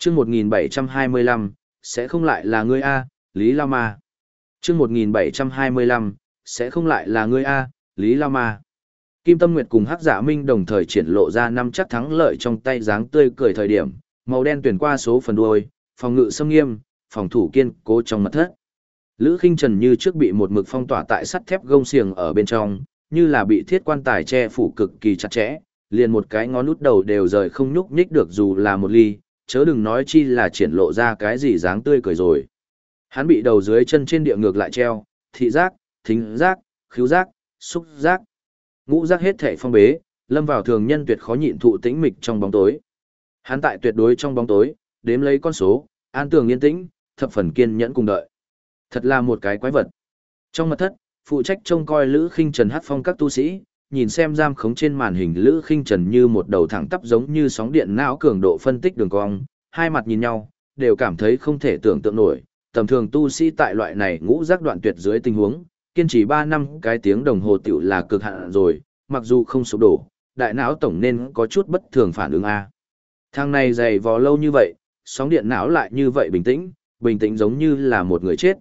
Chương 1725, sẽ không lại là ngươi a, Lý Lao Ma. Chương 1725, sẽ không lại là ngươi a, Lý Lao Ma. Kim Tâm Nguyệt cùng Hắc Dạ Minh đồng thời triển lộ ra năm chắc thắng lợi trong tay dáng tươi cười thời điểm, màu đen tuyển qua số phần đuôi, phòng ngự xâm nghiêm, phòng thủ kiên cố trong mật thất. Lữ Khinh Trần như trước bị một mực phong tỏa tại sắt thép gông xiềng ở bên trong, như là bị thiết quan tài che phủ cực kỳ chặt chẽ, liền một cái ngón út đầu đều rời không nhúc nhích được dù là một ly, chớ đừng nói chi là triển lộ ra cái gì dáng tươi cười rồi. Hắn bị đầu dưới chân trên địa ngược lại treo, thị giác, thính giác, khứu giác, xúc giác, ngũ giác hết thể phong bế, lâm vào thường nhân tuyệt khó nhịn thụ tĩnh mịch trong bóng tối. Hắn tại tuyệt đối trong bóng tối, đếm lấy con số, an tường yên tĩnh, thập phần kiên nhẫn cùng đợi. Thật là một cái quái vật. Trong mật thất, phụ trách trông coi Lữ Khinh Trần hát phong các tu sĩ, nhìn xem giam khống trên màn hình Lữ Khinh Trần như một đầu thẳng tắp giống như sóng điện não cường độ phân tích đường cong, hai mặt nhìn nhau, đều cảm thấy không thể tưởng tượng nổi, tầm thường tu sĩ tại loại này ngũ giác đoạn tuyệt dưới tình huống, kiên trì 3 năm cái tiếng đồng hồ tiểu là cực hạn rồi, mặc dù không sụp đổ, đại não tổng nên có chút bất thường phản ứng a. Thằng này dày vò lâu như vậy, sóng điện não lại như vậy bình tĩnh giống như là một người chết,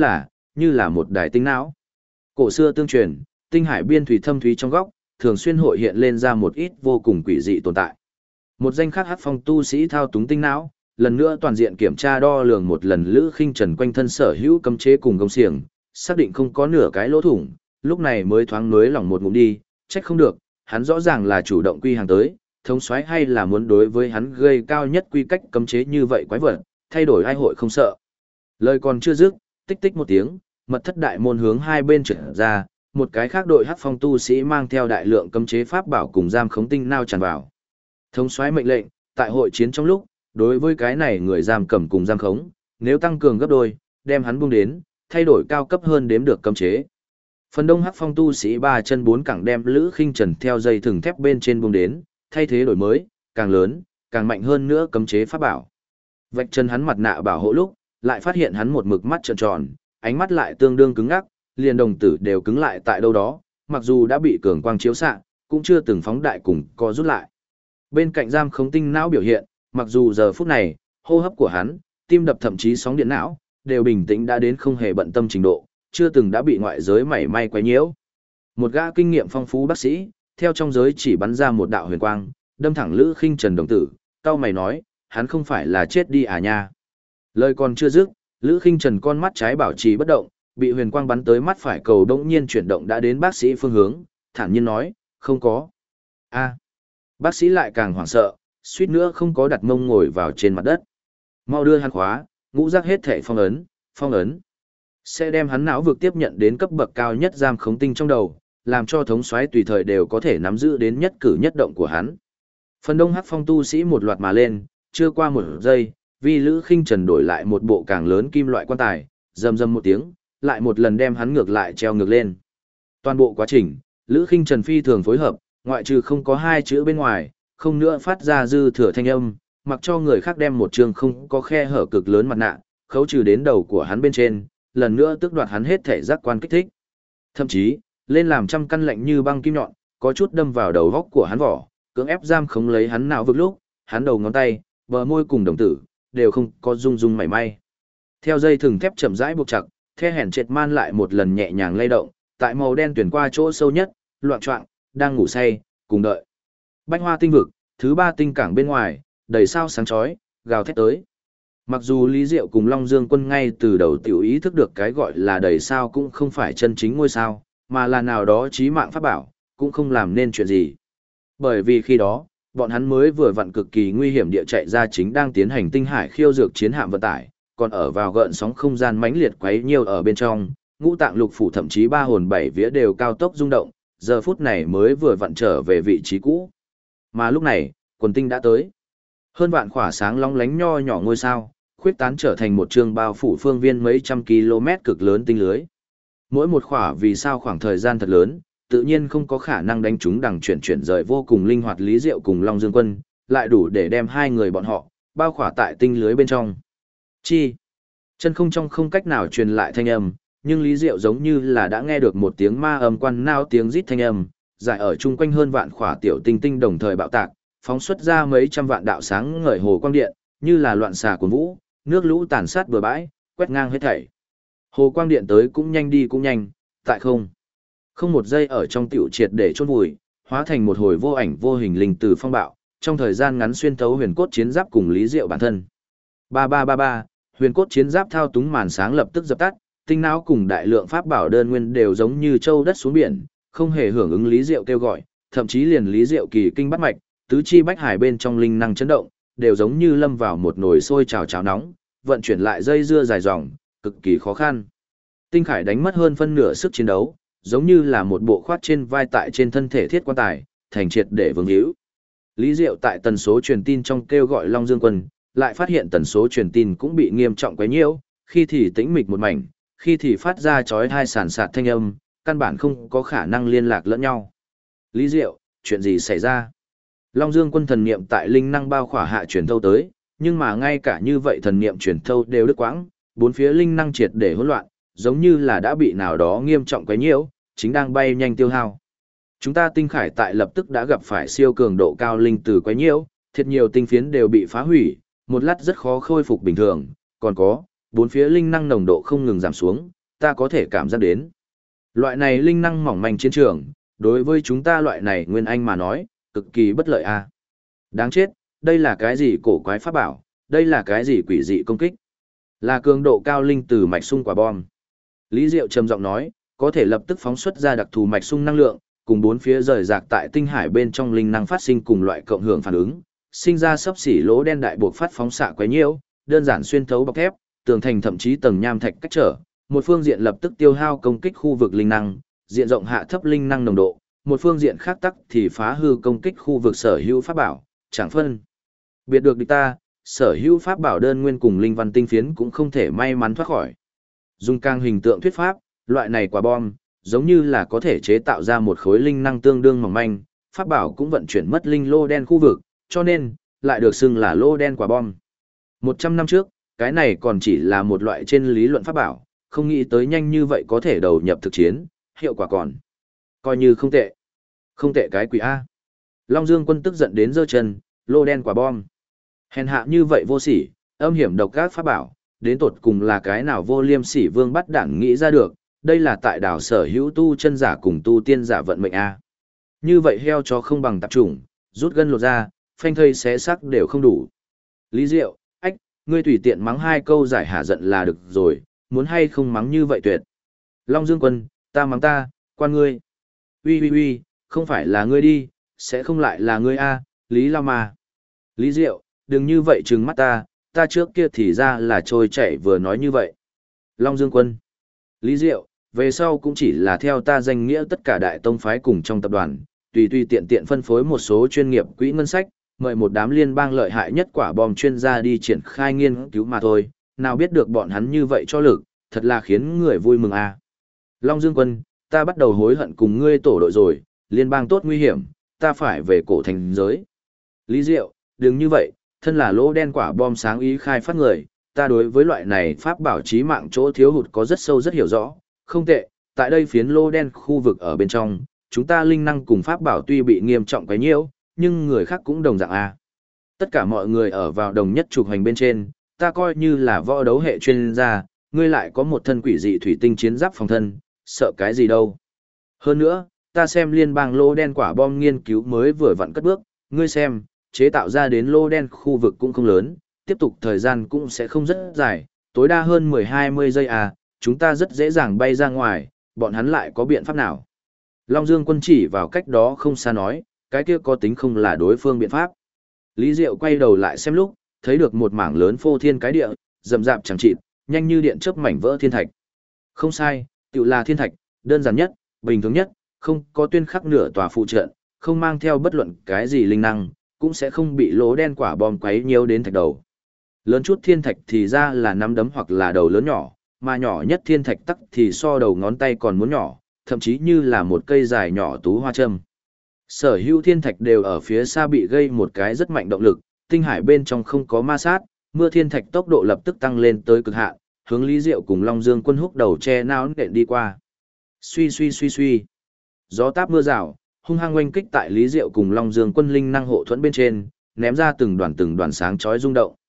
như là một đài tinh não. Cổ xưa tương truyền, tinh hải biên thủy thâm thúy trong góc, thường xuyên hội hiện lên ra một ít vô cùng quỷ dị tồn tại. Một danh khác hắc phong tu sĩ thao túng tinh não, lần nữa toàn diện kiểm tra đo lường một lần Lữ Khinh Trần quanh thân sở hữu cấm chế cùng gông xiềng, xác định không có nửa cái lỗ thủng, lúc này mới thoáng nới lỏng một ngụm đi, trách không được, hắn rõ ràng là chủ động quy hàng tới, thống soái hay là muốn đối với hắn gây cao nhất quy cách cấm chế như vậy quái vật, thay đổi ai hội không sợ. Lời còn chưa dứt, tích tích một tiếng, mật thất đại môn hướng hai bên trượt ra, một cái khác đội hắc phong tu sĩ mang theo đại lượng cấm chế pháp bảo cùng giam khống tinh nao tràn vào. Thống soái mệnh lệnh, tại hội chiến trong lúc, đối với cái này người giam cầm cùng giam khống, nếu tăng cường gấp đôi, đem hắn buông đến, thay đổi cao cấp hơn đếm được cấm chế. Phần đông hắc phong tu sĩ 3 chân 4 cẳng đem Lữ Khinh Trần theo dây thừng thép bên trên buông đến, thay thế đổi mới, càng lớn, càng mạnh hơn nữa cấm chế pháp bảo. Vạch chân hắn mặt nạ bảo hộ lúc, lại phát hiện hắn một mực mắt tròn tròn, ánh mắt lại tương đương cứng ngắc, liền đồng tử đều cứng lại tại đâu đó, mặc dù đã bị cường quang chiếu xạ, cũng chưa từng phóng đại cùng co rút lại. Bên cạnh giam khống tinh não biểu hiện, mặc dù giờ phút này, hô hấp của hắn, tim đập thậm chí sóng điện não, đều bình tĩnh đã đến không hề bận tâm trình độ, chưa từng đã bị ngoại giới mảy may quấy nhiễu. Một gã kinh nghiệm phong phú bác sĩ, theo trong giới chỉ bắn ra một đạo huyền quang, đâm thẳng Lữ Khinh Trần đồng tử, cau mày nói, hắn không phải là chết đi à nha. Lời còn chưa dứt, Lữ Khinh Trần con mắt trái bảo trì bất động, bị huyền quang bắn tới mắt phải cầu đống nhiên chuyển động đã đến bác sĩ phương hướng, thản nhiên nói, không có. A. Bác sĩ lại càng hoảng sợ, suýt nữa không có đặt mông ngồi vào trên mặt đất. Mau đưa hắn khóa, ngũ giác hết thể phong ấn. Sẽ đem hắn não vực tiếp nhận đến cấp bậc cao nhất giam khống tinh trong đầu, làm cho thống soái tùy thời đều có thể nắm giữ đến nhất cử nhất động của hắn. Phần đông hắc phong tu sĩ một loạt mà lên, chưa qua một giây, vì Lữ Khinh Trần đổi lại một bộ càng lớn kim loại quan tài, rầm rầm một tiếng, lại một lần đem hắn ngược lại treo ngược lên. Toàn bộ quá trình, Lữ Khinh Trần phi thường phối hợp, ngoại trừ không có hai chữ bên ngoài, không nữa phát ra dư thừa thanh âm, mặc cho người khác đem một trường không có khe hở cực lớn mặt nạ, khấu trừ đến đầu của hắn bên trên, lần nữa tước đoạt hắn hết thể giác quan kích thích. Thậm chí, lên làm trăm căn lạnh như băng kim nhọn, có chút đâm vào đầu góc của hắn vỏ, cưỡng ép giam khống lấy hắn não vực lúc, hắn đầu ngón tay, bờ môi cùng đồng tử, đều không có rung rung mảy may. Theo dây thừng thép chậm rãi buộc chặt, the hèn trệt man lại một lần nhẹ nhàng lay động, tại màu đen tuyển qua chỗ sâu nhất, loạn choạng, đang ngủ say, cùng đợi. Bách Hoa tinh vực, thứ 3 tinh cảng bên ngoài, đầy sao sáng chói, gào thét tới. Mặc dù Lý Diệu cùng Long Dương Quân ngay từ đầu tiểu ý thức được cái gọi là đầy sao cũng không phải chân chính ngôi sao, mà là nào đó chí mạng pháp bảo, cũng không làm nên chuyện gì. Bởi vì khi đó, bọn hắn mới vừa vặn cực kỳ nguy hiểm địa chạy ra chính đang tiến hành tinh hải khiêu dược chiến hạm vận tải, còn ở vào gợn sóng không gian mãnh liệt quấy nhiều ở bên trong, ngũ tạng lục phủ thậm chí 3 hồn 7 vía đều cao tốc rung động, giờ phút này mới vừa vặn trở về vị trí cũ. Mà lúc này, quần tinh đã tới. Hơn vạn khỏa sáng long lánh nho nhỏ ngôi sao, khuyết tán trở thành một trường bao phủ phương viên mấy trăm km cực lớn tinh lưới. Mỗi một khỏa vì sao khoảng thời gian thật lớn, tự nhiên không có khả năng đánh chúng đằng chuyển rời vô cùng linh hoạt Lý Diệu cùng Long Dương Quân, lại đủ để đem hai người bọn họ bao khỏa tại tinh lưới bên trong. Chi? Chân không trong không cách nào truyền lại thanh âm, nhưng Lý Diệu giống như là đã nghe được một tiếng ma âm quan nao tiếng rít thanh âm, giải ở chung quanh hơn vạn khỏa tiểu tinh tinh đồng thời bạo tạc, phóng xuất ra mấy trăm vạn đạo sáng ngời hồ quang điện, như là loạn xà cuốn vũ, nước lũ tàn sát bừa bãi, quét ngang hết thảy. Hồ quang điện tới cũng nhanh đi cũng nhanh, tại không một giây ở trong tiểu triệt để chôn vùi, hóa thành một hồi vô ảnh vô hình linh từ phong bạo, trong thời gian ngắn xuyên thấu huyền cốt chiến giáp cùng Lý Diệu bản thân. Ba ba ba ba, huyền cốt chiến giáp thao túng màn sáng lập tức dập tắt, tinh não cùng đại lượng pháp bảo đơn nguyên đều giống như châu đất xuống biển, không hề hưởng ứng Lý Diệu kêu gọi, thậm chí liền Lý Diệu kỳ kinh bắt mạch, tứ chi bách hải bên trong linh năng chấn động, đều giống như lâm vào một nồi sôi trào cháo nóng, vận chuyển lại dây dưa dài dòng, cực kỳ khó khăn. Tinh Khải đánh mất hơn phân nửa sức chiến đấu, giống như là một bộ khoát trên vai tại trên thân thể thiết quan tài, thành triệt để vương hữu. Lý Diệu tại tần số truyền tin trong kêu gọi Long Dương Quân, lại phát hiện tần số truyền tin cũng bị nghiêm trọng quấy nhiễu, khi thì tĩnh mịch một mảnh, khi thì phát ra chói tai sàn sạt thanh âm, căn bản không có khả năng liên lạc lẫn nhau. Lý Diệu, chuyện gì xảy ra? Long Dương Quân thần niệm tại linh năng bao khỏa hạ truyền thâu tới, nhưng mà ngay cả như vậy thần niệm truyền thâu đều đứt quãng, bốn phía linh năng triệt để hỗn loạn, giống như là đã bị nào đó nghiêm trọng quấy nhiễu, chính đang bay nhanh tiêu hao. Chúng ta Tinh Khải tại lập tức đã gặp phải siêu cường độ cao linh từ quấy nhiễu, thiệt nhiều tinh phiến đều bị phá hủy, một lát rất khó khôi phục bình thường, còn có, bốn phía linh năng nồng độ không ngừng giảm xuống, ta có thể cảm giác đến. Loại này linh năng mỏng manh chiến trường, đối với chúng ta loại này nguyên anh mà nói, cực kỳ bất lợi a. Đáng chết, đây là cái gì cổ quái pháp bảo, đây là cái gì quỷ dị công kích? Là cường độ cao linh từ mạch sung quả bom. Lý Diệu trầm giọng nói, có thể lập tức phóng xuất ra đặc thù mạch sung năng lượng, cùng bốn phía rời rạc tại tinh hải bên trong linh năng phát sinh cùng loại cộng hưởng phản ứng, sinh ra sấp xỉ lỗ đen đại buộc phát phóng xạ quấy nhiễu, đơn giản xuyên thấu bọc thép, tường thành thậm chí tầng nham thạch cách trở, một phương diện lập tức tiêu hao công kích khu vực linh năng, diện rộng hạ thấp linh năng nồng độ, một phương diện khác tắc thì phá hư công kích khu vực sở hữu pháp bảo, chẳng phân biệt được địch ta, sở hữu pháp bảo đơn nguyên cùng linh văn tinh phiến cũng không thể may mắn thoát khỏi. Dùng càng hình tượng thuyết pháp, loại này quả bom, giống như là có thể chế tạo ra một khối linh năng tương đương mỏng manh, pháp bảo cũng vận chuyển mất linh lô đen khu vực, cho nên, lại được xưng là lô đen quả bom. 100 năm trước, cái này còn chỉ là một loại trên lý luận pháp bảo, không nghĩ tới nhanh như vậy có thể đầu nhập thực chiến, hiệu quả còn coi như không tệ. Không tệ cái quỷ A. Long Dương Quân tức giận đến giơ chân, lô đen quả bom. Hèn hạ như vậy vô sỉ, âm hiểm độc ác pháp bảo, đến tột cùng là cái nào vô liêm sỉ vương bắt đảng nghĩ ra được, đây là tại đảo sở hữu tu chân giả cùng tu tiên giả vận mệnh A. Như vậy heo cho không bằng tạp chủng, rút gân lột ra, phanh thây xé xác đều không đủ. Lý Diệu, ách, ngươi tùy tiện mắng hai câu giải hạ giận là được rồi, muốn hay không mắng như vậy tuyệt. Long Dương Quân, ta mắng ta, quan ngươi. Uy uy uy, không phải là ngươi đi, sẽ không lại là ngươi A, Lý Lao Ma. Lý Diệu, đừng như vậy trừng mắt ta trước kia thì ra là trôi chảy vừa nói như vậy. Long Dương Quân. Lý Diệu, về sau cũng chỉ là theo ta danh nghĩa tất cả đại tông phái cùng trong tập đoàn, tùy tùy tiện tiện phân phối một số chuyên nghiệp quỹ ngân sách, mời một đám liên bang lợi hại nhất quả bom chuyên gia đi triển khai nghiên cứu mà thôi, nào biết được bọn hắn như vậy cho lực, thật là khiến người vui mừng à. Long Dương Quân, ta bắt đầu hối hận cùng ngươi tổ đội rồi, liên bang tốt nguy hiểm, ta phải về cổ thành giới. Lý Diệu, đừng như vậy, thân là lỗ đen quả bom sáng ý khai phát người, ta đối với loại này pháp bảo chí mạng chỗ thiếu hụt có rất sâu rất hiểu rõ, không tệ, tại đây phiến lỗ đen khu vực ở bên trong, chúng ta linh năng cùng pháp bảo tuy bị nghiêm trọng quấy nhiễu, nhưng người khác cũng đồng dạng a. Tất cả mọi người ở vào đồng nhất trục hành bên trên, ta coi như là võ đấu hệ chuyên gia, ngươi lại có một thân quỷ dị thủy tinh chiến giáp phòng thân, sợ cái gì đâu. Hơn nữa, ta xem liên bang lô đen quả bom nghiên cứu mới vừa vặn cất bước, ngươi xem, chế tạo ra đến lô đen khu vực cũng không lớn, tiếp tục thời gian cũng sẽ không rất dài, tối đa hơn 10-20 giây à, chúng ta rất dễ dàng bay ra ngoài, bọn hắn lại có biện pháp nào. Long Dương Quân chỉ vào cách đó không xa nói, cái kia có tính không là đối phương biện pháp. Lý Diệu quay đầu lại xem lúc, thấy được một mảng lớn phô thiên cái địa, rậm rạp chẳng chịt, nhanh như điện chớp mảnh vỡ thiên thạch. Không sai, tự là thiên thạch, đơn giản nhất, bình thường nhất, không có tuyên khắc nửa tòa phụ trận, không mang theo bất luận cái gì linh năng, cũng sẽ không bị lỗ đen quả bom quấy nhiều đến thạch đầu. Lớn chút thiên thạch thì ra là nắm đấm hoặc là đầu lớn nhỏ, mà nhỏ nhất thiên thạch tắc thì so đầu ngón tay còn muốn nhỏ, thậm chí như là một cây dài nhỏ tú hoa châm. Sở hữu thiên thạch đều ở phía xa bị gây một cái rất mạnh động lực, tinh hải bên trong không có ma sát, mưa thiên thạch tốc độ lập tức tăng lên tới cực hạn, hướng Lý Diệu cùng Long Dương Quân húc đầu che nao nện đi qua. Suy suy suy suy. Gió táp mưa rào, hung hăng oanh kích tại Lý Diệu cùng Long Dương Quân linh năng hộ thuẫn bên trên, ném ra từng đoàn sáng chói rung động.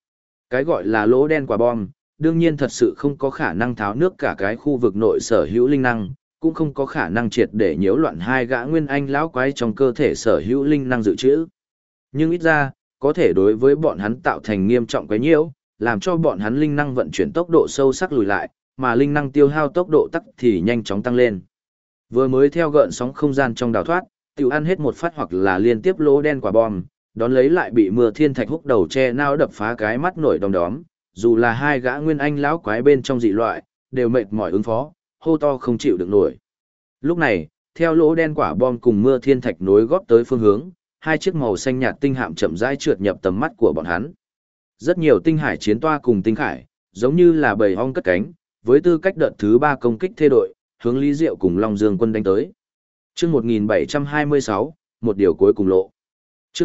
Cái gọi là lỗ đen quả bom, đương nhiên thật sự không có khả năng tháo nước cả cái khu vực nội sở hữu linh năng, cũng không có khả năng triệt để nhiễu loạn hai gã nguyên anh lão quái trong cơ thể sở hữu linh năng dự trữ. Nhưng ít ra, có thể đối với bọn hắn tạo thành nghiêm trọng quấy nhiễu, làm cho bọn hắn linh năng vận chuyển tốc độ sâu sắc lùi lại, mà linh năng tiêu hao tốc độ tắc thì nhanh chóng tăng lên. Vừa mới theo gợn sóng không gian trong đào thoát, tiểu ăn hết một phát hoặc là liên tiếp lỗ đen quả bom, đón lấy lại bị mưa thiên thạch húc đầu che nao đập phá cái mắt nổi đom đóm, dù là hai gã nguyên anh lão quái bên trong dị loại, đều mệt mỏi ứng phó, hô to không chịu được nổi. Lúc này, theo lỗ đen quả bom cùng mưa thiên thạch nối góp tới phương hướng, hai chiếc màu xanh nhạt tinh hạm chậm rãi trượt nhập tầm mắt của bọn hắn. Rất nhiều tinh hải chiến toa cùng tinh khải, giống như là bầy ong cất cánh, với tư cách đợt thứ 3 công kích thê đội, hướng Lý Diệu cùng Long Dương quân đánh tới. Chương 1726, một điều cuối cùng lộ. Chương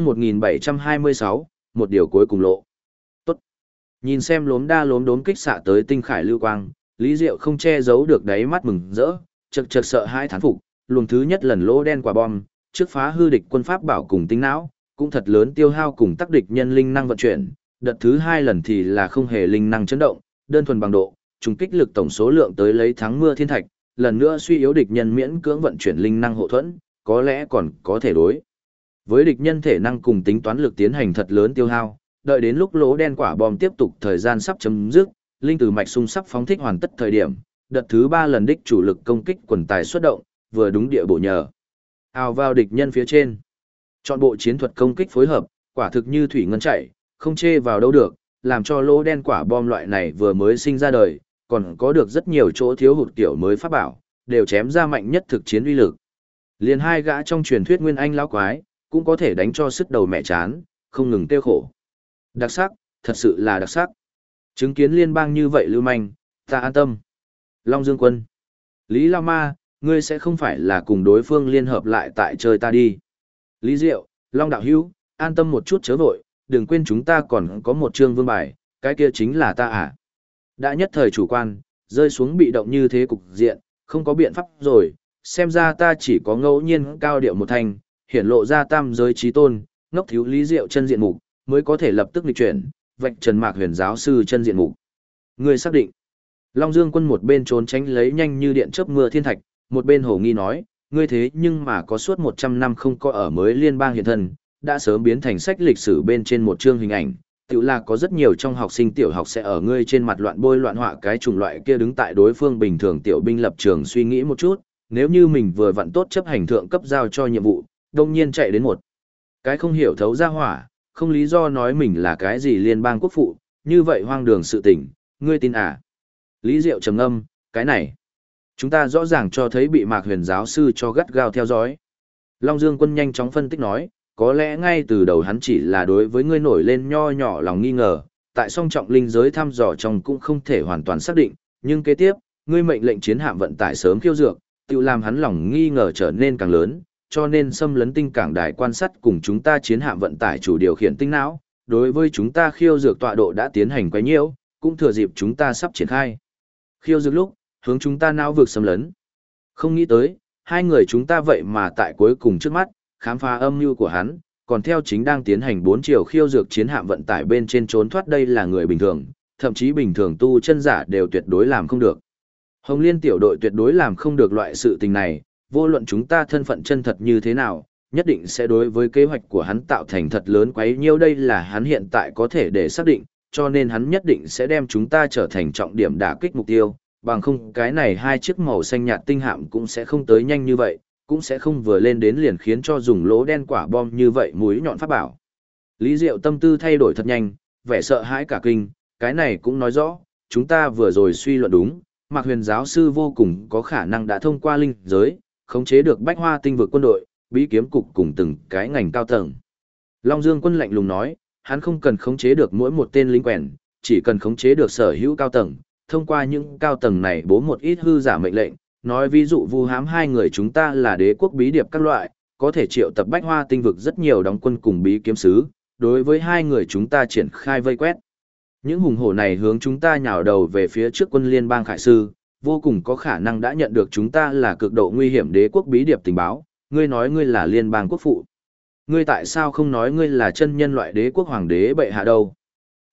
1726, một điều cuối cùng lộ. Tốt. Nhìn xem lốm đa lốm đốm kích xạ tới tinh khải lưu quang, Lý Diệu không che giấu được đáy mắt mừng rỡ, chật chật sợ hãi thán phục, luồng thứ nhất lần lỗ đen quả bom, trước phá hư địch quân pháp bảo cùng tinh não, cũng thật lớn tiêu hao cùng tác địch nhân linh năng vận chuyển, đợt thứ 2 lần thì là không hề linh năng chấn động, đơn thuần bằng độ, trùng kích lực tổng số lượng tới lấy thắng mưa thiên thạch, lần nữa suy yếu địch nhân miễn cưỡng vận chuyển linh năng hộ thuẫn, có lẽ còn có thể đối với địch nhân thể năng cùng tính toán lực tiến hành thật lớn tiêu hao, đợi đến lúc lỗ đen quả bom tiếp tục thời gian sắp chấm dứt, linh tử mạch sung sắp phóng thích hoàn tất thời điểm, đợt thứ 3 lần đích chủ lực công kích quần tài xuất động, vừa đúng địa bổ nhờ. Ào vào địch nhân phía trên. Chọn bộ chiến thuật công kích phối hợp, quả thực như thủy ngân chảy, không chê vào đâu được, làm cho lỗ đen quả bom loại này vừa mới sinh ra đời, còn có được rất nhiều chỗ thiếu hụt kiểu mới pháp bảo, đều chém ra mạnh nhất thực chiến uy lực. Liền hai gã trong truyền thuyết nguyên anh lão quái, cũng có thể đánh cho sức đầu mẹ chán, không ngừng tiêu khổ. Đặc sắc, thật sự là đặc sắc. Chứng kiến liên bang như vậy lưu manh, ta an tâm. Long Dương quân. Lý Lao Ma, ngươi sẽ không phải là cùng đối phương liên hợp lại tại chơi ta đi. Lý Diệu, Long Đạo Hữu, an tâm một chút chớ vội, đừng quên chúng ta còn có một chương vương bài, cái kia chính là ta à. Đã nhất thời chủ quan, rơi xuống bị động như thế cục diện, không có biện pháp rồi, xem ra ta chỉ có ngẫu nhiên cao điệu một thành, hiển lộ ra tam giới trí tôn, ngốc thiếu Lý Diệu chân diện mục, mới có thể lập tức nghịch chuyển, vạch trần Mạc Huyền giáo sư chân diện mục. Ngươi xác định. Long Dương quân một bên trốn tránh lấy nhanh như điện chớp mưa thiên thạch, một bên hồ nghi nói, ngươi thế nhưng mà có suốt 100 năm không có ở mới liên bang hiện thân, đã sớm biến thành sách lịch sử bên trên một chương hình ảnh, tự là có rất nhiều trong học sinh tiểu học sẽ ở ngươi trên mặt loạn bôi loạn họa cái chủng loại kia đứng tại đối phương bình thường tiểu binh lập trường suy nghĩ một chút, nếu như mình vừa vặn tốt chấp hành thượng cấp giao cho nhiệm vụ, đông nhiên chạy đến một cái không hiểu thấu ra hỏa, không lý do nói mình là cái gì liên bang quốc phụ, như vậy hoang đường sự tình, ngươi tin à? Lý Diệu trầm ngâm, cái này, chúng ta rõ ràng cho thấy bị Mạc Huyền giáo sư cho gắt gao theo dõi. Long Dương quân nhanh chóng phân tích nói, có lẽ ngay từ đầu hắn chỉ là đối với ngươi nổi lên nho nhỏ lòng nghi ngờ, tại song trọng linh giới thăm dò trong cũng không thể hoàn toàn xác định, nhưng kế tiếp, ngươi mệnh lệnh chiến hạm vận tải sớm khiêu dược, tự làm hắn lòng nghi ngờ trở nên càng lớn, cho nên xâm lấn tinh cảng đài quan sát cùng chúng ta chiến hạm vận tải chủ điều khiển tinh não, đối với chúng ta khiêu dược tọa độ đã tiến hành quấy nhiễu, cũng thừa dịp chúng ta sắp triển khai khiêu dược lúc, hướng chúng ta não vực xâm lấn. Không nghĩ tới, hai người chúng ta vậy mà tại cuối cùng trước mắt, khám phá âm mưu của hắn, còn theo chính đang tiến hành 4 chiều khiêu dược chiến hạm vận tải bên trên trốn thoát đây là người bình thường, thậm chí bình thường tu chân giả đều tuyệt đối làm không được. Hồng Liên tiểu đội tuyệt đối làm không được loại sự tình này, vô luận chúng ta thân phận chân thật như thế nào, nhất định sẽ đối với kế hoạch của hắn tạo thành thật lớn quấy nhiêu đây là hắn hiện tại có thể để xác định, cho nên hắn nhất định sẽ đem chúng ta trở thành trọng điểm đả kích mục tiêu, bằng không cái này hai chiếc màu xanh nhạt tinh hạm cũng sẽ không tới nhanh như vậy, cũng sẽ không vừa lên đến liền khiến cho dùng lỗ đen quả bom như vậy mũi nhọn pháp bảo. Lý Diệu tâm tư thay đổi thật nhanh, vẻ sợ hãi cả kinh, cái này cũng nói rõ, chúng ta vừa rồi suy luận đúng, Mạc Huyền giáo sư vô cùng có khả năng đã thông qua linh giới, khống chế được Bách Hoa tinh vực quân đội, bí kiếm cục cùng từng cái ngành cao tầng. Long Dương quân lạnh lùng nói, hắn không cần khống chế được mỗi một tên lính quèn, chỉ cần khống chế được sở hữu cao tầng, thông qua những cao tầng này bố một ít hư giả mệnh lệnh, nói ví dụ vu hãm hai người chúng ta là đế quốc bí điệp các loại, có thể triệu tập Bách Hoa tinh vực rất nhiều đóng quân cùng bí kiếm sứ, đối với hai người chúng ta triển khai vây quét. Những hùng hổ này hướng chúng ta nhào đầu về phía trước quân liên bang khải sư, vô cùng có khả năng đã nhận được chúng ta là cực độ nguy hiểm đế quốc bí điệp tình báo, ngươi nói ngươi là liên bang quốc phụ. Ngươi tại sao không nói ngươi là chân nhân loại đế quốc hoàng đế bệ hạ đâu?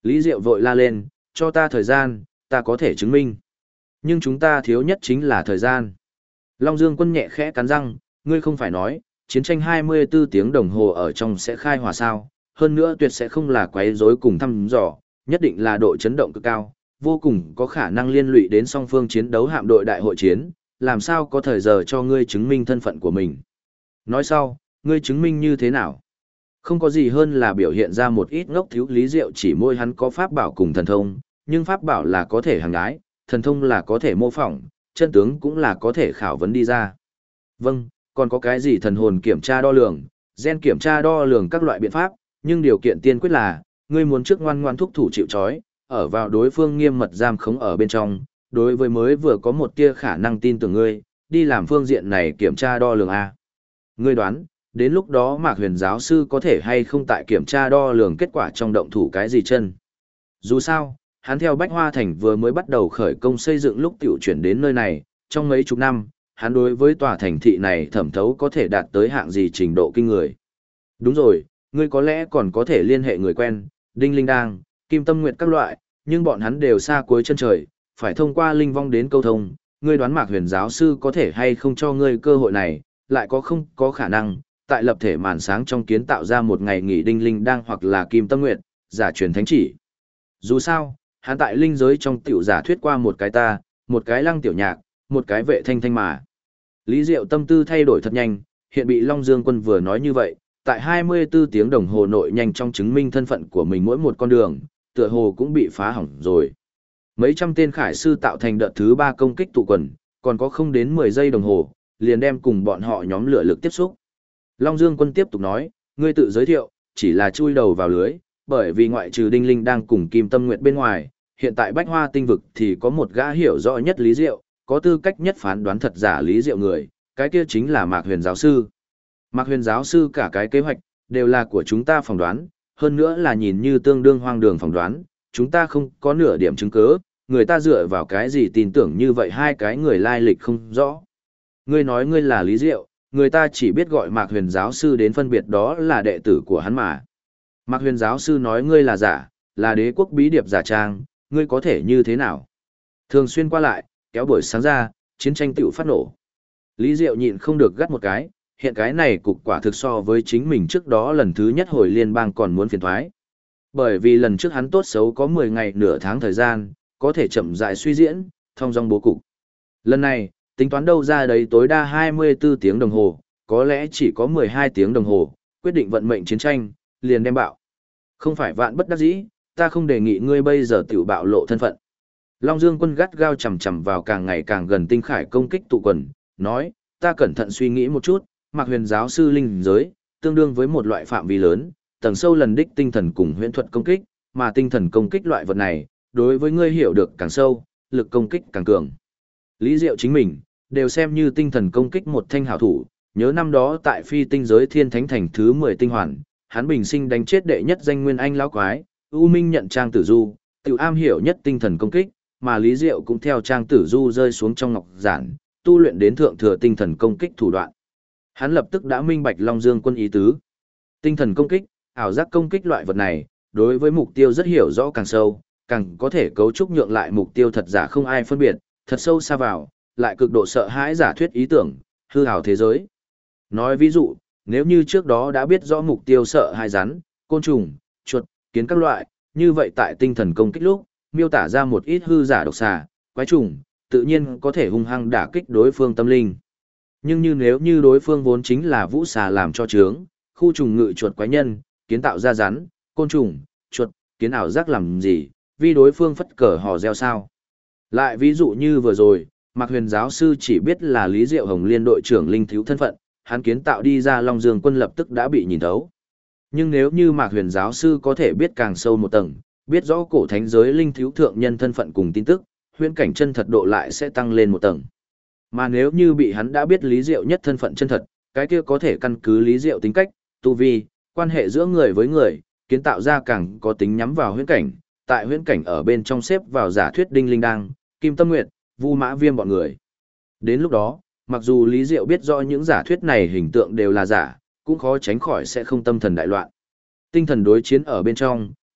Lý Diệu vội la lên, cho ta thời gian, ta có thể chứng minh. Nhưng chúng ta thiếu nhất chính là thời gian. Long Dương Quân nhẹ khẽ cắn răng, ngươi không phải nói, chiến tranh 24 tiếng đồng hồ ở trong sẽ khai hỏa sao, hơn nữa tuyệt sẽ không là quấy rối cùng thăm dò, nhất định là độ chấn động cực cao, vô cùng có khả năng liên lụy đến song phương chiến đấu hạm đội đại hội chiến, làm sao có thời giờ cho ngươi chứng minh thân phận của mình. Nói sau, ngươi chứng minh như thế nào? Không có gì hơn là biểu hiện ra một ít ngốc thiếu Lý Diệu chỉ môi hắn có pháp bảo cùng thần thông, nhưng pháp bảo là có thể hàng ái, thần thông là có thể mô phỏng, chân tướng cũng là có thể khảo vấn đi ra. Vâng, còn có cái gì thần hồn kiểm tra đo lường, gen kiểm tra đo lường các loại biện pháp, nhưng điều kiện tiên quyết là, ngươi muốn trước ngoan ngoan thúc thủ chịu trói, ở vào đối phương nghiêm mật giam khống ở bên trong, đối với mới vừa có một tia khả năng tin tưởng ngươi, đi làm phương diện này kiểm tra đo lường A. Ngươi đoán, đến lúc đó Mạc Huyền giáo sư có thể hay không tại kiểm tra đo lường kết quả trong động thủ cái gì chân. Dù sao, hắn theo Bách Hoa Thành vừa mới bắt đầu khởi công xây dựng lúc tiểu chuyển đến nơi này, trong mấy chục năm, hắn đối với tòa thành thị này thẩm thấu có thể đạt tới hạng gì trình độ kinh người. Đúng rồi, ngươi có lẽ còn có thể liên hệ người quen, Đinh Linh Đang, Kim Tâm Nguyệt các loại, nhưng bọn hắn đều xa cuối chân trời, phải thông qua linh vong đến câu thông, ngươi đoán Mạc Huyền giáo sư có thể hay không cho ngươi cơ hội này, lại có không có khả năng, tại lập thể màn sáng trong kiến tạo ra một ngày nghỉ Đinh Linh Đang hoặc là Kim Tâm Nguyệt, giả truyền thánh chỉ. Dù sao, hắn tại linh giới trong tiểu giả thuyết qua một cái ta, một cái Lăng Tiểu Nhạc, một cái Vệ Thanh Thanh mà. Lý Diệu tâm tư thay đổi thật nhanh, hiện bị Long Dương Quân vừa nói như vậy, tại 24 tiếng đồng hồ nội nhanh trong chứng minh thân phận của mình mỗi một con đường, tựa hồ cũng bị phá hỏng rồi. Mấy trăm tên khải sư tạo thành đợt thứ 3 công kích tụ quần, còn có không đến 10 giây đồng hồ, liền đem cùng bọn họ nhóm lửa lực tiếp xúc. Long Dương Quân tiếp tục nói, ngươi tự giới thiệu, chỉ là chui đầu vào lưới, bởi vì ngoại trừ Đinh Linh đang cùng Kim Tâm Nguyệt bên ngoài, hiện tại Bách Hoa tinh vực thì có một gã hiểu rõ nhất Lý Diệu, có tư cách nhất phán đoán thật giả Lý Diệu người, cái kia chính là Mạc Huyền giáo sư. Mạc Huyền giáo sư cả cái kế hoạch, đều là của chúng ta phỏng đoán, hơn nữa là nhìn như tương đương hoang đường phỏng đoán, chúng ta không có nửa điểm chứng cứ, người ta dựa vào cái gì tin tưởng như vậy hai cái người lai lịch không rõ. Ngươi nói ngươi là Lý Diệu, người ta chỉ biết gọi Mạc Huyền giáo sư đến phân biệt đó là đệ tử của hắn mà. Mạc Huyền giáo sư nói ngươi là giả, là đế quốc bí điệp giả trang, ngươi có thể như thế nào? Thường xuyên qua lại, kéo buổi sáng ra, chiến tranh tựu phát nổ. Lý Diệu nhịn không được gắt một cái, hiện cái này cục quả thực so với chính mình trước đó lần thứ nhất hồi liên bang còn muốn phiền thoái. Bởi vì lần trước hắn tốt xấu có 10 ngày nửa tháng thời gian, có thể chậm rãi suy diễn, thông dong bố cục. Lần này, tính toán đâu ra đấy tối đa 24 tiếng đồng hồ, có lẽ chỉ có 12 tiếng đồng hồ, quyết định vận mệnh chiến tranh, liền đem bạo. Không phải vạn bất đắc dĩ, ta không đề nghị ngươi bây giờ tiểu bạo lộ thân phận. Long Dương Quân gắt gao chầm chầm vào càng ngày càng gần tinh khải công kích tụ quần, nói, ta cẩn thận suy nghĩ một chút, Mạc Huyền giáo sư linh giới, tương đương với một loại phạm vi lớn, tầng sâu lần đích tinh thần cùng huyễn thuật công kích, mà tinh thần công kích loại vật này, đối với ngươi hiểu được càng sâu, lực công kích càng cường. Lý Diệu chính mình, đều xem như tinh thần công kích một thanh hảo thủ, nhớ năm đó tại phi tinh giới thiên thánh thành thứ 10 tinh hoàn, hắn bình sinh đánh chết đệ nhất danh nguyên anh lão quái, U Minh nhận Trang Tử Du, tiểu am hiểu nhất tinh thần công kích, mà Lý Diệu cũng theo Trang Tử Du rơi xuống trong ngọc giản, tu luyện đến thượng thừa tinh thần công kích thủ đoạn. Hắn lập tức đã minh bạch Long Dương Quân ý tứ. Tinh thần công kích, ảo giác công kích loại vật này, đối với mục tiêu rất hiểu rõ càng sâu, càng có thể cấu trúc nhượng lại mục tiêu thật giả không ai phân biệt, thật sâu xa vào, lại cực độ sợ hãi giả thuyết ý tưởng, hư ảo thế giới. Nói ví dụ, nếu như trước đó đã biết rõ mục tiêu sợ hãi rắn, côn trùng, chuột, kiến các loại, như vậy tại tinh thần công kích lúc, miêu tả ra một ít hư giả độc xà, quái trùng, tự nhiên có thể hung hăng đả kích đối phương tâm linh. Nhưng nếu như đối phương vốn chính là vũ xà làm cho trướng, khu trùng ngự chuột quái nhân, kiến tạo ra rắn, côn trùng, chuột, kiến ảo giác làm gì, vì đối phương phất cờ hò reo sao. Lại ví dụ như vừa rồi, Mạc Huyền giáo sư chỉ biết là Lý Diệu Hồng Liên đội trưởng linh thiếu thân phận, hắn kiến tạo đi ra Long Dương Quân lập tức đã bị nhìn thấu. Nhưng nếu như Mạc Huyền giáo sư có thể biết càng sâu một tầng, biết rõ cổ thánh giới linh thiếu thượng nhân thân phận cùng tin tức, huyễn cảnh chân thật độ lại sẽ tăng lên một tầng. Mà nếu như bị hắn đã biết Lý Diệu nhất thân phận chân thật, cái kia có thể căn cứ Lý Diệu tính cách, tu vi, quan hệ giữa người với người, kiến tạo ra càng có tính nhắm vào huyễn cảnh, tại huyễn cảnh ở bên trong xếp vào giả thuyết Đinh Linh Đăng, Kim Tâm Nguyệt, Vu Mã Viêm bọn người. Đến lúc đó, mặc dù Lý Diệu biết rõ những giả thuyết này hình tượng đều là giả, cũng khó tránh khỏi sẽ không tâm thần đại loạn. Tinh thần đối chiến ở bên trong,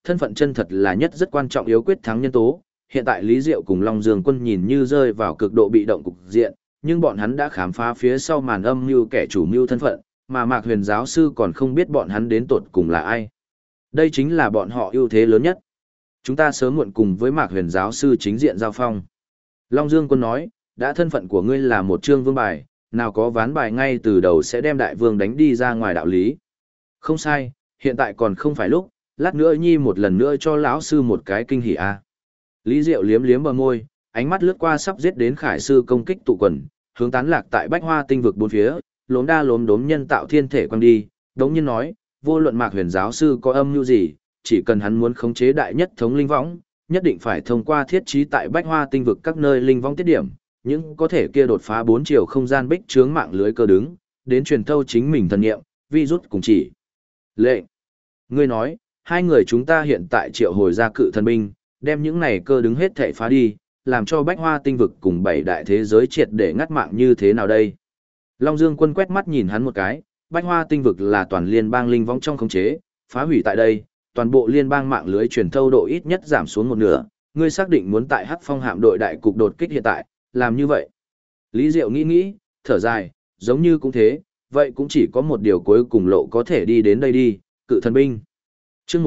thân phận chân thật là nhất rất quan trọng yếu quyết thắng nhân tố. Hiện tại Lý Diệu cùng Long Dương Quân nhìn như rơi vào cực độ bị động cục diện, nhưng bọn hắn đã khám phá phía sau màn âm mưu kẻ chủ mưu thân phận, mà Mạc Huyền giáo sư còn không biết bọn hắn đến tột cùng là ai. Đây chính là bọn họ ưu thế lớn nhất. Chúng ta sớm muộn cùng với Mạc Huyền giáo sư chính diện giao phong. Long Dương Quân nói, đã thân phận của ngươi là một trương vương bài, nào có ván bài ngay từ đầu sẽ đem đại vương đánh đi ra ngoài đạo lý. Không sai, hiện tại còn không phải lúc, lát nữa nhi một lần nữa cho lão sư một cái kinh hỉ a. Lý Diệu liếm liếm bờ môi, ánh mắt lướt qua sắp giết đến khải sư công kích tụ quần, hướng tán lạc tại bách hoa tinh vực bốn phía, lốm đa lốm đốm nhân tạo thiên thể quăng đi, đống nhiên nói, vô luận Mạc Huyền giáo sư có âm mưu gì, chỉ cần hắn muốn khống chế đại nhất thống linh võng, nhất định phải thông qua thiết trí tại bách hoa tinh vực các nơi linh võng tiết điểm, những có thể kia đột phá 4 chiều không gian bích chướng mạng lưới cơ đứng, đến truyền thâu chính mình thần nghiệm, virus cùng chỉ. Lệnh. Ngươi nói, hai người chúng ta hiện tại triệu hồi ra cự thần binh, đem những này cơ đứng hết thể phá đi, làm cho bách hoa tinh vực cùng bảy đại thế giới triệt để ngắt mạng như thế nào đây? Long Dương Quân quét mắt nhìn hắn một cái, bách hoa tinh vực là toàn liên bang linh võng trong khống chế, phá hủy tại đây, toàn bộ liên bang mạng lưới truyền thâu độ ít nhất giảm xuống một nửa, ngươi xác định muốn tại Hắc Phong hạm đội đại cục đột kích hiện tại, làm như vậy. Lý Diệu nghĩ nghĩ, thở dài, giống như cũng thế, vậy cũng chỉ có một điều cuối cùng lộ có thể đi đến đây đi, cự thần binh. Chương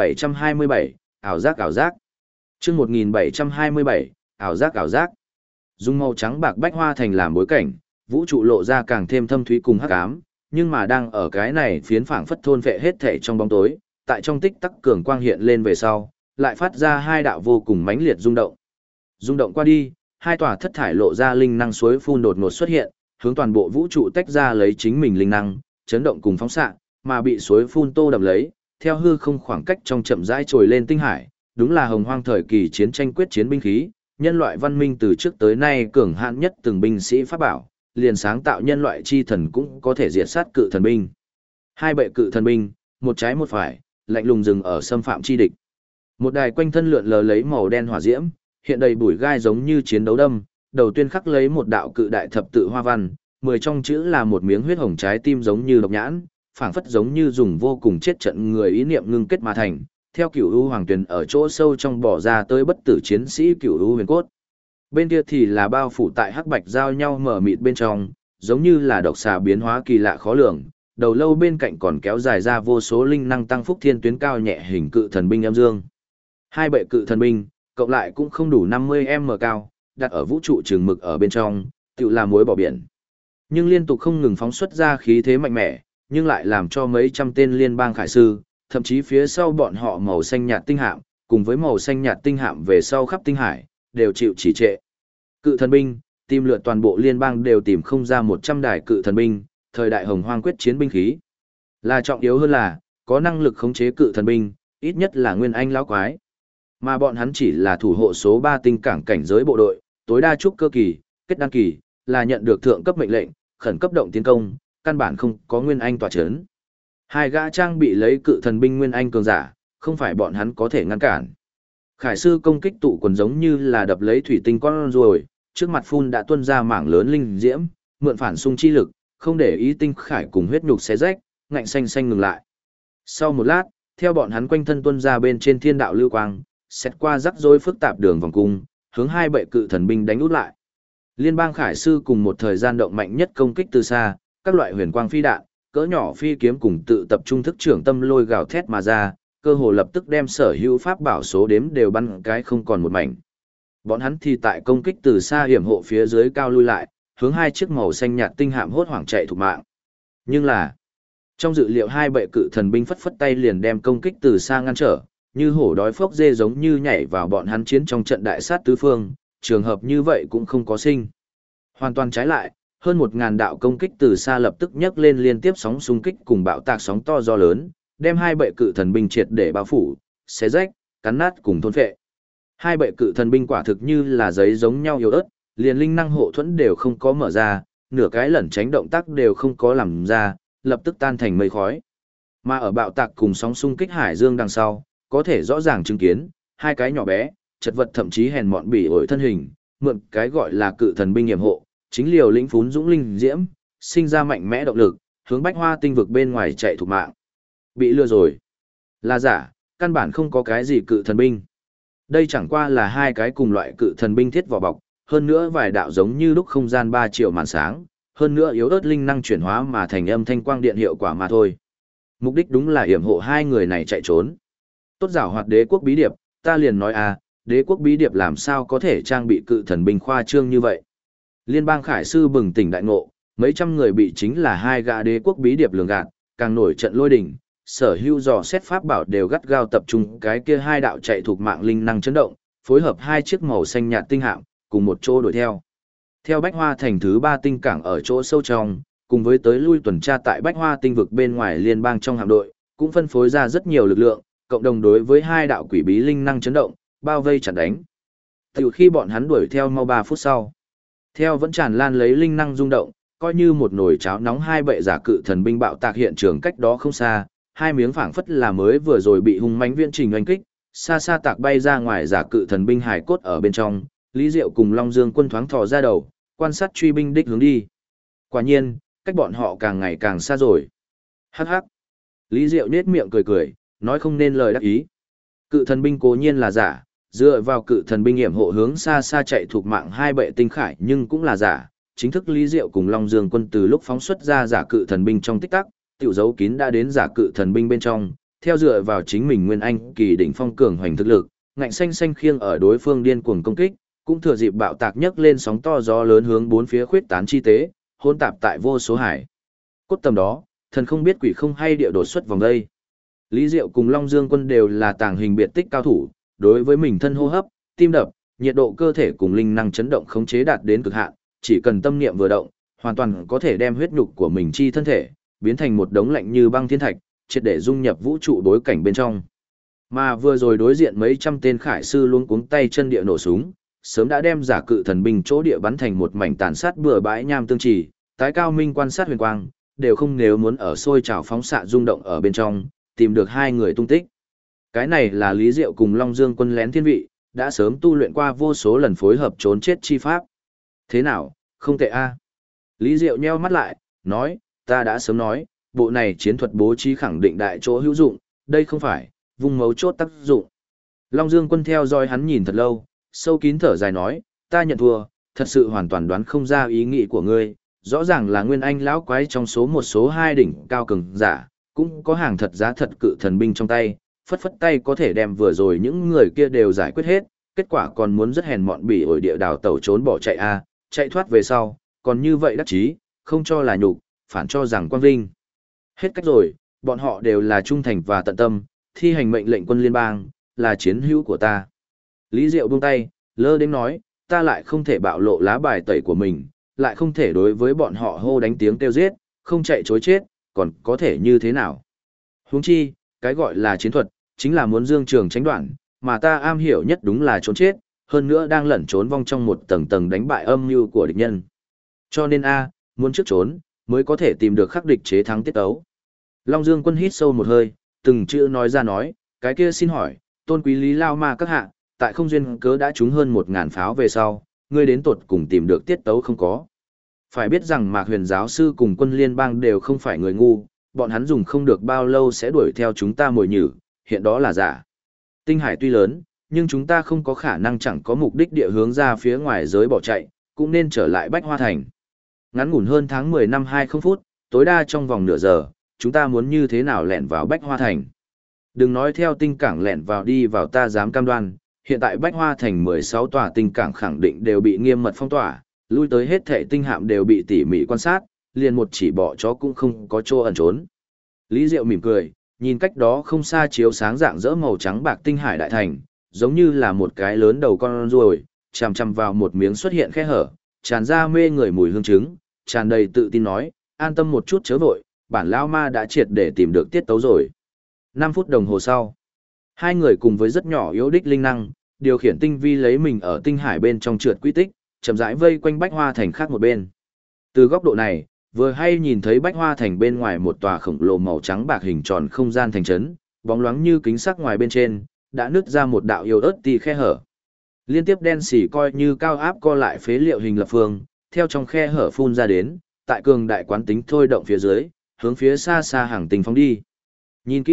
1727, ảo giác ảo giác. Chương 1727, ảo giác ảo giác. Dùng màu trắng bạc bách hoa thành làm bối cảnh, vũ trụ lộ ra càng thêm thâm thúy cùng hắc ám, nhưng mà đang ở cái này phiến phảng phất thôn vệ hết thể trong bóng tối, tại trong tích tắc cường quang hiện lên về sau, lại phát ra hai đạo vô cùng mãnh liệt rung động. Rung động qua đi, hai tòa thất thải lộ ra linh năng suối phun đột ngột xuất hiện, hướng toàn bộ vũ trụ tách ra lấy chính mình linh năng, chấn động cùng phóng xạ, mà bị suối phun tô đập lấy, theo hư không khoảng cách trong chậm rãi trồi lên tinh hải, đúng là hồng hoang thời kỳ chiến tranh quyết chiến binh khí, nhân loại văn minh từ trước tới nay cường hãn nhất từng binh sĩ pháp bảo, liền sáng tạo nhân loại chi thần cũng có thể diệt sát cự thần binh. Hai bệ cự thần binh, một trái một phải, lạnh lùng dừng ở xâm phạm chi địch. Một đài quanh thân lượn lờ lấy màu đen hỏa diễm, hiện đầy bụi gai giống như chiến đấu đâm, đầu tuyên khắc lấy một đạo cự đại thập tự hoa văn, 10 trong chữ là một miếng huyết hồng trái tim giống như độc nhãn, phảng phất giống như dùng vô cùng chết trận người ý niệm ngưng kết mà thành. Theo Cửu U Hoàng Tuyền ở chỗ sâu trong bỏ ra tới bất tử chiến sĩ Cửu U Huyền Cốt. Bên kia thì là bao phủ tại hắc bạch giao nhau mở mịt bên trong, giống như là độc xà biến hóa kỳ lạ khó lường. Đầu lâu bên cạnh còn kéo dài ra vô số linh năng tăng phúc thiên tuyến cao nhẹ hình cự thần binh âm dương. Hai bệ cự thần binh, cộng lại cũng không đủ 50m cao, đặt ở vũ trụ trường mực ở bên trong, tự là muối bỏ biển. Nhưng liên tục không ngừng phóng xuất ra khí thế mạnh mẽ, nhưng lại làm cho mấy trăm tên liên bang khải sư, thậm chí phía sau bọn họ màu xanh nhạt tinh hạm, cùng với màu xanh nhạt tinh hạm về sau khắp tinh hải, đều chịu chỉ trệ. Cự thần binh, tìm lượt toàn bộ liên bang đều tìm không ra 100 đài cự thần binh, thời đại hồng hoang quyết chiến binh khí. Là trọng yếu hơn là, có năng lực khống chế cự thần binh, ít nhất là nguyên anh lão quái. Mà bọn hắn chỉ là thủ hộ số 3 tinh cảng cảnh giới bộ đội, tối đa trúc cơ kỳ, kết đăng kỳ, là nhận được thượng cấp mệnh lệnh, khẩn cấp động tiến công, căn bản không có nguyên anh tỏa chấn. Hai gã trang bị lấy cự thần binh nguyên anh cường giả, không phải bọn hắn có thể ngăn cản. Khải sư công kích tụ quần giống như là đập lấy thủy tinh con ruồi, trước mặt phun đã tuôn ra mảng lớn linh diễm, mượn phản xung chi lực, không để ý tinh khải cùng huyết nhục xé rách, ngạnh xanh xanh ngừng lại. Sau một lát, theo bọn hắn quanh thân tuôn ra bên trên thiên đạo lưu quang, xét qua rắc rối phức tạp đường vòng cung, hướng hai bệ cự thần binh đánh út lại. Liên bang khải sư cùng một thời gian động mạnh nhất công kích từ xa, các loại huyền quang phi đạn, cỡ nhỏ phi kiếm cùng tự tập trung thức trưởng tâm lôi gào thét mà ra, cơ hồ lập tức đem sở hữu pháp bảo số đếm đều bắn cái không còn một mảnh. Bọn hắn thì tại công kích từ xa hiểm hộ phía dưới cao lui lại, hướng hai chiếc màu xanh nhạt tinh hạm hốt hoảng chạy thục mạng. Nhưng là, trong dự liệu hai bệ cự thần binh phất phất tay liền đem công kích từ xa ngăn trở, như hổ đói phốc dê giống như nhảy vào bọn hắn chiến trong trận đại sát tứ phương, trường hợp như vậy cũng không có sinh. Hoàn toàn trái lại, hơn 1000 đạo công kích từ xa lập tức nhấc lên liên tiếp sóng xung kích cùng bạo tạc sóng to gió lớn, đem hai bệ cự thần binh triệt để bao phủ, xé rách, cắn nát cùng thôn phệ. Hai bệ cự thần binh quả thực như là giấy giống nhau yếu ớt, liền linh năng hộ thuẫn đều không có mở ra, nửa cái lẩn tránh động tác đều không có làm ra, lập tức tan thành mây khói. Mà ở bạo tạc cùng sóng xung kích hải dương đằng sau, có thể rõ ràng chứng kiến, hai cái nhỏ bé, chật vật thậm chí hèn mọn bỉ ổi thân hình, mượn cái gọi là cự thần binh nghiệm hộ, chính liều lĩnh phún dũng linh diễm, sinh ra mạnh mẽ động lực, hướng bách hoa tinh vực bên ngoài chạy thục mạng. Bị lừa rồi. Là giả, căn bản không có cái gì cự thần binh. Đây chẳng qua là hai cái cùng loại cự thần binh thiết vỏ bọc, hơn nữa vài đạo giống như lúc không gian 3 triệu màn sáng, hơn nữa yếu ớt linh năng chuyển hóa mà thành âm thanh quang điện hiệu quả mà thôi. Mục đích đúng là yểm hộ hai người này chạy trốn. Tốt giảo hoạt đế quốc bí điệp, ta liền nói đế quốc bí điệp làm sao có thể trang bị cự thần binh khoa trương như vậy. Liên bang khải sư bừng tỉnh đại ngộ, mấy trăm người bị chính là hai gã đế quốc bí điệp lường gạt, càng nổi trận lôi đình, sở hữu dò xét pháp bảo đều gắt gao tập trung cái kia hai đạo chạy thuộc mạng linh năng chấn động, phối hợp hai chiếc màu xanh nhạt tinh hạm, cùng một chỗ đuổi theo. Theo Bách Hoa thành thứ 3 tinh cảng ở chỗ sâu trong, cùng với tới lui tuần tra tại Bách Hoa tinh vực bên ngoài liên bang trong hạm đội, cũng phân phối ra rất nhiều lực lượng, cộng đồng đối với hai đạo quỷ bí linh năng chấn động, bao vây chặn đánh. Từ khi bọn hắn đuổi theo mau 3 phút sau, theo vẫn tràn lan lấy linh năng rung động, coi như một nồi cháo nóng hai bệ giả cự thần binh bạo tạc hiện trường cách đó không xa, hai miếng phảng phất là mới vừa rồi bị hung mãnh viễn trình oanh kích, xa xa tạc bay ra ngoài giả cự thần binh hải cốt ở bên trong, Lý Diệu cùng Long Dương Quân thoáng thò ra đầu, quan sát truy binh đích hướng đi. Quả nhiên, cách bọn họ càng ngày càng xa rồi. Hắc hắc. Lý Diệu nhếch miệng cười cười, nói không nên lời đắc ý. Cự thần binh cố nhiên là giả, dựa vào cự thần binh hiểm hộ hướng xa xa chạy thuộc mạng hai bệ tinh khải nhưng cũng là giả. Chính thức Lý Diệu cùng Long Dương Quân từ lúc phóng xuất ra giả cự thần binh trong tích tắc, tiểu dấu kín đã đến giả cự thần binh bên trong, theo dựa vào chính mình nguyên anh kỳ đỉnh phong cường hoành thực lực, ngạnh xanh xanh khiêng ở đối phương điên cuồng công kích, cũng thừa dịp bạo tạc nhấc lên sóng to gió lớn hướng bốn phía khuyết tán chi tế, hỗn tạp tại vô số hải. Cốt tầm đó, thần không biết quỷ không hay địa đột xuất vòng đây. Lý Diệu cùng Long Dương Quân đều là tàng hình biệt tích cao thủ, đối với mình thân hô hấp, tim đập, nhiệt độ cơ thể cùng linh năng chấn động khống chế đạt đến cực hạn, chỉ cần tâm niệm vừa động, hoàn toàn có thể đem huyết nhục của mình chi thân thể biến thành một đống lạnh như băng thiên thạch, triệt để dung nhập vũ trụ đối cảnh bên trong. Mà vừa rồi đối diện mấy trăm tên khải sư luống cuống tay chân địa nổ súng, sớm đã đem giả cự thần binh chỗ địa bắn thành một mảnh tàn sát bừa bãi nham tương trì, tái cao minh quan sát huyền quang, đều không nếu muốn ở sôi trào phóng xạ rung động ở bên trong, tìm được hai người tung tích. Cái này là Lý Diệu cùng Long Dương Quân lén thiên vị, đã sớm tu luyện qua vô số lần phối hợp trốn chết chi pháp. Thế nào, không tệ a. Lý Diệu nheo mắt lại, nói, ta đã sớm nói, bộ này chiến thuật bố trí khẳng định đại chỗ hữu dụng, đây không phải, vùng mấu chốt tác dụng. Long Dương Quân theo dõi hắn nhìn thật lâu, sâu kín thở dài nói, ta nhận thua, thật sự hoàn toàn đoán không ra ý nghĩ của ngươi, rõ ràng là nguyên anh lão quái trong số một số hai đỉnh cao cường giả, cũng có hàng thật giá thật cự thần binh trong tay, phất phất tay có thể đem vừa rồi những người kia đều giải quyết hết, kết quả còn muốn rất hèn mọn bỉ ổi địa đào tẩu trốn bỏ chạy chạy thoát về sau, còn như vậy đắc chí, không cho là nhục, phản cho rằng quang vinh. Hết cách rồi, bọn họ đều là trung thành và tận tâm, thi hành mệnh lệnh quân liên bang, là chiến hữu của ta. Lý Diệu buông tay, lơ đến nói, ta lại không thể bạo lộ lá bài tẩy của mình, lại không thể đối với bọn họ hô đánh tiếng kêu giết, không chạy chối chết, còn có thể như thế nào. Huống chi, cái gọi là chiến thuật, chính là muốn dương trường tránh đoạn, mà ta am hiểu nhất đúng là trốn chết, hơn nữa đang lẩn trốn vong trong một tầng tầng đánh bại âm mưu của địch nhân. Cho nên muốn trước trốn, mới có thể tìm được khắc địch chế thắng tiết ấu. Long Dương Quân hít sâu một hơi, từng chữ nói ra nói, cái kia xin hỏi, tôn quý Lý Lao Ma các hạ, tại không duyên cớ đã trúng hơn 1000 pháo về sau, ngươi đến tột cùng tìm được tiết tấu không có. Phải biết rằng Mạc Huyền giáo sư cùng quân liên bang đều không phải người ngu, bọn hắn dùng không được bao lâu sẽ đuổi theo chúng ta mồi nhử, hiện đó là giả. Tinh hải tuy lớn, nhưng chúng ta không có khả năng chẳng có mục đích địa hướng ra phía ngoài giới bỏ chạy, cũng nên trở lại Bách Hoa Thành. Ngắn ngủn hơn tháng 10 năm 20 phút, tối đa trong vòng nửa giờ, chúng ta muốn như thế nào lẻn vào Bách Hoa Thành. Đừng nói theo tinh cảng lẻn vào đi vào ta dám cam đoan, hiện tại Bách Hoa Thành 16 tòa tinh cảng khẳng định đều bị nghiêm mật phong tỏa, lui tới hết thảy tinh hạm đều bị tỉ mỉ quan sát, liền một chỉ bọ chó cũng không có chỗ ẩn trốn. Lý Diệu mỉm cười, nhìn cách đó không xa chiếu sáng dạng dỡ màu trắng bạc tinh hải đại thành, giống như là một cái lớn đầu con ruồi, chằm chằm vào một miếng xuất hiện khe hở, tràn ra mê người mùi hương trứng, tràn đầy tự tin nói, an tâm một chút chớ vội, bản lão ma đã triệt để tìm được tiết tấu rồi. 5 phút đồng hồ sau, hai người cùng với rất nhỏ yếu đích linh năng, điều khiển tinh vi lấy mình ở tinh hải bên trong trượt quy tích, chậm rãi vây quanh Bách Hoa Thành khác một bên. Từ góc độ này, vừa hay nhìn thấy Bách Hoa Thành bên ngoài một tòa khổng lồ màu trắng bạc hình tròn không gian thành trấn, bóng loáng như kính sắc ngoài bên trên, đã nứt ra một đạo yếu ớt tì khe hở. Liên tiếp đen xỉ coi như cao áp co lại phế liệu hình lập phương, theo trong khe hở phun ra đến, tại cường đại quán tính thôi động phía dưới, hướng phía xa xa hàng tinh phóng đi. Nhìn kỹ lại,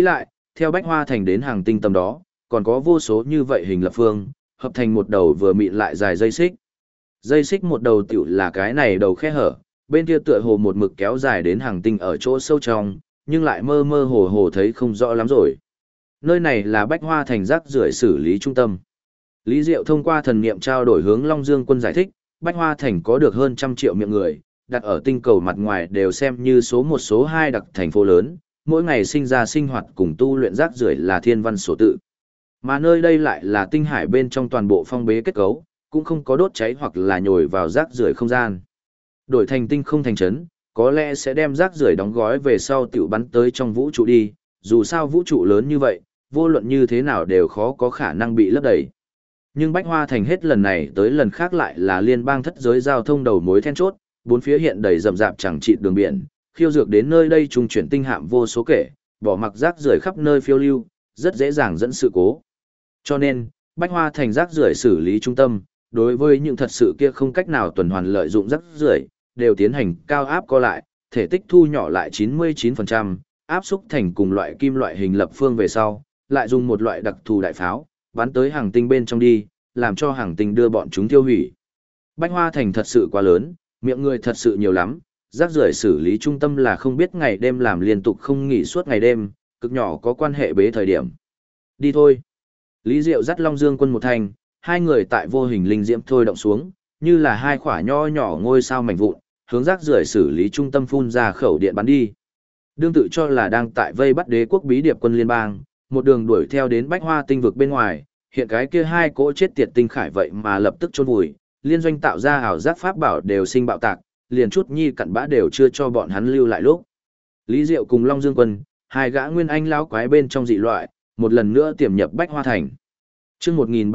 theo Bách Hoa Thành đến Hàng Tinh tầm đó, còn có vô số như vậy hình lập phương, hợp thành một đầu vừa mịn lại dài dây xích. Dây xích một đầu tiểu là cái này đầu khe hở, bên kia tựa hồ một mực kéo dài đến Hàng Tinh ở chỗ sâu trong, nhưng lại mơ mơ hồ hồ thấy không rõ lắm rồi. Nơi này là Bách Hoa Thành rác rưởi xử lý trung tâm. Lý Diệu thông qua thần niệm trao đổi hướng Long Dương Quân giải thích, Bách Hoa Thành có được hơn 100 triệu miệng người, đặt ở tinh cầu mặt ngoài đều xem như số một số hai đặc thành phố lớn, mỗi ngày sinh ra sinh hoạt cùng tu luyện rác rưởi là thiên văn sổ tự. Mà nơi đây lại là tinh hải bên trong toàn bộ phong bế kết cấu, cũng không có đốt cháy hoặc là nhồi vào rác rưởi không gian. Đổi thành tinh không thành trấn, có lẽ sẽ đem rác rưởi đóng gói về sau tiểu bắn tới trong vũ trụ đi, dù sao vũ trụ lớn như vậy, vô luận như thế nào đều khó có khả năng bị lấp đầy. Nhưng Bách Hoa Thành hết lần này tới lần khác lại là liên bang thất giới giao thông đầu mối then chốt, bốn phía hiện đầy rậm rạp chẳng chịt đường biển, khiêu dược đến nơi đây trung chuyển tinh hạm vô số kể, bỏ mặc rác rưởi khắp nơi phiêu lưu, rất dễ dàng dẫn sự cố. Cho nên, Bách Hoa Thành rác rưởi xử lý trung tâm, đối với những thật sự kia không cách nào tuần hoàn lợi dụng rác rưởi, đều tiến hành cao áp co lại, thể tích thu nhỏ lại 99%, áp xúc thành cùng loại kim loại hình lập phương về sau, lại dùng một loại đặc thù đại pháo, bắn tới Hàng Tinh bên trong đi, làm cho Hàng Tinh đưa bọn chúng tiêu hủy. Bách Hoa Thành thật sự quá lớn, miệng người thật sự nhiều lắm, rác rưởi xử lý trung tâm là không biết ngày đêm làm liên tục không nghỉ suốt ngày đêm, cực nhỏ có quan hệ bế thời điểm. Đi thôi. Lý Diệu dắt Long Dương Quân một thành, hai người tại vô hình linh diễm thôi động xuống, như là hai quả nho nhỏ ngôi sao mảnh vụn, hướng rác rưởi xử lý trung tâm phun ra khẩu điện bắn đi. Đương tự cho là đang tại vây bắt đế quốc bí điệp quân liên bang, một đường đuổi theo đến Bách Hoa tinh vực bên ngoài, hiện cái kia hai cỗ chết tiệt tinh khải vậy mà lập tức chôn vùi, liên doanh tạo ra ảo giác pháp bảo đều sinh bạo tạc, liền chút nhi cặn bã đều chưa cho bọn hắn lưu lại lúc. Lý Diệu cùng Long Dương Quân, hai gã nguyên anh lão quái bên trong dị loại, một lần nữa tiềm nhập Bách Hoa Thành. Chương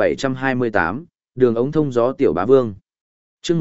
1728, đường ống thông gió tiểu bá vương. Chương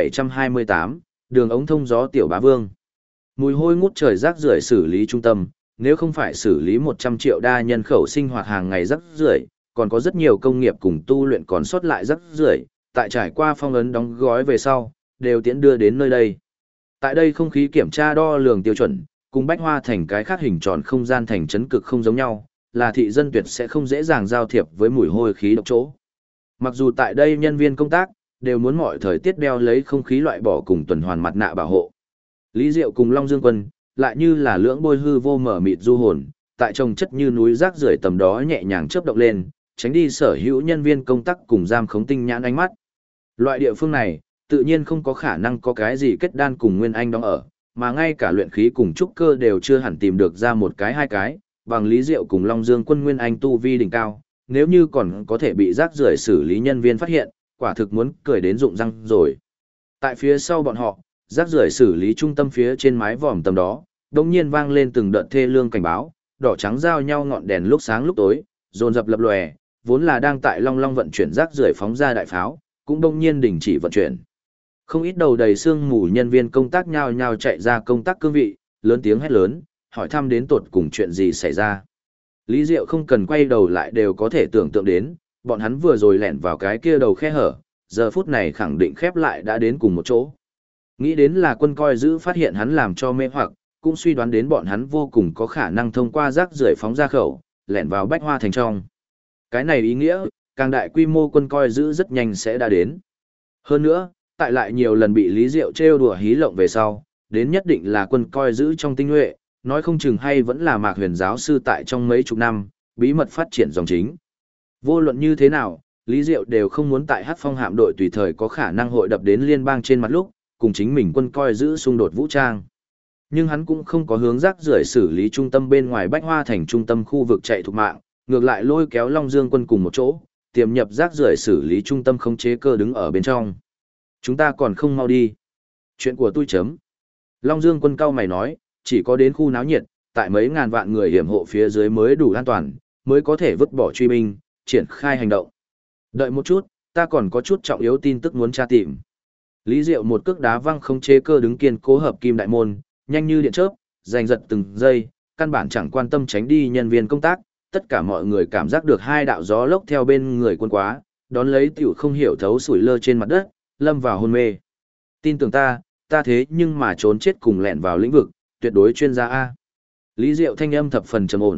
1728, đường ống thông gió tiểu bá vương. Mùi hôi ngút trời rác rưởi xử lý trung tâm, nếu không phải xử lý 100 triệu đa nhân khẩu sinh hoạt hàng ngày rác rưởi, còn có rất nhiều công nghiệp cùng tu luyện còn sót lại rác rưởi, tại trải qua phong ấn đóng gói về sau, đều tiễn đưa đến nơi đây. Tại đây không khí kiểm tra đo lường tiêu chuẩn, cùng Bách Hoa Thành cái khác hình tròn không gian thành trấn cực không giống nhau, là thị dân tuyệt sẽ không dễ dàng giao thiệp với mùi hôi khí độc chỗ. Mặc dù tại đây nhân viên công tác đều muốn mọi thời tiết đeo lấy không khí loại bỏ cùng tuần hoàn mặt nạ bảo hộ. Lý Diệu cùng Long Dương Quân lại như là lưỡng bôi hư vô mở mịt du hồn, tại trồng chất như núi rác rưởi tầm đó nhẹ nhàng chớp động lên, tránh đi sở hữu nhân viên công tác cùng giam khống tinh nhãn ánh mắt. Loại địa phương này, tự nhiên không có khả năng có cái gì kết đan cùng nguyên anh đóng ở, mà ngay cả luyện khí cùng trúc cơ đều chưa hẳn tìm được ra một cái hai cái, bằng Lý Diệu cùng Long Dương Quân nguyên anh tu vi đỉnh cao, nếu như còn có thể bị rác rưởi xử lý nhân viên phát hiện, quả thực muốn cười đến rụng răng rồi. Tại phía sau bọn họ, rác rưởi xử lý trung tâm phía trên mái vòm tầm đó, đột nhiên vang lên từng đợt thê lương cảnh báo, đỏ trắng giao nhau ngọn đèn lúc sáng lúc tối, dồn dập lập lòe, vốn là đang tại long long vận chuyển rác rưởi phóng ra đại pháo, cũng đột nhiên đình chỉ vận chuyển. Không ít đầu đầy sương mù nhân viên công tác nhao nhao chạy ra công tác cương vị, lớn tiếng hét lớn, hỏi thăm đến tột cùng chuyện gì xảy ra. Lý Diệu không cần quay đầu lại đều có thể tưởng tượng đến, bọn hắn vừa rồi lẻn vào cái kia đầu khe hở, giờ phút này khẳng định khép lại đã đến cùng một chỗ. Nghĩ đến là quân coi giữ phát hiện hắn làm cho mê hoặc, cũng suy đoán đến bọn hắn vô cùng có khả năng thông qua rác rưởi phóng ra khẩu, lẻn vào Bách Hoa Thành trong. Cái này ý nghĩa, càng đại quy mô quân coi giữ rất nhanh sẽ đã đến. Hơn nữa, tại lại nhiều lần bị Lý Diệu trêu đùa hí lộng về sau, đến nhất định là quân coi giữ trong tinh nhuệ, nói không chừng hay vẫn là Mạc Huyền giáo sư tại trong mấy chục năm, bí mật phát triển dòng chính. Vô luận như thế nào, Lý Diệu đều không muốn tại Hắc Phong hạm đội tùy thời có khả năng hội đập đến liên bang trên mặt lúc, cùng chính mình quân coi giữ xung đột vũ trang. Nhưng hắn cũng không có hướng rác rưởi xử lý trung tâm bên ngoài Bách Hoa Thành trung tâm khu vực chạy thục mạng, ngược lại lôi kéo Long Dương Quân cùng một chỗ, tiềm nhập rác rưởi xử lý trung tâm khống chế cơ đứng ở bên trong. Chúng ta còn không mau đi. Chuyện của tôi chấm. Long Dương Quân cao mày nói, chỉ có đến khu náo nhiệt, tại mấy ngàn vạn người hiểm hộ phía dưới mới đủ an toàn, mới có thể vứt bỏ truy binh, triển khai hành động. Đợi một chút, ta còn có chút trọng yếu tin tức muốn tra tìm. Lý Diệu một cước đá văng khống chế cơ đứng kiên cố hợp kim đại môn, nhanh như điện chớp, giành giật từng giây, căn bản chẳng quan tâm tránh đi nhân viên công tác, tất cả mọi người cảm giác được hai đạo gió lốc theo bên người quân quá, đón lấy tiểu không hiểu thấu sủi lơ trên mặt đất, lâm vào hôn mê. Tin tưởng ta thế nhưng mà trốn chết cùng lẹn vào lĩnh vực, tuyệt đối chuyên gia A. Lý Diệu thanh âm thập phần trầm ổn,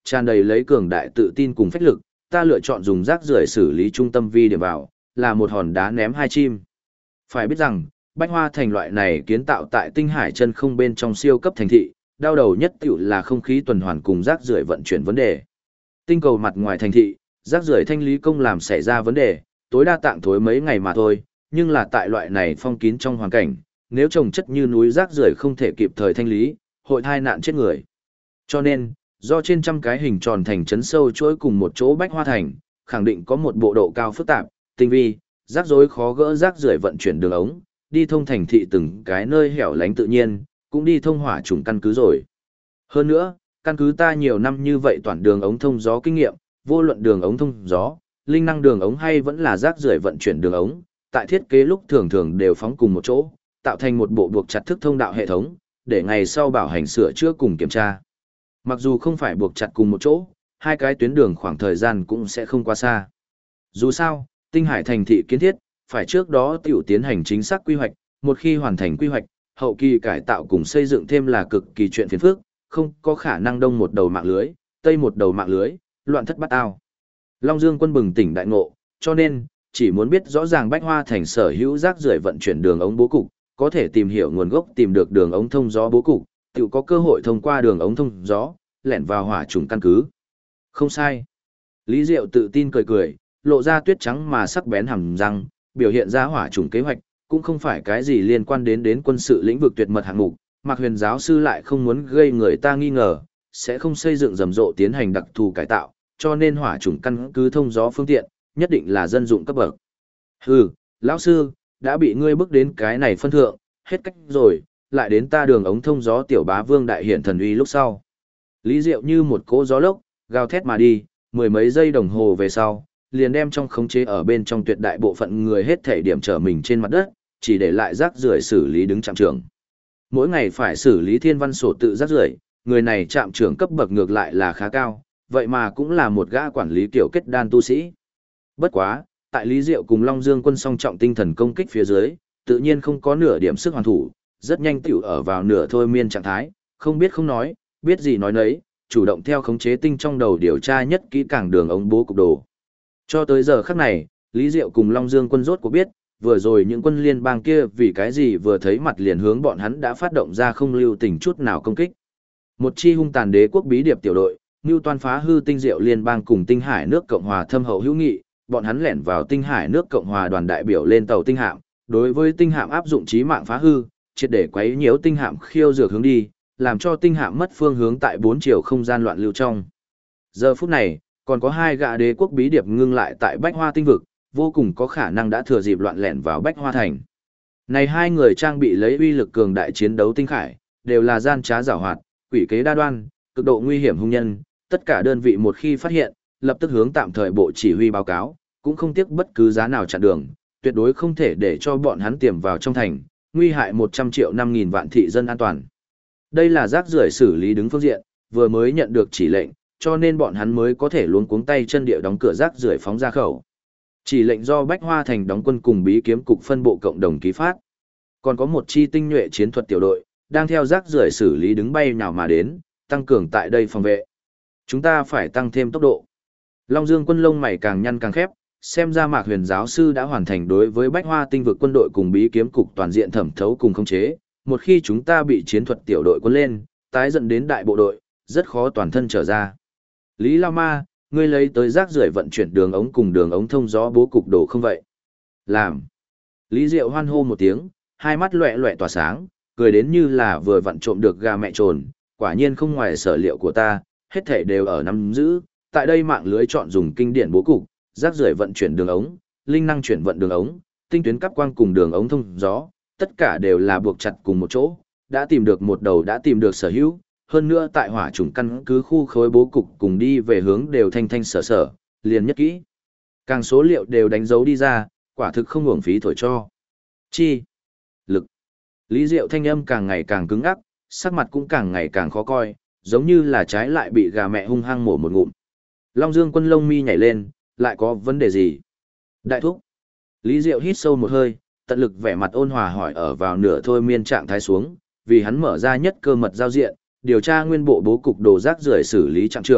tràn đầy lấy cường đại tự tin cùng phách lực, ta lựa chọn dùng rác rưởi xử lý trung tâm vi điểm vào, là một hòn đá ném hai chim. Phải biết rằng, Bách Hoa Thành loại này kiến tạo tại tinh hải chân không bên trong siêu cấp thành thị, đau đầu nhất tiểu là không khí tuần hoàn cùng rác rưởi vận chuyển vấn đề. Tinh cầu mặt ngoài thành thị, rác rưởi thanh lý công làm xảy ra vấn đề, tối đa tạng thối mấy ngày mà thôi, nhưng là tại loại này phong kín trong hoàn cảnh, nếu trồng chất như núi rác rưởi không thể kịp thời thanh lý, hội thai nạn chết người. Cho nên, do trên trăm cái hình tròn thành trấn sâu chuỗi cùng một chỗ Bách Hoa Thành, khẳng định có một bộ độ cao phức tạp, tinh vi, rắc rối khó gỡ rác rưởi vận chuyển đường ống, đi thông thành thị từng cái nơi hẻo lánh tự nhiên, cũng đi thông hỏa trùng căn cứ rồi. Hơn nữa, căn cứ ta nhiều năm như vậy toàn đường ống thông gió kinh nghiệm, vô luận đường ống thông gió, linh năng đường ống hay vẫn là rác rưởi vận chuyển đường ống, tại thiết kế lúc thường thường đều phóng cùng một chỗ, tạo thành một bộ buộc chặt thức thông đạo hệ thống, để ngày sau bảo hành sửa chữa cùng kiểm tra. Mặc dù không phải buộc chặt cùng một chỗ, hai cái tuyến đường khoảng thời gian cũng sẽ không quá xa. Dù sao, tinh hải thành thị kiến thiết, phải trước đó tiểu tiến hành chính xác quy hoạch, một khi hoàn thành quy hoạch, hậu kỳ cải tạo cùng xây dựng thêm là cực kỳ chuyện phiền phức, không có khả năng đông một đầu mạng lưới, tây một đầu mạng lưới, loạn thất bát ao. Long Dương Quân bừng tỉnh đại ngộ, cho nên, chỉ muốn biết rõ ràng Bách Hoa Thành sở hữu rác rưởi vận chuyển đường ống bố cục, có thể tìm hiểu nguồn gốc tìm được đường ống thông gió bố cục, tự có cơ hội thông qua đường ống thông gió, lẻn vào hỏa trùng căn cứ. Không sai. Lý Diệu tự tin cười cười, lộ ra tuyết trắng mà sắc bén hàm răng, biểu hiện ra hỏa trùng kế hoạch, cũng không phải cái gì liên quan đến quân sự lĩnh vực tuyệt mật hạng mục, Mạc Huyền giáo sư lại không muốn gây người ta nghi ngờ, sẽ không xây dựng rầm rộ tiến hành đặc thù cải tạo, cho nên hỏa trùng căn cứ thông gió phương tiện, nhất định là dân dụng cấp bậc. Hừ, lão sư, đã bị ngươi bước đến cái này phân thượng, hết cách rồi, lại đến ta đường ống thông gió tiểu bá vương đại hiển thần uy lúc sau. Lý Diệu như một cỗ gió lốc, gào thét mà đi, mười mấy giây đồng hồ về sau, liền đem trong khống chế ở bên trong tuyệt đại bộ phận người hết thể điểm trở mình trên mặt đất, chỉ để lại rác rưởi xử lý đứng trạm trưởng. Mỗi ngày phải xử lý thiên văn sổ tự rác rưởi, người này trạm trưởng cấp bậc ngược lại là khá cao, vậy mà cũng là một gã quản lý kiểu kết đan tu sĩ. Bất quá, tại Lý Diệu cùng Long Dương Quân song trọng tinh thần công kích phía dưới, tự nhiên không có nửa điểm sức hoàn thủ, rất nhanh tiểu ở vào nửa thôi miên trạng thái, không biết không nói, biết gì nói nấy, chủ động theo khống chế tinh trong đầu điều tra nhất kỹ càng đường ống bố cục đồ. Cho tới giờ khắc này, Lý Diệu cùng Long Dương Quân rốt cuộc biết, vừa rồi những quân liên bang kia vì cái gì vừa thấy mặt liền hướng bọn hắn đã phát động ra không lưu tình chút nào công kích. Một chi hung tàn đế quốc bí điệp tiểu đội, mưu toan phá hư tinh diệu liên bang cùng tinh hải nước Cộng hòa thâm hậu hữu nghị, bọn hắn lẻn vào tinh hải nước Cộng hòa đoàn đại biểu lên tàu tinh hạm, đối với tinh hạm áp dụng chí mạng phá hư, triệt để quấy nhiễu tinh hạm khiêu dược hướng đi, làm cho tinh hạm mất phương hướng tại 4 chiều không gian loạn lưu trong. Giờ phút này, còn có hai gã đế quốc bí điệp ngưng lại tại Bách Hoa tinh vực, vô cùng có khả năng đã thừa dịp loạn lẻn vào Bách Hoa thành. Này hai người trang bị lấy uy lực cường đại chiến đấu tinh khải, đều là gian trá giảo hoạt, quỷ kế đa đoan, cực độ nguy hiểm hung nhân, tất cả đơn vị một khi phát hiện, lập tức hướng tạm thời bộ chỉ huy báo cáo, cũng không tiếc bất cứ giá nào chặn đường, tuyệt đối không thể để cho bọn hắn tiềm vào trong thành, nguy hại 100 triệu 5.000 vạn thị dân an toàn. Đây là rác rưởi xử lý đứng phương diện, vừa mới nhận được chỉ lệnh, cho nên bọn hắn mới có thể luống cuống tay chân địa đóng cửa rác rưởi phóng ra khẩu. Chỉ lệnh do Bách Hoa thành đóng quân cùng bí kiếm cục phân bộ cộng đồng ký phát. Còn có một chi tinh nhuệ chiến thuật tiểu đội, đang theo rác rưởi xử lý đứng bay nhào mà đến, tăng cường tại đây phòng vệ. Chúng ta phải tăng thêm tốc độ. Long Dương Quân lông mày càng nhăn càng khép, xem ra Mạc Huyền giáo sư đã hoàn thành đối với Bách Hoa tinh vực quân đội cùng bí kiếm cục toàn diện thẩm thấu cùng khống chế, một khi chúng ta bị chiến thuật tiểu đội quân lên, tái dẫn đến đại bộ đội, rất khó toàn thân trở ra. Lý Lao Ma, ngươi lấy tới rác rưởi vận chuyển đường ống cùng đường ống thông gió bố cục đồ không vậy? Làm. Lý Diệu hoan hô một tiếng, hai mắt loẹ loẹ tỏa sáng, cười đến như là vừa vặn trộm được gà mẹ trồn, quả nhiên không ngoài sở liệu của ta, hết thảy đều ở nắm giữ, tại đây mạng lưới chọn dùng kinh điển bố cục, rác rưởi vận chuyển đường ống, linh năng chuyển vận đường ống, tinh tuyến cáp quang cùng đường ống thông gió, tất cả đều là buộc chặt cùng một chỗ, đã tìm được một đầu đã tìm được sở hữu, hơn nữa tại hỏa chủng căn cứ khu khối bố cục cùng đi về hướng đều thanh thanh sở sở, liền nhất kỹ. Càng số liệu đều đánh dấu đi ra, quả thực không uổng phí thổi cho. Chi? Lực. Lý Diệu thanh âm càng ngày càng cứng ngắc, sắc mặt cũng càng ngày càng khó coi, giống như là trái lại bị gà mẹ hung hăng mổ một ngụm. Long Dương Quân lông mi nhảy lên, lại có vấn đề gì? Đại thúc. Lý Diệu hít sâu một hơi, tận lực vẻ mặt ôn hòa hỏi ở vào nửa thôi miên trạng thái xuống, vì hắn mở ra nhất cơ mật giao diện, điều tra nguyên bộ bố cục đồ rác rưởi xử lý trạm trưởng,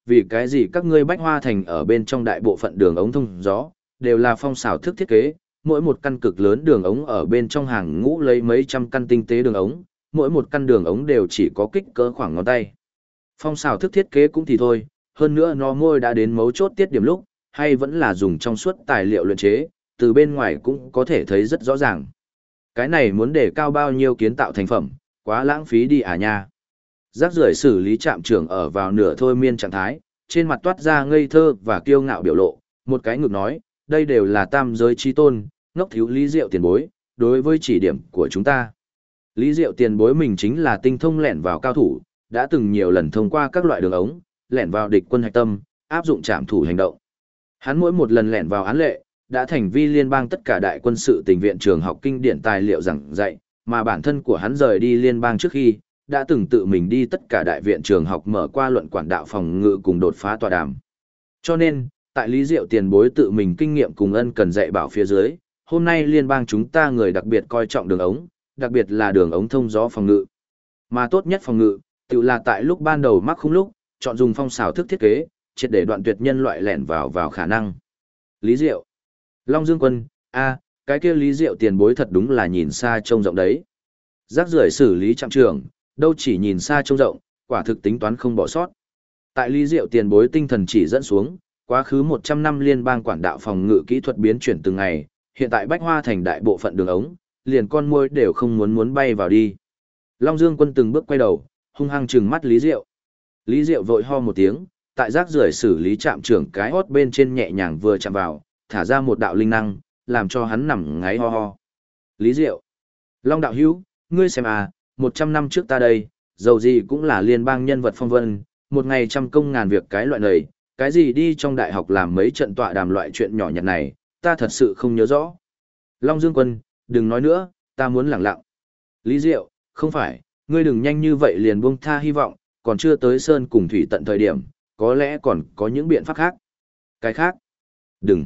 vì cái gì các ngươi Bách Hoa Thành ở bên trong đại bộ phận đường ống thông gió, đều là phong xảo thức thiết kế, mỗi một căn cực lớn đường ống ở bên trong hàng ngũ lấy mấy trăm căn tinh tế đường ống, mỗi một căn đường ống đều chỉ có kích cỡ khoảng ngón tay. Phong xảo thức thiết kế cũng thì thôi, hơn nữa nó ngôi đã đến mấu chốt tiết điểm lúc, hay vẫn là dùng trong suốt tài liệu luyện chế, từ bên ngoài cũng có thể thấy rất rõ ràng. Cái này muốn để cao bao nhiêu kiến tạo thành phẩm, quá lãng phí đi à nha. Rác rưởi xử lý trạm trưởng ở vào nửa thôi miên trạng thái, trên mặt toát ra ngây thơ và kiêu ngạo biểu lộ, một cái ngực nói, đây đều là tam giới chi tôn, ngốc thiếu Lý Diệu tiền bối, đối với chỉ điểm của chúng ta. Lý Diệu tiền bối mình chính là tinh thông lẻn vào cao thủ, đã từng nhiều lần thông qua các loại đường ống, lẻn vào địch quân hạch tâm, áp dụng trảm thủ hành động. Hắn mỗi một lần lẻn vào án lệ, đã thành vi liên bang tất cả đại quân sự tình viện trường học kinh điển tài liệu giảng dạy, mà bản thân của hắn rời đi liên bang trước khi, đã từng tự mình đi tất cả đại viện trường học mở qua luận quản đạo phòng ngự cùng đột phá tọa đàm. Cho nên, tại Lý Diệu tiền bối tự mình kinh nghiệm cùng ân cần dạy bảo phía dưới, hôm nay liên bang chúng ta người đặc biệt coi trọng đường ống, đặc biệt là đường ống thông gió phòng ngự. Mà tốt nhất phòng ngự, tự là tại lúc ban đầu mắc không lúc, chọn dùng phong xảo thức thiết kế, triệt để đoạn tuyệt nhân loại lẻn vào khả năng. Lý Diệu, Long Dương Quân, cái kia Lý Diệu tiền bối thật đúng là nhìn xa trông rộng đấy. Rác rưởi xử lý trạm trưởng, đâu chỉ nhìn xa trông rộng, quả thực tính toán không bỏ sót. Tại Lý Diệu tiền bối tinh thần chỉ dẫn xuống, quá khứ 100 năm liên bang quản đạo phòng ngự kỹ thuật biến chuyển từng ngày, hiện tại Bách Hoa Thành đại bộ phận đường ống, liền con muỗi đều không muốn bay vào đi. Long Dương Quân từng bước quay đầu, hung hăng trừng mắt Lý Diệu. Lý Diệu vội ho một tiếng, tại rác rưởi xử lý trạm trưởng cái hót bên trên nhẹ nhàng vừa chạm vào, thả ra một đạo linh năng, làm cho hắn nằm ngáy ho ho. Lý Diệu, Long đạo hữu, ngươi xem 100 năm trước ta đây, dầu gì cũng là liên bang nhân vật phong vân, một ngày trăm công ngàn việc cái loại này, cái gì đi trong đại học làm mấy trận tọa đàm loại chuyện nhỏ nhặt này, ta thật sự không nhớ rõ. Long Dương Quân, đừng nói nữa, ta muốn lẳng lặng. Lý Diệu, không phải, ngươi đừng nhanh như vậy liền buông tha hy vọng, còn chưa tới sơn cùng thủy tận thời điểm, có lẽ còn có những biện pháp khác. Cái khác? Đừng.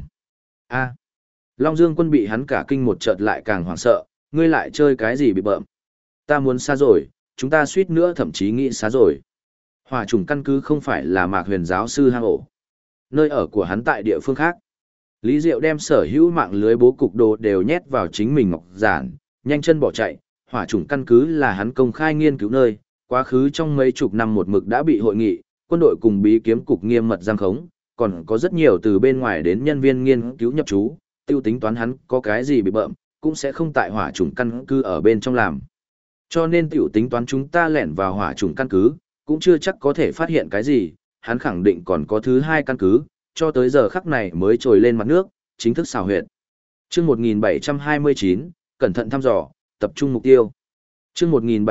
Long Dương Quân bị hắn cả kinh một chợt lại càng hoảng sợ, ngươi lại chơi cái gì bị bợm. Ta muốn xa rồi, chúng ta suýt nữa thậm chí nghĩ xa rồi. Hỏa trùng căn cứ không phải là Mạc Huyền giáo sư hang ổ. Nơi ở của hắn tại địa phương khác. Lý Diệu đem sở hữu mạng lưới bố cục đồ đều nhét vào chính mình ngọc giản, nhanh chân bỏ chạy. Hỏa trùng căn cứ là hắn công khai nghiên cứu nơi, quá khứ trong mấy chục năm một mực đã bị hội nghị, quân đội cùng bí kiếm cục nghiêm mật giam khống, còn có rất nhiều từ bên ngoài đến nhân viên nghiên cứu nhập trú, tiêu tính toán hắn có cái gì bị bợm, cũng sẽ không tại hỏa trùng căn cứ ở bên trong làm. Cho nên tiểu tính toán chúng ta lẻn vào hỏa trùng căn cứ, cũng chưa chắc có thể phát hiện cái gì, hắn khẳng định còn có thứ hai căn cứ, cho tới giờ khắc này mới trồi lên mặt nước, chính thức xào huyệt. Chương 1729, cẩn thận thăm dò, tập trung mục tiêu. Chương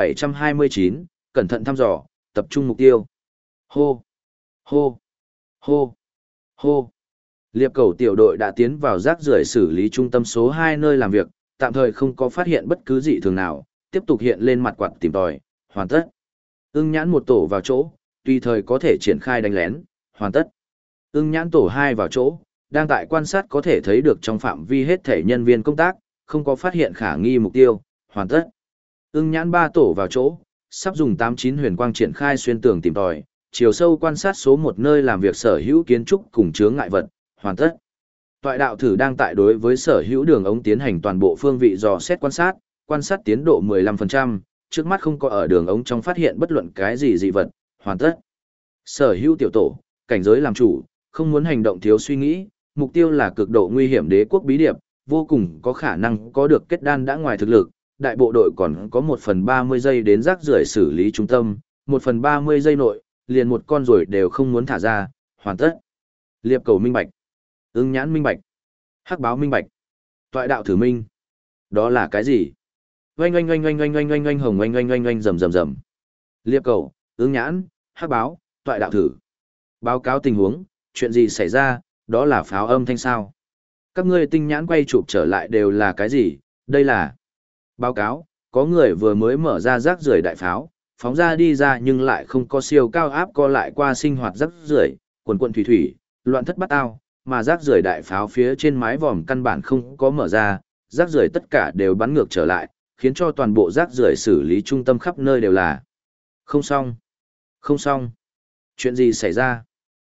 1729, cẩn thận thăm dò, tập trung mục tiêu. Hô, hô, hô, hô. Liệp cầu tiểu đội đã tiến vào rác rưởi xử lý trung tâm số 2 nơi làm việc, tạm thời không có phát hiện bất cứ dị thường nào, tiếp tục hiện lên mặt quạt tìm tòi, hoàn tất. Ưng nhãn một tổ vào chỗ, tùy thời có thể triển khai đánh lén, hoàn tất. Ưng nhãn tổ 2 vào chỗ, đang tại quan sát có thể thấy được trong phạm vi hết thể nhân viên công tác, không có phát hiện khả nghi mục tiêu, hoàn tất. Ưng nhãn 3 tổ vào chỗ, sắp dùng 89 huyền quang triển khai xuyên tường tìm tòi, chiều sâu quan sát số 1 nơi làm việc sở hữu kiến trúc cùng chướng ngại vật, hoàn tất. Toại đạo thử đang tại đối với sở hữu đường ống tiến hành toàn bộ phương vị dò xét quan sát tiến độ 15%, trước mắt không có ở đường ống trong phát hiện bất luận cái gì dị vật, hoàn tất. Sở hữu tiểu tổ, cảnh giới làm chủ, không muốn hành động thiếu suy nghĩ, mục tiêu là cực độ nguy hiểm đế quốc bí điệp, vô cùng có khả năng có được kết đan đã ngoài thực lực, đại bộ đội còn có 1/30 giây đến rác rưởi xử lý trung tâm, 1/30 giây nội, liền một con rồi đều không muốn thả ra, hoàn tất. Liệp cầu minh bạch, ưng nhãn minh bạch, hắc báo minh bạch, toại đạo thử minh. Đó là cái gì? Oanh oanh oanh oanh oanh oanh oanh oanh hồng oanh oanh oanh oanh rầm rầm rầm. Liệp cầu, ưng nhãn, hắc báo, toại đạo thử. Báo cáo tình huống, chuyện gì xảy ra, đó là pháo âm thanh sao? Các ngươi tinh nhãn quay chụp trở lại đều là cái gì? Đây là báo cáo, có người vừa mới mở ra rác rưởi đại pháo, phóng ra đi ra nhưng lại không có siêu cao áp co lại qua sinh hoạt rác rưởi, quần quần thủy thủy, loạn thất bát ao, mà rác rưởi đại pháo phía trên mái vòm căn bản không có mở ra, rác rưởi tất cả đều bắn ngược trở lại, khiến cho toàn bộ rác rưởi xử lý trung tâm khắp nơi đều là. Không xong. Không xong. Chuyện gì xảy ra?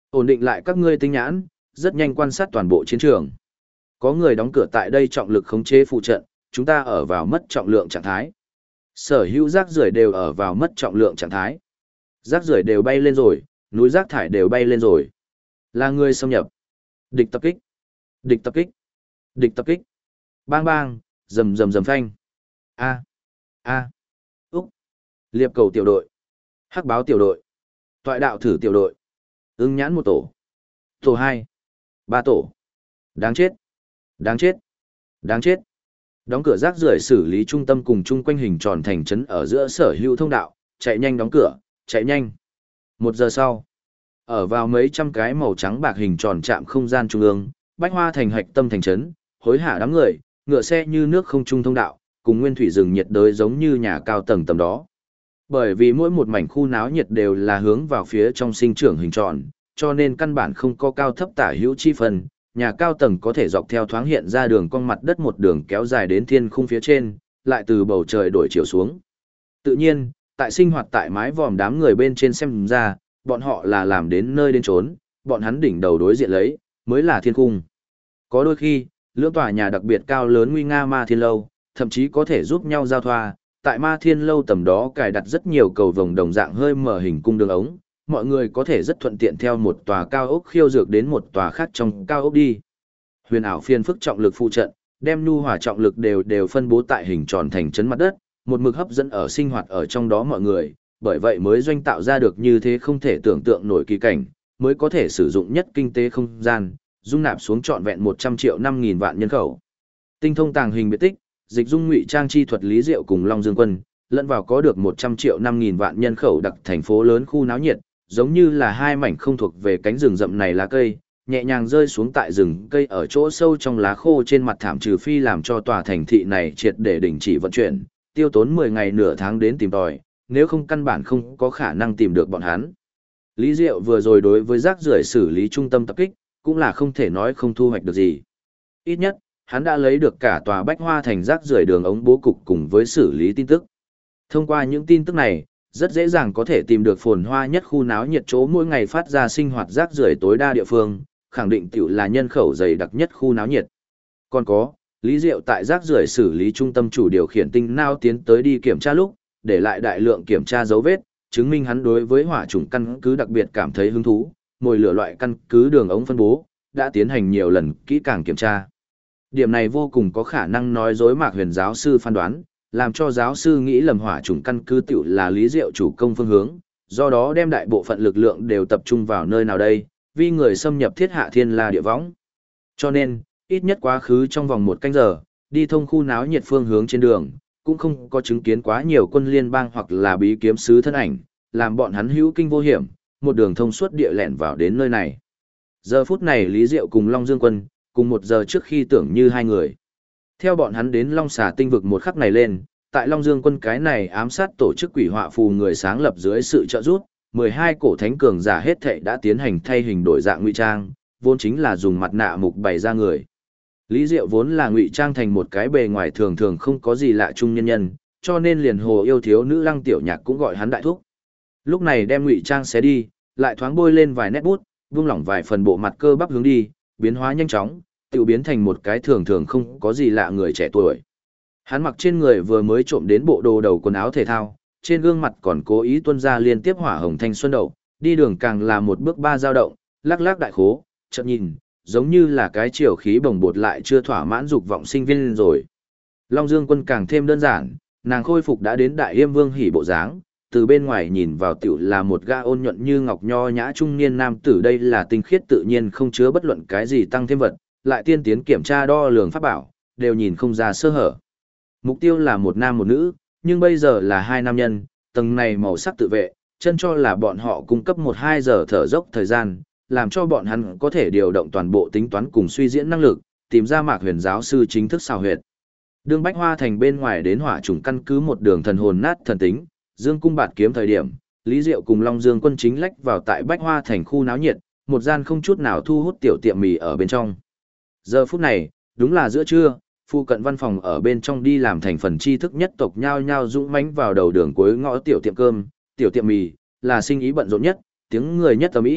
Ổn định lại các ngươi tinh nhãn, rất nhanh quan sát toàn bộ chiến trường. Có người đóng cửa tại đây trọng lực khống chế phụ trận, chúng ta ở vào mất trọng lượng trạng thái. Sở hữu rác rưởi đều ở vào mất trọng lượng trạng thái. Rác rưởi đều bay lên rồi, núi rác thải đều bay lên rồi. Là người xâm nhập. Địch tập kích. Địch tập kích. Địch tập kích. Bang bang, rầm rầm rầm phanh. A. A. Úc. Liệp cầu tiểu đội. Hắc báo tiểu đội. Toại đạo thử tiểu đội. Ưng nhãn một tổ. Tổ 2. 3 tổ. Đáng chết. Đáng chết. Đáng chết. Đóng cửa rác rưởi xử lý trung tâm cùng chung quanh hình tròn thành trấn ở giữa sở hữu thông đạo, chạy nhanh đóng cửa, chạy nhanh. 1 giờ sau, ở vào mấy trăm cái màu trắng bạc hình tròn chạm không gian trung ương, Bách Hoa thành hạch tâm thành trấn, hối hả đám người, ngựa xe như nước không trung thông đạo, cùng nguyên thủy rừng nhiệt đới giống như nhà cao tầng tầm đó. Bởi vì mỗi một mảnh khu náo nhiệt đều là hướng vào phía trong sinh trưởng hình tròn, cho nên căn bản không có cao thấp tả hữu chi phần, nhà cao tầng có thể dọc theo thoáng hiện ra đường cong mặt đất một đường kéo dài đến thiên khung phía trên, lại từ bầu trời đổi chiều xuống. Tự nhiên, tại sinh hoạt tại mái vòm đám người bên trên xem ra, bọn họ là làm đến nơi đến trốn, bọn hắn đỉnh đầu đối diện lấy, mới là thiên khung. Có đôi khi, lưỡng tòa nhà đặc biệt cao lớn nguy nga Ma Thiên Lâu, thậm chí có thể giúp nhau giao thoa, tại Ma Thiên Lâu tầm đó cài đặt rất nhiều cầu vồng đồng dạng hơi mở hình cung đường ống, mọi người có thể rất thuận tiện theo một tòa cao ốc khiêu dược đến một tòa khác trong cao ốc đi. Huyền ảo phiên phức trọng lực phụ trận, đem nhu hòa trọng lực đều phân bố tại hình tròn thành trấn mặt đất, một mực hấp dẫn ở sinh hoạt ở trong đó mọi người, bởi vậy mới doanh tạo ra được như thế không thể tưởng tượng nổi kỳ cảnh, mới có thể sử dụng nhất kinh tế không gian, dung nạp xuống trọn vẹn 100 triệu 5.000 vạn nhân khẩu. Tinh thông tàng hình biệt tích, dịch dung ngụy trang chi thuật Lý Diệu cùng Long Dương Quân, lẫn vào có được 100 triệu 5.000 vạn nhân khẩu đặc thành phố lớn khu náo nhiệt, giống như là hai mảnh không thuộc về cánh rừng rậm này lá cây, nhẹ nhàng rơi xuống tại rừng cây ở chỗ sâu trong lá khô trên mặt thảm, trừ phi làm cho tòa thành thị này triệt để đình chỉ vận chuyển, tiêu tốn 10 ngày nửa tháng đến tìm tòi, nếu không căn bản không có khả năng tìm được bọn hắn. Lý Diệu vừa rồi đối với rác rưởi xử lý trung tâm tập kích, cũng là không thể nói không thu hoạch được gì. Ít nhất, hắn đã lấy được cả tòa Bách Hoa thành rác rưởi đường ống bố cục cùng với xử lý tin tức. Thông qua những tin tức này, rất dễ dàng có thể tìm được phồn hoa nhất khu náo nhiệt chỗ mỗi ngày phát ra sinh hoạt rác rưởi tối đa địa phương, khẳng định tiểu là nhân khẩu dày đặc nhất khu náo nhiệt. Còn có, Lý Diệu tại rác rưởi xử lý trung tâm chủ điều khiển tinh não tiến tới đi kiểm tra lúc, để lại đại lượng kiểm tra dấu vết, chứng minh hắn đối với hỏa chủng căn cứ đặc biệt cảm thấy hứng thú, mồi lửa loại căn cứ đường ống phân bố, đã tiến hành nhiều lần kỹ càng kiểm tra. Điểm này vô cùng có khả năng nói dối Mạc Huyền giáo sư phán đoán, làm cho giáo sư nghĩ lầm hỏa chủng căn cứ tiểu là Lý Diệu chủ công phương hướng, do đó đem đại bộ phận lực lượng đều tập trung vào nơi nào đây, vì người xâm nhập thiết hạ thiên la địa võng. Cho nên, ít nhất quá khứ trong vòng 1 canh giờ, đi thông khu náo nhiệt phương hướng trên đường, cũng không có chứng kiến quá nhiều quân liên bang hoặc là bí kiếm sứ thân ảnh, làm bọn hắn hữu kinh vô hiểm, một đường thông suốt địa lẻn vào đến nơi này. Giờ phút này Lý Diệu cùng Long Dương Quân, cùng 1 giờ trước khi tưởng như hai người. Theo bọn hắn đến Long Xà tinh vực một khắc này lên, tại Long Dương Quân cái này ám sát tổ chức quỷ họa phù người sáng lập dưới sự trợ giúp, 12 cổ thánh cường giả hết thảy đã tiến hành thay hình đổi dạng ngụy trang, vốn chính là dùng mặt nạ mục bày ra người. Lý Diệu vốn là ngụy trang thành một cái bề ngoài thường thường không có gì lạ trung nhân nhân, cho nên liền hồ yêu thiếu nữ Lăng Tiểu Nhạc cũng gọi hắn đại thúc. Lúc này đem ngụy trang xé đi, lại thoáng bôi lên vài nét bút, vung lỏng vài phần bộ mặt cơ bắp hướng đi, biến hóa nhanh chóng, tự biến thành một cái thường thường không có gì lạ người trẻ tuổi. Hắn mặc trên người vừa mới trộm đến bộ đồ đầu quần áo thể thao, trên gương mặt còn cố ý tuôn ra liên tiếp hỏa hồng thanh xuân đậu, đi đường càng là một bước ba dao động, lắc lắc đại khố, chợt nhìn, giống như là cái chiều khí bồng bột lại chưa thỏa mãn dục vọng sinh viên rồi. Long Dương Quân càng thêm đơn giản, nàng khôi phục đã đến đại yêm vương hỉ bộ dáng, từ bên ngoài nhìn vào tiểu là một gã ôn nhuận như ngọc nho nhã trung niên nam tử, đây là tinh khiết tự nhiên không chứa bất luận cái gì tăng thêm vật, lại tiên tiến kiểm tra đo lường pháp bảo, đều nhìn không ra sơ hở. Mục tiêu là một nam một nữ, nhưng bây giờ là 2 nam nhân, tầng này màu sắc tự vệ, chân cho là bọn họ cung cấp 1-2 giờ thở dốc thời gian, làm cho bọn hắn có thể điều động toàn bộ tính toán cùng suy diễn năng lực, tìm ra Mạc Huyền giáo sư chính thức xào huyệt. Đường Bách Hoa thành bên ngoài đến hỏa trùng căn cứ một đường thần hồn nát thần tính, dương cung bạt kiếm thời điểm, Lý Diệu cùng Long Dương Quân chính lách vào tại Bách Hoa thành khu náo nhiệt, một gian không chút nào thu hút tiểu tiệm mì ở bên trong. Giờ phút này, đúng là giữa trưa, phụ cận văn phòng ở bên trong đi làm thành phần tri thức nhất tộc nhao nhao dũng mãnh vào đầu đường cuối ngõ tiểu tiệm cơm, tiểu tiệm mì, là sinh ý bận rộn nhất, tiếng người nhất ầm ĩ,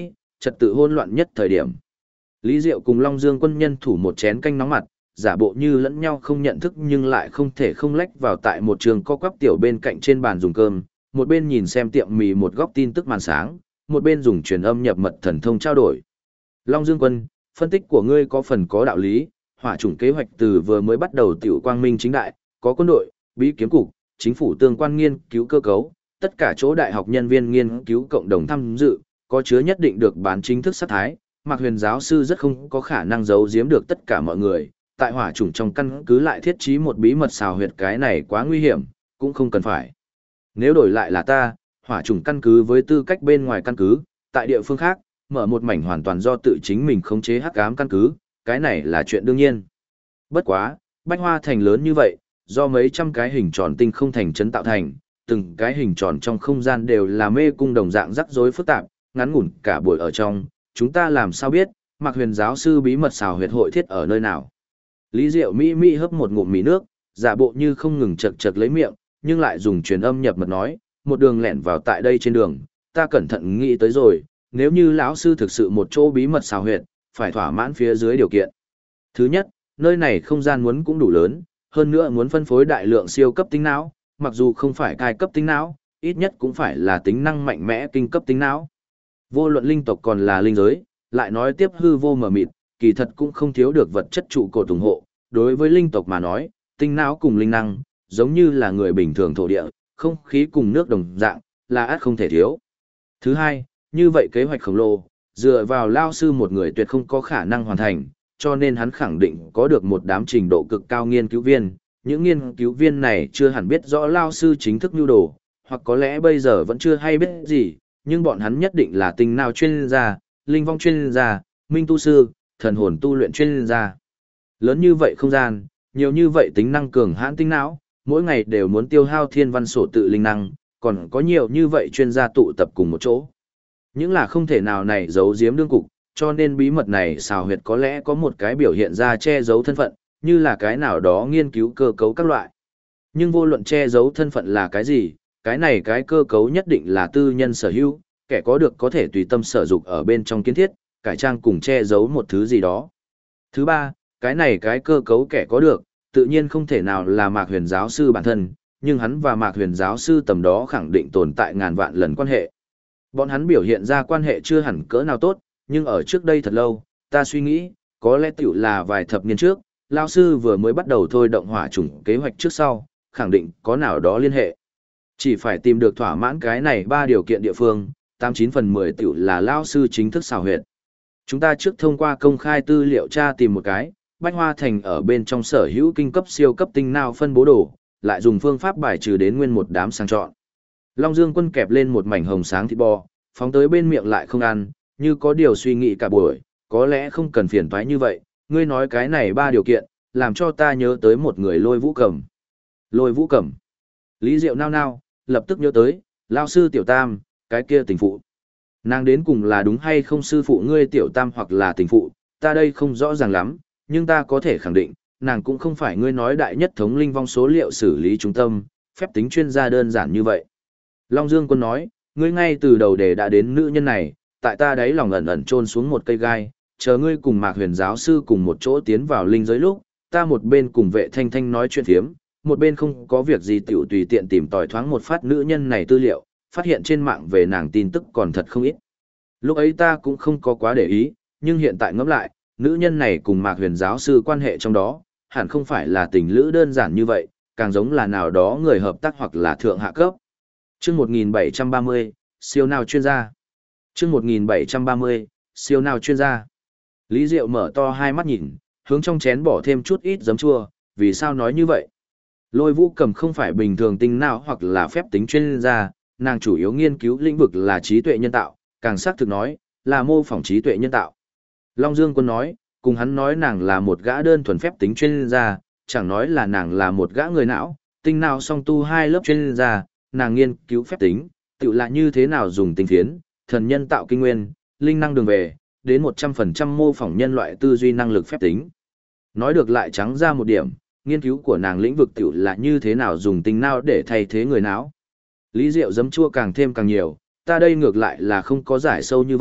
trật tự hỗn loạn nhất thời điểm. Lý Diệu cùng Long Dương Quân nhân thủ một chén canh nóng mặt, giả bộ như lẫn nhau không nhận thức nhưng lại không thể không lách vào tại một trường co quắp tiểu bên cạnh trên bàn dùng cơm, một bên nhìn xem tiệm mì một góc tin tức màn sáng, một bên dùng truyền âm nhập mật thần thông trao đổi. Long Dương Quân, phân tích của ngươi có phần có đạo lý, hỏa chủng kế hoạch từ vừa mới bắt đầu tiểu quang minh chính đại, có quân đội, bí kiếm cục, chính phủ tương quan nghiên cứu cơ cấu, tất cả chỗ đại học nhân viên nghiên cứu cộng đồng tham dự, có chứa nhất định được bán chính thức sát thái. Mạc Huyền giáo sư rất không có khả năng giấu giếm được tất cả mọi người, tại hỏa chủng trong căn cứ lại thiết trí một bí mật xào huyệt, cái này quá nguy hiểm, cũng không cần phải. Nếu đổi lại là ta, hỏa chủng căn cứ với tư cách bên ngoài căn cứ, tại địa phương khác, mở một mảnh hoàn toàn do tự chính mình khống chế hắc ám căn cứ, cái này là chuyện đương nhiên. Bất quá, Bách Hoa Thành lớn như vậy, do mấy trăm cái hình tròn tinh không thành trấn tạo thành, từng cái hình tròn trong không gian đều là mê cung đồng dạng rắc rối phức tạp, ngắn ngủn cả buổi ở trong, chúng ta làm sao biết, Mạc Huyền giáo sư bí mật xào huyệt hội thiết ở nơi nào. Lý Diệu Mỹ hấp một ngụm mì nước, giả bộ như không ngừng chật chật lấy miệng, nhưng lại dùng truyền âm nhập mật nói, một đường lẻn vào tại đây trên đường, ta cẩn thận nghĩ tới rồi, nếu như lão sư thực sự một chỗ bí mật xào huyệt, phải thỏa mãn phía dưới điều kiện. Thứ nhất, nơi này không gian muốn cũng đủ lớn, hơn nữa muốn phân phối đại lượng siêu cấp tính não, mặc dù không phải cai cấp tính não, ít nhất cũng phải là tính năng mạnh mẽ kinh cấp tính não. Vô luận linh tộc còn là linh giới, lại nói tiếp hư vô mờ mịt, kỳ thật cũng không thiếu được vật chất trụ cột ủng hộ. Đối với linh tộc mà nói, tinh não cùng linh năng, giống như là người bình thường thổ địa, không khí cùng nước đồng dạng, là ắt không thể thiếu. Thứ hai, như vậy kế hoạch khổng lồ, dựa vào lao sư một người tuyệt không có khả năng hoàn thành, cho nên hắn khẳng định có được một đám trình độ cực cao nghiên cứu viên. Những nghiên cứu viên này chưa hẳn biết rõ lao sư chính thức nhu đồ, hoặc có lẽ bây giờ vẫn chưa hay biết gì, nhưng bọn hắn nhất định là tinh não chuyên gia, linh vong chuyên gia, minh tu sư, thần hồn tu luyện chuyên gia. Lớn như vậy không gian, nhiều như vậy tính năng cường hãn tinh não, mỗi ngày đều muốn tiêu hao thiên văn sổ tự linh năng, còn có nhiều như vậy chuyên gia tụ tập cùng một chỗ. Những là không thể nào này giấu giếm đương cục, cho nên bí mật này xào huyệt có lẽ có một cái biểu hiện ra che giấu thân phận, như là cái nào đó nghiên cứu cơ cấu các loại. Nhưng vô luận che giấu thân phận là cái gì, cái này cái cơ cấu nhất định là tư nhân sở hữu, kẻ có được có thể tùy tâm sở dục ở bên trong kiến thiết, cải trang cùng che giấu một thứ gì đó. Thứ ba, cái này cái cơ cấu kẻ có được, tự nhiên không thể nào là Mạc Huyền giáo sư bản thân, nhưng hắn và Mạc Huyền giáo sư tầm đó khẳng định tồn tại ngàn vạn lần quan hệ. Bọn hắn biểu hiện ra quan hệ chưa hẳn cỡ nào tốt, nhưng ở trước đây thật lâu, ta suy nghĩ, có lẽ tiểu là vài thập niên trước, lao sư vừa mới bắt đầu thôi động hỏa chủng kế hoạch trước sau, khẳng định có nào đó liên hệ. Chỉ phải tìm được thỏa mãn cái này ba điều kiện địa phương, 89 phần 10 tiểu là lao sư chính thức xào huyệt. Chúng ta trước thông qua công khai tư liệu tra tìm một cái, Bách Hoa Thành ở bên trong sở hữu kinh cấp siêu cấp tinh nào phân bố đồ, lại dùng phương pháp bài trừ đến nguyên một đám sang chọn. Long Dương Quân kẹp lên một mảnh hồng sáng thịt bò, phóng tới bên miệng lại không ăn, như có điều suy nghĩ cả buổi, có lẽ không cần phiền toái như vậy, ngươi nói cái này ba điều kiện, làm cho ta nhớ tới một người Lôi Vũ Cẩm. Lôi Vũ Cẩm. Lý Diệu nao nao, lập tức nhớ tới, lao sư tiểu tam, cái kia tình phụ. Nàng đến cùng là đúng hay không sư phụ ngươi tiểu tam hoặc là tình phụ, ta đây không rõ ràng lắm, nhưng ta có thể khẳng định, nàng cũng không phải ngươi nói đại nhất thống linh vong số liệu xử lý trung tâm, phép tính chuyên gia đơn giản như vậy. Long Dương Quân nói, ngươi ngay từ đầu đề đã đến nữ nhân này, tại ta đấy lòng ẩn ẩn chôn xuống một cây gai, chờ ngươi cùng Mạc Huyền giáo sư cùng một chỗ tiến vào linh giới lúc, ta một bên cùng Vệ Thanh Thanh nói chuyện phiếm, một bên không có việc gì tiểu tùy tiện tìm tòi thoáng một phát nữ nhân này tư liệu, phát hiện trên mạng về nàng tin tức còn thật không ít. Lúc ấy ta cũng không có quá để ý, nhưng hiện tại ngẫm lại, nữ nhân này cùng Mạc Huyền giáo sư quan hệ trong đó, hẳn không phải là tình lữ đơn giản như vậy, càng giống là nào đó người hợp tác hoặc là thượng hạ cấp. Chương 1730, siêu nào chuyên gia. Chương 1730, siêu nào chuyên gia. Lý Diệu mở to hai mắt nhìn, hướng trong chén bỏ thêm chút ít giấm chua, vì sao nói như vậy? Lôi Vũ Cầm không phải bình thường tinh não hoặc là phép tính chuyên gia, nàng chủ yếu nghiên cứu lĩnh vực là trí tuệ nhân tạo, càng xác thực nói, là mô phỏng trí tuệ nhân tạo. Long Dương Quân nói, cùng hắn nói nàng là một gã đơn thuần phép tính chuyên gia, chẳng nói là nàng là một gã người não, tinh não song tu hai lớp chuyên gia, nàng nghiên cứu phép tính, tự là như thế nào dùng tinh phiến, thần nhân tạo kinh nguyên, linh năng đường về, đến 100% mô phỏng nhân loại tư duy năng lực phép tính. Nói được lại trắng ra một điểm, nghiên cứu của nàng lĩnh vực tự là như thế nào dùng tinh não để thay thế người não. Lý Diệu giấm chua càng thêm càng nhiều, ta đây ngược lại là không có giải sâu như vậy,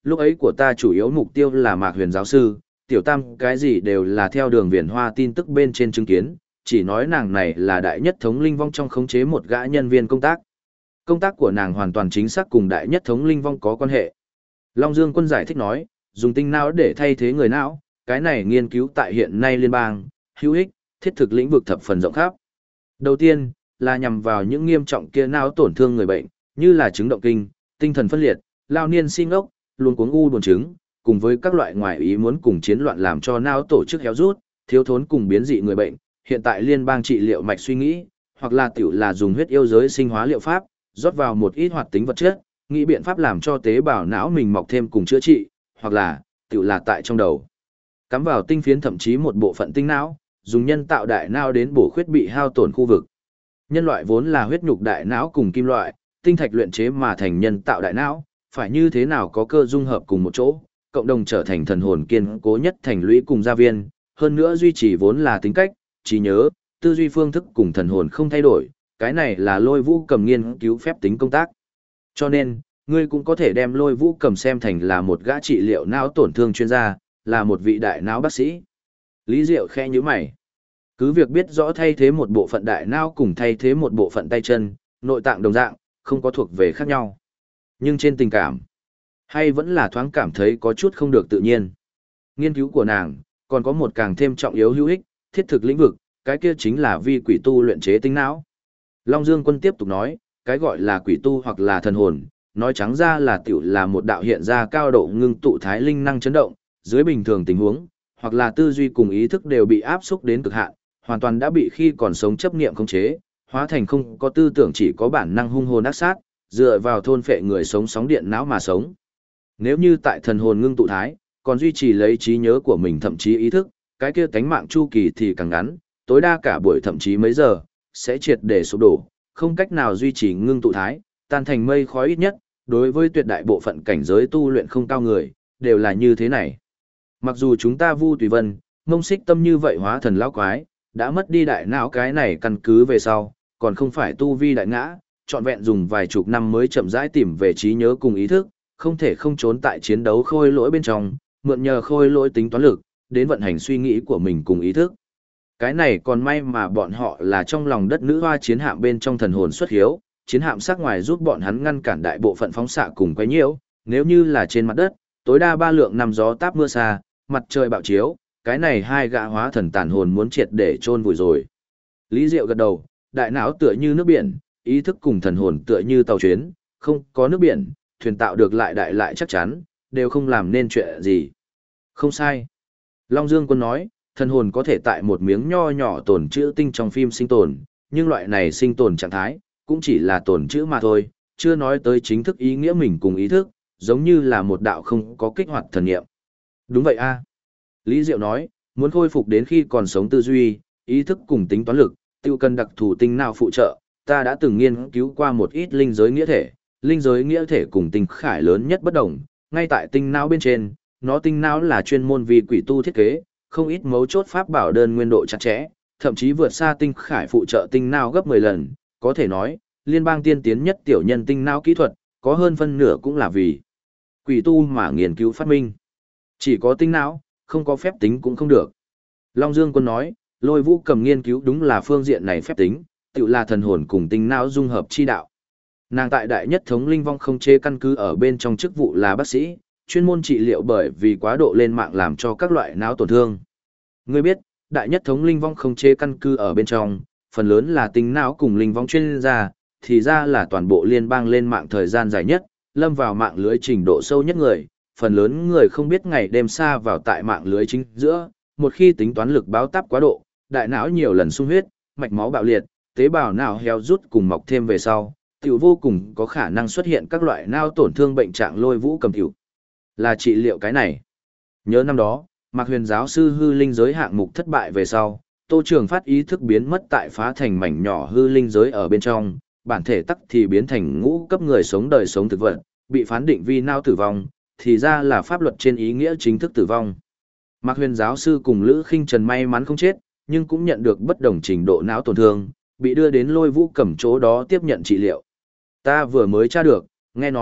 Lúc ấy của ta chủ yếu mục tiêu là Mạc Huyền giáo sư, tiểu tam cái gì đều là theo đường viền hoa tin tức bên trên chứng kiến, chỉ nói nàng này là đại nhất thống linh vong trong khống chế một gã nhân viên công tác. Công tác của nàng hoàn toàn chính xác cùng đại nhất thống linh vong có quan hệ. Long Dương Quân giải thích nói, dùng tinh não để thay thế người não, cái này nghiên cứu tại hiện nay liên bang, hữu ích, thiết thực lĩnh vực thập phần rộng khắp. Đầu tiên, là nhằm vào những nghiêm trọng kia não tổn thương người bệnh, như là chứng động kinh, tinh thần phân liệt, lao niên si ngốc, luôn cuống u buồn chứng, cùng với các loại ngoại ý muốn cùng chiến loạn làm cho não tổ chức héo rút, thiếu thốn cùng biến dị người bệnh. Hiện tại liên bang trị liệu mạch suy nghĩ, hoặc là tiểu là dùng huyết yêu giới sinh hóa liệu pháp, rót vào một ít hoạt tính vật chất, nghĩ biện pháp làm cho tế bào não mình mọc thêm cùng chữa trị, hoặc là tiểu là tại trong đầu cắm vào tinh phiến, thậm chí một bộ phận tinh não, dùng nhân tạo đại não đến bổ khuyết bị hao tổn khu vực. Nhân loại vốn là huyết nhục đại não cùng kim loại, tinh thạch luyện chế mà thành nhân tạo đại não, phải như thế nào có cơ dung hợp cùng một chỗ, cộng đồng trở thành thần hồn kiên cố nhất thành lũy cùng gia viên, hơn nữa duy trì vốn là tính cách, trí nhớ, tư duy phương thức cùng thần hồn không thay đổi, cái này là Lôi Vũ Cầm nghiên cứu phép tính công tác. Cho nên, ngươi cũng có thể đem Lôi Vũ Cầm xem thành là một gã trị liệu não tổn thương chuyên gia, là một vị đại não bác sĩ. Lý Diệu khẽ nhíu mày. Cứ việc biết rõ thay thế một bộ phận đại não cùng thay thế một bộ phận tay chân, nội tạng đồng dạng, không có thuộc về khác nhau. Nhưng trên tình cảm, hay vẫn là thoáng cảm thấy có chút không được tự nhiên. Nghiên cứu của nàng, còn có một càng thêm trọng yếu hữu ích, thiết thực lĩnh vực, cái kia chính là vi quỷ tu luyện chế tinh não. Long Dương Quân tiếp tục nói, cái gọi là quỷ tu hoặc là thần hồn, nói trắng ra là tiểu là một đạo hiện ra cao độ ngưng tụ thái linh năng chấn động, dưới bình thường tình huống, hoặc là tư duy cùng ý thức đều bị áp xúc đến cực hạn, hoàn toàn đã bị khi còn sống chấp niệm khống chế, hóa thành không có tư tưởng, chỉ có bản năng hung hồn ác sát, dựa vào thôn phệ người sống sóng điện não mà sống. Nếu như tại thần hồn ngưng tụ thái, còn duy trì lấy trí nhớ của mình thậm chí ý thức, cái kia tánh mạng chu kỳ thì càng ngắn, tối đa cả buổi thậm chí mấy giờ, sẽ triệt để sụp đổ, không cách nào duy trì ngưng tụ thái, tan thành mây khói ít nhất, đối với tuyệt đại bộ phận cảnh giới tu luyện không cao người, đều là như thế này. Mặc dù chúng ta Vu Tùy Vân, Mông Xích Tâm như vậy hóa thần lão quái, đã mất đi đại não cái này căn cứ về sau, còn không phải tu vi đại ngã, trọn vẹn dùng vài chục năm mới chậm rãi tìm về trí nhớ cùng ý thức, không thể không trốn tại chiến đấu khôi lỗi bên trong, mượn nhờ khôi lỗi tính toán lực, đến vận hành suy nghĩ của mình cùng ý thức. Cái này còn may mà bọn họ là trong lòng đất nữ hoa chiến hạm bên trong thần hồn xuất hiếu, chiến hạm sắc ngoài giúp bọn hắn ngăn cản đại bộ phận phóng xạ cùng quấy nhiễu, nếu như là trên mặt đất, tối đa 3 lượng năm gió táp mưa xa, mặt trời bạo chiếu, cái này hai gã hóa thần tàn hồn muốn triệt để chôn vùi rồi. Lý Diệu gật đầu, đại não tựa như nước biển, ý thức cùng thần hồn tựa như tàu chuyến, không có nước biển, thuyền tạo được lại lại chắc chắn, đều không làm nên chuyện gì. Không sai. Long Dương Quân nói, thần hồn có thể tại một miếng nho nhỏ tồn trữ tinh trong phim sinh tồn, nhưng loại này sinh tồn trạng thái, cũng chỉ là tồn trữ mà thôi, chưa nói tới chính thức ý nghĩa mình cùng ý thức, giống như là một đạo không có kích hoạt thần niệm. Đúng vậy a. Lý Diệu nói, muốn khôi phục đến khi còn sống tư duy, ý thức cùng tính toán lực, tiêu cần đặc thù tinh não phụ trợ, ta đã từng nghiên cứu qua một ít linh giới nghĩa thể, linh giới nghĩa thể cùng tinh khải lớn nhất bất đồng, ngay tại tinh não bên trên, nó tinh não là chuyên môn vì quỷ tu thiết kế, không ít mấu chốt pháp bảo đơn nguyên độ chặt chẽ, thậm chí vượt xa tinh khải phụ trợ tinh não gấp 10 lần, có thể nói, liên bang tiên tiến nhất tiểu nhân tinh não kỹ thuật, có hơn phân nửa cũng là vì quỷ tu mà nghiên cứu phát minh. Chỉ có tinh não, không có phép tính cũng không được. Long Dương Quân nói, Lôi Vũ Cầm nghiên cứu đúng là phương diện này phép tính, tự là thần hồn cùng tinh não dung hợp chi đạo. Nàng tại đại nhất thống linh vong không chế căn cứ ở bên trong chức vụ là bác sĩ, chuyên môn trị liệu bởi vì quá độ lên mạng làm cho các loại não tổn thương. Ngươi biết, đại nhất thống linh vong không chế căn cứ ở bên trong, phần lớn là tinh não cùng linh vong chuyên gia, thì ra là toàn bộ liên bang lên mạng thời gian dài nhất, lâm vào mạng lưới trình độ sâu nhất người, phần lớn người không biết ngày đêm xa vào tại mạng lưới chính giữa, một khi tính toán lực báo táp quá độ, đại não nhiều lần sung huyết, mạch máu bạo liệt, tế bào não héo rút cùng mọc thêm về sau, tiểu vô cùng có khả năng xuất hiện các loại não tổn thương bệnh trạng Lôi Vũ Cầm tiểu. Là trị liệu cái này. Nhớ năm đó, Mạc Huyền giáo sư hư linh giới hạng mục thất bại về sau, Tô Trường Phát ý thức biến mất tại phá thành mảnh nhỏ hư linh giới ở bên trong, bản thể tắc thì biến thành ngũ cấp người sống đời sống thực vật, bị phán định vi não tử vong, thì ra là pháp luật trên ý nghĩa chính thức tử vong. Mạc Huyền giáo sư cùng Lữ Khinh Trần may mắn không chết, nhưng cũng nhận được bất đồng trình độ não tổn thương, bị đưa đến Lôi Vũ Cầm chỗ đó tiếp nhận trị liệu. Ta vừa mới tra được, nghe nói,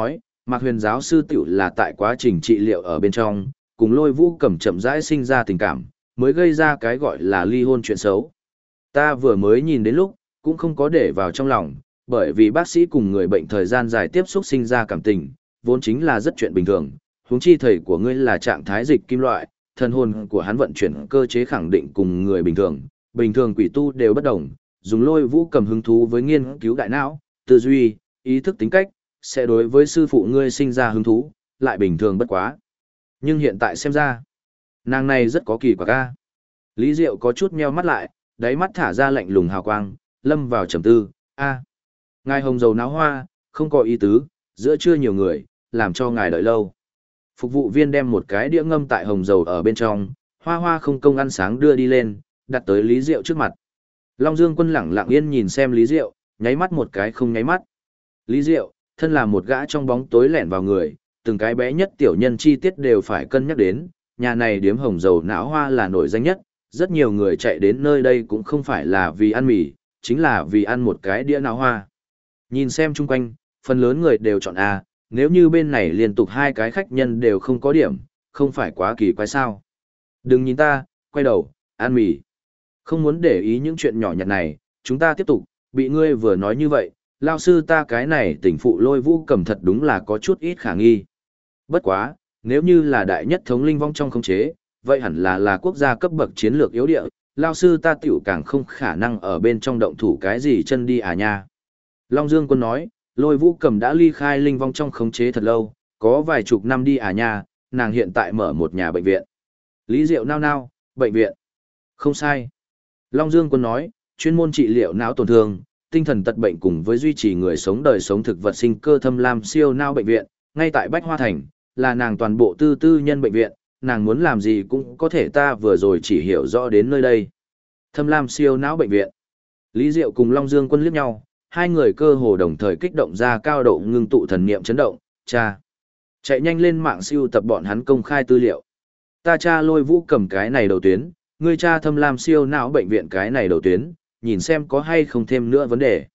Mạc Huyền giáo sư tiểu là tại quá trình trị liệu ở bên trong, cùng Lôi Vũ Cẩm chậm rãi sinh ra tình cảm, mới gây ra cái gọi là ly hôn chuyện xấu. Ta vừa mới nhìn đến lúc, cũng không có để vào trong lòng, bởi vì bác sĩ cùng người bệnh thời gian dài tiếp xúc sinh ra cảm tình, vốn chính là rất chuyện bình thường, huống chi thầy của ngươi là trạng thái dịch kim loại, thần hồn của hắn vận chuyển cơ chế khẳng định cùng người bình thường quỷ tu đều bất đồng, dùng Lôi Vũ Cẩm hứng thú với nghiên cứu đại não, tư duy, ý thức tính cách, sẽ đối với sư phụ ngươi sinh ra hứng thú, lại bình thường bất quá. Nhưng hiện tại xem ra, nàng này rất có kỳ quặc ca. Lý Diệu có chút meo mắt lại, đáy mắt thả ra lạnh lùng hào quang, lâm vào trầm tư, ngài hồng dầu náo hoa, không có ý tứ, giữa chưa nhiều người, làm cho ngài đợi lâu. Phục vụ viên đem một cái đĩa ngâm tại hồng dầu ở bên trong, hoa hoa không công ăn sáng đưa đi lên, đặt tới Lý Diệu trước mặt. Long Dương Quân lẳng lặng yên nhìn xem Lý Diệu, nháy mắt một cái không nháy mắt. Lý Diệu, thân là một gã trong bóng tối lẻn vào người, từng cái bé nhất tiểu nhân chi tiết đều phải cân nhắc đến, nhà này điếm hồng dầu não hoa là nổi danh nhất, rất nhiều người chạy đến nơi đây cũng không phải là vì ăn mì, chính là vì ăn một cái đĩa não hoa. Nhìn xem chung quanh, phần lớn người đều chọn A, nếu như bên này liên tục hai cái khách nhân đều không có điểm, không phải quá kỳ quái sao. Đừng nhìn ta, quay đầu, ăn mì. Không muốn để ý những chuyện nhỏ nhặt này, chúng ta tiếp tục, bị ngươi vừa nói như vậy, lao sư ta cái này tỉnh phụ Lôi Vũ Cẩm thật đúng là có chút ít khả nghi. Bất quá, nếu như là đại nhất thống linh vong trong khống chế, vậy hẳn là quốc gia cấp bậc chiến lược yếu địa, lao sư ta tiểu càng không khả năng ở bên trong động thủ cái gì chân đi à nha. Long Dương Quân nói, Lôi Vũ Cẩm đã ly khai linh vong trong khống chế thật lâu, có vài chục năm đi à nha, nàng hiện tại mở một nhà bệnh viện. Lý Diệu nao nao, bệnh viện. Không sai. Long Dương Quân nói, chuyên môn trị liệu não tổn thương, tinh thần tật bệnh cùng với duy trì người sống đời sống thực vật sinh cơ thâm lam siêu não bệnh viện, ngay tại Bách Hoa Thành, là nàng toàn bộ tư nhân bệnh viện, nàng muốn làm gì cũng có thể ta vừa rồi chỉ hiểu rõ đến nơi đây. Thâm lam siêu não bệnh viện. Lý Diệu cùng Long Dương Quân liếc nhau, hai người cơ hồ đồng thời kích động ra cao độ ngưng tụ thần niệm chấn động, cha. Chạy nhanh lên mạng siêu tập bọn hắn công khai tư liệu. Ta cha Lôi Vũ Cẩm cái này đầu tuyến, ngươi cha thâm lam siêu não bệnh viện cái này đầu tuyến, nhìn xem có hay không thêm nữa vấn đề.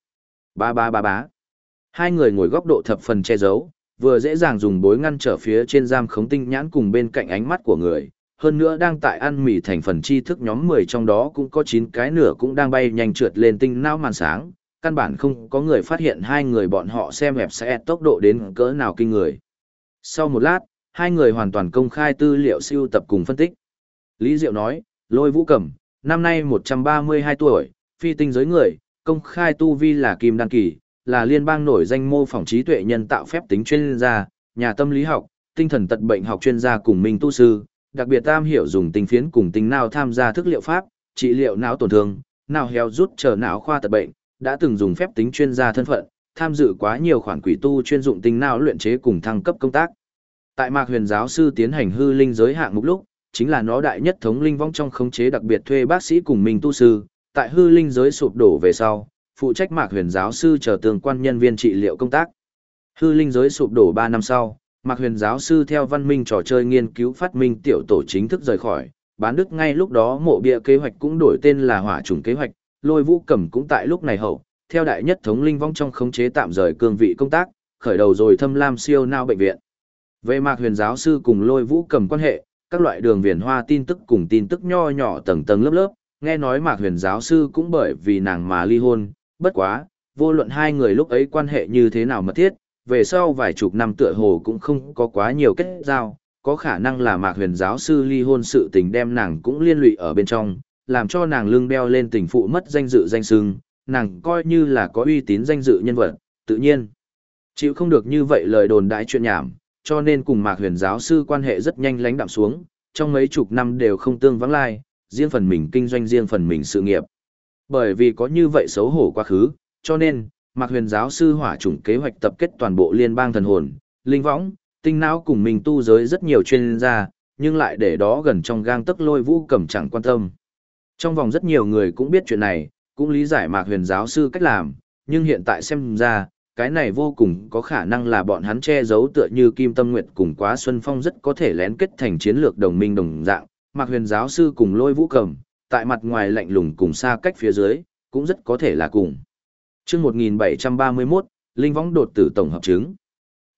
Bá. Hai người ngồi góc độ thập phần che giấu, vừa dễ dàng dùng bối ngăn trở phía trên giam khống tinh nhãn cùng bên cạnh ánh mắt của người, hơn nữa đang tại ăn mì thành phần tri thức nhóm 10 trong đó cũng có 9 cái nửa cũng đang bay nhanh trượt lên tinh não màn sáng, căn bản không có người phát hiện hai người bọn họ xem hẹp sẽ tốc độ đến cỡ nào kinh người. Sau một lát, hai người hoàn toàn công khai tư liệu siêu tập cùng phân tích. Lý Diệu nói, Lôi Vũ Cẩm, năm nay 132 tuổi, phi tinh giới người, công khai tu vi là kim đan kỳ, là liên bang nổi danh mô phỏng trí tuệ nhân tạo phép tính chuyên gia, nhà tâm lý học, tinh thần tật bệnh học chuyên gia cùng minh tu sư, đặc biệt am hiểu dùng tinh phiến cùng tinh não tham gia thức liệu pháp, trị liệu não tổn thương, não héo rút chờ não khoa tật bệnh, đã từng dùng phép tính chuyên gia thân phận, tham dự quá nhiều khoản quỷ tu chuyên dụng tinh não luyện chế cùng thăng cấp công tác. Tại Mạc Huyền giáo sư tiến hành hư linh giới hạng mục lúc, chính là nó đại nhất thống linh vong trong khống chế đặc biệt thuê bác sĩ cùng minh tu sư, tại hư linh giới sụp đổ về sau, phụ trách Mạc Huyền giáo sư chờ tương quan nhân viên trị liệu công tác. Hư linh giới sụp đổ 3 năm sau, Mạc Huyền giáo sư theo văn minh trò chơi nghiên cứu phát minh tiểu tổ chính thức rời khỏi, bán đức ngay lúc đó mộ bia kế hoạch cũng đổi tên là Hỏa Trùng kế hoạch, Lôi Vũ Cẩm cũng tại lúc này hậu, theo đại nhất thống linh vong trong khống chế tạm rời cương vị công tác, khởi đầu rồi thâm lam siêu não bệnh viện. Về Mạc Huyền giáo sư cùng Lôi Vũ Cẩm quan hệ, các loại đường viền hoa tin tức cùng tin tức nho nhỏ tầng tầng lớp lớp, nghe nói Mạc Huyền giáo sư cũng bởi vì nàng mà ly hôn, bất quá, vô luận hai người lúc ấy quan hệ như thế nào mật thiết, về sau vài chục năm tựa hồ cũng không có quá nhiều kết giao, có khả năng là Mạc Huyền giáo sư ly hôn sự tình đem nàng cũng liên lụy ở bên trong, làm cho nàng lưng đeo lên tình phụ mất danh dự danh xưng, nàng coi như là có uy tín danh dự nhân vật, tự nhiên chịu không được như vậy lời đồn đãi chuyện nhảm, cho nên cùng Mạc Huyền giáo sư quan hệ rất nhanh lánh đạm xuống, trong mấy chục năm đều không tương vắng lai, riêng phần mình kinh doanh riêng phần mình sự nghiệp. Bởi vì có như vậy xấu hổ quá khứ, cho nên, Mạc Huyền giáo sư Hỏa Chủng kế hoạch tập kết toàn bộ liên bang thần hồn, linh võng, tinh não cùng mình tu giới rất nhiều chuyên gia, nhưng lại để đó gần trong gang tấc Lôi Vũ Cẩm chẳng quan tâm. Trong vòng rất nhiều người cũng biết chuyện này, cũng lý giải Mạc Huyền giáo sư cách làm, nhưng hiện tại xem ra, cái này vô cùng có khả năng là bọn hắn che giấu tựa như Kim Tâm Nguyệt cùng Quá Xuân Phong rất có thể lén kết thành chiến lược đồng minh đồng dạng, Mạc Huyền giáo sư cùng Lôi Vũ Cẩm, tại mặt ngoài lạnh lùng cùng xa cách phía dưới, cũng rất có thể là cùng. Chương 1731, Linh võng đột tử tổng hợp chứng.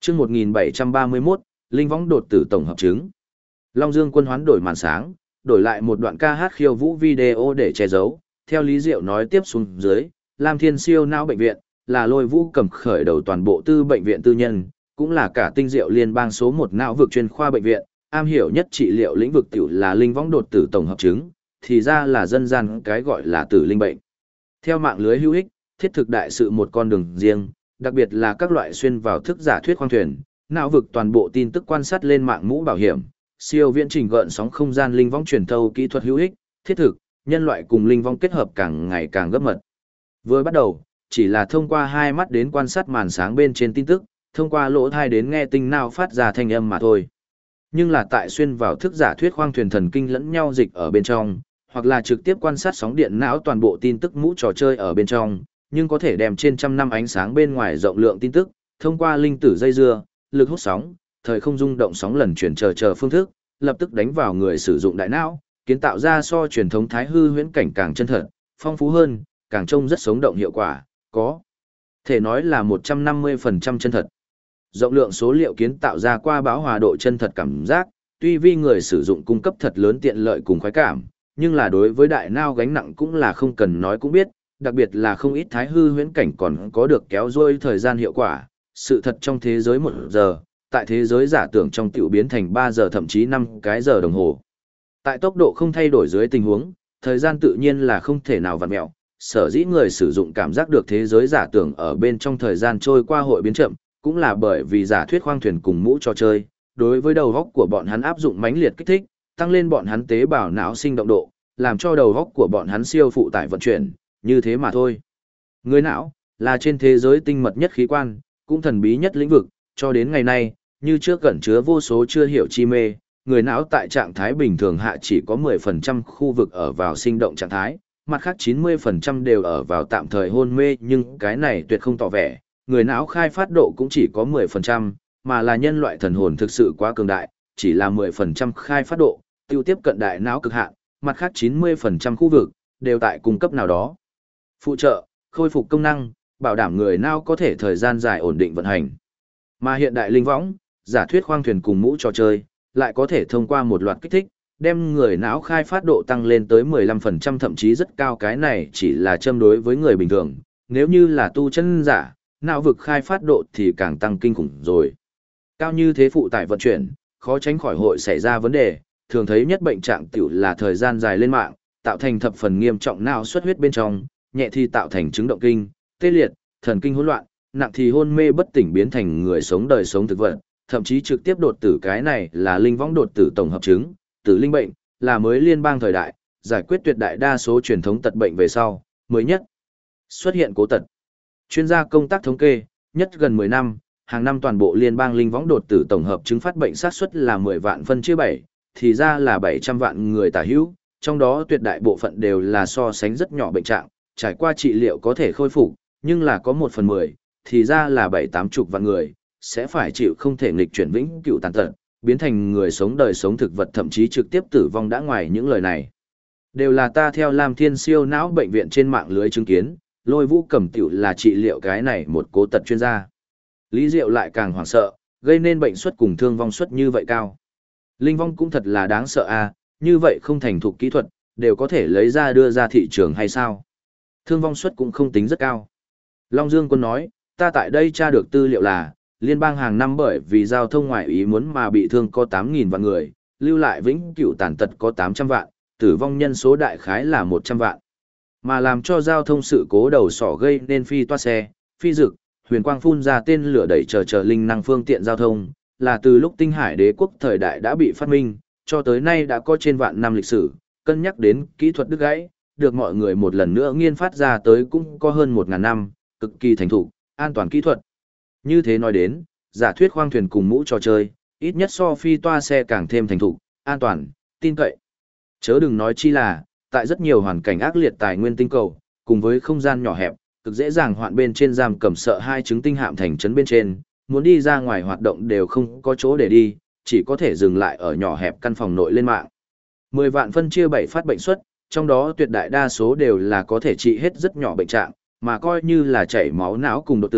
Chương 1731, Linh võng đột tử tổng hợp chứng. Long Dương Quân hoán đổi màn sáng, đổi lại một đoạn ca hát khiêu vũ video để che giấu. Theo Lý Diệu nói tiếp xuống dưới, Lam Thiên siêu não bệnh viện, là Lôi Vũ Cẩm khởi đầu toàn bộ tư bệnh viện tư nhân, cũng là cả tinh diệu liên bang số 1 não vực chuyên khoa bệnh viện, am hiểu nhất trị liệu lĩnh vực tiểu là linh võng đột tử tổng hợp chứng, thì ra là dân gian cái gọi là tử linh bệnh. Theo mạng lưới hữu ích, thiết thực đại sự một con đường riêng, đặc biệt là các loại xuyên vào thức giả thuyết khoang thuyền, não vực toàn bộ tin tức quan sát lên mạng mũ bảo hiểm, siêu viễn trình gợn sóng không gian linh võng truyền thâu kỹ thuật hữu ích, thiết thực, nhân loại cùng linh võng kết hợp càng ngày càng gấp mật. Vừa bắt đầu, chỉ là thông qua hai mắt đến quan sát màn sáng bên trên tin tức, thông qua lỗ tai đến nghe tinh não phát ra thanh âm mà thôi. Nhưng là tại xuyên vào thức giả thuyết khoang thuyền thần kinh lẫn nhau dịch ở bên trong, hoặc là trực tiếp quan sát sóng điện não toàn bộ tin tức mũ trò chơi ở bên trong, nhưng có thể đem trên trăm năm ánh sáng bên ngoài rộng lượng tin tức, thông qua linh tử dây dưa, lực hút sóng, thời không rung động sóng lần chuyển chờ phương thức, lập tức đánh vào người sử dụng đại não, kiến tạo ra so truyền thống thái hư huyễn cảnh càng chân thật, phong phú hơn, càng trông rất sống động hiệu quả, có thể nói là 150% chân thật. Rộng lượng số liệu kiến tạo ra qua bão hòa độ chân thật cảm giác, tuy vi người sử dụng cung cấp thật lớn tiện lợi cùng khoái cảm, nhưng là đối với đại não gánh nặng cũng là không cần nói cũng biết, đặc biệt là không ít thái hư huyễn cảnh còn có được kéo dôi thời gian hiệu quả, sự thật trong thế giới 1 giờ, tại thế giới giả tưởng trong tiểu biến thành 3 giờ thậm chí 5 cái giờ đồng hồ. Tại tốc độ không thay đổi dưới tình huống, thời gian tự nhiên là không thể nào vặn mẹo, sở dĩ người sử dụng cảm giác được thế giới giả tưởng ở bên trong thời gian trôi qua hội biến chậm, cũng là bởi vì giả thuyết khoang thuyền cùng mũ trò chơi, đối với đầu óc của bọn hắn áp dụng mãnh liệt kích thích, tăng lên bọn hắn tế bào não sinh động độ, làm cho đầu óc của bọn hắn siêu phụ tải vận chuyển, như thế mà thôi. Người não là trên thế giới tinh mật nhất khí quan, cũng thần bí nhất lĩnh vực, cho đến ngày nay, như trước gần chứa vô số chưa hiểu chi mê, người não tại trạng thái bình thường hạ chỉ có 10% khu vực ở vào sinh động trạng thái, mặt khác 90% đều ở vào tạm thời hôn mê, nhưng cái này tuyệt không tỏ vẻ, người não khai phát độ cũng chỉ có 10%, mà là nhân loại thần hồn thực sự quá cường đại, chỉ là 10% khai phát độ, tiêu tiếp cận đại não cực hạn, mặt khác 90% khu vực, đều tại cung cấp nào đó. Phụ trợ, khôi phục công năng, bảo đảm người não có thể thời gian dài ổn định vận hành. Mà hiện đại linh võng, giả thuyết khoang thuyền cùng mũ trò chơi, lại có thể thông qua một loạt kích thích, đem người não khai phát độ tăng lên tới 15% thậm chí rất cao, cái này chỉ là châm đối với người bình thường, nếu như là tu chân giả, não vực khai phát độ thì càng tăng kinh khủng rồi. Cao như thế phụ tải vận chuyển, khó tránh khỏi hội xảy ra vấn đề, thường thấy nhất bệnh trạng tiểu là thời gian dài lên mạng, tạo thành thập phần nghiêm trọng não xuất huyết bên trong, nhẹ thì tạo thành chứng động kinh, tê liệt, thần kinh hỗn loạn, nặng thì hôn mê bất tỉnh biến thành người sống đời sống thực vật, thậm chí trực tiếp đột tử, cái này là linh võng đột tử tổng hợp chứng, tử linh bệnh, là mới liên bang thời đại, giải quyết tuyệt đại đa số truyền thống tật bệnh về sau, mới nhất xuất hiện cố tật. Chuyên gia công tác thống kê, nhất gần 10 năm, hàng năm toàn bộ liên bang linh võng đột tử tổng hợp chứng phát bệnh xác suất là 10 vạn phân chia 7, thì ra là 700 vạn người tả hữu, trong đó tuyệt đại bộ phận đều là so sánh rất nhỏ bệnh trạng, trải qua trị liệu có thể khôi phục, nhưng là có 1/10, thì ra là 7-80 vạn người, sẽ phải chịu không thể nghịch chuyển vĩnh cửu tàn tật, biến thành người sống đời sống thực vật, thậm chí trực tiếp tử vong. Đã ngoài những lời này, đều là ta theo Lam Thiên siêu não bệnh viện trên mạng lưới chứng kiến, Lôi Vũ Cẩm tiểu là trị liệu cái này một cố tật chuyên gia. Lý Diệu lại càng hoảng sợ, gây nên bệnh suất cùng thương vong suất như vậy cao. Linh vong cũng thật là đáng sợ à, như vậy không thành thục kỹ thuật, đều có thể lấy ra đưa ra thị trường hay sao? Thương vong suất cũng không tính rất cao. Long Dương Quân nói, ta tại đây tra được tư liệu là, liên bang hàng năm bởi vì giao thông ngoại ý muốn mà bị thương có 8.000 vạn người, lưu lại vĩnh cửu tàn tật có 800 vạn, tử vong nhân số đại khái là 100 vạn. Mà làm cho giao thông sự cố đầu sỏ gây nên phi toa xe, phi dực, huyền quang phun ra tên lửa đẩy chờ linh năng phương tiện giao thông, là từ lúc Tinh Hải Đế quốc thời đại đã bị phát minh, cho tới nay đã có trên vạn năm lịch sử, cân nhắc đến kỹ thuật đứt gãy, được mọi người một lần nữa nghiên phát ra tới cũng có hơn 1.000 năm, cực kỳ thành thục, an toàn kỹ thuật. Như thế nói đến, giả thuyết khoang thuyền cùng mũ trò chơi, ít nhất so phi toa xe càng thêm thành thục, an toàn, tin cậy. Chớ đừng nói chi là, tại rất nhiều hoàn cảnh ác liệt tài nguyên tinh cầu, cùng với không gian nhỏ hẹp, cực dễ dàng hoạn bên trên giam cầm sợ hai chứng tinh hạm thành trấn bên trên, muốn đi ra ngoài hoạt động đều không có chỗ để đi, chỉ có thể dừng lại ở nhỏ hẹp căn phòng nội lên mạng. 10 vạn phân chia 7 phát bệnh suất, trong đó tuyệt đại đa số đều là có thể trị hết rất nhỏ bệnh trạng, mà coi như là chảy máu não cùng đột tử,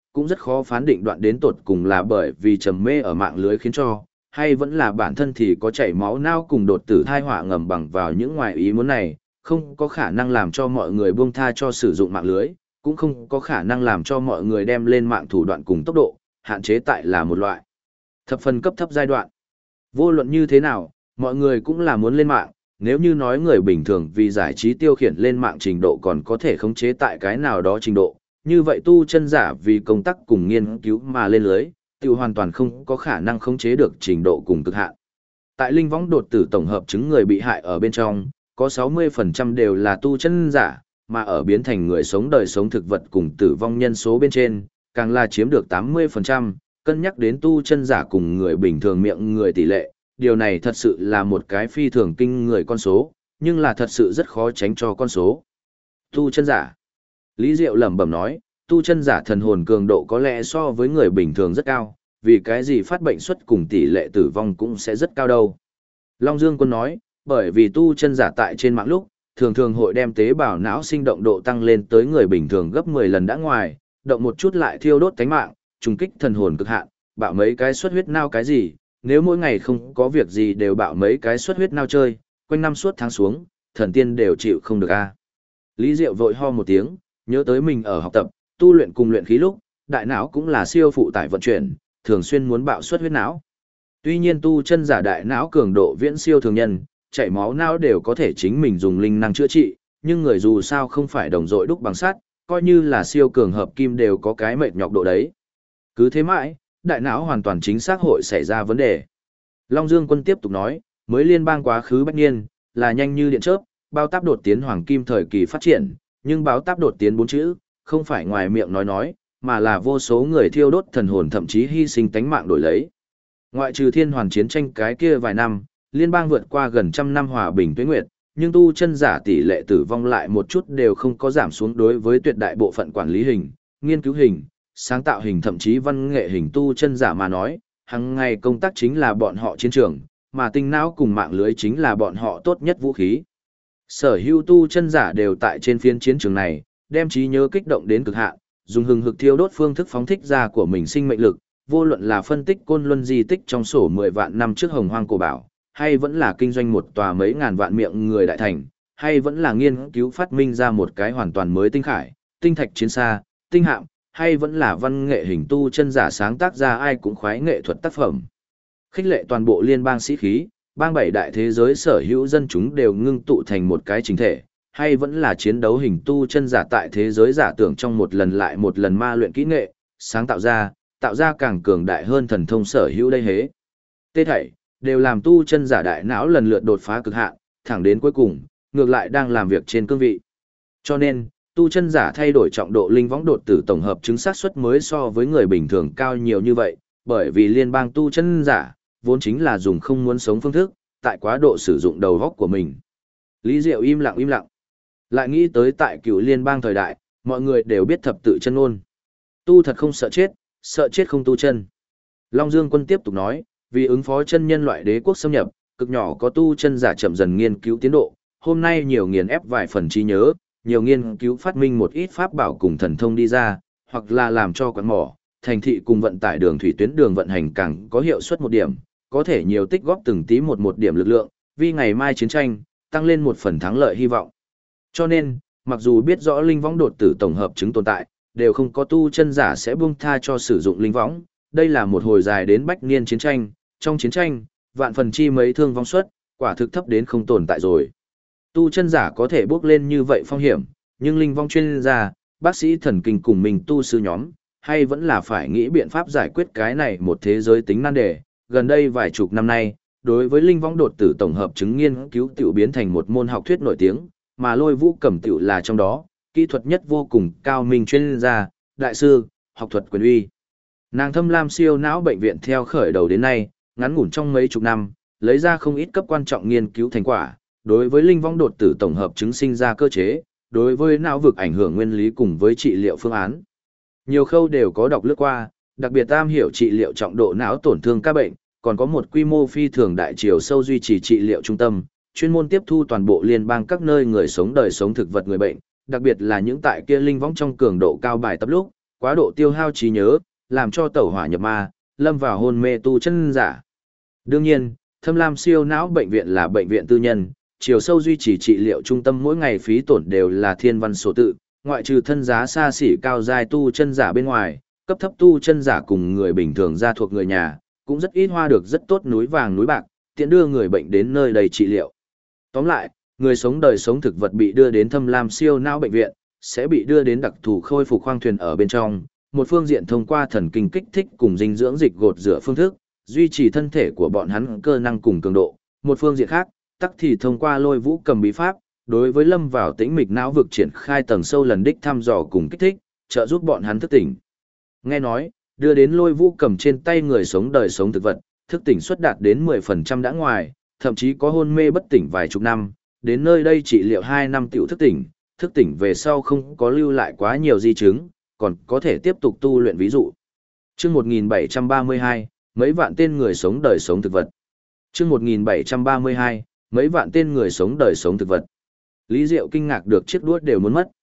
cũng rất khó phán định đoạn đến tột cùng là bởi vì trầm mê ở mạng lưới khiến cho, hay vẫn là bản thân thì có chảy máu não cùng đột tử thai họa ngầm bằng vào những ngoài ý muốn này, không có khả năng làm cho mọi người buông tha cho sử dụng mạng lưới, cũng không có khả năng làm cho mọi người đem lên mạng thủ đoạn cùng tốc độ, hạn chế tại là một loại thập phần cấp thấp giai đoạn. Vô luận như thế nào, mọi người cũng là muốn lên mạng, nếu như nói người bình thường vì giải trí tiêu khiển lên mạng trình độ còn có thể khống chế tại cái nào đó trình độ, như vậy tu chân giả vì công tác cùng nghiên cứu mà lên lưới, tự hoàn toàn không có khả năng khống chế được trình độ cùng cực hạn. Tại linh võng đột tử tổng hợp chứng người bị hại ở bên trong, có 60% đều là tu chân giả, mà ở biến thành người sống đời sống thực vật cùng tử vong nhân số bên trên, càng là chiếm được 80%, cân nhắc đến tu chân giả cùng người bình thường miệng người tỷ lệ, điều này thật sự là một cái phi thường kinh người con số, nhưng là thật sự rất khó tránh cho con số. Tu chân giả. Lý Diệu lẩm bẩm nói, tu chân giả thần hồn cường độ có lẽ so với người bình thường rất cao, vì cái gì phát bệnh suất cùng tỷ lệ tử vong cũng sẽ rất cao đâu. Long Dương Quân nói, bởi vì tu chân giả tại trên mạng lúc, thường thường hội đem tế bào não sinh động độ tăng lên tới người bình thường gấp 10 lần đã ngoài, động một chút lại thiêu đốt tánh mạng, trùng kích thần hồn cực hạn, bạo mấy cái xuất huyết nao cái gì, nếu mỗi ngày không có việc gì đều bạo mấy cái xuất huyết nao chơi, quanh năm suốt tháng xuống, thần tiên đều chịu không được a. Lý Diệu vội ho một tiếng, nhớ tới mình ở học tập, tu luyện cùng luyện khí lúc, đại não cũng là siêu phụ tải vận chuyển, thường xuyên muốn bạo xuất huyết não. Tuy nhiên tu chân giả đại não cường độ viễn siêu thường nhân, chảy máu não đều có thể chính mình dùng linh năng chữa trị, nhưng người dù sao không phải đồng dội đúc bằng sắt, coi như là siêu cường hợp kim đều có cái mệt nhọc độ đấy. Cứ thế mãi, đại não hoàn toàn chính xác hội xảy ra vấn đề. Long Dương Quân tiếp tục nói, mới liên bang quá khứ bách niên, là nhanh như điện chớp, bao táp đột tiến hoàng kim thời kỳ phát triển, nhưng báo táp đột tiến 4 chữ, không phải ngoài miệng nói, mà là vô số người thiêu đốt thần hồn thậm chí hy sinh tánh mạng đổi lấy. Ngoại trừ thiên hoàn chiến tranh cái kia vài năm, liên bang vượt qua gần trăm năm hòa bình tuế nguyệt, nhưng tu chân giả tỷ lệ tử vong lại một chút đều không có giảm xuống đối với tuyệt đại bộ phận quản lý hình, nghiên cứu hình, sáng tạo hình thậm chí văn nghệ hình tu chân giả mà nói, hàng ngày công tác chính là bọn họ chiến trường, mà tinh não cùng mạng lưới chính là bọn họ tốt nhất vũ khí. Sở hữu tu chân giả đều tại trên phiên chiến trường này, đem trí nhớ kích động đến cực hạn, dùng hừng hực thiêu đốt phương thức phóng thích ra của mình sinh mệnh lực, vô luận là phân tích côn luân di tích trong sổ 10 vạn năm trước hồng hoang cổ bảo, hay vẫn là kinh doanh một tòa mấy ngàn vạn miệng người đại thành, hay vẫn là nghiên cứu phát minh ra một cái hoàn toàn mới tinh khải, tinh thạch chiến xa, tinh hạm, hay vẫn là văn nghệ hình tu chân giả sáng tác ra ai cũng khoái nghệ thuật tác phẩm. Khích lệ toàn bộ liên bang sĩ khí, bang bảy đại thế giới sở hữu dân chúng đều ngưng tụ thành một cái chính thể, hay vẫn là chiến đấu hình tu chân giả tại thế giới giả tưởng trong một lần lại một lần ma luyện kỹ nghệ, sáng tạo ra càng cường đại hơn thần thông sở hữu đây hế. Tê thảy, đều làm tu chân giả đại não lần lượt đột phá cực hạn, thẳng đến cuối cùng, ngược lại đang làm việc trên cương vị. Cho nên, tu chân giả thay đổi trọng độ linh võng đột tử tổng hợp chứng xác suất mới so với người bình thường cao nhiều như vậy, bởi vì liên bang tu chân giả, vốn chính là dùng không muốn sống phương thức, tại quá độ sử dụng đầu góc của mình. Lý Diệu im lặng. Lại nghĩ tới tại cựu liên bang thời đại, mọi người đều biết thập tự chân ôn. Tu thật không sợ chết không tu chân. Long Dương Quân tiếp tục nói, vì ứng phó chân nhân loại đế quốc xâm nhập, cực nhỏ có tu chân giả chậm dần nghiên cứu tiến độ, hôm nay nhiều nghiền ép vài phần trí nhớ, nhiều nghiên cứu phát minh một ít pháp bảo cùng thần thông đi ra, hoặc là làm cho quán mỏ, thành thị cùng vận tải đường thủy tuyến đường vận hành càng có hiệu suất một điểm, có thể nhiều tích góp từng tí một điểm lực lượng, vì ngày mai chiến tranh, tăng lên một phần thắng lợi hy vọng. Cho nên, mặc dù biết rõ linh võng đột tử tổng hợp chứng tồn tại, đều không có tu chân giả sẽ buông tha cho sử dụng linh võng, đây là một hồi dài đến bách niên chiến tranh, trong chiến tranh, vạn phần chi mấy thương vong suất, quả thực thấp đến không tồn tại rồi. Tu chân giả có thể bước lên như vậy phong hiểm, nhưng linh vong chuyên gia, bác sĩ thần kinh cùng mình tu sư nhóm, hay vẫn là phải nghĩ biện pháp giải quyết cái này một thế giới tính nan đề. Gần đây vài chục năm nay, đối với linh vong đột tử tổng hợp chứng nghiên cứu tiểu biến thành một môn học thuyết nổi tiếng, mà Lôi Vũ Cẩm tiểu là trong đó, kỹ thuật nhất vô cùng cao minh chuyên gia, đại sư, học thuật quyền uy. Nàng thâm lam siêu não bệnh viện theo khởi đầu đến nay, ngắn ngủn trong mấy chục năm, lấy ra không ít cấp quan trọng nghiên cứu thành quả, đối với linh vong đột tử tổng hợp chứng sinh ra cơ chế, đối với não vực ảnh hưởng nguyên lý cùng với trị liệu phương án. Nhiều khâu đều có đọc lướt qua, đặc biệt am hiểu trị liệu trọng độ não tổn thương các bệnh, còn có một quy mô phi thường đại chiều sâu duy trì trị liệu trung tâm, chuyên môn tiếp thu toàn bộ liên bang các nơi người sống đời sống thực vật người bệnh, đặc biệt là những tại kia linh võng trong cường độ cao bài tập lúc, quá độ tiêu hao trí nhớ, làm cho tẩu hỏa nhập ma, lâm vào hôn mê tu chân giả. Đương nhiên, Thâm Lam siêu não bệnh viện là bệnh viện tư nhân, chiều sâu duy trì trị liệu trung tâm mỗi ngày phí tổn đều là thiên văn số tự, ngoại trừ thân giá xa xỉ cao giai tu chân giả bên ngoài, cấp thấp tu chân giả cùng người bình thường gia thuộc người nhà, cũng rất ít hoa được rất tốt núi vàng núi bạc, tiện đưa người bệnh đến nơi đầy trị liệu. Tóm lại, người sống đời sống thực vật bị đưa đến Thâm Lam siêu não bệnh viện, sẽ bị đưa đến đặc thù khôi phục khoang thuyền ở bên trong, một phương diện thông qua thần kinh kích thích cùng dinh dưỡng dịch gột rửa phương thức, duy trì thân thể của bọn hắn cơ năng cùng cường độ, một phương diện khác, tắc thì thông qua Lôi Vũ Cầm bí pháp, đối với lâm vào tĩnh mịch não vực triển khai tầng sâu lần đích thăm dò cùng kích thích, trợ giúp bọn hắn thức tỉnh. Nghe nói, đưa đến Lôi Vũ Cầm trên tay người sống đời sống thực vật, thức tỉnh suất đạt đến 10% đã ngoài, thậm chí có hôn mê bất tỉnh vài chục năm, đến nơi đây trị liệu 2 năm tiểu thức tỉnh về sau không có lưu lại quá nhiều di chứng, còn có thể tiếp tục tu luyện ví dụ. Chương 1732, mấy vạn tên người sống đời sống thực vật. Chương 1732, mấy vạn tên người sống đời sống thực vật. Lý Diệu kinh ngạc được chiếc đuốt đều muốn mất.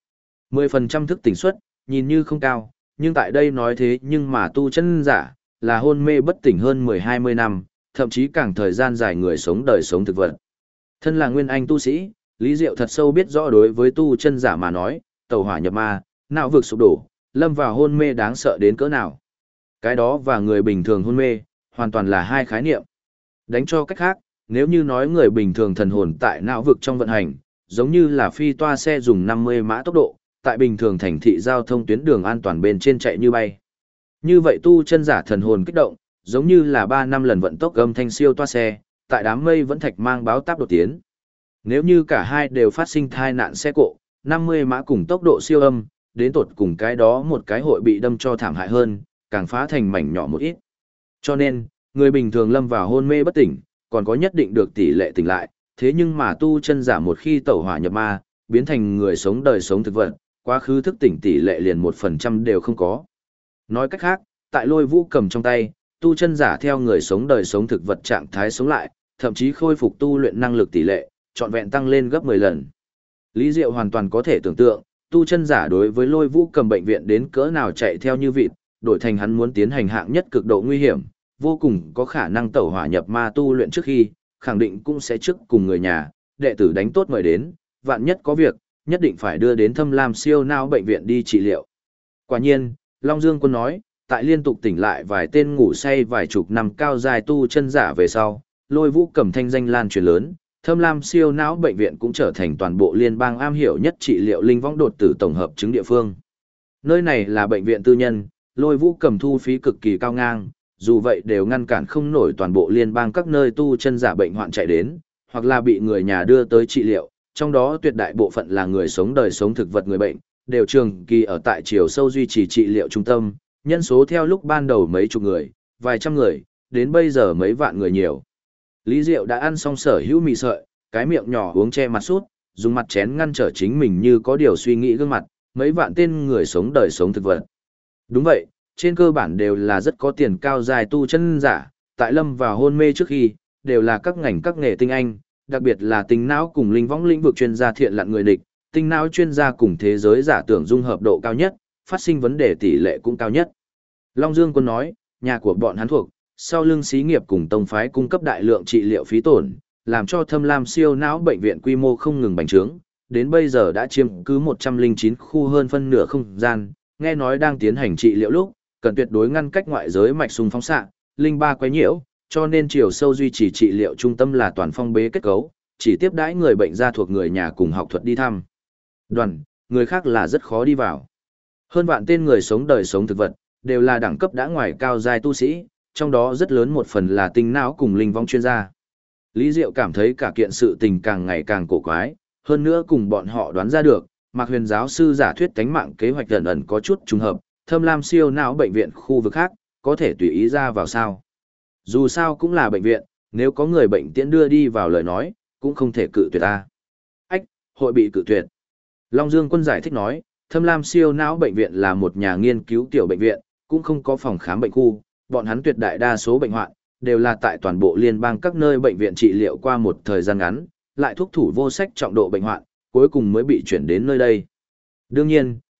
10% thức tỉnh suất, nhìn như không cao, nhưng tại đây nói thế nhưng mà tu chân giả, là hôn mê bất tỉnh hơn 10-20 năm, thậm chí càng thời gian dài người sống đời sống thực vật. Thân là nguyên anh tu sĩ, Lý Diệu thật sâu biết rõ đối với tu chân giả mà nói, tẩu hỏa nhập ma, não vực sụp đổ, lâm vào hôn mê đáng sợ đến cỡ nào. Cái đó và người bình thường hôn mê, hoàn toàn là hai khái niệm. Đánh cho cách khác, nếu như nói người bình thường thần hồn tại não vực trong vận hành, giống như là phi toa xe dùng 50 mã tốc độ, tại bình thường thành thị giao thông tuyến đường an toàn bên trên chạy như bay. Như vậy tu chân giả thần hồn kích động, giống như là 3 năm lần vận tốc âm thanh siêu toa xe, tại đám mây vẫn thạch mang báo táp đột tiến. Nếu như cả hai đều phát sinh thai nạn xe cộ, 50 mã cùng tốc độ siêu âm, đến tột cùng cái đó một cái hội bị đâm cho thảm hại hơn, càng phá thành mảnh nhỏ một ít. Cho nên, người bình thường lâm vào hôn mê bất tỉnh, còn có nhất định được tỷ lệ tỉnh lại, thế nhưng mà tu chân giả một khi tẩu hỏa nhập ma, biến thành người sống đời sống thực vật, quá khứ thức tỉnh tỷ lệ liền 1% đều không có. Nói cách khác, tại Lôi Vũ Cầm trong tay, tu chân giả theo người sống đời sống thực vật trạng thái sống lại, thậm chí khôi phục tu luyện năng lực tỷ lệ, trọn vẹn tăng lên gấp 10 lần. Lý Diệu hoàn toàn có thể tưởng tượng, tu chân giả đối với Lôi Vũ Cầm bệnh viện đến cỡ nào chạy theo như vịt, đổi thành hắn muốn tiến hành hạng nhất cực độ nguy hiểm, vô cùng có khả năng tẩu hỏa nhập ma tu luyện trước khi, khẳng định cũng sẽ trước cùng người nhà, đệ tử đánh tốt mời đến, vạn nhất có việc, nhất định phải đưa đến Thâm Lam siêu não bệnh viện đi trị liệu. Quả nhiên, Long Dương Quân nói, tại liên tục tỉnh lại vài tên ngủ say vài chục năm cao dài tu chân giả về sau, Lôi Vũ Cầm thanh danh lan truyền lớn, Thâm Lam siêu não bệnh viện cũng trở thành toàn bộ liên bang am hiểu nhất trị liệu linh võng đột tử tổng hợp chứng địa phương. Nơi này là bệnh viện tư nhân, Lôi Vũ Cầm thu phí cực kỳ cao ngang, dù vậy đều ngăn cản không nổi toàn bộ liên bang các nơi tu chân giả bệnh hoạn chạy đến, hoặc là bị người nhà đưa tới trị liệu, trong đó tuyệt đại bộ phận là người sống đời sống thực vật người bệnh, đều trường kỳ ở tại chiều sâu duy trì trị liệu trung tâm, nhân số theo lúc ban đầu mấy chục người, vài trăm người, đến bây giờ mấy vạn người nhiều. Lý Diệu đã ăn xong sở hữu mì sợi, cái miệng nhỏ uống che mặt sút, dùng mặt chén ngăn trở chính mình như có điều suy nghĩ gương mặt, mấy vạn tên người sống đời sống thực vật. Đúng vậy, trên cơ bản đều là rất có tiền cao dài tu chân giả, tại lâm vào hôn mê trước khi, đều là các ngành các nghề tinh anh, đặc biệt là tinh não cùng linh võng lĩnh vực chuyên gia thiện lặn người địch, tinh não chuyên gia cùng thế giới giả tưởng dung hợp độ cao nhất, phát sinh vấn đề tỷ lệ cũng cao nhất. Long Dương Quân nói, nhà của bọn hắn thuộc, sau lưng xí nghiệp cùng tông phái cung cấp đại lượng trị liệu phí tổn, làm cho Thâm Lam siêu não bệnh viện quy mô không ngừng bành trướng, đến bây giờ đã chiếm cứ 109 khu hơn phân nửa không gian, nghe nói đang tiến hành trị liệu lúc, cần tuyệt đối ngăn cách ngoại giới mạch xung phóng xạ, linh ba quấy nhiễu, cho nên chiều sâu duy trì trị liệu trung tâm là toàn phong bế kết cấu, chỉ tiếp đãi người bệnh ra thuộc người nhà cùng học thuật đi thăm. Đoàn, người khác là rất khó đi vào. Hơn vạn tên người sống đời sống thực vật, đều là đẳng cấp đã ngoài cao giai tu sĩ, trong đó rất lớn một phần là tinh não cùng linh vong chuyên gia. Lý Diệu cảm thấy cả kiện sự tình càng ngày càng cổ quái, hơn nữa cùng bọn họ đoán ra được, Mạc Huyền giáo sư giả thuyết cánh mạng kế hoạch ẩn ẩn có chút trùng hợp, Thâm Lam siêu não bệnh viện khu vực khác, có thể tùy ý ra vào sao. Dù sao cũng là bệnh viện, nếu có người bệnh tiễn đưa đi vào lời nói, cũng không thể cự tuyệt ta. Ách, hội bị cự tuyệt. Long Dương Quân giải thích nói, Thâm Lam siêu não bệnh viện là một nhà nghiên cứu tiểu bệnh viện, cũng không có phòng khám bệnh khu, bọn hắn tuyệt đại đa số bệnh hoạn, đều là tại toàn bộ liên bang các nơi bệnh viện trị liệu qua một thời gian ngắn, lại thuốc thủ vô sách trọng độ bệnh hoạn, cuối cùng mới bị chuyển đến nơi đây. Đương nhiên,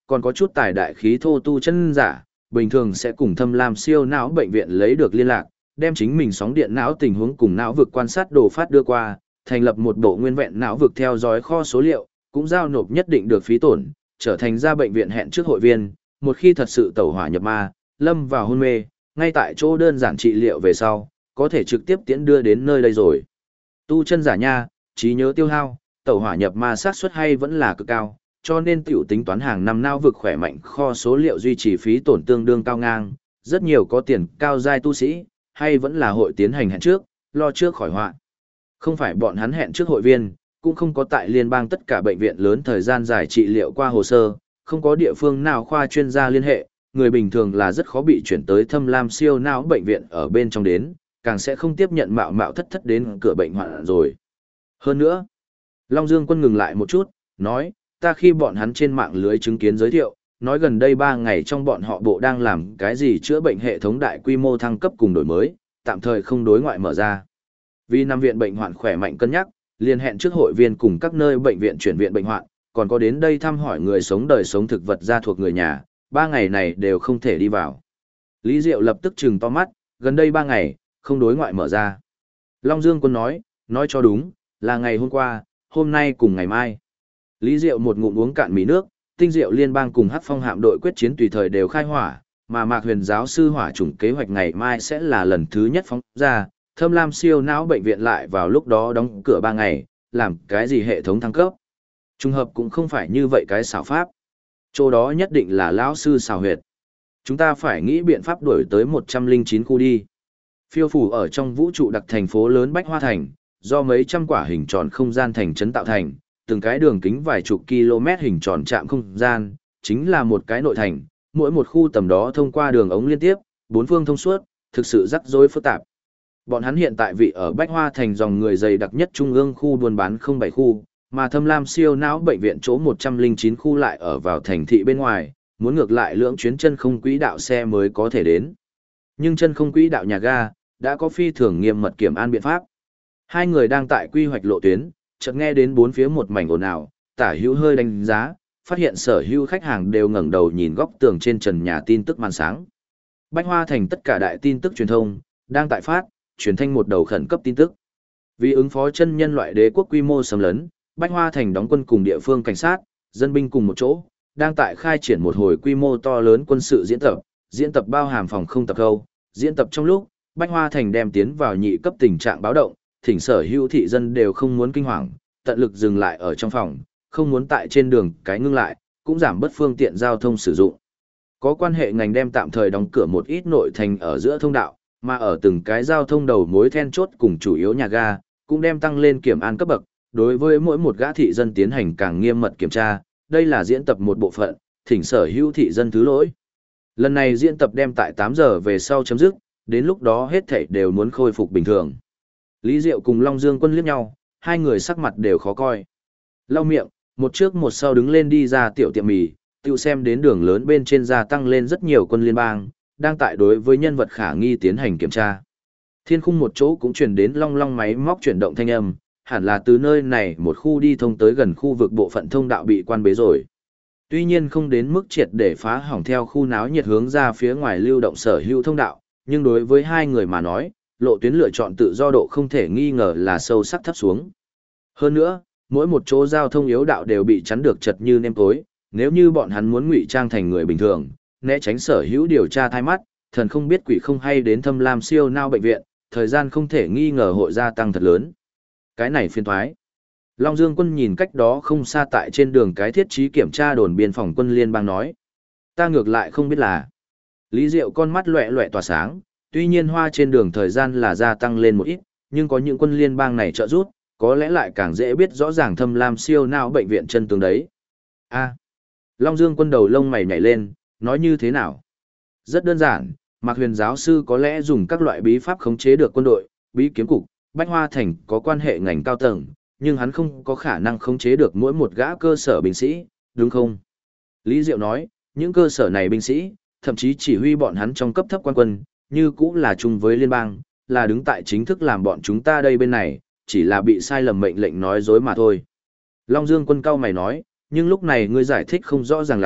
còn có chút tài đại khí thô tu chân giả, bình thường sẽ cùng Thâm Lam siêu não bệnh viện lấy được liên lạc, đem chính mình sóng điện não tình huống cùng não vực quan sát đồ phát đưa qua, thành lập một bộ nguyên vẹn não vực theo dõi kho số liệu, cũng giao nộp nhất định được phí tổn, trở thành ra bệnh viện hẹn trước hội viên, một khi thật sự tẩu hỏa nhập ma, lâm vào hôn mê, ngay tại chỗ đơn giản trị liệu về sau, có thể trực tiếp tiễn đưa đến nơi đây rồi. Tu chân giả nha, trí nhớ tiêu hao, tẩu hỏa nhập ma xác suất hay vẫn là cực cao, cho nên tiểu tính toán hàng năm não vực khỏe mạnh kho số liệu duy trì phí tổn tương đương cao ngang, rất nhiều có tiền cao giai tu sĩ, hay vẫn là hội tiến hành hẹn trước, lo trước khỏi họa. Không phải bọn hắn hẹn trước hội viên, cũng không có tại liên bang tất cả bệnh viện lớn thời gian dài trị liệu qua hồ sơ, không có địa phương nào khoa chuyên gia liên hệ, người bình thường là rất khó bị chuyển tới Thâm Lam siêu não bệnh viện ở bên trong đến, càng sẽ không tiếp nhận mạo mạo thất thất đến cửa bệnh hoạn rồi. Hơn nữa, Long Dương Quân ngừng lại một chút, nói, ta khi bọn hắn trên mạng lưới chứng kiến giới thiệu, nói gần đây 3 ngày trong bọn họ bộ đang làm cái gì chữa bệnh hệ thống đại quy mô thăng cấp cùng đổi mới, tạm thời không đối ngoại mở ra. Vì nằm viện bệnh hoạn khỏe mạnh cân nhắc, liên hẹn trước hội viên cùng các nơi bệnh viện chuyển viện bệnh hoạn, còn có đến đây thăm hỏi người sống đời sống thực vật gia thuộc người nhà, 3 ngày này đều không thể đi vào. Lý Diệu lập tức trừng to mắt, gần đây 3 ngày, không đối ngoại mở ra. Long Dương Quân nói cho đúng, là ngày hôm qua, hôm nay cùng ngày mai. Lý Diệu một ngụm uống cạn mì nước, Tinh Diệu Liên bang cùng Hắc Phong hạm đội quyết chiến tùy thời đều khai hỏa, mà Mạc Huyền giáo sư hỏa chủng kế hoạch ngày mai sẽ là lần thứ nhất phóng ra, Thâm Lam siêu não bệnh viện lại vào lúc đó đóng cửa 3 ngày, làm cái gì hệ thống thăng cấp. Trùng hợp cũng không phải như vậy cái xảo pháp. Chỗ đó nhất định là lão sư xảo huyệt. Chúng ta phải nghĩ biện pháp đuổi tới 109 khu đi. Phiêu phủ ở trong vũ trụ đặc thành phố lớn Bách Hoa Thành, do mấy trăm quả hình tròn không gian thành trấn tạo thành, từng cái đường kính vài chục km hình tròn chạm không gian, chính là một cái nội thành, mỗi một khu tầm đó thông qua đường ống liên tiếp, bốn phương thông suốt, thực sự rắc rối phức tạp. Bọn hắn hiện tại vị ở Bách Hoa Thành dòng người dày đặc nhất trung ương khu buôn bán 07 khu, mà Thâm Lam siêu não bệnh viện chỗ 109 khu lại ở vào thành thị bên ngoài, muốn ngược lại lưỡng chuyến chân không quỹ đạo xe mới có thể đến. Nhưng chân không quỹ đạo nhà ga, đã có phi thường nghiêm mật kiểm an biện pháp. Hai người đang tại quy hoạch lộ tuyến, chợt nghe đến bốn phía một mảnh ồn ào, tả hữu hơi đánh giá, phát hiện sở hữu khách hàng đều ngẩng đầu nhìn góc tường trên trần nhà tin tức màn sáng. Bách Hoa Thành tất cả đại tin tức truyền thông, đang tại phát, truyền thanh một đầu khẩn cấp tin tức. Vì ứng phó chân nhân loại đế quốc quy mô xâm lấn, Bách Hoa Thành đóng quân cùng địa phương cảnh sát, dân binh cùng một chỗ, đang tại khai triển một hồi quy mô to lớn quân sự diễn tập bao hàm phòng không tập khâu, diễn tập trong lúc, Bách Hoa Thành đem tiến vào nhị cấp tình trạng báo động, thỉnh sở hữu thị dân đều không muốn kinh hoàng, tận lực dừng lại ở trong phòng, không muốn tại trên đường cái ngưng lại, cũng giảm bớt phương tiện giao thông sử dụng. Có quan hệ ngành đem tạm thời đóng cửa một ít nội thành ở giữa thông đạo, mà ở từng cái giao thông đầu mối then chốt cùng chủ yếu nhà ga, cũng đem tăng lên kiểm an cấp bậc, đối với mỗi một gã thị dân tiến hành càng nghiêm mật kiểm tra, đây là diễn tập một bộ phận, thỉnh sở hữu thị dân thứ lỗi. Lần này diễn tập đem tại 8 giờ về sau chấm dứt, đến lúc đó hết thảy đều muốn khôi phục bình thường. Lý Diệu cùng Long Dương Quân liếc nhau, hai người sắc mặt đều khó coi. Lau miệng, một trước một sau đứng lên đi ra tiểu tiệm mì, tiêu xem đến đường lớn bên trên gia tăng lên rất nhiều quân liên bang, đang tại đối với nhân vật khả nghi tiến hành kiểm tra. Thiên khung một chỗ cũng truyền đến long long máy móc chuyển động thanh âm, hẳn là từ nơi này một khu đi thông tới gần khu vực bộ phận thông đạo bị quan bế rồi. Tuy nhiên không đến mức triệt để phá hỏng theo khu náo nhiệt hướng ra phía ngoài lưu động sở hữu thông đạo, nhưng đối với hai người mà nói, lộ tuyến lựa chọn tự do độ không thể nghi ngờ là sâu sắc thấp xuống. Hơn nữa, mỗi một chỗ giao thông yếu đạo đều bị chắn được chật như nêm tối, nếu như bọn hắn muốn ngụy trang thành người bình thường, né tránh sở hữu điều tra thai mắt, thần không biết quỷ không hay đến Thâm Lam siêu não bệnh viện, thời gian không thể nghi ngờ hội gia tăng thật lớn. Cái này phiền toái. Long Dương Quân nhìn cách đó không xa tại trên đường cái thiết trí kiểm tra đồn biên phòng quân liên bang nói. Ta ngược lại không biết là. Lý Diệu con mắt loẹ loẹ tỏa sáng, tuy nhiên hoa trên đường thời gian là gia tăng lên một ít, nhưng có những quân liên bang này trợ giúp, có lẽ lại càng dễ biết rõ ràng Thâm Lam siêu não bệnh viện chân tướng đấy. A. Long Dương Quân đầu lông mày nhảy lên, nói như thế nào? Rất đơn giản, Mạc Huyền giáo sư có lẽ dùng các loại bí pháp khống chế được quân đội, bí kiếm cục, Bách Hoa Thành có quan hệ ngành cao tầng, nhưng hắn không có khả năng khống chế được mỗi một gã cơ sở binh sĩ, đúng không? Lý Diệu nói, những cơ sở này binh sĩ, thậm chí chỉ huy bọn hắn trong cấp thấp quan quân, như cũng là chung với liên bang, là đứng tại chính thức làm bọn chúng ta đây bên này, chỉ là bị sai lầm mệnh lệnh nói dối mà thôi. Long Dương Quân cao mày nói, nhưng lúc này ngươi giải thích không rõ ràng lắm,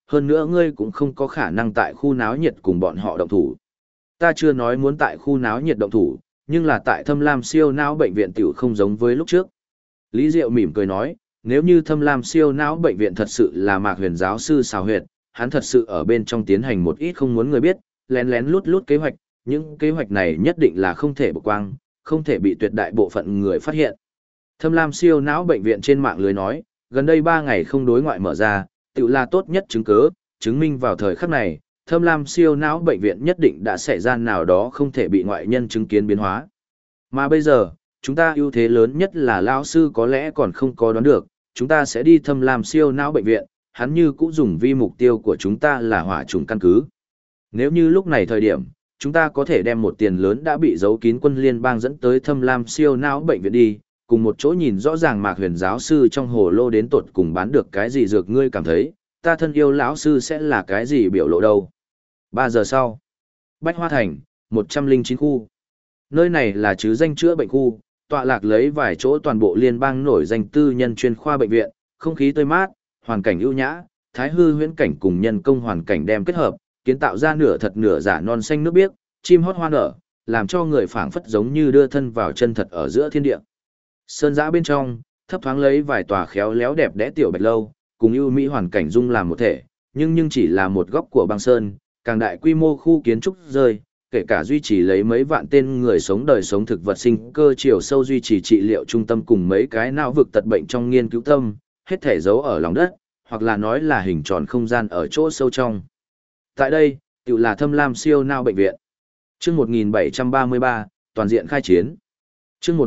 hơn nữa ngươi cũng không có khả năng tại khu náo nhiệt cùng bọn họ động thủ. Ta chưa nói muốn tại khu náo nhiệt động thủ, nhưng là tại Thâm Lam siêu não bệnh viện tiểu không giống với lúc trước. Lý Diệu mỉm cười nói, nếu như Thâm Lam siêu não bệnh viện thật sự là Mạc Huyền giáo sư xào huyệt, hắn thật sự ở bên trong tiến hành một ít không muốn người biết, lén lén lút lút kế hoạch, những kế hoạch này nhất định là không thể bỏ quang, không thể bị tuyệt đại bộ phận người phát hiện. Thâm Lam siêu não bệnh viện trên mạng lưới nói, gần đây 3 ngày không đối ngoại mở ra, tự là tốt nhất chứng cứ, chứng minh vào thời khắc này, Thâm Lam siêu não bệnh viện nhất định đã xảy ra nào đó không thể bị ngoại nhân chứng kiến biến hóa. Mà bây giờ, chúng ta ưu thế lớn nhất là lão sư có lẽ còn không có đoán được, chúng ta sẽ đi Thâm Lam siêu não bệnh viện, hắn như cũng dùng vi mục tiêu của chúng ta là hỏa trùng căn cứ. Nếu như lúc này thời điểm, chúng ta có thể đem một tiền lớn đã bị giấu kín quân liên bang dẫn tới Thâm Lam siêu não bệnh viện đi, cùng một chỗ nhìn rõ ràng Mạc Huyền giáo sư trong hồ lô đến tột cùng bán được cái gì dược, ngươi cảm thấy, ta thân yêu lão sư sẽ là cái gì biểu lộ đâu. 3 giờ sau, Bách Hoa Thành, 109 khu. Nơi này là chứ danh chữa bệnh khu, tọa lạc lấy vài chỗ toàn bộ liên bang nổi danh tư nhân chuyên khoa bệnh viện, không khí tươi mát, hoàn cảnh ưu nhã, thái hư huyễn cảnh cùng nhân công hoàn cảnh đem kết hợp, kiến tạo ra nửa thật nửa giả non xanh nước biếc, chim hót hoa nở, làm cho người phảng phất giống như đưa thân vào chân thật ở giữa thiên địa. Sơn dã bên trong, thấp thoáng lấy vài tòa khéo léo đẹp đẽ tiểu bạch lâu, cùng ưu mỹ hoàn cảnh dung làm một thể, nhưng chỉ là một góc của băng sơn, càng đại quy mô khu kiến trúc rơi, kể cả duy trì lấy mấy vạn tên người sống đời sống thực vật sinh cơ chiều sâu duy trì trị liệu trung tâm cùng mấy cái não vực tật bệnh trong nghiên cứu tâm, hết thể giấu ở lòng đất, hoặc là nói là hình tròn không gian ở chỗ sâu trong. Tại đây, tự là Thâm Lam siêu não bệnh viện. Chương 1733, toàn diện khai chiến. Chương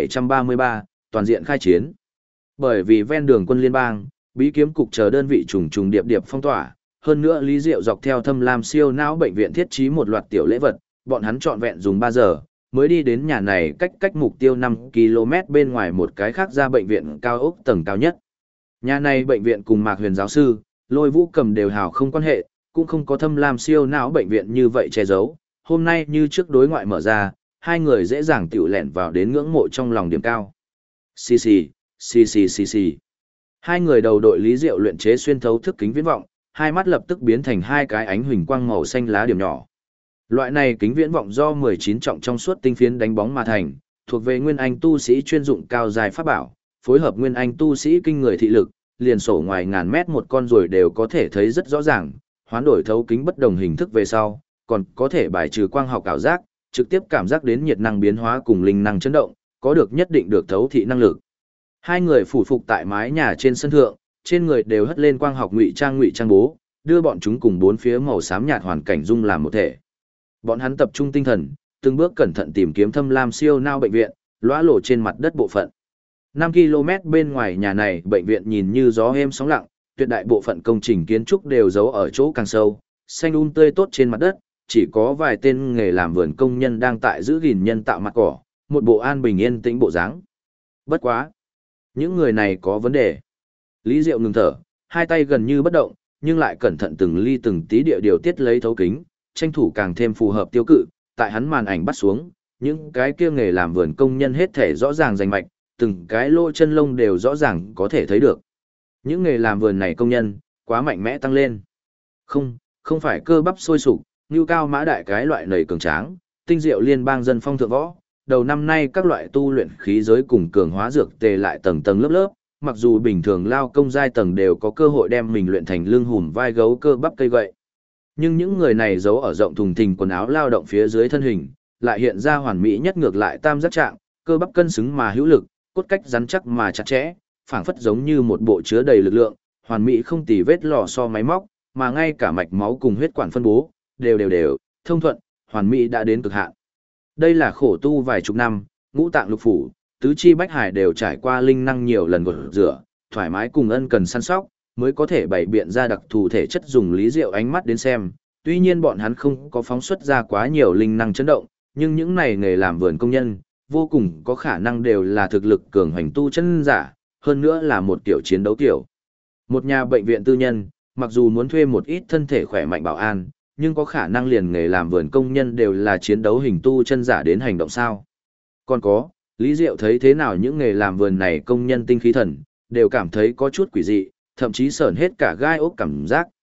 1733, toàn diện khai chiến. Bởi vì ven đường quân liên bang, bí kiếm cục chờ đơn vị trùng trùng điệp điệp phong tỏa, hơn nữa Lý Diệu dọc theo Thâm Lam siêu não bệnh viện thiết trí một loạt tiểu lễ vật, bọn hắn trọn vẹn dùng 3 giờ, mới đi đến nhà này cách mục tiêu 5 km bên ngoài một cái khác ra bệnh viện cao ốc tầng cao nhất. Nhà này bệnh viện cùng Mạc Huyền giáo sư, Lôi Vũ Cầm đều hào không quan hệ, cũng không có Thâm Lam siêu não bệnh viện như vậy che giấu, hôm nay như trước đối ngoại mở ra, hai người dễ dàng tiểu lẻn vào đến ngưỡng mộ trong lòng điểm cao. Xì xì, xì xì xì xì. Hai người đầu đội Lý Diệu luyện chế xuyên thấu thức kính viễn vọng, hai mắt lập tức biến thành hai cái ánh huỳnh quang màu xanh lá điểm nhỏ. Loại này kính viễn vọng do 19 trọng trong suốt tinh phiến đánh bóng mà thành, thuộc về nguyên anh tu sĩ chuyên dụng cao dài pháp bảo, phối hợp nguyên anh tu sĩ kinh người thị lực, liền sổ ngoài ngàn mét một con rồi đều có thể thấy rất rõ ràng, hoán đổi thấu kính bất đồng hình thức về sau, còn có thể bài trừ quang học ảo giác, trực tiếp cảm giác đến nhiệt năng biến hóa cùng linh năng chấn động, có được nhất định được thấu thị năng lực. Hai người phủ phục tại mái nhà trên sân thượng, trên người đều hất lên quang học ngụy trang bố, đưa bọn chúng cùng bốn phía màu xám nhạt hoàn cảnh dung làm một thể. Bọn hắn tập trung tinh thần, từng bước cẩn thận tìm kiếm Thâm Lam siêu não bệnh viện, lõa lổ trên mặt đất bộ phận. 5 km bên ngoài nhà này bệnh viện nhìn như gió êm sóng lặng, tuyệt đại bộ phận công trình kiến trúc đều giấu ở chỗ càng sâu, xanh tươi tốt trên mặt đất, chỉ có vài tên nghề làm vườn công nhân đang tại giữ gìn nhân tạo mặt cỏ, một bộ an bình yên tĩnh bộ dáng. Bất quá, những người này có vấn đề. Lý Diệu ngừng thở, hai tay gần như bất động, nhưng lại cẩn thận từng ly từng tí địa điều tiết lấy thấu kính, tranh thủ càng thêm phù hợp tiêu cự, tại hắn màn ảnh bắt xuống, những cái kia nghề làm vườn công nhân hết thể rõ ràng rành mạch, từng cái lỗ chân lông đều rõ ràng có thể thấy được. Những nghề làm vườn này công nhân, quá mạnh mẽ tăng lên. Không phải cơ bắp sôi sục, như cao mã đại cái loại nầy cường tráng, tinh diệu liên bang dân phong thượng võ. Đầu năm nay các loại tu luyện khí giới cùng cường hóa dược tề lại tầng tầng lớp lớp, mặc dù bình thường lao công giai tầng đều có cơ hội đem mình luyện thành lưng hùm vai gấu cơ bắp cây gậy. Nhưng những người này giấu ở rộng thùng thình quần áo lao động phía dưới thân hình, lại hiện ra hoàn mỹ nhất ngược lại tam giác trạng, cơ bắp cân xứng mà hữu lực, cốt cách rắn chắc mà chặt chẽ, phảng phất giống như một bộ chứa đầy lực lượng, hoàn mỹ không tì vết lò xo máy móc, mà ngay cả mạch máu cùng huyết quản phân bố, đều, thông thuận, hoàn mỹ đã đến cực hạn. Đây là khổ tu vài chục năm, ngũ tạng lục phủ, tứ chi bách hải đều trải qua linh năng nhiều lần gột rửa, thoải mái cùng ân cần săn sóc, mới có thể bày biện ra đặc thù thể chất dùng Lý Diệu ánh mắt đến xem. Tuy nhiên bọn hắn không có phóng xuất ra quá nhiều linh năng chấn động, nhưng những này nghề làm vườn công nhân, vô cùng có khả năng đều là thực lực cường hành tu chân giả, hơn nữa là một kiểu chiến đấu kiểu. Một nhà bệnh viện tư nhân, mặc dù muốn thuê một ít thân thể khỏe mạnh bảo an, nhưng có khả năng liền nghề làm vườn công nhân đều là chiến đấu hình tu chân giả đến hành động sao. Còn có, Lý Diệu thấy thế nào những nghề làm vườn này công nhân tinh khí thần, đều cảm thấy có chút quỷ dị, thậm chí sởn hết cả gai ốc cảm giác.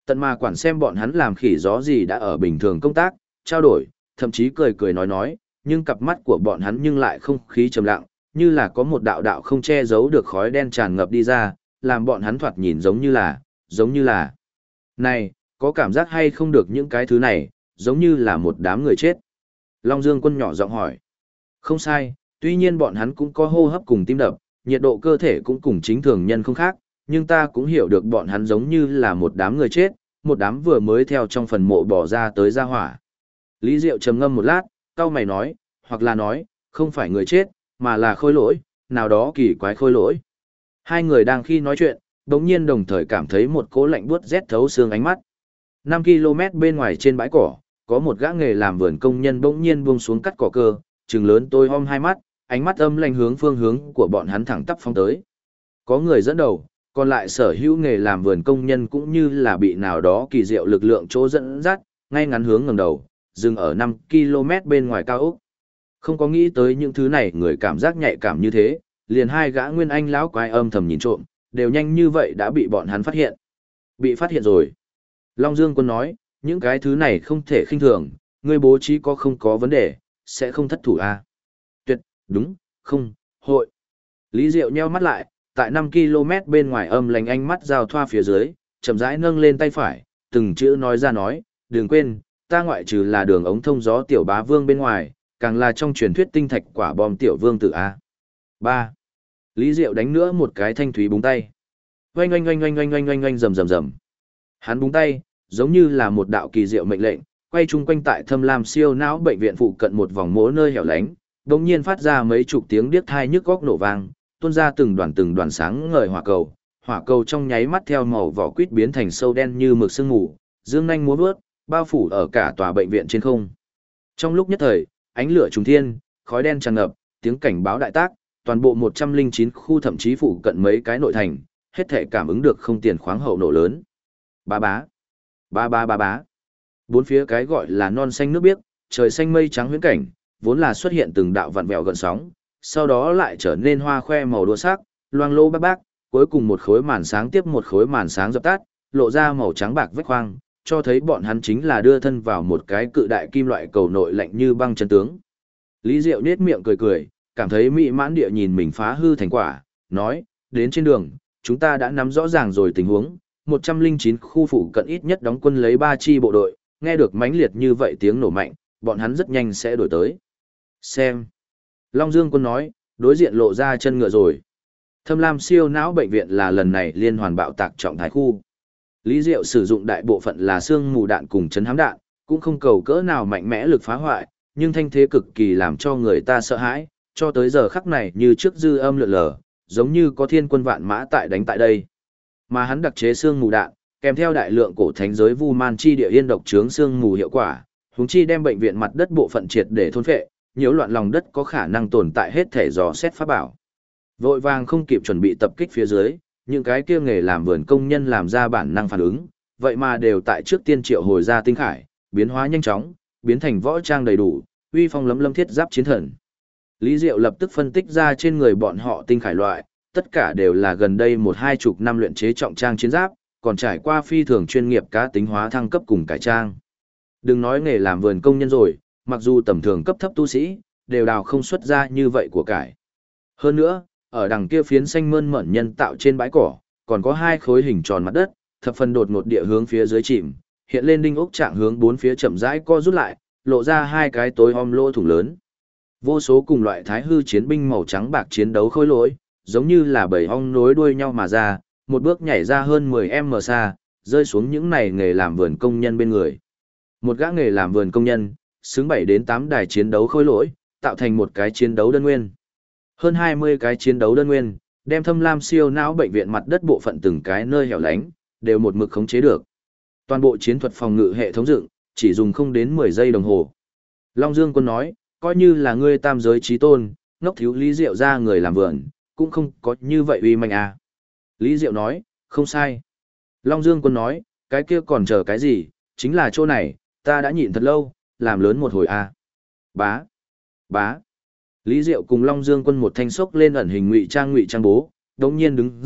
Tận mà quản xem bọn hắn làm khỉ gió gì đã ở bình thường công tác, trao đổi, thậm chí cười cười nói, nhưng cặp mắt của bọn hắn nhưng lại không khí trầm lặng, như là có một đạo đạo không che giấu được khói đen tràn ngập đi ra, làm bọn hắn thoạt nhìn giống như là. Này, có cảm giác hay không được những cái thứ này, giống như là một đám người chết. Long Dương Quân nhỏ giọng hỏi. Không sai, tuy nhiên bọn hắn cũng có hô hấp cùng tim đập, nhiệt độ cơ thể cũng cùng chính thường nhân không khác, nhưng ta cũng hiểu được bọn hắn giống như là một đám người chết, một đám vừa mới theo trong phần mộ bỏ ra tới gia hỏa. Lý Diệu trầm ngâm một lát, cau mày nói, hoặc là nói, không phải người chết, mà là khôi lỗi, nào đó kỳ quái khôi lỗi. Hai người đang khi nói chuyện, đống nhiên đồng thời cảm thấy một cỗ lạnh buốt rét thấu xương ánh mắt. 5 km bên ngoài trên bãi cỏ, có một gã nghề làm vườn công nhân bỗng nhiên buông xuống cắt cỏ cơ, trừng lớn tôi hom hai mắt, ánh mắt âm lanh hướng phương hướng của bọn hắn thẳng tắp phóng tới. Có người dẫn đầu, còn lại sở hữu nghề làm vườn công nhân cũng như là bị nào đó kỳ diệu lực lượng chỗ dẫn dắt, ngay ngắn hướng ngẩng đầu, dừng ở 5 km bên ngoài cao ốc. Không có nghĩ tới những thứ này người cảm giác nhạy cảm như thế, liền hai gã nguyên anh lão quái âm thầm nhìn trộm, đều nhanh như vậy đã bị bọn hắn phát hiện. Bị phát hiện rồi. Long Dương Quân nói, những cái thứ này không thể khinh thường, ngươi bố trí không có vấn đề, sẽ không thất thủ à. Tuyệt, đúng, không, hội. Lý Diệu nheo mắt lại, tại 5 km bên ngoài âm lành ánh mắt giao thoa phía dưới, chậm rãi nâng lên tay phải, từng chữ nói ra nói, đừng quên, ta ngoại trừ là đường ống thông gió tiểu bá vương bên ngoài, càng là trong truyền thuyết tinh thạch quả bom tiểu vương tử A. 3. Lý Diệu đánh nữa một cái thanh thúy búng tay. Oanh oanh oanh oanh oanh oanh oanh oanh rầm rầm rầm. Hắn búng tay, giống như là một đạo kỳ diệu mệnh lệnh, quay chung quanh tại Thâm Lam siêu não bệnh viện phụ cận một vòng mỗ nơi hẻo lánh, đột nhiên phát ra mấy chục tiếng điếc tai nhức óc nổ vang, tuôn ra từng đoàn sáng ngời hỏa cầu trong nháy mắt theo màu vỏ quýt biến thành sâu đen như mực sương mù, dương nhanh múa vớt, bao phủ ở cả tòa bệnh viện trên không. Trong lúc nhất thời, ánh lửa trùng thiên, khói đen tràn ngập, tiếng cảnh báo đại tác, toàn bộ 109 khu thậm chí phụ cận mấy cái nội thành, hết thể cảm ứng được không tiền khoáng hậu nổ lớn. Ba bá, ba ba ba bá. Bốn phía cái gọi là non xanh nước biếc, trời xanh mây trắng huyễn cảnh, vốn là xuất hiện từng đạo vặn vẹo gần sóng, sau đó lại trở nên hoa khoe màu đua sắc, loang lô bác bác, cuối cùng một khối màn sáng tiếp một khối màn sáng dập tắt, lộ ra màu trắng bạc vách khoang, cho thấy bọn hắn chính là đưa thân vào một cái cự đại kim loại cầu nội lạnh như băng chân tướng. Lý Diệu nết miệng cười cười, cảm thấy mỹ mãn địa nhìn mình phá hư thành quả, nói, đến trên đường, chúng ta đã nắm rõ ràng rồi tình huống, 109 khu phụ cận ít nhất đóng quân lấy 3 chi bộ đội, nghe được mãnh liệt như vậy tiếng nổ mạnh, bọn hắn rất nhanh sẽ đổi tới. Xem. Long Dương Quân nói, đối diện lộ ra chân ngựa rồi. Thâm Lam siêu não bệnh viện là lần này liên hoàn bạo tạc trọng thái khu. Lý Diệu sử dụng đại bộ phận là xương mù đạn cùng chấn hám đạn, cũng không cầu cỡ nào mạnh mẽ lực phá hoại, nhưng thanh thế cực kỳ làm cho người ta sợ hãi, cho tới giờ khắc này như trước dư âm lượn lờ, giống như có thiên quân vạn mã tại đánh tại đây. Mà hắn đặc chế xương mù đạn, kèm theo đại lượng cổ thánh giới vu man chi địa yên độc chướng xương mù hiệu quả, huống chi đem bệnh viện mặt đất bộ phận triệt để thôn phệ, nhiễu loạn lòng đất có khả năng tồn tại hết thể dò xét pháp bảo. Vội vàng không kịp chuẩn bị tập kích phía dưới, những cái kia nghề làm vườn công nhân làm ra bản năng phản ứng, vậy mà đều tại trước tiên triệu hồi ra tinh khải, biến hóa nhanh chóng, biến thành võ trang đầy đủ, uy phong lấm lâm thiết giáp chiến thần. Lý Diệu lập tức phân tích ra trên người bọn họ tinh khải loại, tất cả đều là gần đây 1-2 năm luyện chế trọng trang chiến giáp, còn trải qua phi thường chuyên nghiệp cá tính hóa thăng cấp cùng cải trang. Đừng nói nghề làm vườn công nhân rồi, mặc dù tầm thường cấp thấp tu sĩ, đều đào không xuất ra như vậy của cải. Hơn nữa, ở đằng kia phiến xanh mơn mởn nhân tạo trên bãi cỏ, còn có 2 khối hình tròn mặt đất, thập phần đột ngột địa hướng phía dưới chìm, hiện lên đinh ốc trạng hướng bốn phía chậm rãi co rút lại, lộ ra 2 cái tối om lỗ thủng lớn. Vô số cùng loại thái hư chiến binh màu trắng bạc chiến đấu khôi lỗi, giống như là bầy ong nối đuôi nhau mà ra, một bước nhảy ra hơn 10m xa, rơi xuống những này nghề làm vườn công nhân bên người. Một gã nghề làm vườn công nhân, xứng 7 đến 8 đài chiến đấu khôi lỗi, tạo thành một cái chiến đấu đơn nguyên. Hơn 20 cái chiến đấu đơn nguyên, đem Thâm Lam siêu não bệnh viện mặt đất bộ phận từng cái nơi hẻo lánh, đều một mực khống chế được. Toàn bộ chiến thuật phòng ngự hệ thống dựng, chỉ dùng không đến 10 giây đồng hồ. Long Dương Quân nói, coi như là ngươi tam giới trí tôn, ngốc thiếu Lý Diệu ra người làm vườn, cũng không có như vậy uy mạnh à. Lý Diệu nói, không sai. Long Dương Quân nói, cái kia còn chờ cái gì, chính là chỗ này, ta đã nhịn thật lâu, làm lớn một hồi à. Bá, bá. Lý Diệu cùng Long Dương Quân một thanh sốc lên ẩn hình ngụy trang bố, đống nhiên đứng dậy,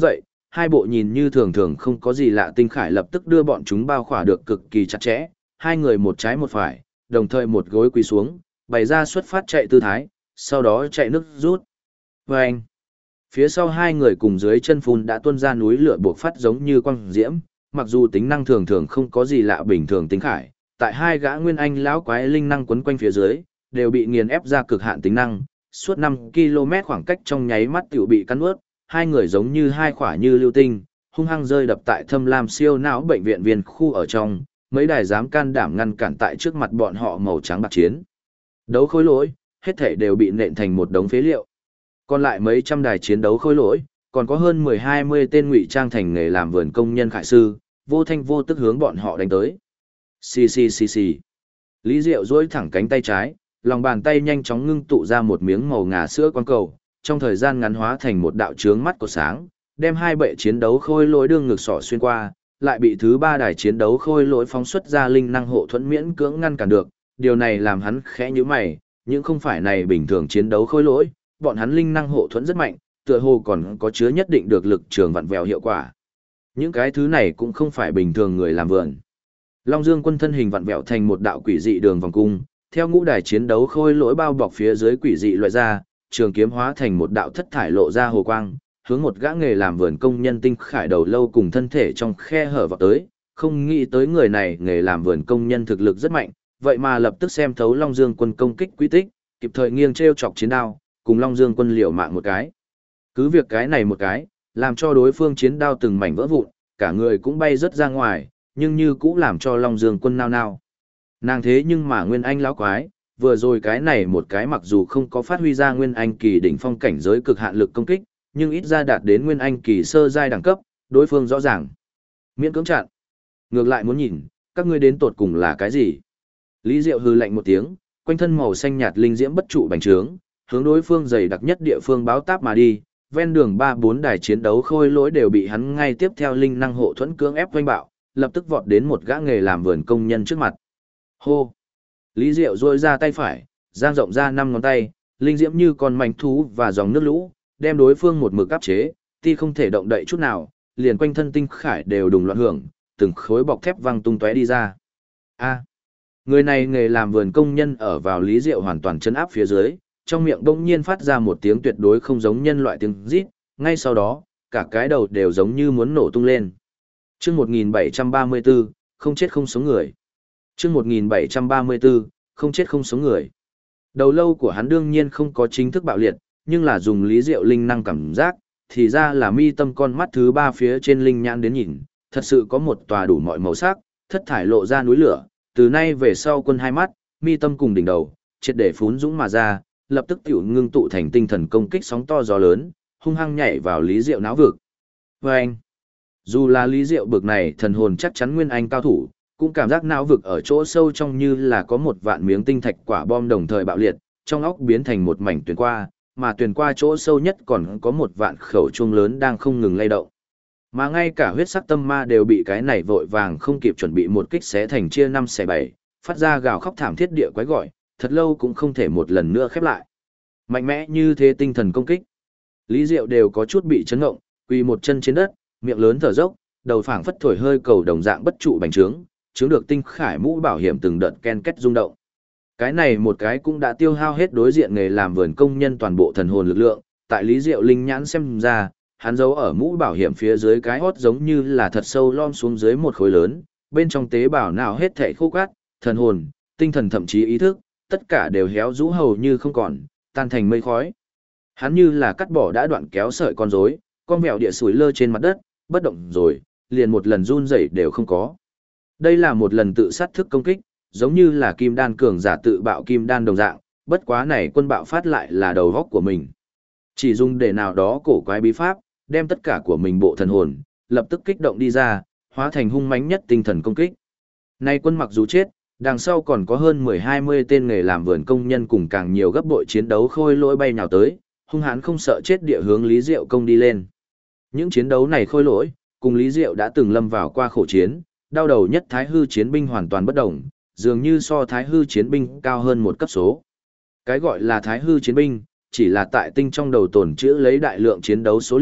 hai bộ nhìn như thường thường không có gì lạ tinh khải lập tức đưa bọn chúng bao khỏa được cực kỳ chặt chẽ, hai người một trái một phải, đồng thời một gối quỳ xuống, bày ra xuất phát chạy tư thái, sau đó chạy nước rút. Vâng! Phía sau hai người cùng dưới chân phun đã tuôn ra núi lửa buộc phát giống như quang diễm, mặc dù tính năng thường thường không có gì lạ bình thường tinh khải, tại hai gã nguyên anh lão quái linh năng quấn quanh phía dưới, đều bị nghiền ép ra cực hạn tính năng, suốt 5 km khoảng cách trong nháy mắt tiểu bị cắn ướt, hai người giống như hai quả như lưu tinh, hung hăng rơi đập tại Thâm Lam siêu não bệnh viện viên khu ở trong, mấy đài dám can đảm ngăn cản tại trước mặt bọn họ màu trắng bạc chiến. Đấu khối lỗi, hết thể đều bị nện thành một đống phế liệu. Còn lại mấy trăm đài chiến đấu khối lỗi, còn có hơn 10-20 tên ngụy trang thành nghề làm vườn công nhân khải sư, vô thanh vô tức hướng bọn họ đánh tới. Xì xì xì xì. Lý Diệu duỗi thẳng cánh tay trái, lòng bàn tay nhanh chóng ngưng tụ ra một miếng màu ngà sữa quang cầu, trong thời gian ngắn hóa thành một đạo chướng mắt của sáng, đem hai bệ chiến đấu khôi lỗi đương ngực sỏ xuyên qua, lại bị thứ ba đài chiến đấu khôi lỗi phóng xuất ra linh năng hộ thuẫn miễn cưỡng ngăn cản được. Điều này làm hắn khẽ nhíu mày, nhưng không phải này bình thường chiến đấu khôi lỗi, bọn hắn linh năng hộ thuẫn rất mạnh, tựa hồ còn có chứa nhất định được lực trường vặn vẹo hiệu quả. Những cái thứ này cũng không phải bình thường người làm vườn. Long Dương Quân thân hình vặn vẹo thành một đạo quỷ dị đường vòng cung, theo ngũ đài chiến đấu khôi lỗi bao bọc phía dưới quỷ dị loại ra, trường kiếm hóa thành một đạo thất thải lộ ra hồ quang, hướng một gã nghề làm vườn công nhân tinh khải đầu lâu cùng thân thể trong khe hở vào tới, không nghĩ tới người này nghề làm vườn công nhân thực lực rất mạnh, vậy mà lập tức xem thấu Long Dương Quân công kích quy tích, kịp thời nghiêng treo chọc chiến đao, cùng Long Dương Quân liều mạng một cái. Cứ việc cái này một cái, làm cho đối phương chiến đao từng mảnh vỡ vụn, cả người cũng bay rất ra ngoài, nhưng như cũng làm cho Long Dương Quân nao nao. Nàng thế nhưng mà Nguyên Anh lão quái, vừa rồi cái này một cái mặc dù không có phát huy ra Nguyên Anh kỳ đỉnh phong cảnh giới cực hạn lực công kích, nhưng ít ra đạt đến Nguyên Anh kỳ sơ giai đẳng cấp, đối phương rõ ràng. Miễn cưỡng chặn. Ngược lại muốn nhìn, các ngươi đến tột cùng là cái gì? Lý Diệu hừ lạnh một tiếng, quanh thân màu xanh nhạt linh diễm bất trụ bành trướng, hướng đối phương dày đặc nhất địa phương báo táp mà đi, ven đường 3-4 đài chiến đấu khôi lỗi đều bị hắn ngay tiếp theo linh năng hộ thuẫn cưỡng ép vênh bạo, lập tức vọt đến một gã nghề làm vườn công nhân trước mặt. Hô! Lý Diệu duỗi ra tay phải, dang rộng ra 5 ngón tay, linh diễm như con mảnh thú và dòng nước lũ, đem đối phương một mực áp chế, ti không thể động đậy chút nào, liền quanh thân tinh khải đều đùng loạn hưởng, từng khối bọc thép văng tung tóe đi ra. A! Người này nghề làm vườn công nhân ở vào Lý Diệu hoàn toàn chấn áp phía dưới, trong miệng bỗng nhiên phát ra một tiếng tuyệt đối không giống nhân loại tiếng rít, ngay sau đó, cả cái đầu đều giống như muốn nổ tung lên. Chương 1734, không chết không sống người. Chương 1734, không chết không sống người. Đầu lâu của hắn đương nhiên không có chính thức bạo liệt, nhưng là dùng Lý Diệu linh năng cảm giác, thì ra là mi tâm con mắt thứ ba phía trên linh nhãn đến nhìn, thật sự có một tòa đủ mọi màu sắc, thất thải lộ ra núi lửa, từ nay về sau quân hai mắt, mi tâm cùng đỉnh đầu, triệt để phún dũng mà ra, lập tức tiểu ngưng tụ thành tinh thần công kích sóng to gió lớn, hung hăng nhảy vào Lý Diệu não vực. Và anh, dù là Lý Diệu bực này thần hồn chắc chắn nguyên anh cao thủ, cũng cảm giác não vực ở chỗ sâu trong như là có một vạn miếng tinh thạch quả bom đồng thời bạo liệt, trong óc biến thành một mảnh tuyền qua, mà tuyền qua chỗ sâu nhất còn có một vạn khẩu chuông lớn đang không ngừng lay động. Mà ngay cả huyết sắc tâm ma đều bị cái này vội vàng không kịp chuẩn bị một kích xé thành chia 5 xẻ 7, phát ra gào khóc thảm thiết địa quái gọi, thật lâu cũng không thể một lần nữa khép lại. Mạnh mẽ như thế tinh thần công kích. Lý Diệu đều có chút bị chấn ngộng, quỳ một chân trên đất, miệng lớn thở dốc, đầu phảng phất thổi hơi cầu đồng dạng bất trụ bành trướng, chướng được tinh khải mũ bảo hiểm từng đợt ken két rung động. Cái này một cái cũng đã tiêu hao hết đối diện nghề làm vườn công nhân toàn bộ thần hồn lực lượng, tại Lý Diệu linh nhãn xem ra, hắn giấu ở mũ bảo hiểm phía dưới cái hót giống như là thật sâu lom xuống dưới một khối lớn, bên trong tế bào nào hết thảy khô cát, thần hồn, tinh thần thậm chí ý thức, tất cả đều héo rũ hầu như không còn, tan thành mây khói. Hắn như là cắt bỏ đã đoạn kéo sợi con rối, con mèo địa sủi lơ trên mặt đất, bất động rồi, liền một lần run rẩy đều không có. Đây là một lần tự sát thức công kích, giống như là kim đan cường giả tự bạo kim đan đồng dạng, bất quá này quân bạo phát lại là đầu góc của mình. Chỉ dùng để nào đó cổ quái bí pháp, đem tất cả của mình bộ thần hồn, lập tức kích động đi ra, hóa thành hung mãnh nhất tinh thần công kích. Nay quân mặc dù chết, đằng sau còn có hơn 10-20 tên nghề làm vườn công nhân cùng càng nhiều gấp bội chiến đấu khôi lỗi bay nhào tới, hung hãn không sợ chết địa hướng Lý Diệu công đi lên. Những chiến đấu này khôi lỗi, cùng Lý Diệu đã từng lâm vào qua khổ chiến, đau đầu nhất Thái Hư chiến binh hoàn toàn bất động, dường như so Thái Hư chiến binh cao hơn một cấp số. Cái gọi là Thái Hư chiến binh, chỉ là tại tinh trong đầu tồn trữ lấy đại lượng chiến đấu số liệu,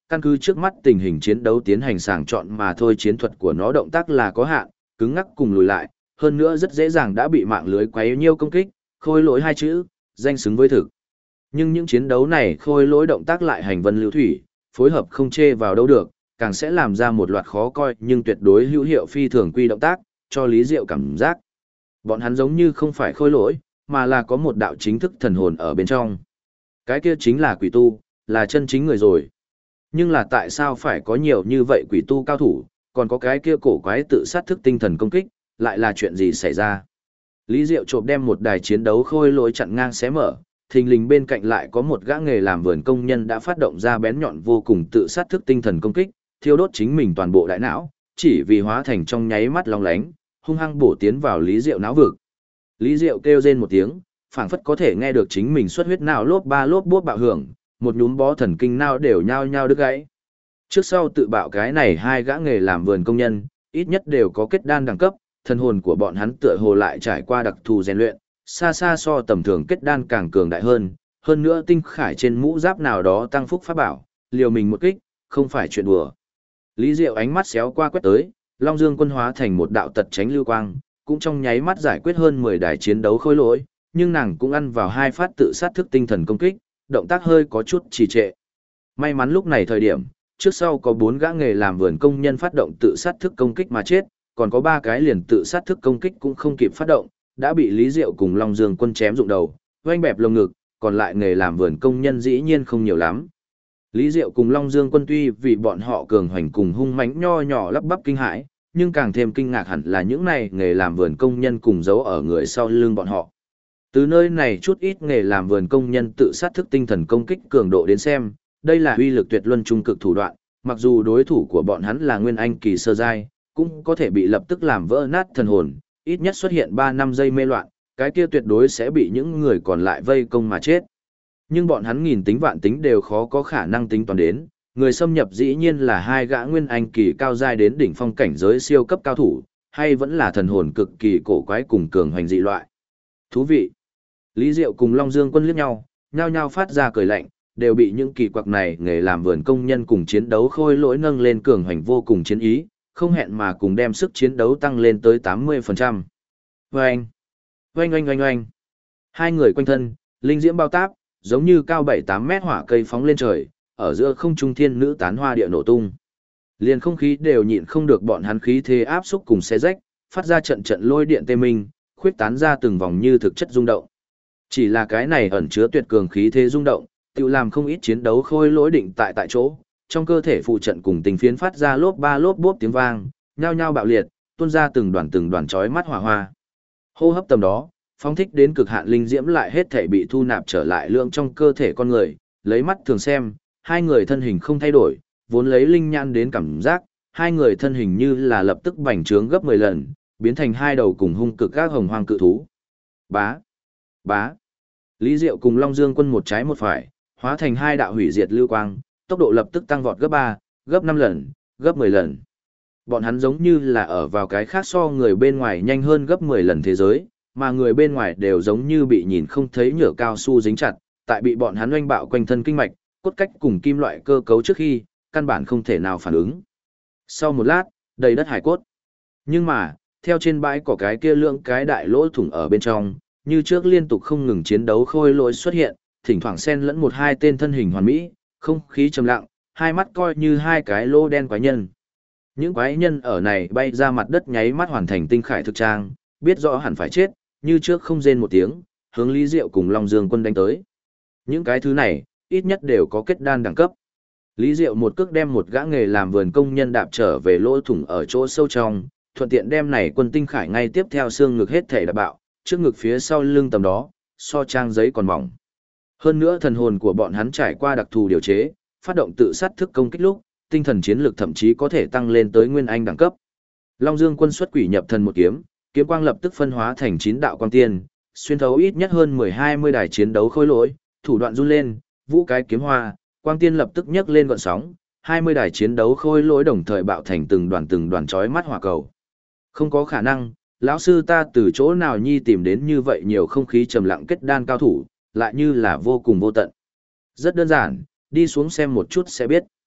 Căn cứ trước mắt tình hình chiến đấu tiến hành sàng chọn mà thôi, chiến thuật của nó động tác là có hạn, cứng ngắc cùng lùi lại, hơn nữa rất dễ dàng đã bị mạng lưới quấy nhiêu công kích, khôi lỗi hai chữ, danh xứng với thực. Nhưng những chiến đấu này khôi lỗi động tác lại hành vân lưu thủy, phối hợp không chê vào đâu được, càng sẽ làm ra một loạt khó coi nhưng tuyệt đối hữu hiệu phi thường quy động tác, cho Lý Diệu cảm giác. Bọn hắn giống như không phải khôi lỗi, mà là có một đạo chính thức thần hồn ở bên trong. Cái kia chính là quỷ tu, là chân chính người rồi. Nhưng là tại sao phải có nhiều như vậy quỷ tu cao thủ, còn có cái kia cổ quái tự sát thức tinh thần công kích, lại là chuyện gì xảy ra? Lý Diệu trộm đem một đài chiến đấu khôi lỗi chặn ngang xé mở, thình lình bên cạnh lại có một gã nghề làm vườn công nhân đã phát động ra bén nhọn vô cùng tự sát thức tinh thần công kích, thiêu đốt chính mình toàn bộ đại não, chỉ vì hóa thành trong nháy mắt long lánh, hung hăng bổ tiến vào Lý Diệu não vực. Lý Diệu kêu rên một tiếng, phảng phất có thể nghe được chính mình xuất huyết não lốp ba lốp bốp bạo hưởng, một nhúm bó thần kinh não đều nhao nhao đứt gãy. Trước sau tự bạo cái này hai gã nghề làm vườn công nhân, ít nhất đều có kết đan đẳng cấp, thần hồn của bọn hắn tựa hồ lại trải qua đặc thù rèn luyện, xa xa so tầm thường kết đan càng cường đại hơn nữa tinh khải trên mũ giáp nào đó tăng phúc pháp bảo, liều mình một kích, không phải chuyện đùa. Lý Diệu ánh mắt xéo qua quét tới, Long Dương quân hóa thành một đạo tật tránh lưu quang, cũng trong nháy mắt giải quyết hơn 10 đài chiến đấu khôi lỗi, nhưng nàng cũng ăn vào hai phát tự sát thức tinh thần công kích, động tác hơi có chút trì trệ. May mắn lúc này thời điểm, trước sau có 4 gã nghề làm vườn công nhân phát động tự sát thức công kích mà chết, còn có 3 cái liền tự sát thức công kích cũng không kịp phát động, đã bị Lý Diệu cùng Long Dương quân chém rụng đầu, oanh bẹp lồng ngực, còn lại nghề làm vườn công nhân dĩ nhiên không nhiều lắm. Lý Diệu cùng Long Dương quân tuy vì bọn họ cường hoành cùng hung mãnh nho nhỏ lắp bắp kinh hãi, nhưng càng thêm kinh ngạc hẳn là những này nghề làm vườn công nhân cùng giấu ở người sau lưng bọn họ. Từ nơi này chút ít nghề làm vườn công nhân tự sát thức tinh thần công kích cường độ đến xem, đây là uy lực tuyệt luân trung cực thủ đoạn, mặc dù đối thủ của bọn hắn là nguyên anh kỳ sơ giai, cũng có thể bị lập tức làm vỡ nát thần hồn, ít nhất xuất hiện 3-5 giây mê loạn, cái kia tuyệt đối sẽ bị những người còn lại vây công mà chết. Nhưng bọn hắn nghìn tính vạn tính đều khó có khả năng tính toán đến, người xâm nhập dĩ nhiên là hai gã nguyên anh kỳ cao giai đến đỉnh phong cảnh giới siêu cấp cao thủ, hay vẫn là thần hồn cực kỳ cổ quái cùng cường hoành dị loại. Thú vị. Lý Diệu cùng Long Dương quân liếc nhau, nhao nhao phát ra cười lạnh, đều bị những kỳ quặc này nghề làm vườn công nhân cùng chiến đấu khôi lỗi nâng lên cường hoành vô cùng chiến ý, không hẹn mà cùng đem sức chiến đấu tăng lên tới 80%. Oanh! Oanh oanh oanh oanh! Hai người quanh thân, linh diễm bao táp, giống như cao 7-8 mét hỏa cây phóng lên trời, ở giữa không trung thiên nữ tán hoa địa nổ tung. Liền không khí đều nhịn không được bọn hắn khí thế áp xúc cùng xé rách, phát ra trận trận lôi điện tê minh, khuyết tán ra từng vòng như thực chất rung động. Chỉ là cái này ẩn chứa tuyệt cường khí thế rung động, tự làm không ít chiến đấu khôi lỗi định tại chỗ, trong cơ thể phụ trận cùng tình phiến phát ra lốp ba lốp bốp tiếng vang, nhao nhao bạo liệt, tuôn ra từng đoàn chói mắt hỏa hoa. Hô hấp tầm đó, phóng thích đến cực hạn linh diễm lại hết thể bị thu nạp trở lại lượng trong cơ thể con người, lấy mắt thường xem, hai người thân hình không thay đổi, vốn lấy linh nhãn đến cảm giác, hai người thân hình như là lập tức bành trướng gấp 10 lần, biến thành hai đầu cùng hung cực các hồng hoang cự thú. Bá, bá. Lý Diệu cùng Long Dương quân một trái một phải, hóa thành hai đạo hủy diệt lưu quang, tốc độ lập tức tăng vọt gấp 3, gấp 5 lần, gấp 10 lần. Bọn hắn giống như là ở vào cái khác so người bên ngoài nhanh hơn gấp 10 lần thế giới, mà người bên ngoài đều giống như bị nhìn không thấy nhựa cao su dính chặt, tại bị bọn hắn oanh bạo quanh thân kinh mạch, cốt cách cùng kim loại cơ cấu trước khi, căn bản không thể nào phản ứng. Sau một lát, đầy đất hải cốt. Nhưng mà, theo trên bãi có cái kia lượng cái đại lỗ thủng ở bên trong, như trước liên tục không ngừng chiến đấu khôi lỗi xuất hiện, thỉnh thoảng xen lẫn một hai tên thân hình hoàn mỹ, không khí trầm lặng, hai mắt coi như hai cái lỗ đen quái nhân. Những quái nhân ở này bay ra mặt đất nháy mắt hoàn thành tinh khải thực trang, biết rõ hẳn phải chết, như trước không rên một tiếng, hướng Lý Diệu cùng Long Dương quân đánh tới. Những cái thứ này, ít nhất đều có kết đan đẳng cấp. Lý Diệu một cước đem một gã nghề làm vườn công nhân đạp trở về lỗ thủng ở chỗ sâu trong, thuận tiện đem này quân tinh khải ngay tiếp theo xương ngực hết thể đạp bạo, trước ngực phía sau lưng tầm đó, so trang giấy còn mỏng. Hơn nữa thần hồn của bọn hắn trải qua đặc thù điều chế, phát động tự sát thức công kích lúc, tinh thần chiến lực thậm chí có thể tăng lên tới nguyên anh đẳng cấp. Long Dương quân xuất quỷ nhập thần một kiếm, kiếm quang lập tức phân hóa thành 9 đạo quang tiên, xuyên thấu ít nhất hơn 10-20 đài chiến đấu khôi lỗi, thủ đoạn run lên, vũ cái kiếm hoa, quang tiên lập tức nhấc lên gợn sóng, 20 đài chiến đấu khôi lỗi đồng thời bạo thành từng đoàn chói mắt hỏa cầu. Không có khả năng, lão sư ta từ chỗ nào nhi tìm đến như vậy nhiều không khí trầm lặng kết đan cao thủ, lại như là vô cùng vô tận. Rất đơn giản, đi xuống xem một chút sẽ biết.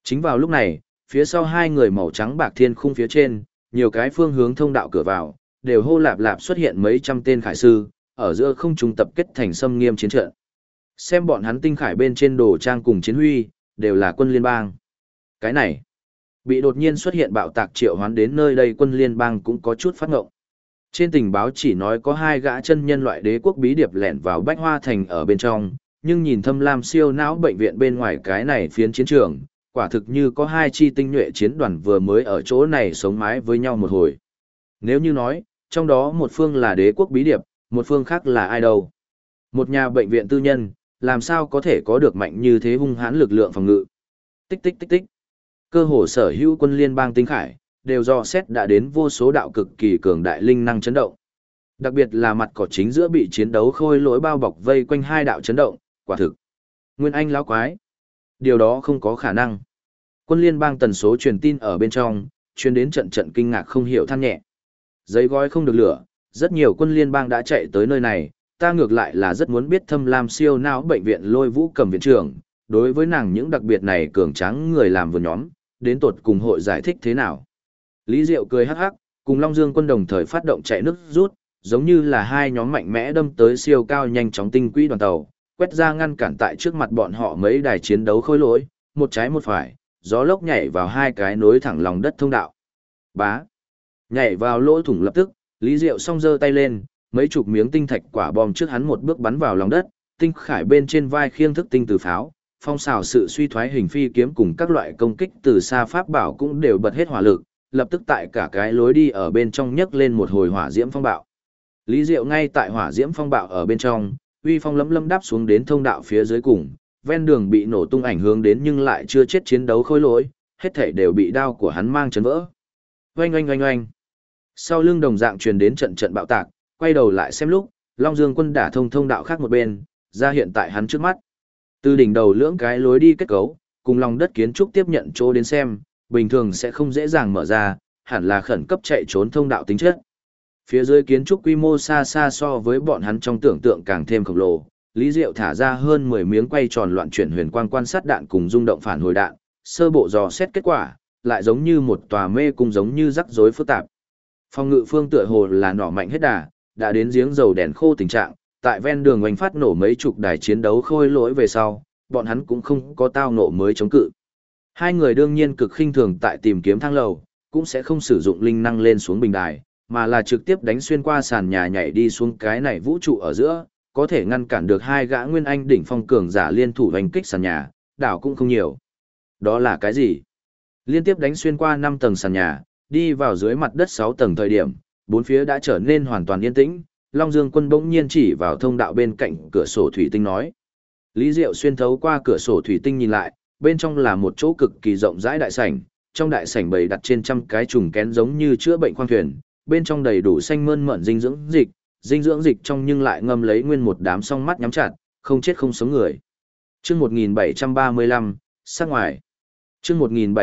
Chính vào lúc này, phía sau hai người màu trắng bạc thiên khung phía trên, nhiều cái phương hướng thông đạo cửa vào, đều hô lạp lạp xuất hiện mấy trăm tên khải sư, ở giữa không trung tập kết thành xâm nghiêm chiến trận. Xem bọn hắn tinh khải bên trên đồ trang cùng chiến huy, đều là quân liên bang. Cái này, bị đột nhiên xuất hiện bạo tạc triệu hoán đến nơi đây quân liên bang cũng có chút phát ngộng. Trên tình báo chỉ nói có hai gã chân nhân loại đế quốc bí điệp lẻn vào Bách Hoa Thành ở bên trong, nhưng nhìn Thâm Lam siêu não bệnh viện bên ngoài cái này phiến chiến trường, quả thực như có hai chi tinh nhuệ chiến đoàn vừa mới ở chỗ này sống mái với nhau một hồi. Nếu như nói, trong đó một phương là đế quốc bí điệp, một phương khác là ai đâu? Một nhà bệnh viện tư nhân, làm sao có thể có được mạnh như thế hung hãn lực lượng phòng ngự? Tích tích tích tích. Cơ hồ sở hữu quân liên bang tinh khải, đều do xét đã đến vô số đạo cực kỳ cường đại linh năng chấn động. Đặc biệt là mặt cỏ chính giữa bị chiến đấu khôi lỗi bao bọc vây quanh hai đạo chấn động, quả thực. Nguyên Anh lão quái. Điều đó không có khả năng. Quân liên bang tần số truyền tin ở bên trong, truyền đến trận trận kinh ngạc không hiểu than nhẹ. Giấy gói không được lửa, rất nhiều quân liên bang đã chạy tới nơi này, ta ngược lại là rất muốn biết Thâm Lam siêu não bệnh viện Lôi Vũ Cầm viện trưởng, đối với nàng những đặc biệt này cường tráng người làm vừa nhóm, đến tột cùng hội giải thích thế nào. Lý Diệu cười hắc hắc, cùng Long Dương quân đồng thời phát động chạy nước rút, giống như là hai nhóm mạnh mẽ đâm tới siêu cao nhanh chóng tinh quỹ đoàn tàu, quét ra ngăn cản tại trước mặt bọn họ mấy đài chiến đấu khôi lỗi, một trái một phải, gió lốc nhảy vào hai cái nối thẳng lòng đất thông đạo. Bá. Nhảy vào lỗ thủng lập tức, Lý Diệu song giơ tay lên, mấy chục miếng tinh thạch quả bom trước hắn một bước bắn vào lòng đất, tinh khải bên trên vai khiêng thức tinh từ pháo, phong xào sự suy thoái hình phi kiếm cùng các loại công kích từ xa pháp bảo cũng đều bật hết hỏa lực, lập tức tại cả cái lối đi ở bên trong nhấc lên một hồi hỏa diễm phong bạo. Lý Diệu ngay tại hỏa diễm phong bạo ở bên trong, uy phong lấm lấm đáp xuống đến thông đạo phía dưới cùng, ven đường bị nổ tung ảnh hưởng đến nhưng lại chưa chết chiến đấu khôi lỗi, hết thảy đều bị đao của hắn mang chấn vỡ. Oanh oanh oanh oanh. Sau lưng đồng dạng truyền đến trận trận bạo tạc, quay đầu lại xem lúc, Long Dương quân đả thông thông đạo khác một bên, ra hiện tại hắn trước mắt. Từ đỉnh đầu lưỡng cái lối đi kết cấu, cùng lòng đất kiến trúc tiếp nhận chỗ đến xem, bình thường sẽ không dễ dàng mở ra, hẳn là khẩn cấp chạy trốn thông đạo tính chất. Phía dưới kiến trúc quy mô xa xa so với bọn hắn trong tưởng tượng càng thêm khổng lồ, Lý Diệu thả ra hơn 10 miếng quay tròn loạn chuyển huyền quang quan sát đạn cùng rung động phản hồi đạn, sơ bộ dò xét kết quả, lại giống như một tòa mê cung giống như rắc rối phức tạp. Phòng ngự phương tựa hồ là nỏ mạnh hết đà, đã đến giếng dầu đèn khô tình trạng, tại ven đường oanh phát nổ mấy chục đài chiến đấu khôi lỗi về sau, bọn hắn cũng không có tao nộ mới chống cự. Hai người đương nhiên cực khinh thường tại tìm kiếm thang lầu, cũng sẽ không sử dụng linh năng lên xuống bình đài, mà là trực tiếp đánh xuyên qua sàn nhà nhảy đi xuống cái này vũ trụ ở giữa, có thể ngăn cản được hai gã nguyên anh đỉnh phong cường giả liên thủ đánh kích sàn nhà, đảo cũng không nhiều. Đó là cái gì? Liên tiếp đánh xuyên qua 5 tầng sàn nhà, đi vào dưới mặt đất 6 tầng thời điểm, bốn phía đã trở nên hoàn toàn yên tĩnh, Long Dương quân bỗng nhiên chỉ vào thông đạo bên cạnh cửa sổ thủy tinh nói. Lý Diệu xuyên thấu qua cửa sổ thủy tinh nhìn lại, bên trong là một chỗ cực kỳ rộng rãi đại sảnh, trong đại sảnh bày đặt trên trăm cái trùng kén giống như chữa bệnh khoang thuyền, bên trong đầy đủ xanh mơn mởn dinh dưỡng dịch trong nhưng lại ngâm lấy nguyên một đám song mắt nhắm chặt, không chết không sống người. Chương 1735, sát ngoài. Chương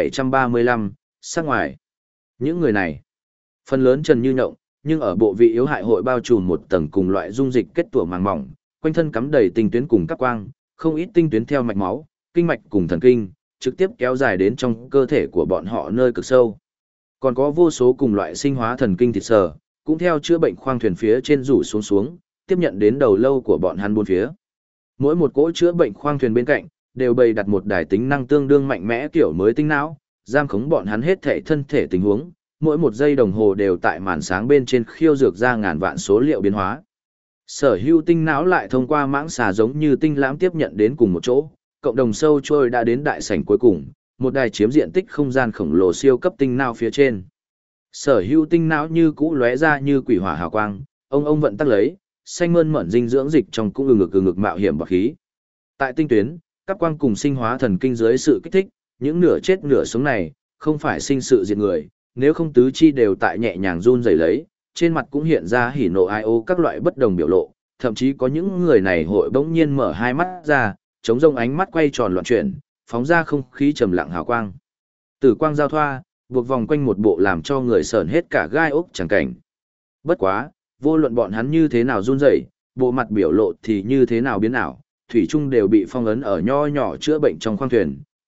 1735, sát ngoài. Những người này, phần lớn trần như nhộng, nhưng ở bộ vị yếu hại hội bao trùm một tầng cùng loại dung dịch kết tủa màng mỏng, quanh thân cắm đầy tinh tuyến cùng các quang, không ít tinh tuyến theo mạch máu, kinh mạch cùng thần kinh, trực tiếp kéo dài đến trong cơ thể của bọn họ nơi cực sâu. Còn có vô số cùng loại sinh hóa thần kinh thịt sờ, cũng theo chữa bệnh khoang thuyền phía trên rủ xuống, tiếp nhận đến đầu lâu của bọn hắn bốn phía. Mỗi một cỗ chữa bệnh khoang thuyền bên cạnh, đều bày đặt một đài tính năng tương đương mạnh mẽ kiểu mới tinh não, giam khống bọn hắn hết thể thân thể tình huống, mỗi một giây đồng hồ đều tại màn sáng bên trên khiêu dược ra ngàn vạn số liệu biến hóa. Sở hữu tinh não lại thông qua mãng xà giống như tinh lãm tiếp nhận đến cùng một chỗ, cộng đồng sâu trôi đã đến đại sảnh cuối cùng, một đài chiếm diện tích không gian khổng lồ siêu cấp tinh não phía trên. Sở hữu tinh não như cũ lóe ra như quỷ hỏa hào quang, ông vận tắc lấy, xanh mơn mởn dinh dưỡng dịch trong cũng ngực mạo hiểm bạc khí. Tại tinh tuyến, các quang cùng sinh hóa thần kinh dưới sự kích thích, những nửa chết nửa sống này, không phải sinh sự diệt người, nếu không tứ chi đều tại nhẹ nhàng run rẩy lấy, trên mặt cũng hiện ra hỉ nộ ai ô các loại bất đồng biểu lộ, thậm chí có những người này hội bỗng nhiên mở hai mắt ra, chống rông ánh mắt quay tròn loạn chuyển, phóng ra không khí trầm lặng hào quang. Tử quang giao thoa, buộc vòng quanh một bộ làm cho người sởn hết cả gai ốc chẳng cảnh. Bất quá, vô luận bọn hắn như thế nào run rẩy, bộ mặt biểu lộ thì như thế nào biến ảo, thủy chung đều bị phong ấn ở nho nhỏ chữa bệnh trong khoang thuyền,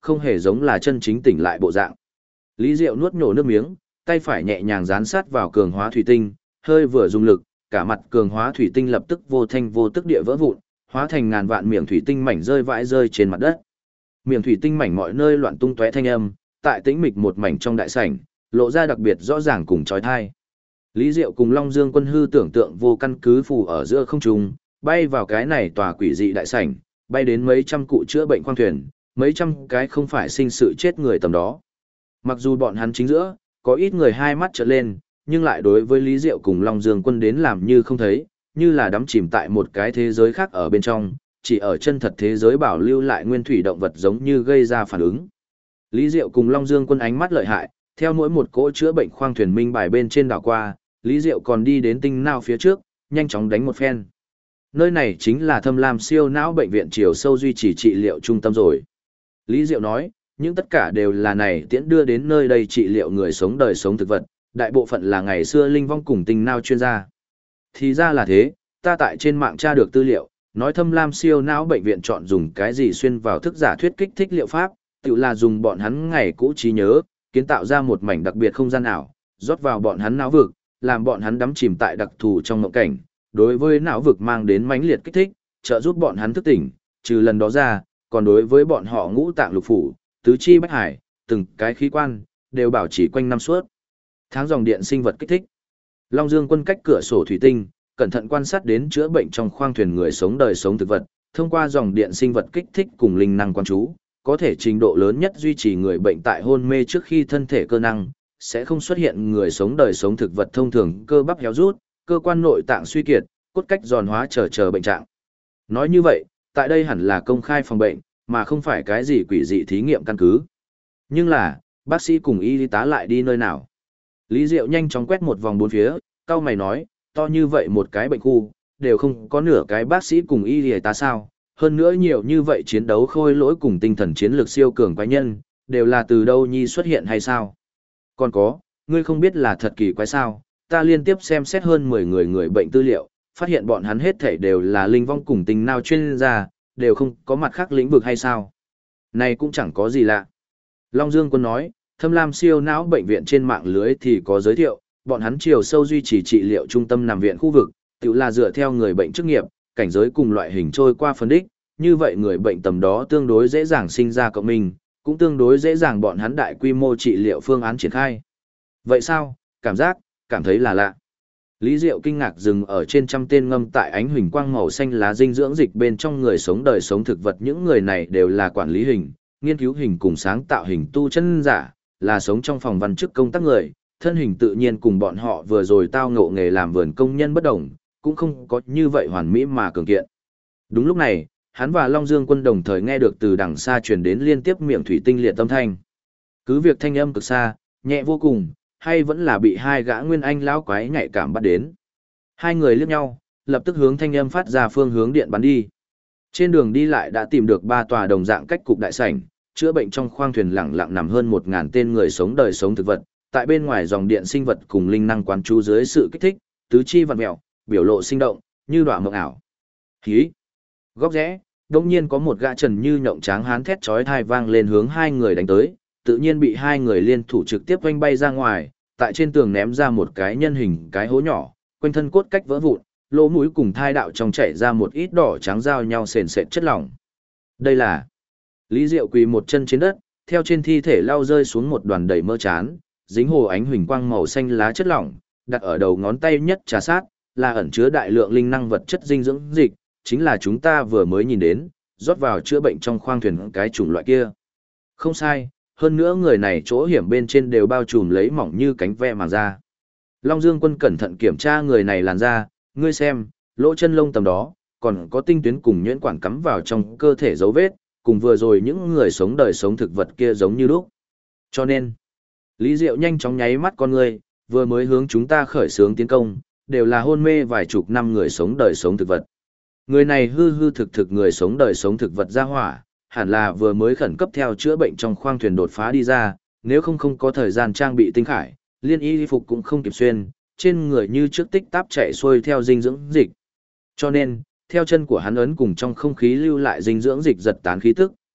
không hề giống là chân chính tỉnh lại bộ dạng. Lý Diệu nuốt nhổ nước miếng, tay phải nhẹ nhàng dán sát vào cường hóa thủy tinh, hơi vừa dùng lực, cả mặt cường hóa thủy tinh lập tức vô thanh vô tức địa vỡ vụn, hóa thành ngàn vạn miệng thủy tinh mảnh rơi vãi rơi trên mặt đất. Miệng thủy tinh mảnh mọi nơi loạn tung tóe thanh âm, tại tĩnh mịch một mảnh trong đại sảnh, lộ ra đặc biệt rõ ràng cùng chói tai. Lý Diệu cùng Long Dương Quân hư tưởng tượng vô căn cứ phù ở giữa không trung, bay vào cái này tòa quỷ dị đại sảnh, bay đến mấy trăm cụ chữa bệnh khoang thuyền, mấy trăm cái không phải sinh sự chết người tầm đó. Mặc dù bọn hắn chính giữa, có ít người hai mắt trợn lên, nhưng lại đối với Lý Diệu cùng Long Dương Quân đến làm như không thấy, như là đắm chìm tại một cái thế giới khác ở bên trong, chỉ ở chân thật thế giới bảo lưu lại nguyên thủy động vật giống như gây ra phản ứng. Lý Diệu cùng Long Dương Quân ánh mắt lợi hại, theo mỗi một cỗ chữa bệnh khoang thuyền minh bài bên trên đảo qua, Lý Diệu còn đi đến tinh não phía trước, nhanh chóng đánh một phen. Nơi này chính là Thâm Lam siêu não bệnh viện chiều sâu duy trì trị liệu trung tâm rồi. Lý Diệu nói, những tất cả đều là này tiễn đưa đến nơi đây trị liệu người sống đời sống thực vật, đại bộ phận là ngày xưa linh vong cùng tinh não chuyên gia. Thì ra là thế, ta tại trên mạng tra được tư liệu, nói Thâm Lam siêu não bệnh viện chọn dùng cái gì xuyên vào thức giả thuyết kích thích liệu pháp, tự là dùng bọn hắn ngày cũ trí nhớ, kiến tạo ra một mảnh đặc biệt không gian ảo, rót vào bọn hắn não vực, làm bọn hắn đắm chìm tại đặc thù trong mộng cảnh, đối với não vực mang đến mãnh liệt kích thích, trợ giúp bọn hắn thức tỉnh, trừ lần đó ra, còn đối với bọn họ ngũ tạng lục phủ, tứ chi bách hải, từng cái khí quan, đều bảo trì quanh năm suốt. Tháng dòng điện sinh vật kích thích. Long Dương Quân cách cửa sổ thủy tinh, cẩn thận quan sát đến chữa bệnh trong khoang thuyền người sống đời sống thực vật, thông qua dòng điện sinh vật kích thích cùng linh năng quan chú, có thể trình độ lớn nhất duy trì người bệnh tại hôn mê trước khi thân thể cơ năng, sẽ không xuất hiện người sống đời sống thực vật thông thường cơ bắp héo rút, cơ quan nội tạng suy kiệt, cốt cách giòn hóa chờ bệnh trạng. Nói như vậy, tại đây hẳn là công khai phòng bệnh, mà không phải cái gì quỷ dị thí nghiệm căn cứ. Nhưng là, bác sĩ cùng y tá lại đi nơi nào? Lý Diệu nhanh chóng quét một vòng bốn phía, cau mày nói, to như vậy một cái bệnh khu, đều không có nửa cái bác sĩ cùng y tá sao? Hơn nữa nhiều như vậy chiến đấu khôi lỗi cùng tinh thần chiến lược siêu cường quái nhân, đều là từ đâu nhi xuất hiện hay sao? Còn có, ngươi không biết là thật kỳ quái sao? Ta liên tiếp xem xét hơn 10 người bệnh tư liệu, phát hiện bọn hắn hết thảy đều là linh vong cùng tinh não chuyên gia, đều không có mặt khác lĩnh vực hay sao? Này cũng chẳng có gì lạ. Long Dương Quân nói, Thâm Lam siêu não bệnh viện trên mạng lưới thì có giới thiệu, bọn hắn chiều sâu duy trì trị liệu trung tâm nằm viện khu vực, tự là dựa theo người bệnh chức nghiệp, cảnh giới cùng loại hình trôi qua phân đích, như vậy người bệnh tầm đó tương đối dễ dàng sinh ra cộng minh, cũng tương đối dễ dàng bọn hắn đại quy mô trị liệu phương án triển khai. Vậy sao, cảm thấy là lạ. Lý Diệu kinh ngạc dừng ở trên trăm tên ngâm tại ánh huỳnh quang màu xanh lá dinh dưỡng dịch bên trong người sống đời sống thực vật, những người này đều là quản lý hình, nghiên cứu hình cùng sáng tạo hình tu chân giả, là sống trong phòng văn chức công tác người, thân hình tự nhiên cùng bọn họ vừa rồi tao ngộ nghề làm vườn công nhân bất đồng, cũng không có như vậy hoàn mỹ mà cường kiện. Đúng lúc này, hắn và Long Dương Quân đồng thời nghe được từ đằng xa truyền đến liên tiếp miệng thủy tinh liệt âm thanh. Cứ việc thanh âm cực xa, nhẹ vô cùng, hay vẫn là bị hai gã nguyên anh lão quái nhạy cảm bắt đến. Hai người liếc nhau, lập tức hướng thanh âm phát ra phương hướng điện bắn đi. Trên đường đi lại đã tìm được 3 tòa đồng dạng cách cục đại sảnh, chữa bệnh trong khoang thuyền lặng lặng nằm hơn 1000 tên người sống đời sống thực vật, tại bên ngoài dòng điện sinh vật cùng linh năng quán chú dưới sự kích thích, tứ chi vặn vẹo, biểu lộ sinh động, như đọa mộng ảo. Hí! Góc rẽ, đột nhiên có một gã trần như nhộng tráng hán thét chói tai vang lên hướng hai người đánh tới, tự nhiên bị hai người liên thủ trực tiếp vanh bay ra ngoài, tại trên tường ném ra một cái nhân hình cái hố nhỏ, quanh thân cốt cách vỡ vụn, lỗ mũi cùng thai đạo trong chảy ra một ít đỏ trắng giao nhau sền sệt chất lỏng. Đây là Lý Diệu quỳ một chân trên đất, theo trên thi thể lao rơi xuống một đoàn đầy mỡ chán, dính hồ ánh huỳnh quang màu xanh lá chất lỏng, đặt ở đầu ngón tay nhất trà sát, là ẩn chứa đại lượng linh năng vật chất dinh dưỡng dịch, chính là chúng ta vừa mới nhìn đến, rót vào chữa bệnh trong khoang thuyền cái chủng loại kia. Không sai, hơn nữa người này chỗ hiểm bên trên đều bao trùm lấy mỏng như cánh ve mà ra. Long Dương Quân cẩn thận kiểm tra người này làn da, ngươi xem, lỗ chân lông tầm đó, còn có tinh tuyến cùng nhuyễn quản cắm vào trong cơ thể dấu vết, cùng vừa rồi những người sống đời sống thực vật kia giống như lúc. Cho nên, Lý Diệu nhanh chóng nháy mắt con ngươi, vừa mới hướng chúng ta khởi xướng tiến công, đều là hôn mê vài chục năm người sống đời sống thực vật. Người này hư hư thực thực người sống đời sống thực vật ra hỏa, hẳn là vừa mới khẩn cấp theo chữa bệnh trong khoang thuyền đột phá đi ra, nếu không có thời gian trang bị tinh khải, liên y phục cũng không kịp xuyên, trên người như trước tích táp chạy xuôi theo dinh dưỡng dịch. Cho nên, theo chân của hắn ấn cùng trong không khí lưu lại dinh dưỡng dịch giật tán khí tức,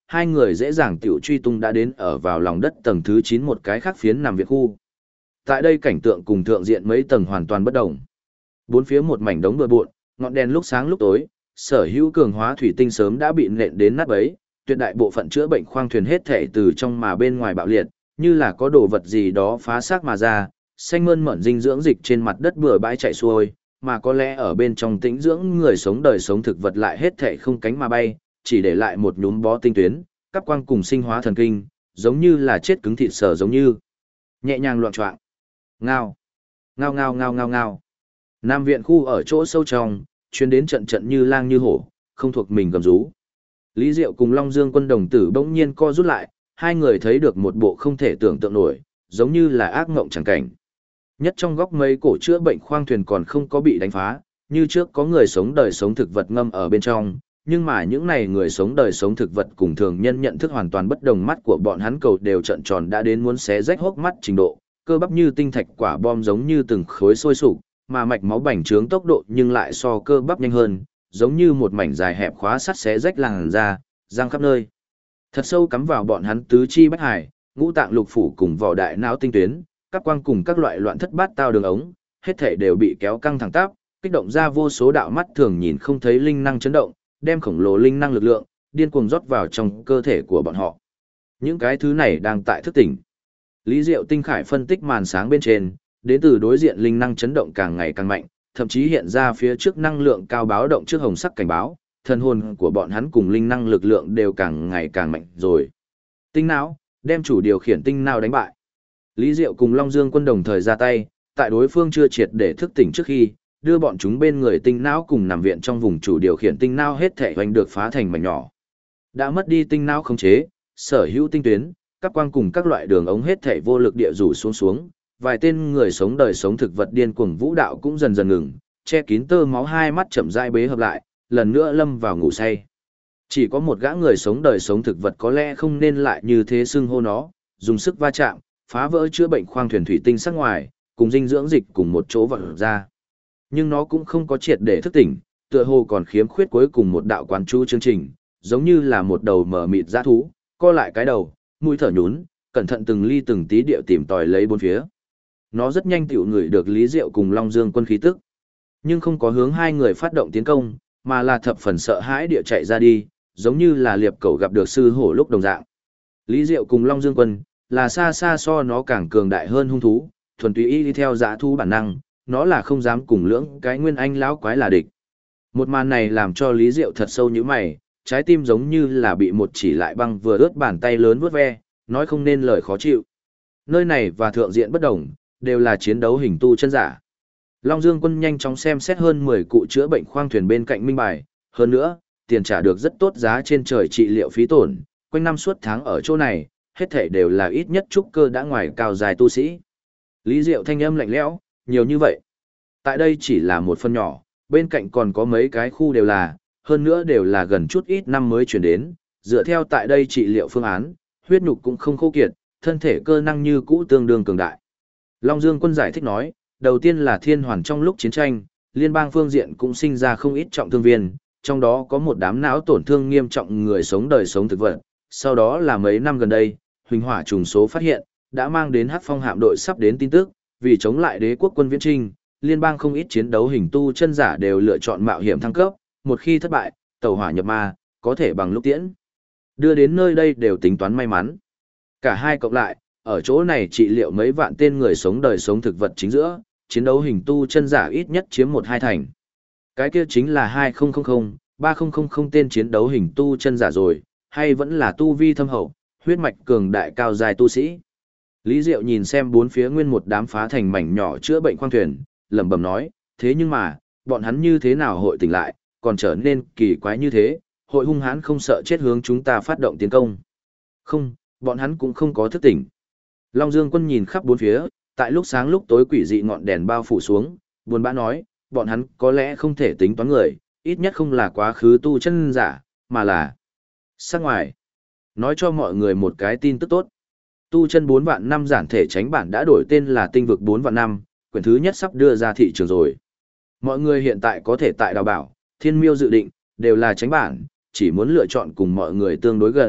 hai người dễ dàng tiểu truy tung đã đến ở vào lòng đất tầng thứ 9 một cái khác phiến nằm viện khu. Tại đây cảnh tượng cùng thượng diện mấy tầng hoàn toàn bất động. Bốn phía một mảnh đống bừa bộn, ngọn đèn lúc sáng lúc tối, sở hữu cường hóa thủy tinh sớm đã bị nện đến nát bấy, tuyệt đại bộ phận chữa bệnh khoang thuyền hết thể từ trong mà bên ngoài bạo liệt, như là có đồ vật gì đó phá xác mà ra, xanh mơn mởn dinh dưỡng dịch trên mặt đất bừa bãi chạy xuôi, mà có lẽ ở bên trong tĩnh dưỡng người sống đời sống thực vật lại hết thể không cánh mà bay, chỉ để lại một nhúm bó tinh tuyến, cắp quang cùng sinh hóa thần kinh, giống như là chết cứng thịt sở giống như nhẹ nhàng loạn choạng. Ngao, ngao ngao ngao ngao ngao. Nam viện khu ở chỗ sâu trong, chuyến đến trận trận như lang như hổ, không thuộc mình gầm rú. Lý Diệu cùng Long Dương Quân đồng tử bỗng nhiên co rút lại, hai người thấy được một bộ không thể tưởng tượng nổi, giống như là ác ngộng chẳng cảnh. Nhất trong góc mấy cổ chữa bệnh khoang thuyền còn không có bị đánh phá, như trước có người sống đời sống thực vật ngâm ở bên trong, nhưng mà những này người sống đời sống thực vật cùng thường nhân nhận thức hoàn toàn bất đồng, mắt của bọn hắn cầu đều trợn tròn đã đến muốn xé rách hốc mắt trình độ, cơ bắp như tinh thạch quả bom giống như từng khối sôi sục, mà mạch máu bành trướng tốc độ nhưng lại so cơ bắp nhanh hơn, giống như một mảnh dài hẹp khóa sắt xé rách làn da, giang khắp nơi. Thật sâu cắm vào bọn hắn tứ chi bách hải, ngũ tạng lục phủ cùng vỏ đại não tinh tuyến, các quang cùng các loại loạn thất bát tao đường ống, hết thể đều bị kéo căng thẳng tắp, kích động ra vô số đạo mắt thường nhìn không thấy linh năng chấn động, đem khổng lồ linh năng lực lượng điên cuồng rót vào trong cơ thể của bọn họ. Những cái thứ này đang tại thức tỉnh. Lý Diệu tinh khải phân tích màn sáng bên trên, đến từ đối diện linh năng chấn động càng ngày càng mạnh, thậm chí hiện ra phía trước năng lượng cao báo động trước hồng sắc cảnh báo, thần hồn của bọn hắn cùng linh năng lực lượng đều càng ngày càng mạnh rồi. Tinh não, đem chủ điều khiển tinh não đánh bại. Lý Diệu cùng Long Dương Quân đồng thời ra tay, tại đối phương chưa triệt để thức tỉnh trước khi, đưa bọn chúng bên người tinh não cùng nằm viện trong vùng chủ điều khiển tinh não hết thể hoành được phá thành mảnh nhỏ. Đã mất đi tinh não khống chế, sở hữu tinh tuyến, các quang cùng các loại đường ống hết thể vô lực địa rủ xuống, vài tên người sống đời sống thực vật điên cuồng vũ đạo cũng dần dần ngừng, che kín tơ máu hai mắt chậm rãi bế hợp lại, lần nữa lâm vào ngủ say. Chỉ có một gã người sống đời sống thực vật có lẽ không nên lại như thế xưng hô nó, dùng sức va chạm, phá vỡ chữa bệnh khoang thuyền thủy tinh sắc ngoài, cùng dinh dưỡng dịch cùng một chỗ vỡ ra. Nhưng nó cũng không có triệt để thức tỉnh, tựa hồ còn khiếm khuyết cuối cùng một đạo quán chú chương trình, giống như là một đầu mở mịt dã thú, co lại cái đầu, mũi thở nhún, cẩn thận từng ly từng tí điệu tìm tòi lấy bốn phía. Nó rất nhanh tiểu ngửi được Lý Diệu cùng Long Dương Quân khí tức, nhưng không có hướng hai người phát động tiến công, mà là thập phần sợ hãi địa chạy ra đi, giống như là liệp cẩu gặp được sư hổ lúc đồng dạng. Lý Diệu cùng Long Dương Quân là xa xa so nó càng cường đại hơn hung thú, thuần túy y đi theo dã thú bản năng, nó là không dám cùng lưỡng cái nguyên anh lão quái là địch. Một màn này làm cho Lý Diệu thật sâu như mày, trái tim giống như là bị một chỉ lại băng vừa ướt bàn tay lớn vuốt ve, nói không nên lời khó chịu. Nơi này và thượng diện bất đồng, đều là chiến đấu hình tu chân giả. Long Dương Quân nhanh chóng xem xét hơn 10 cụ chữa bệnh khoang thuyền bên cạnh minh bài, hơn nữa, tiền trả được rất tốt giá trên trời trị liệu phí tổn, quanh năm suốt tháng ở chỗ này, hết thảy đều là ít nhất trúc cơ đã ngoài cao dài tu sĩ. Lý Diệu thanh âm lạnh lẽo, nhiều như vậy. Tại đây chỉ là một phần nhỏ, bên cạnh còn có mấy cái khu đều là, hơn nữa đều là gần chút ít năm mới chuyển đến, dựa theo tại đây trị liệu phương án, huyết nhục cũng không khô kiệt, thân thể cơ năng như cũ tương đương cường đại. Long Dương Quân giải thích nói, đầu tiên là thiên hoàn trong lúc chiến tranh, liên bang phương diện cũng sinh ra không ít trọng thương viên, trong đó có một đám não tổn thương nghiêm trọng người sống đời sống thực vật. Sau đó là mấy năm gần đây, huỳnh hỏa trùng số phát hiện, đã mang đến Hắc Phong hạm đội sắp đến tin tức, vì chống lại đế quốc quân viễn trinh, liên bang không ít chiến đấu hình tu chân giả đều lựa chọn mạo hiểm thăng cấp, một khi thất bại, tẩu hỏa nhập ma, có thể bằng lúc tiễn. Đưa đến nơi đây đều tính toán may mắn. Cả hai cộng lại, ở chỗ này trị liệu mấy vạn tên người sống đời sống thực vật chính giữa, chiến đấu hình tu chân giả ít nhất chiếm 1-2 thành. Cái kia chính là 2000, 3000 tên chiến đấu hình tu chân giả rồi, hay vẫn là tu vi thâm hậu, huyết mạch cường đại cao dài tu sĩ. Lý Diệu nhìn xem bốn phía nguyên một đám phá thành mảnh nhỏ chữa bệnh khoang thuyền, lẩm bẩm nói, thế nhưng mà, bọn hắn như thế nào hội tỉnh lại, còn trở nên kỳ quái như thế, hội hung hãn không sợ chết hướng chúng ta phát động tiến công. Không, bọn hắn cũng không có thức tỉnh. Long Dương Quân nhìn khắp bốn phía, tại lúc sáng lúc tối quỷ dị ngọn đèn bao phủ xuống, buồn bã nói, bọn hắn có lẽ không thể tính toán người, ít nhất không là quá khứ tu chân giả, mà là sắc ngoài. Nói cho mọi người một cái tin tức tốt. Tu chân 4 vạn năm giản thể tránh bản đã đổi tên là tinh vực 4 vạn năm, quyển thứ nhất sắp đưa ra thị trường rồi. Mọi người hiện tại có thể tại đào bảo, thiên miêu dự định, đều là tránh bản, chỉ muốn lựa chọn cùng mọi người tương đối gần,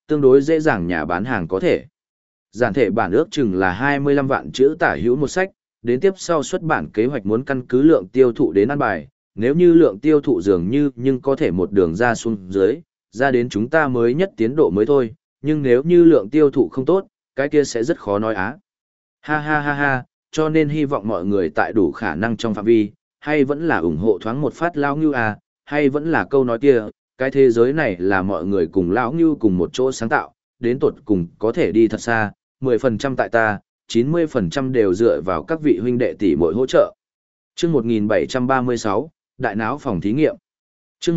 tương đối dễ dàng nhà bán hàng có thể. Giản thể bản ước chừng là 25 vạn chữ tả hữu một sách, đến tiếp sau xuất bản kế hoạch muốn căn cứ lượng tiêu thụ đến ăn bài, nếu như lượng tiêu thụ dường như nhưng có thể một đường ra xuống dưới, ra đến chúng ta mới nhất tiến độ mới thôi, nhưng nếu như lượng tiêu thụ không tốt, cái kia sẽ rất khó nói á. Ha ha ha ha, cho nên hy vọng mọi người tại đủ khả năng trong phạm vi, hay vẫn là ủng hộ thoáng một phát Lão Ngưu à, hay vẫn là câu nói kia, cái thế giới này là mọi người cùng Lão Ngưu cùng một chỗ sáng tạo, đến tột cùng có thể đi thật xa, 10% tại ta, 90% đều dựa vào các vị huynh đệ tỷ muội hỗ trợ. Chương 1736, Đại náo phòng thí nghiệm. Chương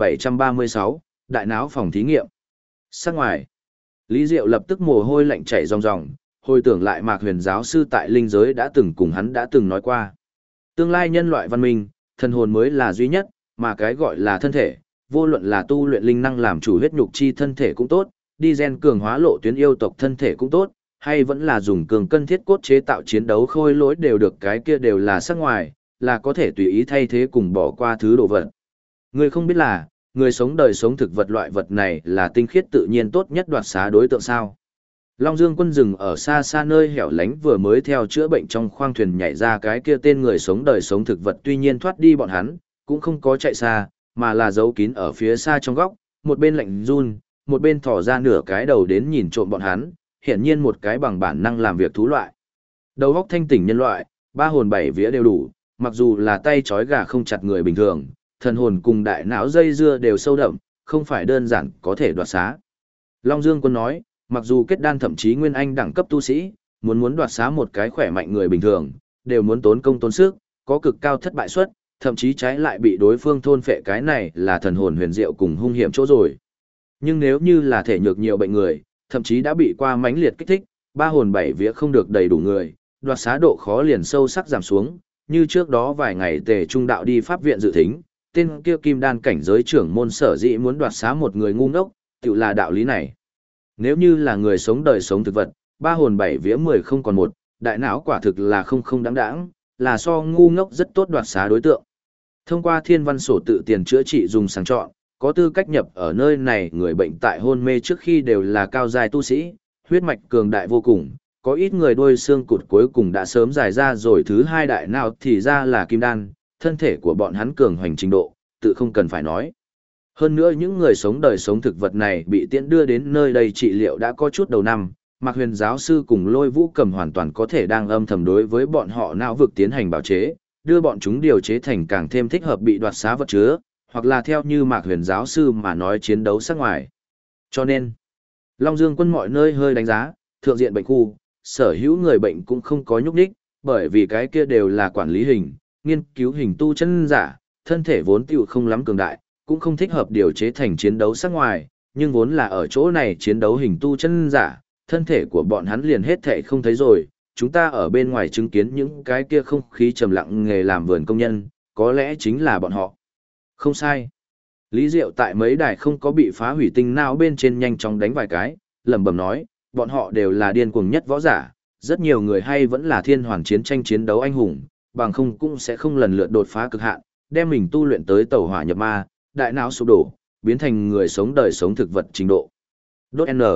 1736, Đại náo phòng thí nghiệm. Sát ngoài, Lý Diệu lập tức mồ hôi lạnh chảy ròng ròng, hồi tưởng lại Mạc Huyền giáo sư tại linh giới đã từng cùng hắn đã từng nói qua. Tương lai nhân loại văn minh, thần hồn mới là duy nhất, mà cái gọi là thân thể, vô luận là tu luyện linh năng làm chủ huyết nhục chi thân thể cũng tốt, đi gen cường hóa lộ tuyến yêu tộc thân thể cũng tốt, hay vẫn là dùng cường cân thiết cốt chế tạo chiến đấu khôi lỗi đều được, cái kia đều là sắc ngoài, là có thể tùy ý thay thế cùng bỏ qua thứ đồ vật. Người không biết là, người sống đời sống thực vật loại vật này là tinh khiết tự nhiên tốt nhất đoạt xá đối tượng sao. Long Dương Quân rừng ở xa xa nơi hẻo lánh vừa mới theo chữa bệnh trong khoang thuyền nhảy ra cái kia tên người sống đời sống thực vật, tuy nhiên thoát đi bọn hắn, cũng không có chạy xa, mà là giấu kín ở phía xa trong góc, một bên lạnh run, một bên thò ra nửa cái đầu đến nhìn trộm bọn hắn, hiển nhiên một cái bằng bản năng làm việc thú loại. Đầu óc thanh tỉnh nhân loại, ba hồn bảy vía đều đủ, mặc dù là tay trói gà không chặt người bình thường, thần hồn cùng đại não dây dưa đều sâu đậm, không phải đơn giản có thể đoạt xá. Long Dương Quân nói, mặc dù kết đan thậm chí nguyên anh đẳng cấp tu sĩ, muốn đoạt xá một cái khỏe mạnh người bình thường, đều muốn tốn công tốn sức, có cực cao thất bại suất, thậm chí trái lại bị đối phương thôn phệ, cái này là thần hồn huyền diệu cùng hung hiểm chỗ rồi. Nhưng nếu như là thể nhược nhiều bệnh người, thậm chí đã bị qua mãnh liệt kích thích, ba hồn bảy vía không được đầy đủ người, đoạt xá độ khó liền sâu sắc giảm xuống, như trước đó vài ngày Tề Trung Đạo đi pháp viện dự thính, tên kia kim đan cảnh giới trưởng môn sở dĩ muốn đoạt xá một người ngu ngốc, tự là đạo lý này. Nếu như là người sống đời sống thực vật, ba hồn bảy vía 10 không còn một, đại não quả thực là không đáng đáng, là so ngu ngốc rất tốt đoạt xá đối tượng. Thông qua thiên văn sổ tự tiền chữa trị dùng sàng chọn, có tư cách nhập ở nơi này người bệnh tại hôn mê trước khi đều là cao dài tu sĩ, huyết mạch cường đại vô cùng, có ít người đôi xương cụt cuối cùng đã sớm dài ra rồi, thứ hai đại não thì ra là kim đan, thân thể của bọn hắn cường hoành trình độ, tự không cần phải nói. Hơn nữa những người sống đời sống thực vật này bị tiễn đưa đến nơi đây trị liệu đã có chút đầu năm, Mạc Huyền giáo sư cùng Lôi Vũ Cầm hoàn toàn có thể đang âm thầm đối với bọn họ não vực tiến hành bào chế, đưa bọn chúng điều chế thành càng thêm thích hợp bị đoạt xá vật chứa, hoặc là theo như Mạc Huyền giáo sư mà nói chiến đấu sát ngoài. Cho nên, Long Dương Quân mọi nơi hơi đánh giá, thượng diện bệnh khu, sở hữu người bệnh cũng không có nhúc nhích, bởi vì cái kia đều là quản lý hình, nghiên cứu hình tu chân giả, thân thể vốn tiểu không lắm cường đại, cũng không thích hợp điều chế thành chiến đấu sát ngoài, nhưng vốn là ở chỗ này chiến đấu hình tu chân giả, thân thể của bọn hắn liền hết thảy không thấy rồi, chúng ta ở bên ngoài chứng kiến những cái kia không khí trầm lặng nghề làm vườn công nhân, có lẽ chính là bọn họ. Không sai. Lý Diệu tại mấy đài không có bị phá hủy tinh não bên trên nhanh chóng đánh vài cái, lẩm bẩm nói, bọn họ đều là điên cuồng nhất võ giả, rất nhiều người hay vẫn là thiên hoàn chiến tranh chiến đấu anh hùng, bằng không cũng sẽ không lần lượt đột phá cực hạn, đem mình tu luyện tới tẩu hỏa nhập ma, đại não sụp đổ, biến thành người sống đời sống thực vật trình độ. Đốt N.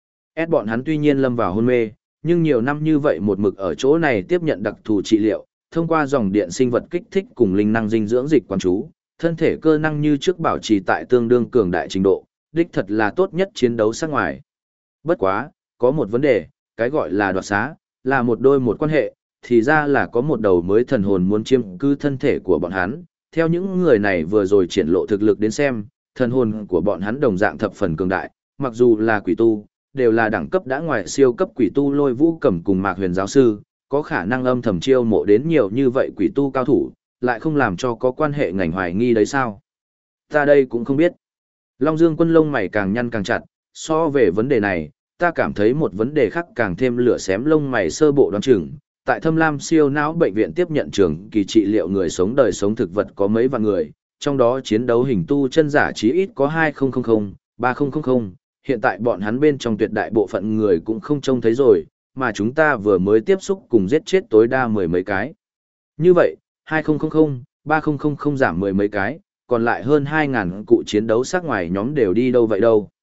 S bọn hắn tuy nhiên lâm vào hôn mê, nhưng nhiều năm như vậy một mực ở chỗ này tiếp nhận đặc thù trị liệu, thông qua dòng điện sinh vật kích thích cùng linh năng dinh dưỡng dịch quán chú, thân thể cơ năng như trước bảo trì tại tương đương cường đại trình độ, đích thật là tốt nhất chiến đấu sát ngoài. Bất quá, có một vấn đề, cái gọi là đoạt xá, là một đôi một quan hệ, thì ra là có một đầu mới thần hồn muốn chiếm cứ thân thể của bọn hắn. Theo những người này vừa rồi triển lộ thực lực đến xem, thần hồn của bọn hắn đồng dạng thập phần cường đại, mặc dù là quỷ tu, đều là đẳng cấp đã ngoài siêu cấp quỷ tu Lôi Vũ Cẩm cùng Mạc Huyền giáo sư, có khả năng âm thầm chiêu mộ đến nhiều như vậy quỷ tu cao thủ, lại không làm cho có quan hệ ngành hoài nghi đấy sao? Ta đây cũng không biết. Long Dương Quân lông mày càng nhăn càng chặt, so về vấn đề này, ta cảm thấy một vấn đề khác càng thêm lửa xém lông mày sơ bộ đoán chừng. Tại Thâm Lam siêu não bệnh viện tiếp nhận trường kỳ trị liệu người sống đời sống thực vật có mấy vạn người, trong đó chiến đấu hình tu chân giả chí ít có 2000, 3000, hiện tại bọn hắn bên trong tuyệt đại bộ phận người cũng không trông thấy rồi, mà chúng ta vừa mới tiếp xúc cùng giết chết tối đa mười mấy cái. Như vậy, 2000, 3000 giảm mười mấy cái, còn lại hơn 2000 cụ chiến đấu sát ngoài nhóm đều đi đâu vậy đâu?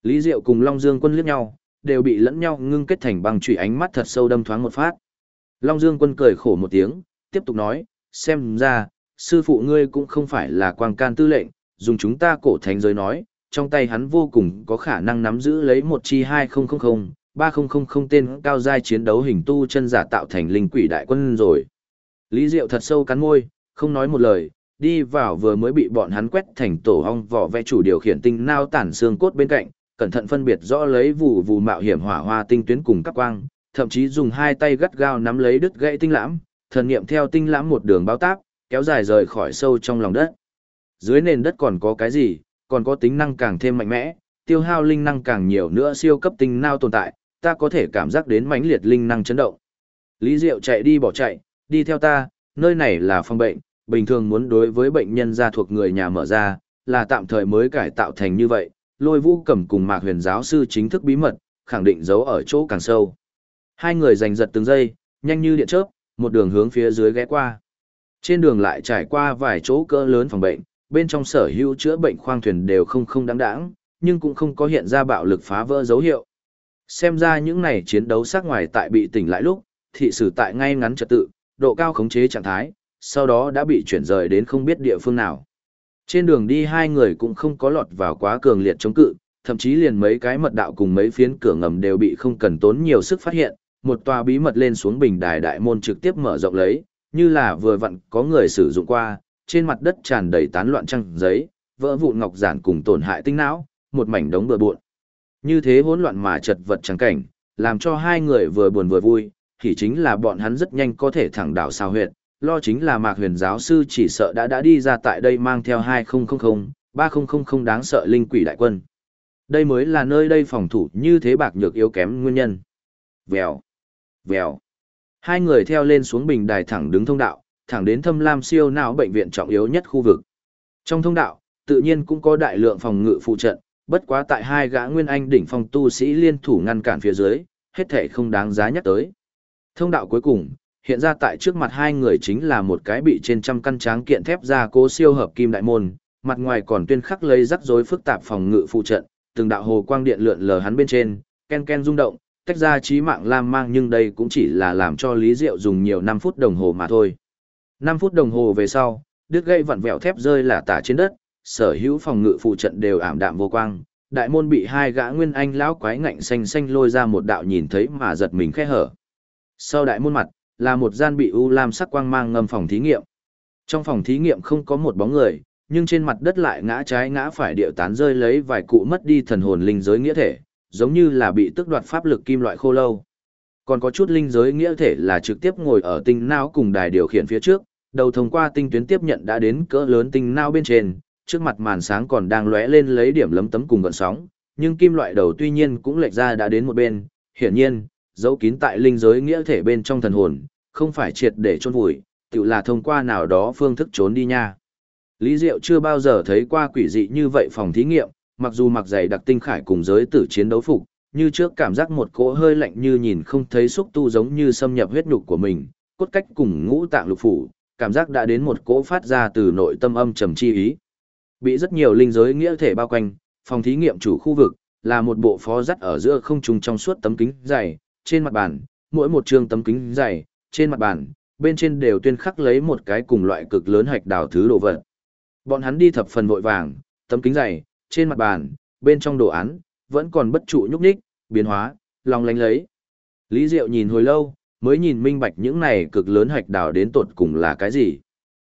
Lý Diệu cùng Long Dương Quân liếc nhau, đều bị lẫn nhau ngưng kết thành băng chủy ánh mắt thật sâu đâm thoáng một phát. Long Dương Quân cười khổ một tiếng, tiếp tục nói, xem ra, sư phụ ngươi cũng không phải là quang can tư lệnh, dùng chúng ta cổ thánh giới nói, trong tay hắn vô cùng có khả năng nắm giữ lấy một chi 2000, 3000 tên cao giai chiến đấu hình tu chân giả tạo thành linh quỷ đại quân rồi. Lý Diệu thật sâu cắn môi, không nói một lời, đi vào vừa mới bị bọn hắn quét thành tổ ong vỏ vẽ chủ điều khiển tinh nao tản xương cốt bên cạnh, cẩn thận phân biệt rõ lấy vụ vụ mạo hiểm hỏa hoa tinh tuyến cùng các quang, thậm chí dùng hai tay gắt gao nắm lấy đứt gãy tinh lãm, thần niệm theo tinh lãm một đường bao táp, kéo dài rời khỏi sâu trong lòng đất. Dưới nền đất còn có cái gì, còn có tính năng càng thêm mạnh mẽ, tiêu hao linh năng càng nhiều nữa siêu cấp tinh nao tồn tại, ta có thể cảm giác đến mãnh liệt linh năng chấn động. Lý Diệu chạy đi bỏ chạy, đi theo ta, nơi này là phòng bệnh, bình thường muốn đối với bệnh nhân gia thuộc người nhà mở ra, là tạm thời mới cải tạo thành như vậy. Lôi Vũ Cẩm cùng Mạc Huyền giáo sư chính thức bí mật, khẳng định giấu ở chỗ càng sâu. Hai người giành giật từng giây, nhanh như điện chớp, một đường hướng phía dưới ghé qua. Trên đường lại trải qua vài chỗ cỡ lớn phòng bệnh, bên trong sở hữu chữa bệnh khoang thuyền đều không đáng đáng, nhưng cũng không có hiện ra bạo lực phá vỡ dấu hiệu. Xem ra những này chiến đấu sát ngoài tại bị tỉnh lại lúc, thị sử tại ngay ngắn trật tự, độ cao khống chế trạng thái, sau đó đã bị chuyển rời đến không biết địa phương nào. Trên đường đi hai người cũng không có lọt vào quá cường liệt chống cự, thậm chí liền mấy cái mật đạo cùng mấy phiến cửa ngầm đều bị không cần tốn nhiều sức phát hiện, một tòa bí mật lên xuống bình đài đại môn trực tiếp mở rộng lấy, như là vừa vặn có người sử dụng qua, trên mặt đất tràn đầy tán loạn trang giấy, vỡ vụn ngọc giản cùng tổn hại tinh não, một mảnh đống bừa bộn. Như thế hỗn loạn mà chật vật trắng cảnh, làm cho hai người vừa buồn vừa vui, thì chính là bọn hắn rất nhanh có thể thẳng đảo sao huyệt, lo chính là Mạc Huyền giáo sư chỉ sợ đã đi ra tại đây mang theo 2000, 3000 đáng sợ linh quỷ đại quân. Đây mới là nơi đây phòng thủ như thế bạc nhược yếu kém nguyên nhân. Vèo, vèo. Hai người theo lên xuống bình đài thẳng đứng thông đạo, thẳng đến Thâm Lam siêu não bệnh viện trọng yếu nhất khu vực. Trong thông đạo, tự nhiên cũng có đại lượng phòng ngự phụ trận, bất quá tại hai gã nguyên anh đỉnh phong tu sĩ liên thủ ngăn cản phía dưới, hết thảy không đáng giá nhắc tới. Thông đạo cuối cùng, hiện ra tại trước mặt hai người chính là một cái bị trên trăm căn tráng kiện thép gia cố siêu hợp kim đại môn, mặt ngoài còn tuyên khắc lấy rắc rối phức tạp phòng ngự phụ trận, từng đạo hồ quang điện lượn lờ hắn bên trên, ken ken rung động, tách ra chí mạng lam mang, nhưng đây cũng chỉ là làm cho Lý Diệu dùng nhiều 5 phút đồng hồ mà thôi. 5 phút đồng hồ về sau, đứt gãy vặn vẹo thép rơi lả tả trên đất, sở hữu phòng ngự phụ trận đều ảm đạm vô quang, đại môn bị hai gã nguyên anh lão quái ngạnh xanh xanh lôi ra một đạo nhìn thấy mà giật mình khe hở. Sau đại môn mặt, là một gian bị u lam sắc quang mang ngâm phòng thí nghiệm. Trong phòng thí nghiệm không có một bóng người, nhưng trên mặt đất lại ngã trái ngã phải điệu tán rơi lấy vài cụ mất đi thần hồn linh giới nghĩa thể, giống như là bị tước đoạt pháp lực kim loại khô lâu. Còn có chút linh giới nghĩa thể là trực tiếp ngồi ở tinh não cùng đài điều khiển phía trước, đầu thông qua tinh tuyến tiếp nhận đã đến cỡ lớn tinh não bên trên, trước mặt màn sáng còn đang lóe lên lấy điểm lấm tấm cùng gợn sóng, nhưng kim loại đầu tuy nhiên cũng lệch ra đã đến một bên, hiển nhiên, dấu kín tại linh giới nghĩa thể bên trong thần hồn, không phải triệt để chôn vùi, tự là thông qua nào đó phương thức trốn đi nha. Lý Diệu chưa bao giờ thấy qua quỷ dị như vậy phòng thí nghiệm, mặc dù mặc giày đặc tinh khải cùng giới tử chiến đấu phục, như trước cảm giác một cỗ hơi lạnh như nhìn không thấy xúc tu giống như xâm nhập huyết nhục của mình, cốt cách cùng ngũ tạng lục phủ, cảm giác đã đến một cỗ phát ra từ nội tâm âm trầm chi ý. Bị rất nhiều linh giới nghĩa thể bao quanh, phòng thí nghiệm chủ khu vực là một bộ phó dắt ở giữa không trung trong suốt tấm kính dày, trên mặt bàn, mỗi một trường tấm kính dày, trên mặt bàn, bên trên đều tuyên khắc lấy một cái cùng loại cực lớn hạch đào thứ đồ vật. Bọn hắn đi thập phần vội vàng, tấm kính dày, trên mặt bàn, bên trong đồ án, vẫn còn bất trụ nhúc nhích, biến hóa, long lánh lấy. Lý Diệu nhìn hồi lâu, mới nhìn minh bạch những này cực lớn hạch đào đến tột cùng là cái gì.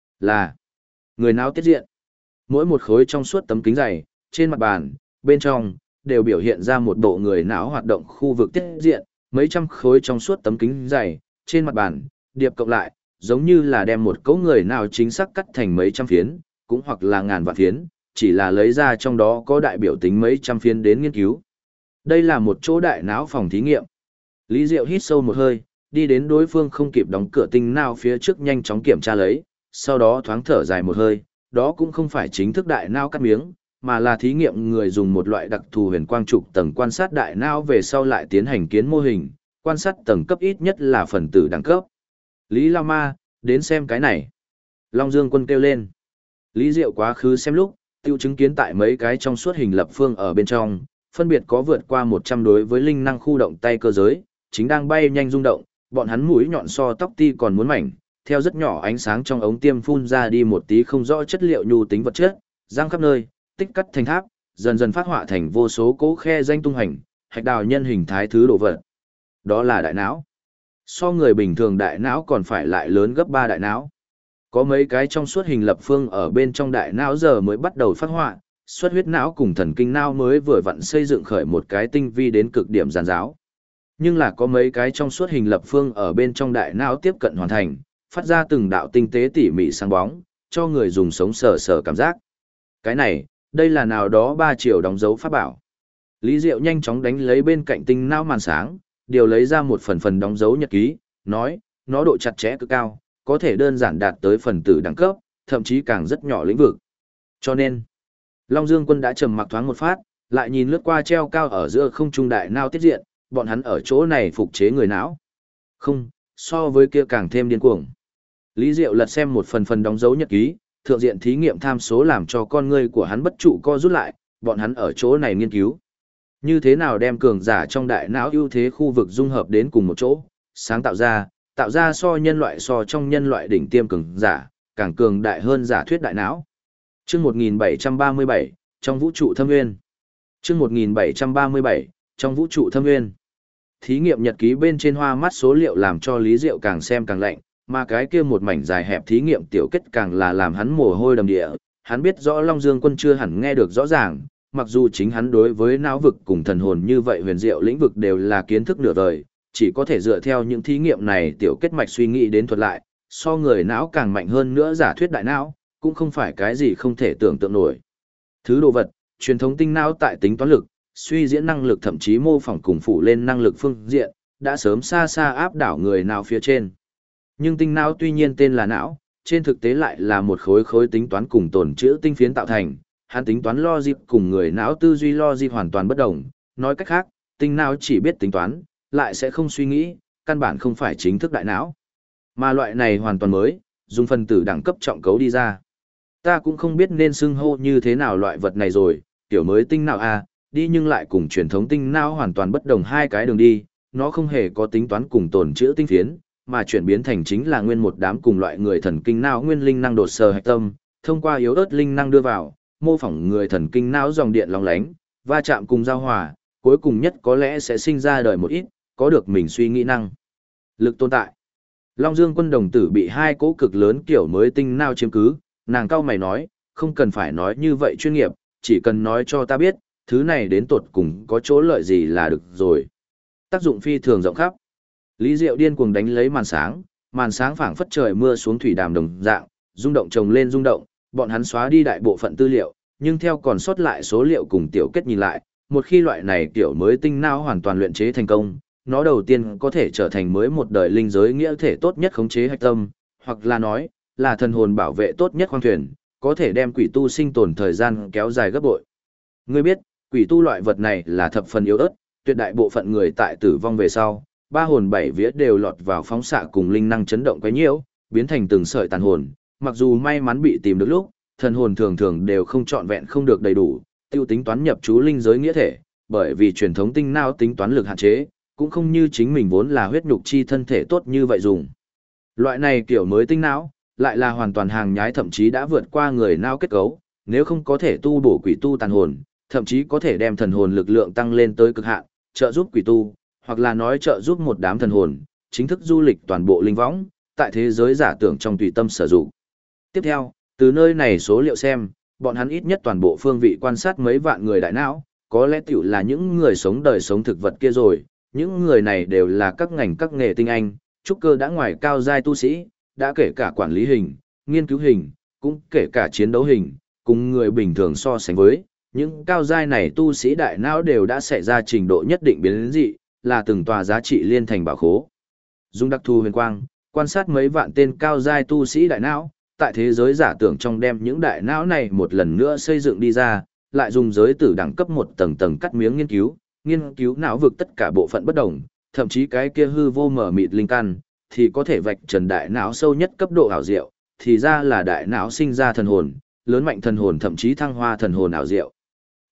Là người nào tiết diện. Mỗi một khối trong suốt tấm kính dày, trên mặt bàn, bên trong, đều biểu hiện ra một bộ người não hoạt động khu vực tiết diện, mấy trăm khối trong suốt tấm kính dày, trên mặt bàn, điệp cộng lại, giống như là đem một cấu người nào chính xác cắt thành mấy trăm phiến, cũng hoặc là ngàn vạn phiến, chỉ là lấy ra trong đó có đại biểu tính mấy trăm phiến đến nghiên cứu. Đây là một chỗ đại não phòng thí nghiệm. Lý Diệu hít sâu một hơi, đi đến đối phương không kịp đóng cửa tinh não phía trước nhanh chóng kiểm tra lấy, sau đó thoáng thở dài một hơi, đó cũng không phải chính thức đại não cắt miếng, mà là thí nghiệm người dùng một loại đặc thù huyền quang trục tầng quan sát đại não về sau lại tiến hành kiến mô hình, quan sát tầng cấp ít nhất là phần tử đẳng cấp. Lý Lao Ma, đến xem cái này. Long Dương Quân kêu lên. Lý Diệu quá khứ xem lúc, tiêu chứng kiến tại mấy cái trong suốt hình lập phương ở bên trong, phân biệt có vượt qua 100 đối với linh năng khu động tay cơ giới, chính đang bay nhanh rung động, bọn hắn mũi nhọn so tóc ti còn muốn mảnh, theo rất nhỏ ánh sáng trong ống tiêm phun ra đi một tí không rõ chất liệu nhu tính vật chất, giang khắp nơi, tích cắt thành tháp, dần dần phát họa thành vô số cỗ khe danh tung hành, hạch đào nhân hình thái thứ đồ vật. Đó là đại não. So người bình thường đại não còn phải lại lớn gấp 3 đại não. Có mấy cái trong suốt hình lập phương ở bên trong đại não giờ mới bắt đầu phát họa, xuất huyết não cùng thần kinh não mới vừa vặn xây dựng khởi một cái tinh vi đến cực điểm giàn giáo. Nhưng là có mấy cái trong suốt hình lập phương ở bên trong đại não tiếp cận hoàn thành, phát ra từng đạo tinh tế tỉ mỉ sáng bóng, cho người dùng sống sờ sờ cảm giác. Cái này, đây là nào đó 3 triệu đóng dấu pháp bảo. Lý Diệu nhanh chóng đánh lấy bên cạnh tinh não màn sáng, điều lấy ra một phần đóng dấu nhật ký, nói, nó độ chặt chẽ cực cao, có thể đơn giản đạt tới phần tử đẳng cấp, thậm chí càng rất nhỏ lĩnh vực. Cho nên, Long Dương Quân đã trầm mặc thoáng một phát, lại nhìn lướt qua treo cao ở giữa không trung đại não tiết diện, bọn hắn ở chỗ này phục chế người não. Không, so với kia càng thêm điên cuồng. Lý Diệu lật xem một phần đóng dấu nhật ký, thượng diện thí nghiệm tham số làm cho con ngươi của hắn bất trụ co rút lại, bọn hắn ở chỗ này nghiên cứu. Như thế nào đem cường giả trong đại não ưu thế khu vực dung hợp đến cùng một chỗ, sáng tạo ra so trong nhân loại đỉnh tiêm cường giả, càng cường đại hơn giả thuyết đại não. Chương 1737, trong vũ trụ thâm nguyên. Chương 1737, trong vũ trụ thâm nguyên. Thí nghiệm nhật ký bên trên hoa mắt số liệu làm cho Lý Diệu càng xem càng lạnh, mà cái kia một mảnh dài hẹp thí nghiệm tiểu kết càng là làm hắn mồ hôi đầm địa. Hắn biết rõ Long Dương Quân chưa hẳn nghe được rõ ràng, mặc dù chính hắn đối với não vực cùng thần hồn như vậy huyền diệu lĩnh vực đều là kiến thức nửa đời, chỉ có thể dựa theo những thí nghiệm này tiểu kết mạch suy nghĩ đến thuật lại, so người não càng mạnh hơn nữa giả thuyết đại não, cũng không phải cái gì không thể tưởng tượng nổi. Thứ đồ vật, truyền thống tinh não tại tính toán lực, suy diễn năng lực thậm chí mô phỏng cùng phụ lên năng lực phương diện, đã sớm xa xa áp đảo người não phía trên. Nhưng tinh não tuy nhiên tên là não, trên thực tế lại là một khối khối tính toán cùng tồn trữ tinh phiến tạo thành, hắn tính toán logic cùng người não tư duy logic hoàn toàn bất đồng, nói cách khác, tinh não chỉ biết tính toán, lại sẽ không suy nghĩ, căn bản không phải chính thức đại não. Mà loại này hoàn toàn mới, dùng phân tử đẳng cấp trọng cấu đi ra. Ta cũng không biết nên xưng hô như thế nào loại vật này rồi, kiểu mới tinh não à, đi nhưng lại cùng truyền thống tinh não hoàn toàn bất đồng hai cái đường đi, nó không hề có tính toán cùng tồn trữ tinh phiến, mà chuyển biến thành chính là nguyên một đám cùng loại người thần kinh não nguyên linh năng đột sờ hạch tâm, thông qua yếu ớt linh năng đưa vào, mô phỏng người thần kinh não dòng điện lóng lánh, va chạm cùng giao hòa, cuối cùng nhất có lẽ sẽ sinh ra đời một ít, có được mình suy nghĩ năng lực tồn tại. Long Dương Quân đồng tử bị hai cỗ cực lớn kiểu mới tinh não chiếm cứ, nàng cau mày nói, không cần phải nói như vậy chuyên nghiệp, chỉ cần nói cho ta biết, thứ này đến tột cùng có chỗ lợi gì là được rồi. Tác dụng phi thường rộng khắp. Lý Diệu điên cuồng đánh lấy màn sáng phảng phất trời mưa xuống thủy đàm đồng dạng, rung động chồng lên rung động, bọn hắn xóa đi đại bộ phận tư liệu, nhưng theo còn sót lại số liệu cùng tiểu kết nhìn lại, một khi loại này kiểu mới tinh não hoàn toàn luyện chế thành công, nó đầu tiên có thể trở thành mới một đời linh giới nghĩa thể tốt nhất khống chế hạch tâm, hoặc là nói, là thần hồn bảo vệ tốt nhất khoang thuyền, có thể đem quỷ tu sinh tồn thời gian kéo dài gấp bội. Ngươi biết, quỷ tu loại vật này là thập phần yếu ớt, tuyệt đại bộ phận người tại tử vong về sau, ba hồn bảy vía đều lọt vào phóng xạ cùng linh năng chấn động quấy nhiễu, biến thành từng sợi tàn hồn, mặc dù may mắn bị tìm được lúc, thần hồn thường thường đều không trọn vẹn không được đầy đủ, tiêu tính toán nhập chú linh giới nghĩa thể, bởi vì truyền thống tinh não tính toán lực hạn chế, cũng không như chính mình vốn là huyết nhục chi thân thể tốt như vậy dùng. Loại này kiểu mới tinh não, lại là hoàn toàn hàng nhái thậm chí đã vượt qua người não kết cấu, nếu không có thể tu bổ quỷ tu tàn hồn, thậm chí có thể đem thần hồn lực lượng tăng lên tới cực hạn, trợ giúp quỷ tu, hoặc là nói trợ giúp một đám thần hồn, chính thức du lịch toàn bộ linh võng, tại thế giới giả tưởng trong tùy tâm sử dụng. Tiếp theo, từ nơi này số liệu xem, bọn hắn ít nhất toàn bộ phương vị quan sát mấy vạn người đại não, có lẽ tiểu là những người sống đời sống thực vật kia rồi, những người này đều là các ngành các nghề tinh anh, trúc cơ đã ngoài cao giai tu sĩ, đã kể cả quản lý hình, nghiên cứu hình, cũng kể cả chiến đấu hình, cùng người bình thường so sánh với, những cao giai này tu sĩ đại não đều đã xảy ra trình độ nhất định biến dị, là từng tòa giá trị liên thành bảo khố. Dùng đặc thù huyền quang, quan sát mấy vạn tên cao giai tu sĩ đại não, tại thế giới giả tưởng trong đem những đại não này một lần nữa xây dựng đi ra, lại dùng giới tử đẳng cấp một tầng tầng cắt miếng nghiên cứu não vực tất cả bộ phận bất đồng, thậm chí cái kia hư vô mở mịt linh căn, thì có thể vạch trần đại não sâu nhất cấp độ ảo diệu, thì ra là đại não sinh ra thần hồn, lớn mạnh thần hồn thậm chí thăng hoa thần hồn ảo diệu.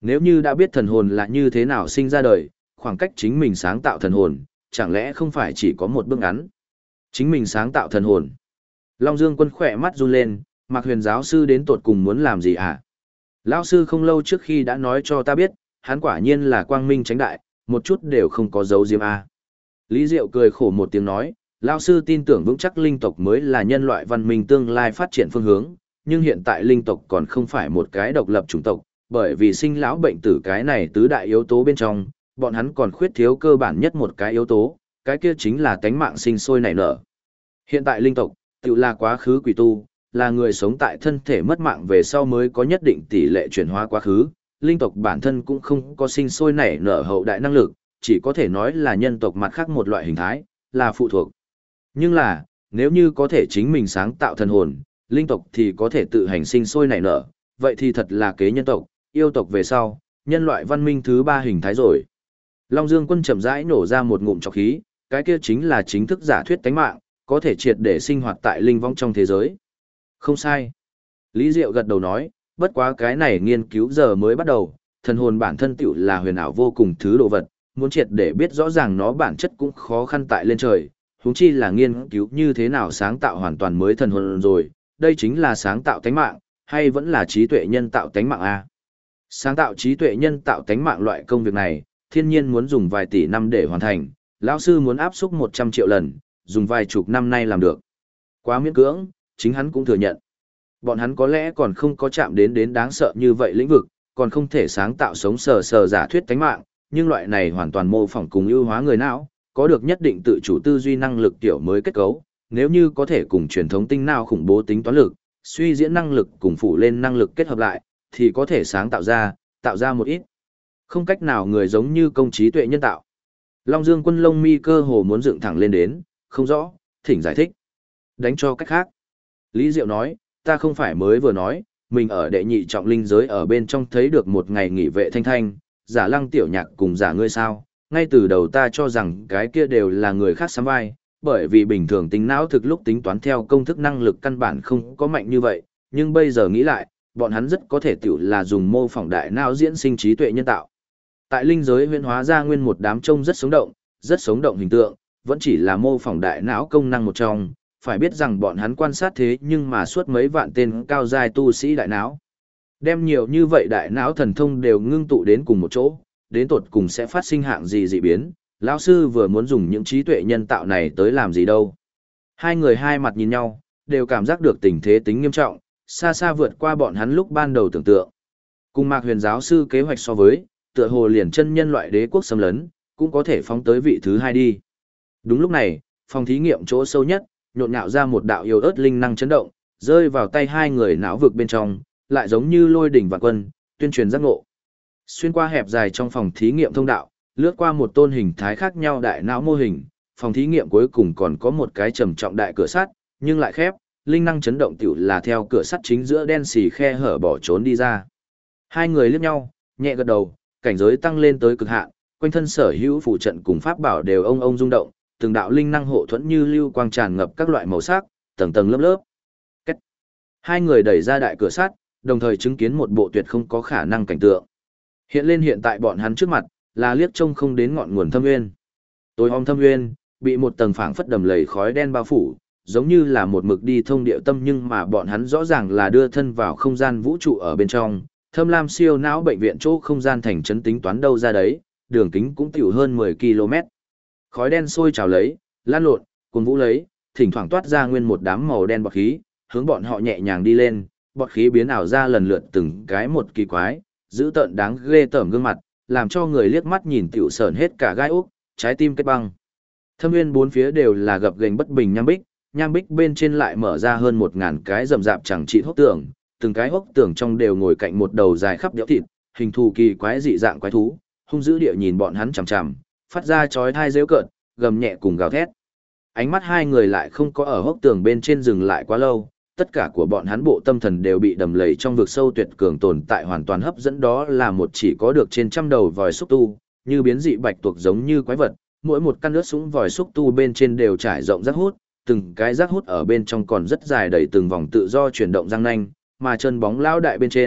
Nếu như đã biết thần hồn là như thế nào sinh ra đời, khoảng cách chính mình sáng tạo thần hồn, chẳng lẽ không phải chỉ có một bước ngắn? Chính mình sáng tạo thần hồn. Long Dương Quân khỏe mắt run lên, Mạc Huyền giáo sư đến tột cùng muốn làm gì hả? Lão sư không lâu trước khi đã nói cho ta biết, hắn quả nhiên là quang minh chánh đại, một chút đều không có dấu diếm a. Lý Diệu cười khổ một tiếng nói, lão sư tin tưởng vững chắc linh tộc mới là nhân loại văn minh tương lai phát triển phương hướng, nhưng hiện tại linh tộc còn không phải một cái độc lập chủng tộc, bởi vì sinh lão bệnh tử cái này tứ đại yếu tố bên trong, bọn hắn còn khuyết thiếu cơ bản nhất một cái yếu tố, cái kia chính là tánh mạng sinh sôi nảy nở. Hiện tại linh tộc, tự là quá khứ quỷ tu, là người sống tại thân thể mất mạng về sau mới có nhất định tỷ lệ chuyển hóa quá khứ, linh tộc bản thân cũng không có sinh sôi nảy nở hậu đại năng lực, chỉ có thể nói là nhân tộc mặt khác một loại hình thái, là phụ thuộc. Nhưng là, nếu như có thể chính mình sáng tạo thần hồn, linh tộc thì có thể tự hành sinh sôi nảy nở, vậy thì thật là kế nhân tộc, yêu tộc về sau, nhân loại văn minh thứ 3 hình thái rồi. Long Dương Quân chậm rãi nổ ra một ngụm trọc khí, cái kia chính là chính thức giả thuyết tánh mạng, có thể triệt để sinh hoạt tại linh vong trong thế giới. Không sai. Lý Diệu gật đầu nói, bất quá cái này nghiên cứu giờ mới bắt đầu, thần hồn bản thân tiểu là huyền ảo vô cùng thứ đồ vật, muốn triệt để biết rõ ràng nó bản chất cũng khó khăn tại lên trời, huống chi là nghiên cứu như thế nào sáng tạo hoàn toàn mới thần hồn rồi, đây chính là sáng tạo tánh mạng, hay vẫn là trí tuệ nhân tạo tánh mạng a? Sáng tạo trí tuệ nhân tạo tánh mạng loại công việc này, thiên nhiên muốn dùng vài tỷ năm để hoàn thành, lão sư muốn áp xúc 100 triệu lần, dùng vài chục năm nay làm được. Quá miễn cưỡng, chính hắn cũng thừa nhận. Bọn hắn có lẽ còn không có chạm đến đáng sợ như vậy lĩnh vực, còn không thể sáng tạo sống sờ sờ giả thuyết tánh mạng, nhưng loại này hoàn toàn mô phỏng cùng ưu hóa người não, có được nhất định tự chủ tư duy năng lực tiểu mới kết cấu, nếu như có thể cùng truyền thống tinh não khủng bố tính toán lực, suy diễn năng lực cùng phụ lên năng lực kết hợp lại, thì có thể sáng tạo ra một ít. Không cách nào người giống như công trí tuệ nhân tạo. Long Dương Quân lông mi cơ hồ muốn dựng thẳng lên đến, không rõ, thỉnh giải thích. Đánh cho cách khác. Lý Diệu nói, ta không phải mới vừa nói, mình ở đệ nhị trọng linh giới ở bên trong thấy được một ngày nghỉ vệ thanh thanh, giả Lăng Tiểu Nhạc cùng giả ngươi sao, ngay từ đầu ta cho rằng cái kia đều là người khác sắm vai, bởi vì bình thường tính não thực lúc tính toán theo công thức năng lực căn bản không có mạnh như vậy, nhưng bây giờ nghĩ lại, bọn hắn rất có thể tiểu là dùng mô phỏng đại não diễn sinh trí tuệ nhân tạo. Tại linh giới huyễn hóa ra nguyên một đám trông rất sống động hình tượng, vẫn chỉ là mô phỏng đại não công năng một trong, phải biết rằng bọn hắn quan sát thế nhưng mà suốt mấy vạn tên cao giai tu sĩ đại não. Đem nhiều như vậy đại não thần thông đều ngưng tụ đến cùng một chỗ, đến tột cùng sẽ phát sinh hạng gì dị biến, lão sư vừa muốn dùng những trí tuệ nhân tạo này tới làm gì đâu. Hai người hai mặt nhìn nhau, đều cảm giác được tình thế tính nghiêm trọng, xa xa vượt qua bọn hắn lúc ban đầu tưởng tượng. Cùng Mạc Huyền giáo sư kế hoạch so với, tựa hồ liền chân nhân loại đế quốc xâm lấn, cũng có thể phóng tới vị thứ 2 đi. Đúng lúc này, phòng thí nghiệm chỗ sâu nhất, nhộn nhạo ra một đạo yếu ớt linh năng chấn động, rơi vào tay hai người não vực bên trong, lại giống như lôi đỉnh vạn quân, tuyên truyền giác ngộ. Xuyên qua hẹp dài trong phòng thí nghiệm thông đạo, lướt qua một tôn hình thái khác nhau đại não mô hình, phòng thí nghiệm cuối cùng còn có một cái trầm trọng đại cửa sắt, nhưng lại khép, linh năng chấn động tiểu là theo cửa sắt chính giữa đen xì khe hở bỏ trốn đi ra. Hai người liếc nhau, nhẹ gật đầu, cảnh giới tăng lên tới cực hạn, quanh thân sở hữu phụ trận cùng pháp bảo đều ông rung động, từng đạo linh năng hộ thuẫn như lưu quang tràn ngập các loại màu sắc, tầng tầng lớp lớp. Cách. Hai người đẩy ra đại cửa sắt, đồng thời chứng kiến một bộ tuyệt không có khả năng cảnh tượng. Hiện tại bọn hắn trước mặt, là liếc trông không đến ngọn nguồn thâm nguyên. Tối om thâm nguyên, bị một tầng phảng phất đầm lầy khói đen bao phủ, giống như là một mực đi thông địa tâm, nhưng mà bọn hắn rõ ràng là đưa thân vào không gian vũ trụ ở bên trong. Thâm lam siêu não bệnh viện chỗ không gian thành trấn tính toán đâu ra đấy, đường kính cũng tiểu hơn 10 km. Khói đen sôi trào lấy, lan lộn, cuồn vũ lấy, thỉnh thoảng toát ra nguyên một đám màu đen bọt khí, hướng bọn họ nhẹ nhàng đi lên, bọt khí biến ảo ra lần lượt từng cái một kỳ quái, dữ tợn đáng ghê tởm gương mặt, làm cho người liếc mắt nhìn tiểu sởn hết cả gai ốc, trái tim kết băng. Thâm nguyên bốn phía đều là gập ghềnh bất bình nham bích bên trên lại mở ra hơn 1000 cái rậm rạp chẳng trị hốc tường, từng cái hốc tường trong đều ngồi cạnh một đầu dài khắp đẽo thịt, hình thù kỳ quái dị dạng quái thú, hung dữ địa nhìn bọn hắn chằm chằm, phát ra chói tai giễu cợt, gầm nhẹ cùng gào thét. Ánh mắt hai người lại không có ở hốc tường bên trên dừng lại quá lâu, tất cả của bọn hắn bộ tâm thần đều bị đầm lầy trong vực sâu tuyệt cường tồn tại hoàn toàn hấp dẫn, đó là một chỉ có được trên trăm đầu vòi xúc tu, như biến dị bạch tuộc giống như quái vật, mỗi một căn ướt sũng vòi xúc tu bên trên đều trải rộng rác hút, từng cái rác hút ở bên trong còn rất dài đầy từng vòng tự do chuyển động răng nanh, mà chân bóng lao đại bên trên,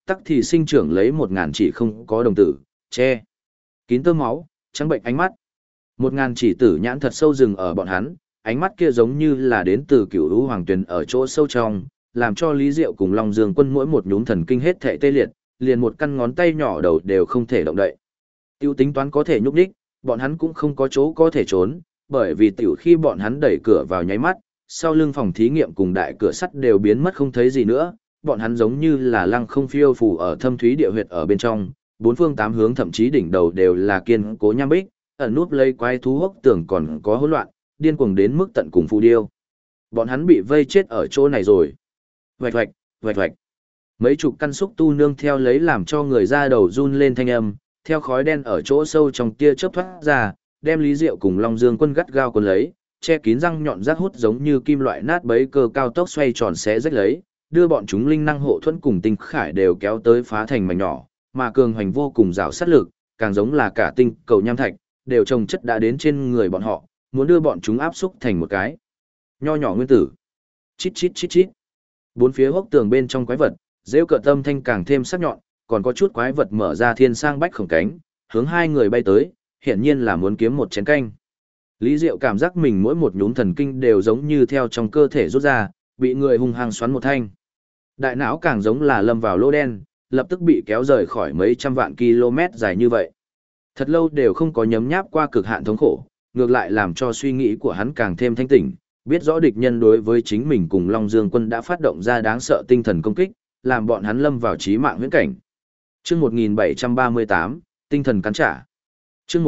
tắc thì sinh trưởng lấy 1000 chỉ không có đồng tử, che kín tơ máu, trắng bệnh ánh mắt. 1000 chỉ tử nhãn thật sâu rừng ở bọn hắn, ánh mắt kia giống như là đến từ cửu lũ hoàng tuyền ở chỗ sâu trong, làm cho Lý Diệu cùng Long Dương Quân mỗi một nhúm thần kinh hết thảy tê liệt, liền một căn ngón tay nhỏ đầu đều không thể động đậy. Tiêu tính toán có thể nhúc đích, bọn hắn cũng không có chỗ có thể trốn, bởi vì tiểu khi bọn hắn đẩy cửa vào nháy mắt, sau lưng phòng thí nghiệm cùng đại cửa sắt đều biến mất không thấy gì nữa, bọn hắn giống như là lăng không phiêu phù ở thâm thúy địa huyệt ở bên trong, bốn phương tám hướng thậm chí đỉnh đầu đều là kiên cố nham bích, ẩn núp lấy quái thú hốc tường còn có hỗn loạn, điên cuồng đến mức tận cùng phù điêu. Bọn hắn bị vây chết ở chỗ này rồi. Vạch vạch, vạch vạch. Mấy chục căn xúc tu nương theo lấy làm cho người da đầu run lên thanh âm, theo khói đen ở chỗ sâu trong tia chớp thoát ra, đem Lý Diệu cùng Long Dương Quân gắt gao cuốn lấy, che kín răng nhọn rác hút giống như kim loại nát bấy cơ cao tốc xoay tròn xé rách lấy, đưa bọn chúng linh năng hộ thuẫn cùng tinh khải đều kéo tới phá thành mảnh nhỏ, mà cường hoành vô cùng rào sát lực, càng giống là cả tinh cầu nham thạch, đều trồng chất đã đến trên người bọn họ, muốn đưa bọn chúng áp xúc thành một cái nho nhỏ nguyên tử. Chít chít chít chít. Bốn phía hốc tường bên trong quái vật, rêu cợt tâm thanh càng thêm sắc nhọn, còn có chút quái vật mở ra thiên sang bách khổng cánh, hướng hai người bay tới, hiển nhiên là muốn kiếm một chén canh. Lý Diệu cảm giác mình mỗi một nhúm thần kinh đều giống như theo trong cơ thể rút ra, bị người hung hăng xoắn một thanh. Đại não càng giống là lâm vào lỗ đen, lập tức bị kéo rời khỏi mấy trăm vạn km dài như vậy. Thật lâu đều không có nhấm nháp qua cực hạn thống khổ, ngược lại làm cho suy nghĩ của hắn càng thêm thanh tỉnh, biết rõ địch nhân đối với chính mình cùng Long Dương Quân đã phát động ra đáng sợ tinh thần công kích, làm bọn hắn lâm vào chí mạng huyễn cảnh. Chương 1738, tinh thần cắn trả. Chương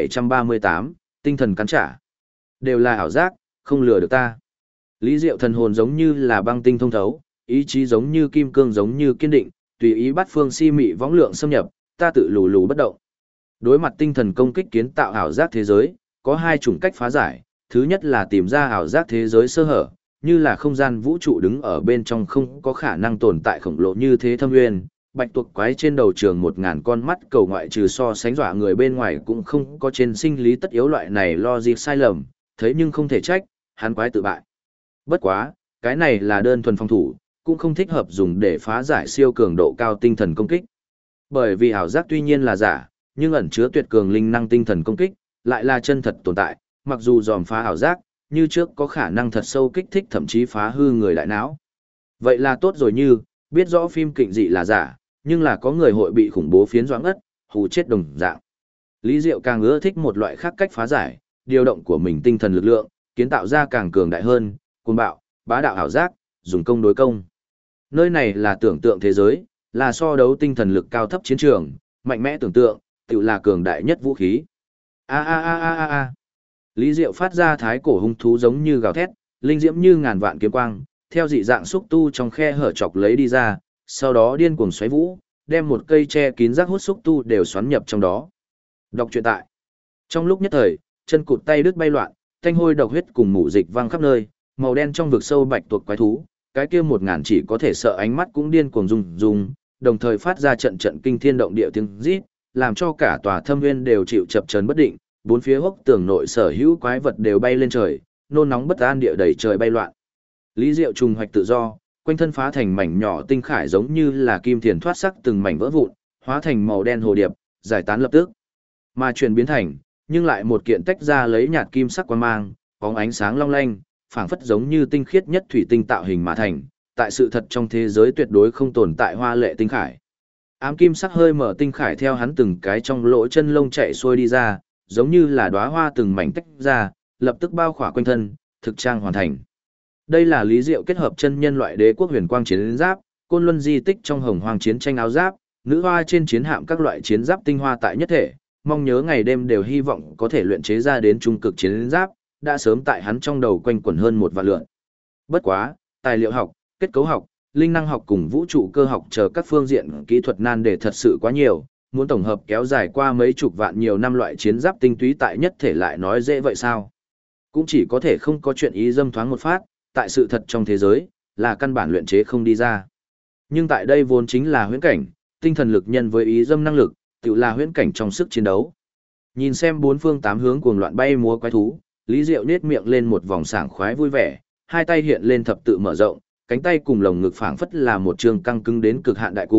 1738, tinh thần cắn trả. Đều là ảo giác, không lừa được ta. Lý Diệu thần hồn giống như là băng tinh thông thấu, ý chí giống như kim cương giống như kiên định, tùy ý bắt phương si mị võng lượng xâm nhập, ta tự lù lù bất động. Đối mặt tinh thần công kích kiến tạo ảo giác thế giới, có hai chủng cách phá giải, thứ nhất là tìm ra ảo giác thế giới sơ hở, như là không gian vũ trụ đứng ở bên trong không có khả năng tồn tại khổng lồ như thế thâm nguyên, bạch tuộc quái trên đầu trường 1000 con mắt cầu ngoại trừ so sánh dọa người bên ngoài cũng không có trên sinh lý tất yếu loại này logic sai lầm, thấy nhưng không thể trách, hắn quái tự bại. Bất quá, cái này là đơn thuần phòng thủ, cũng không thích hợp dùng để phá giải siêu cường độ cao tinh thần công kích. Bởi vì ảo giác tuy nhiên là giả, nhưng ẩn chứa tuyệt cường linh năng tinh thần công kích, lại là chân thật tồn tại, mặc dù dòm phá ảo giác, như trước có khả năng thật sâu kích thích thậm chí phá hư người đại não. Vậy là tốt rồi, như biết rõ phim kịch dị là giả, nhưng là có người hội bị khủng bố phiến doãn ngất, hù chết đồng dạng. Lý Diệu càng ưa thích một loại khác cách phá giải, điều động của mình tinh thần lực lượng, kiến tạo ra càng cường đại hơn, cuồng bạo, bá đạo ảo giác, dùng công đối công. Nơi này là tưởng tượng thế giới, là so đấu tinh thần lực cao thấp chiến trường, mạnh mẽ tưởng tượng, tự là cường đại nhất vũ khí. A a a a a a. Lý Diệu phát ra thái cổ hung thú giống như gào thét, linh diễm như ngàn vạn kiếm quang, theo dị dạng xúc tu trong khe hở chọc lấy đi ra, sau đó điên cuồng xoáy vũ, đem một cây che kín rác hút xúc tu đều xoắn nhập trong đó. Đọc truyện tại. Trong lúc nhất thời, chân cụt tay đứt bay loạn, thanh hôi độc huyết cùng mủ dịch văng khắp nơi, màu đen trong vực sâu bạch tuộc quái thú, cái kia 1000 chỉ có thể sợ ánh mắt cũng điên cuồng rung rung, đồng thời phát ra trận trận kinh thiên động địa tiếng rít, làm cho cả tòa thâm nguyên đều chịu chập chờn bất định, bốn phía hốc tường nội sở hữu quái vật đều bay lên trời, nôn nóng bất an địa đầy trời bay loạn. Lý Diệu trùng hoạch tự do, quanh thân phá thành mảnh nhỏ tinh khải giống như là kim thiền thoát sắc từng mảnh vỡ vụn, hóa thành màu đen hồ điệp, giải tán lập tức. Mà chuyển biến thành, nhưng lại một kiện tách ra lấy nhạt kim sắc quang mang, bóng ánh sáng long lanh, phảng phất giống như tinh khiết nhất thủy tinh tạo hình mà thành, tại sự thật trong thế giới tuyệt đối không tồn tại hoa lệ tinh khải. Ám kim sắc hơi mở tinh khải theo hắn từng cái trong lỗ chân lông chạy xuôi đi ra, giống như là đóa hoa từng mảnh tách ra, lập tức bao khỏa quanh thân, thực trang hoàn thành. Đây là Lý Diệu kết hợp chân nhân loại đế quốc huyền quang chiến giáp, côn luân di tích trong hồng hoang chiến tranh áo giáp, nữ hoa trên chiến hạm các loại chiến giáp tinh hoa tại nhất thể, mong nhớ ngày đêm đều hy vọng có thể luyện chế ra đến trung cực chiến giáp, đã sớm tại hắn trong đầu quanh quẩn hơn một vạn lượt. Bất quá, tài liệu học, kết cấu học, linh năng học cùng vũ trụ cơ học chờ các phương diện kỹ thuật nan đề thật sự quá nhiều, muốn tổng hợp kéo dài qua mấy chục vạn nhiều năm loại chiến giáp tinh túy tại nhất thể lại nói dễ vậy sao? Cũng chỉ có thể không có chuyện ý dâm thoáng một phát, tại sự thật trong thế giới, là căn bản luyện chế không đi ra. Nhưng tại đây vốn chính là huyễn cảnh, tinh thần lực nhân với ý dâm năng lực, tự là huyễn cảnh trong sức chiến đấu. Nhìn xem bốn phương tám hướng cuồng loạn bay múa quái thú, Lý Diệu nết miệng lên một vòng sảng khoái vui vẻ, hai tay hiện lên thập tự mở rộng, cánh tay cùng lồng ngực phảng phất là một trường căng cứng đến cực hạn đại cung,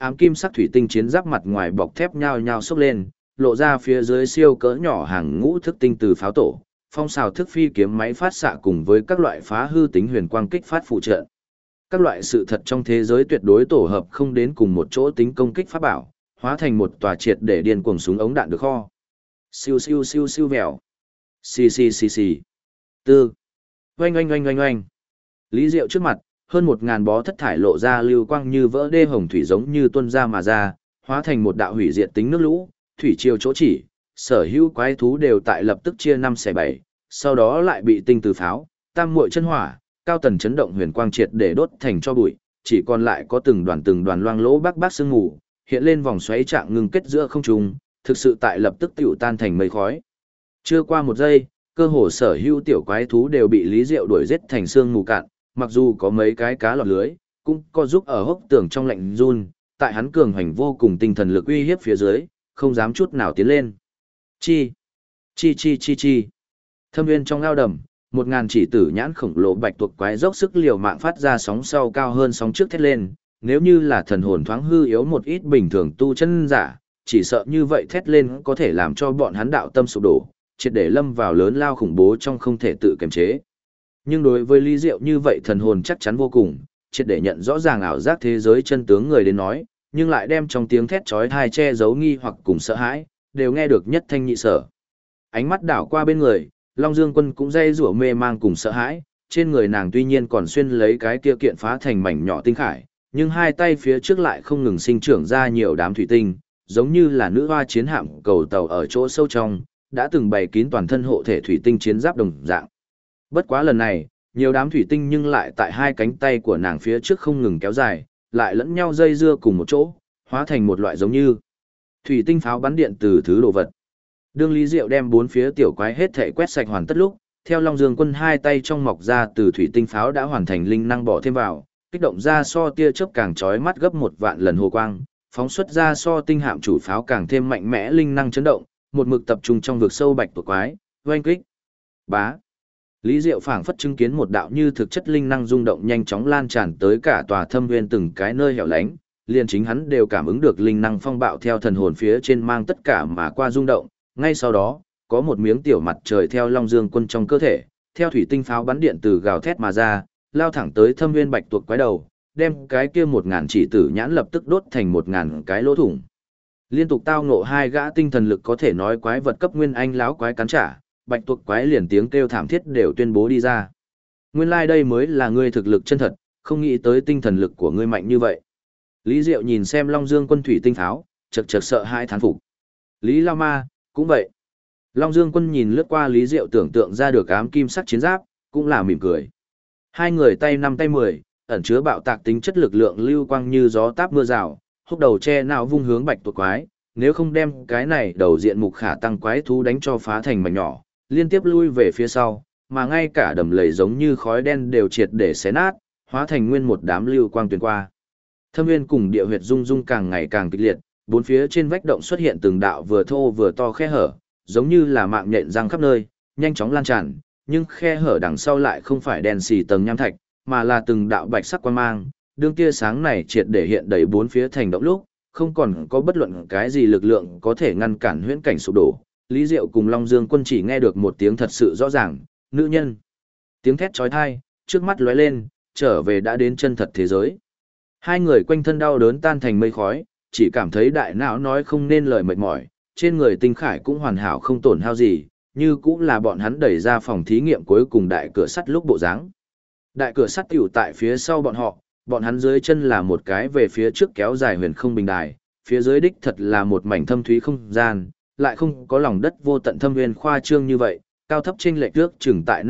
ám kim sắc thủy tinh chiến giáp mặt ngoài bọc thép nhao nhao xốc lên, lộ ra phía dưới siêu cỡ nhỏ hàng ngũ thức tinh từ pháo tổ, phong xào thức phi kiếm máy phát xạ cùng với các loại phá hư tính huyền quang kích phát phụ trợ. Các loại sự thật trong thế giới tuyệt đối tổ hợp không đến cùng một chỗ tính công kích pháp bảo, hóa thành một tòa triệt để điên cuồng súng ống đạn được kho. Siêu siêu siêu siêu vèo. Xì xì xì xì. Tư. Oanh oanh oanh oanh oanh. Lý Diệu trước mặt, hơn 1000 bó thất thải lộ ra lưu quang như vỡ đê hồng thủy giống như tuôn ra mà ra, hóa thành một đạo hủy diệt tính nước lũ, thủy triều chỗ chỉ, sở hữu quái thú đều tại lập tức chia 5 xẻ 7, sau đó lại bị tinh từ pháo, tam muội chân hỏa, cao tần chấn động huyền quang triệt để đốt thành cho bụi, chỉ còn lại có từng đoàn loang lỗ bác bác sương mù, hiện lên vòng xoáy trạng ngưng kết giữa không trung, thực sự tại lập tức tiểu tan thành mây khói. Chưa qua một giây, cơ hồ sở hữu tiểu quái thú đều bị Lý Diệu đuổi giết thành xương mù cạn, mặc dù có mấy cái cá lọt lưới, cũng có giúp ở hốc tường trong lạnh run, tại hắn cường hành vô cùng tinh thần lực uy hiếp phía dưới, không dám chút nào tiến lên. Chi, chi chi chi chi. Thâm nguyên trong ao đầm, 1000 chỉ tử nhãn khổng lồ bạch tuộc quái dốc sức liều mạng phát ra sóng sau cao hơn sóng trước thét lên, nếu như là thần hồn thoáng hư yếu một ít bình thường tu chân giả, chỉ sợ như vậy thét lên có thể làm cho bọn hắn đạo tâm sụp đổ, triệt để lâm vào lớn lao khủng bố trong không thể tự kiềm chế. Nhưng đối với Lý Diệu như vậy thần hồn chắc chắn vô cùng, triệt để nhận rõ ràng ảo giác thế giới chân tướng người đến nói, nhưng lại đem trong tiếng thét chói tai che giấu nghi hoặc cùng sợ hãi, đều nghe được nhất thanh nhị sở. Ánh mắt đảo qua bên người, Long Dương Quân cũng dây rủa mê mang cùng sợ hãi, trên người nàng tuy nhiên còn xuyên lấy cái kia kiện phá thành mảnh nhỏ tinh khải, nhưng hai tay phía trước lại không ngừng sinh trưởng ra nhiều đám thủy tinh, giống như là nữ hoa chiến hạm cầu tàu ở chỗ sâu trong, đã từng bày kín toàn thân hộ thể thủy tinh chiến giáp đồng dạng. Bất quá lần này, nhiều đám thủy tinh nhưng lại tại hai cánh tay của nàng phía trước không ngừng kéo dài, lại lẫn nhau dây dưa cùng một chỗ, hóa thành một loại giống như thủy tinh pháo bắn điện từ thứ đồ vật. Đương Lý Diệu đem bốn phía tiểu quái hết thể quét sạch hoàn tất lúc, theo Long Dương Quân hai tay trong mọc ra từ thủy tinh pháo đã hoàn thành linh năng bỏ thêm vào, kích động ra so tia chớp càng chói mắt gấp 1 vạn lần hồ quang, phóng xuất ra so tinh hạm chủ pháo càng thêm mạnh mẽ linh năng chấn động, một mực tập trung trong vực sâu bạch tuộc quái, oanh kích. Bá. Lý Diệu phảng phất chứng kiến một đạo như thực chất linh năng rung động nhanh chóng lan tràn tới cả tòa thâm nguyên từng cái nơi hẻo lánh, liền chính hắn đều cảm ứng được linh năng phong bạo theo thần hồn phía trên mang tất cả mà qua rung động, ngay sau đó, có một miếng tiểu mặt trời theo Long Dương Quân trong cơ thể, theo thủy tinh pháo bắn điện từ gào thét mà ra, lao thẳng tới thâm nguyên bạch tuộc quái đầu, đem cái kia 1000 chỉ tử nhãn lập tức đốt thành 1000 cái lỗ thủng. Liên tục tao ngộ hai gã tinh thần lực có thể nói quái vật cấp nguyên anh láo quái cắn trả, bạch tuộc quái liền tiếng kêu thảm thiết đều tuyên bố đi ra. Nguyên lai đây mới là ngươi thực lực chân thật, không nghĩ tới tinh thần lực của ngươi mạnh như vậy. Lý Diệu nhìn xem Long Dương Quân thủy tinh pháo, chật chật sợ hai thán phục. Lý Lao Ma, cũng vậy. Long Dương Quân nhìn lướt qua Lý Diệu tưởng tượng ra được ám kim sắc chiến giáp, cũng là mỉm cười. Hai người tay 5 tay 10, ẩn chứa bạo tạc tính chất lực lượng lưu quang như gió táp mưa rào, húc đầu che não vung hướng bạch tuộc quái, nếu không đem cái này đầu diện mục khả tăng quái thú đánh cho phá thành mảnh nhỏ, liên tiếp lui về phía sau, mà ngay cả đầm lầy giống như khói đen đều triệt để xé nát, hóa thành nguyên một đám lưu quang tuyền qua. Thâm nguyên cùng địa huyệt rung rung càng ngày càng kịch liệt, bốn phía trên vách động xuất hiện từng đạo vừa thô vừa to khe hở, giống như là mạng nhện răng khắp nơi, nhanh chóng lan tràn, nhưng khe hở đằng sau lại không phải đèn xì tầng nham thạch, mà là từng đạo bạch sắc quang mang, đương tia sáng này triệt để hiện đầy bốn phía thành động lúc, không còn có bất luận cái gì lực lượng có thể ngăn cản huyễn cảnh sụp đổ. Lý Diệu cùng Long Dương Quân chỉ nghe được một tiếng thật sự rõ ràng, nữ nhân. Tiếng thét chói tai, trước mắt lóe lên, trở về đã đến chân thật thế giới. Hai người quanh thân đau đớn tan thành mây khói, chỉ cảm thấy đại não nói không nên lời mệt mỏi, trên người tinh khải cũng hoàn hảo không tổn hao gì, như cũng là bọn hắn đẩy ra phòng thí nghiệm cuối cùng đại cửa sắt lúc bộ dáng. Đại cửa sắt tiểu tại phía sau bọn hắn dưới chân là một cái về phía trước kéo dài huyền không bình đài, phía dưới đích thật là một mảnh thâm thúy không gian, lại không có lòng đất vô tận thâm nguyên khoa trương như vậy, cao thấp chênh lệch trước chừng tại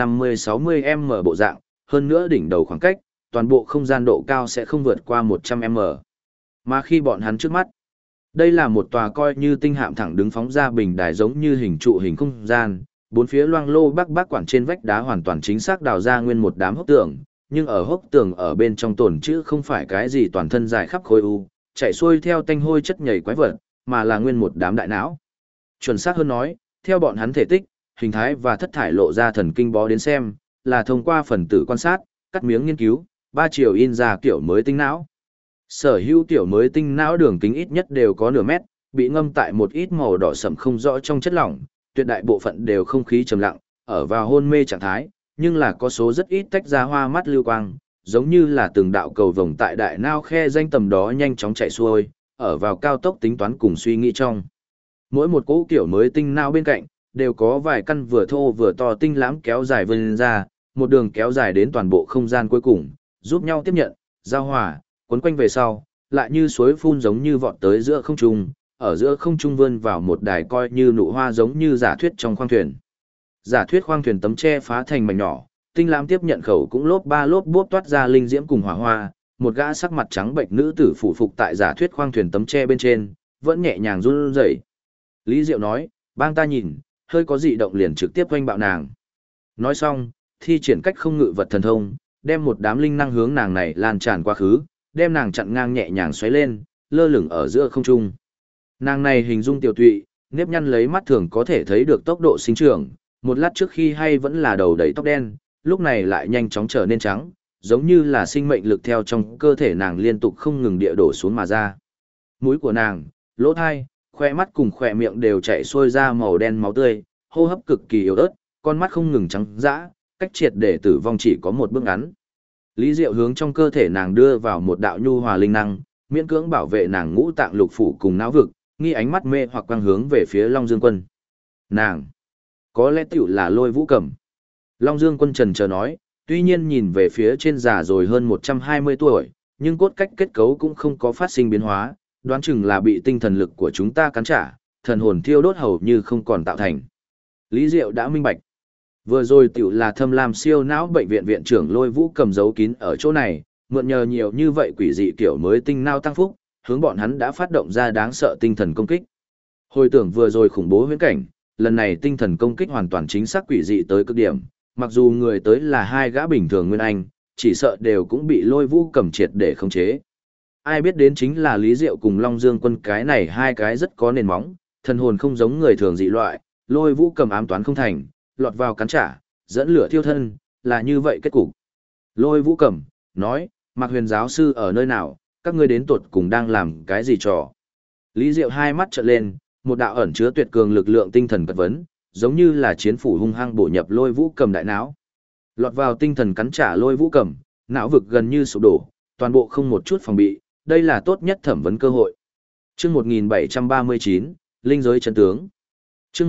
50-60m bộ dạng, hơn nữa đỉnh đầu khoảng cách, toàn bộ không gian độ cao sẽ không vượt qua 100m. Mà khi bọn hắn trước mắt, đây là một tòa coi như tinh hạm thẳng đứng phóng ra bình đài giống như hình trụ hình không gian, bốn phía loang lô bắc quản trên vách đá hoàn toàn chính xác đào ra nguyên một đám hốc tường, nhưng ở hốc tường ở bên trong tồn chữ không phải cái gì toàn thân dài khắp khối u, chạy xuôi theo tanh hôi chất nhầy quái vật, mà là nguyên một đám đại não. Chuẩn xác hơn nói, theo bọn hắn thể tích, hình thái và thất thải lộ ra thần kinh bó đến xem, là thông qua phần tử quan sát, cắt miếng nghiên cứu, 3 chiều in ra kiểu mới tinh não. Sở hữu tiểu mới tinh não đường kính ít nhất đều có nửa mét, bị ngâm tại một ít màu đỏ sẫm không rõ trong chất lỏng, tuyệt đại bộ phận đều không khí trầm lặng, ở vào hôn mê trạng thái, nhưng là có số rất ít tách ra hoa mắt lưu quang, giống như là từng đạo cầu vồng tại đại não khe danh tầm đó nhanh chóng chạy xuôi, ở vào cao tốc tính toán cùng suy nghĩ trong. Mỗi một cỗ kiểu mới tinh não bên cạnh, đều có vài căn vừa thô vừa to tinh lãm kéo dài vươn ra, một đường kéo dài đến toàn bộ không gian cuối cùng, giúp nhau tiếp nhận, giao hòa, quấn quanh về sau, lại như suối phun giống như vọt tới giữa không trung, ở giữa không trung vươn vào một đài coi như nụ hoa giống như giả thuyết trong khoang thuyền. Giả thuyết khoang thuyền tấm che phá thành mảnh nhỏ, tinh lãm tiếp nhận khẩu cũng lốp ba lốp bốp toát ra linh diễm cùng hỏa hoa, một gã sắc mặt trắng bệnh nữ tử phủ phục tại giả thuyết khoang thuyền tấm che bên trên, vẫn nhẹ nhàng run rẩy. Lý Diệu nói, bang ta nhìn, hơi có dị động liền trực tiếp oanh bạo nàng. Nói xong, thi triển cách không ngự vật thần thông, đem một đám linh năng hướng nàng này lan tràn quá khứ, đem nàng chặn ngang nhẹ nhàng xoáy lên, lơ lửng ở giữa không trung. Nàng này hình dung tiểu tụy, nếp nhăn lấy mắt thường có thể thấy được tốc độ sinh trưởng, một lát trước khi hay vẫn là đầu đầy tóc đen, lúc này lại nhanh chóng trở nên trắng, giống như là sinh mệnh lực theo trong cơ thể nàng liên tục không ngừng địa đổ xuống mà ra. Mũi của nàng, lỗ thai, khoe mắt cùng khoe miệng đều chảy xuôi ra màu đen máu tươi, hô hấp cực kỳ yếu ớt, con mắt không ngừng trắng dã, cách triệt để tử vong chỉ có một bước ngắn. Lý Diệu hướng trong cơ thể nàng đưa vào một đạo nhu hòa linh năng, miễn cưỡng bảo vệ nàng ngũ tạng lục phủ cùng não vực, nghi ánh mắt mê hoặc quang hướng về phía Long Dương Quân. Nàng, có lẽ tiểu là Lôi Vũ Cẩm. Long Dương Quân trần chờ nói, tuy nhiên nhìn về phía trên già rồi hơn 120 tuổi, nhưng cốt cách kết cấu cũng không có phát sinh biến hóa, đoán chừng là bị tinh thần lực của chúng ta cắn trả, thần hồn thiêu đốt hầu như không còn tạo thành. Lý Diệu đã minh bạch. Vừa rồi tiểu là Thâm Lam siêu não bệnh viện viện trưởng Lôi Vũ cầm giấu kín ở chỗ này, mượn nhờ nhiều như vậy quỷ dị kiểu mới tinh não tăng phúc, hướng bọn hắn đã phát động ra đáng sợ tinh thần công kích. Hồi tưởng vừa rồi khủng bố huyễn cảnh, lần này tinh thần công kích hoàn toàn chính xác quỷ dị tới cực điểm, mặc dù người tới là hai gã bình thường nguyên anh, chỉ sợ đều cũng bị Lôi Vũ cầm triệt để khống chế. Ai biết đến chính là Lý Diệu cùng Long Dương Quân cái này hai cái rất có nền móng, thần hồn không giống người thường dị loại, Lôi Vũ cầm ám toán không thành, lọt vào cắn trả, dẫn lửa thiêu thân, là như vậy kết cục. Lôi Vũ cầm, nói, Mạc Huyền giáo sư ở nơi nào, các ngươi đến tuột cùng đang làm cái gì trò. Lý Diệu hai mắt trợn lên, một đạo ẩn chứa tuyệt cường lực lượng tinh thần cật vấn, giống như là chiến phủ hung hăng bổ nhập Lôi Vũ cầm đại não. Lọt vào tinh thần cắn trả Lôi Vũ cầm, não vực gần như sụp đổ, toàn bộ không một chút phòng bị, đây là tốt nhất thẩm vấn cơ hội. Chương 1739, Linh giới chân tướng. Chương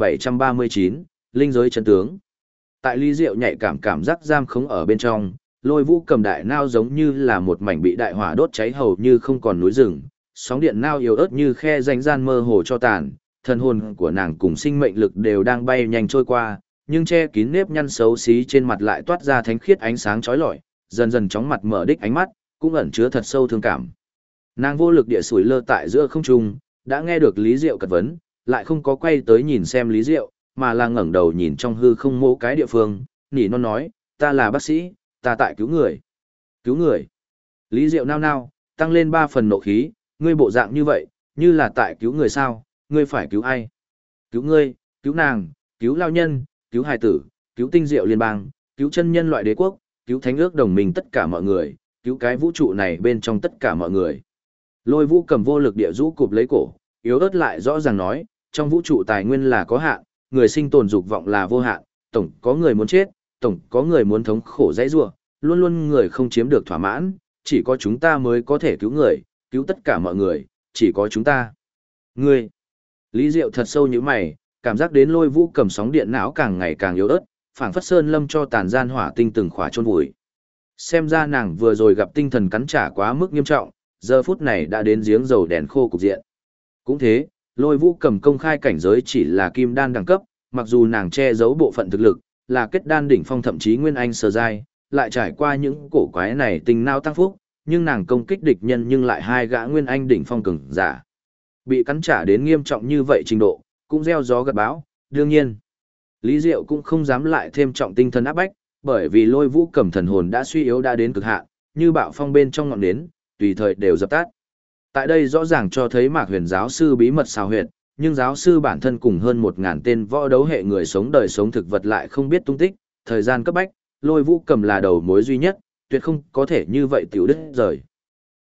1739, Linh giới chân tướng. Tại Lý Diệu nhạy cảm giác giam khống ở bên trong, Lôi Vũ cầm đại nao giống như là một mảnh bị đại hỏa đốt cháy hầu như không còn núi rừng, sóng điện nao yếu ớt như khe rãnh gian mơ hồ cho tàn, thần hồn của nàng cùng sinh mệnh lực đều đang bay nhanh trôi qua, nhưng che kín nếp nhăn xấu xí trên mặt lại toát ra thánh khiết ánh sáng chói lọi, dần dần chóng mặt mở đích ánh mắt, cũng ẩn chứa thật sâu thương cảm. Nàng vô lực địa sủi lơ tại giữa không trung, đã nghe được Lý Diệu cật vấn, lại không có quay tới nhìn xem Lý Diệu, mà là ngẩng đầu nhìn trong hư không mô cái địa phương, nỉ non nói, ta là bác sĩ, ta tại cứu người. Cứu người. Lý Diệu nao nao, tăng lên 3 phần nộ khí, ngươi bộ dạng như vậy, như là tại cứu người sao, ngươi phải cứu ai? Cứu ngươi, cứu nàng, cứu lao nhân, cứu hài tử, cứu tinh diệu liên bang, cứu chân nhân loại đế quốc, cứu thánh ước đồng minh tất cả mọi người, cứu cái vũ trụ này bên trong tất cả mọi người. Lôi Vũ cầm vô lực địa rũ cụp lấy cổ, yếu ớt lại rõ ràng nói, trong vũ trụ tài nguyên là có hạn, người sinh tồn dục vọng là vô hạn, tổng có người muốn chết, tổng có người muốn thống khổ dãy rủa, luôn luôn người không chiếm được thỏa mãn, chỉ có chúng ta mới có thể cứu người, cứu tất cả mọi người, chỉ có chúng ta. Ngươi. Lý Diệu thật sâu như mày, cảm giác đến Lôi Vũ cầm sóng điện não càng ngày càng yếu ớt, phảng phất sơn lâm cho tàn gian hỏa tinh từng khỏa chôn vùi. Xem ra nàng vừa rồi gặp tinh thần cắn trả quá mức nghiêm trọng, giờ phút này đã đến giếng dầu đèn khô cục diện. Cũng thế, Lôi Vũ cầm công khai cảnh giới chỉ là kim đan đẳng cấp, mặc dù nàng che giấu bộ phận thực lực, là kết đan đỉnh phong thậm chí nguyên anh sơ giai, lại trải qua những cổ quái này tình não tăng phúc, nhưng nàng công kích địch nhân nhưng lại hai gã nguyên anh đỉnh phong cường giả. Bị cắn trả đến nghiêm trọng như vậy trình độ, cũng gieo gió gặt bão, đương nhiên. Lý Diệu cũng không dám lại thêm trọng tinh thần áp bách, bởi vì Lôi Vũ cầm thần hồn đã suy yếu đã đến cực hạn, như bạo phong bên trong ngọn nến, tùy thời đều dập tắt. Tại đây rõ ràng cho thấy Mạc Huyền giáo sư bí mật xào huyệt, nhưng giáo sư bản thân cùng hơn 1000 tên võ đấu hệ người sống đời sống thực vật lại không biết tung tích, thời gian cấp bách, Lôi Vũ cầm là đầu mối duy nhất, tuyệt không có thể như vậy tiểu đứt rời.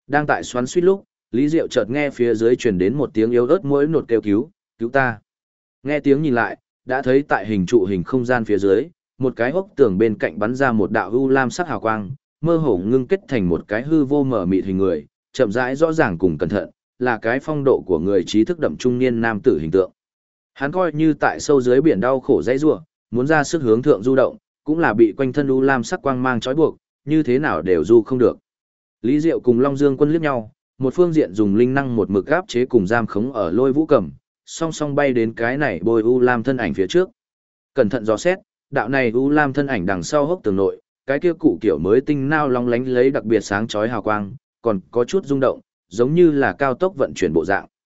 Đang tại xoắn suýt lúc, Lý Diệu chợt nghe phía dưới truyền đến một tiếng yếu ớt mỗi nột kêu cứu, cứu ta. Nghe tiếng nhìn lại, đã thấy tại hình trụ hình không gian phía dưới, một cái hốc tường bên cạnh bắn ra một đạo u lam sắc hào quang, mơ hồ ngưng kết thành một cái hư vô mở mịt hình người, chậm rãi rõ ràng cùng cẩn thận, là cái phong độ của người trí thức đậm trung niên nam tử hình tượng. Hắn coi như tại sâu dưới biển đau khổ dãy rủa, muốn ra sức hướng thượng du động, cũng là bị quanh thân u lam sắc quang mang trói buộc, như thế nào đều du không được. Lý Diệu cùng Long Dương Quân liếc nhau, một phương diện dùng linh năng một mực áp chế cùng giam khống ở Lôi Vũ Cầm, song song bay đến cái này bôi u lam thân ảnh phía trước. Cẩn thận dò xét, đạo này u lam thân ảnh đằng sau hốc tường nội, cái kia cụ kiểu mới tinh nao long lánh lấy đặc biệt sáng chói hào quang, còn có chút rung động, giống như là cao tốc vận chuyển bộ dạng.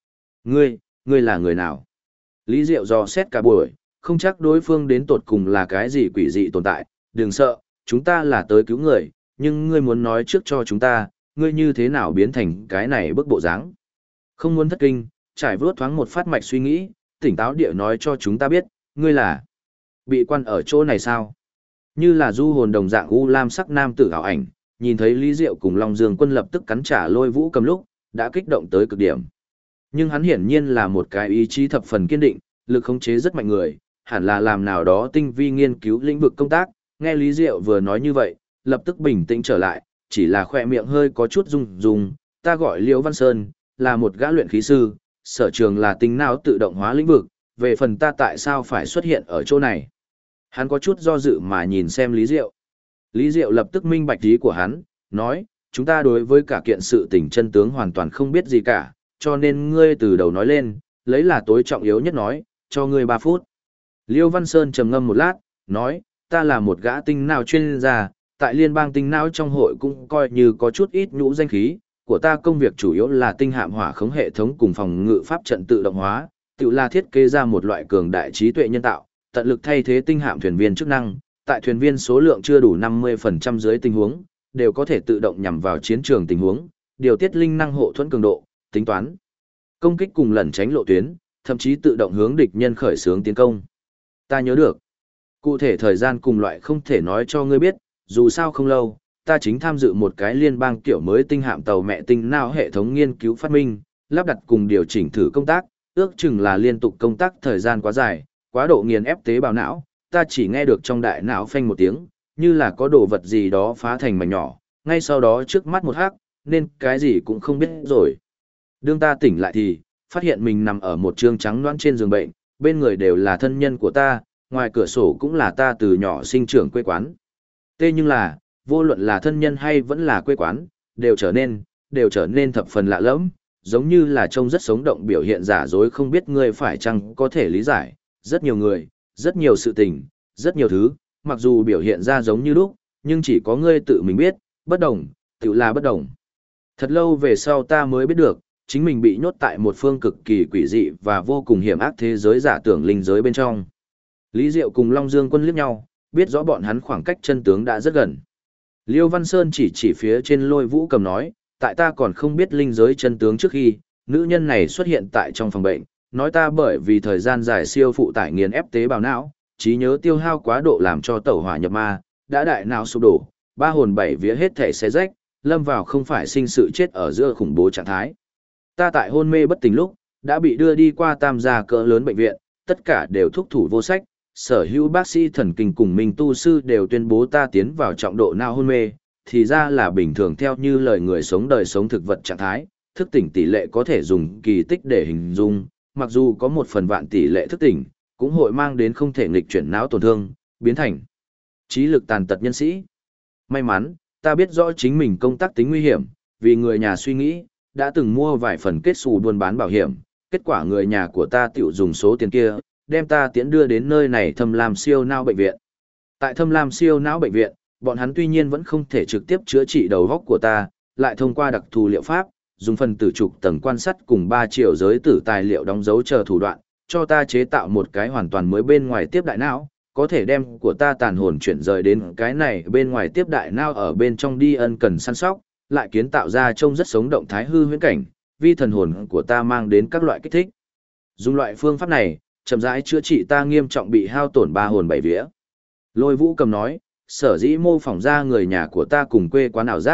Ngươi là người nào? Lý Diệu dò xét cả buổi, không chắc đối phương đến tột cùng là cái gì quỷ dị tồn tại, đừng sợ, chúng ta là tới cứu người, nhưng ngươi muốn nói trước cho chúng ta, ngươi như thế nào biến thành cái này bức bộ dáng? Không muốn thất kinh, trải vớt thoáng một phát mạch suy nghĩ, tỉnh táo địa nói cho chúng ta biết, ngươi là bị quan ở chỗ này sao? Như là du hồn đồng dạng u lam sắc nam tử ảo ảnh, nhìn thấy Lý Diệu cùng Long Dương Quân lập tức cắn trả Lôi Vũ Cầm lúc, đã kích động tới cực điểm. Nhưng hắn hiển nhiên là một cái ý chí thập phần kiên định, lực khống chế rất mạnh người, hẳn là làm nào đó tinh vi nghiên cứu lĩnh vực công tác, nghe Lý Diệu vừa nói như vậy, lập tức bình tĩnh trở lại, chỉ là khỏe miệng hơi có chút rung rung, ta gọi Liễu Văn Sơn, là một gã luyện khí sư, sở trường là tính não tự động hóa lĩnh vực, về phần ta tại sao phải xuất hiện ở chỗ này. Hắn có chút do dự mà nhìn xem Lý Diệu. Lý Diệu lập tức minh bạch ý của hắn, nói, chúng ta đối với cả kiện sự tình chân tướng hoàn toàn không biết gì cả, cho nên ngươi từ đầu nói lên, lấy là tối trọng yếu nhất nói, cho ngươi 3 phút. Liêu Văn Sơn trầm ngâm một lát, nói, ta là một gã tinh não chuyên gia, tại liên bang tinh não trong hội cũng coi như có chút ít nhũ danh khí, của ta công việc chủ yếu là tinh hạm hỏa khống hệ thống cùng phòng ngự pháp trận tự động hóa, tự là thiết kế ra một loại cường đại trí tuệ nhân tạo, tận lực thay thế tinh hạm thuyền viên chức năng, tại thuyền viên số lượng chưa đủ 50% dưới tình huống, đều có thể tự động nhằm vào chiến trường tình huống, điều tiết linh năng hộ thuẫn cường độ, tính toán công kích cùng lẩn tránh lộ tuyến, thậm chí tự động hướng địch nhân khởi xướng tiến công. Ta nhớ được. Cụ thể thời gian cùng loại không thể nói cho ngươi biết, dù sao không lâu, ta chính tham dự một cái liên bang kiểu mới tinh hạm tàu mẹ tinh não hệ thống nghiên cứu phát minh, lắp đặt cùng điều chỉnh thử công tác, ước chừng là liên tục công tác thời gian quá dài, quá độ nghiền ép tế bào não, ta chỉ nghe được trong đại não phanh một tiếng, như là có đồ vật gì đó phá thành mảnh nhỏ, ngay sau đó trước mắt một hắc, nên cái gì cũng không biết rồi. Đương ta tỉnh lại thì, phát hiện mình nằm ở một trương trắng loãng trên giường bệnh, bên người đều là thân nhân của ta, ngoài cửa sổ cũng là ta từ nhỏ sinh trưởng quê quán. Nhưng là, vô luận là thân nhân hay vẫn là quê quán, đều trở nên thập phần lạ lẫm, giống như là trông rất sống động biểu hiện giả dối không biết ngươi phải chăng có thể lý giải, rất nhiều người, rất nhiều sự tình, rất nhiều thứ, mặc dù biểu hiện ra giống như lúc, nhưng chỉ có ngươi tự mình biết, bất đồng, tự là bất đồng. Thật lâu về sau ta mới biết được, chính mình bị nhốt tại một phương cực kỳ quỷ dị và vô cùng hiểm ác thế giới giả tưởng linh giới bên trong. Lý Diệu cùng Long Dương Quân liếc nhau, biết rõ bọn hắn khoảng cách chân tướng đã rất gần. Liêu Văn Sơn chỉ phía trên Lôi Vũ Cầm nói, tại ta còn không biết linh giới chân tướng trước khi, nữ nhân này xuất hiện tại trong phòng bệnh, nói ta bởi vì thời gian dài siêu phụ tải nghiền ép tế bào não, trí nhớ tiêu hao quá độ làm cho tẩu hỏa nhập ma, đã đại não sụp đổ, 3 hồn 7 vía hết thể xé rách, lâm vào không phải sinh sự chết ở giữa khủng bố trạng thái. Ta tại hôn mê bất tỉnh lúc, đã bị đưa đi qua tam gia cỡ lớn bệnh viện, tất cả đều thúc thủ vô sách, sở hữu bác sĩ thần kinh cùng mình tu sư đều tuyên bố ta tiến vào trọng độ não hôn mê, thì ra là bình thường theo như lời người sống đời sống thực vật trạng thái, thức tỉnh tỷ lệ có thể dùng kỳ tích để hình dung, mặc dù có 1/1000 tỷ lệ thức tỉnh, cũng hội mang đến không thể nghịch chuyển não tổn thương, biến thành trí lực tàn tật nhân sĩ. May mắn, ta biết rõ chính mình công tác tính nguy hiểm, vì người nhà suy nghĩ, đã từng mua vài phần kết xù buôn bán bảo hiểm, kết quả người nhà của ta tiểu dùng số tiền kia, đem ta tiễn đưa đến nơi này Thâm Lam siêu não bệnh viện. Tại Thâm Lam siêu não bệnh viện, bọn hắn tuy nhiên vẫn không thể trực tiếp chữa trị đầu óc của ta, lại thông qua đặc thù liệu pháp, dùng phần tử trục tầng quan sát cùng 3 triệu giới tử tài liệu đóng dấu chờ thủ đoạn, cho ta chế tạo một cái hoàn toàn mới bên ngoài tiếp đại não, có thể đem của ta tàn hồn chuyển rời đến cái này bên ngoài tiếp đại não ở bên trong đi ân cần săn sóc, lại kiến tạo ra trông rất sống động thái hư huyễn cảnh, vi thần hồn của ta mang đến các loại kích thích. Dùng loại phương pháp này, chậm rãi chữa trị ta nghiêm trọng bị hao tổn 3 hồn 7 vía. Lôi Vũ Cầm nói, sở dĩ mô phỏng ra người nhà của ta cùng quê quán ảo giác,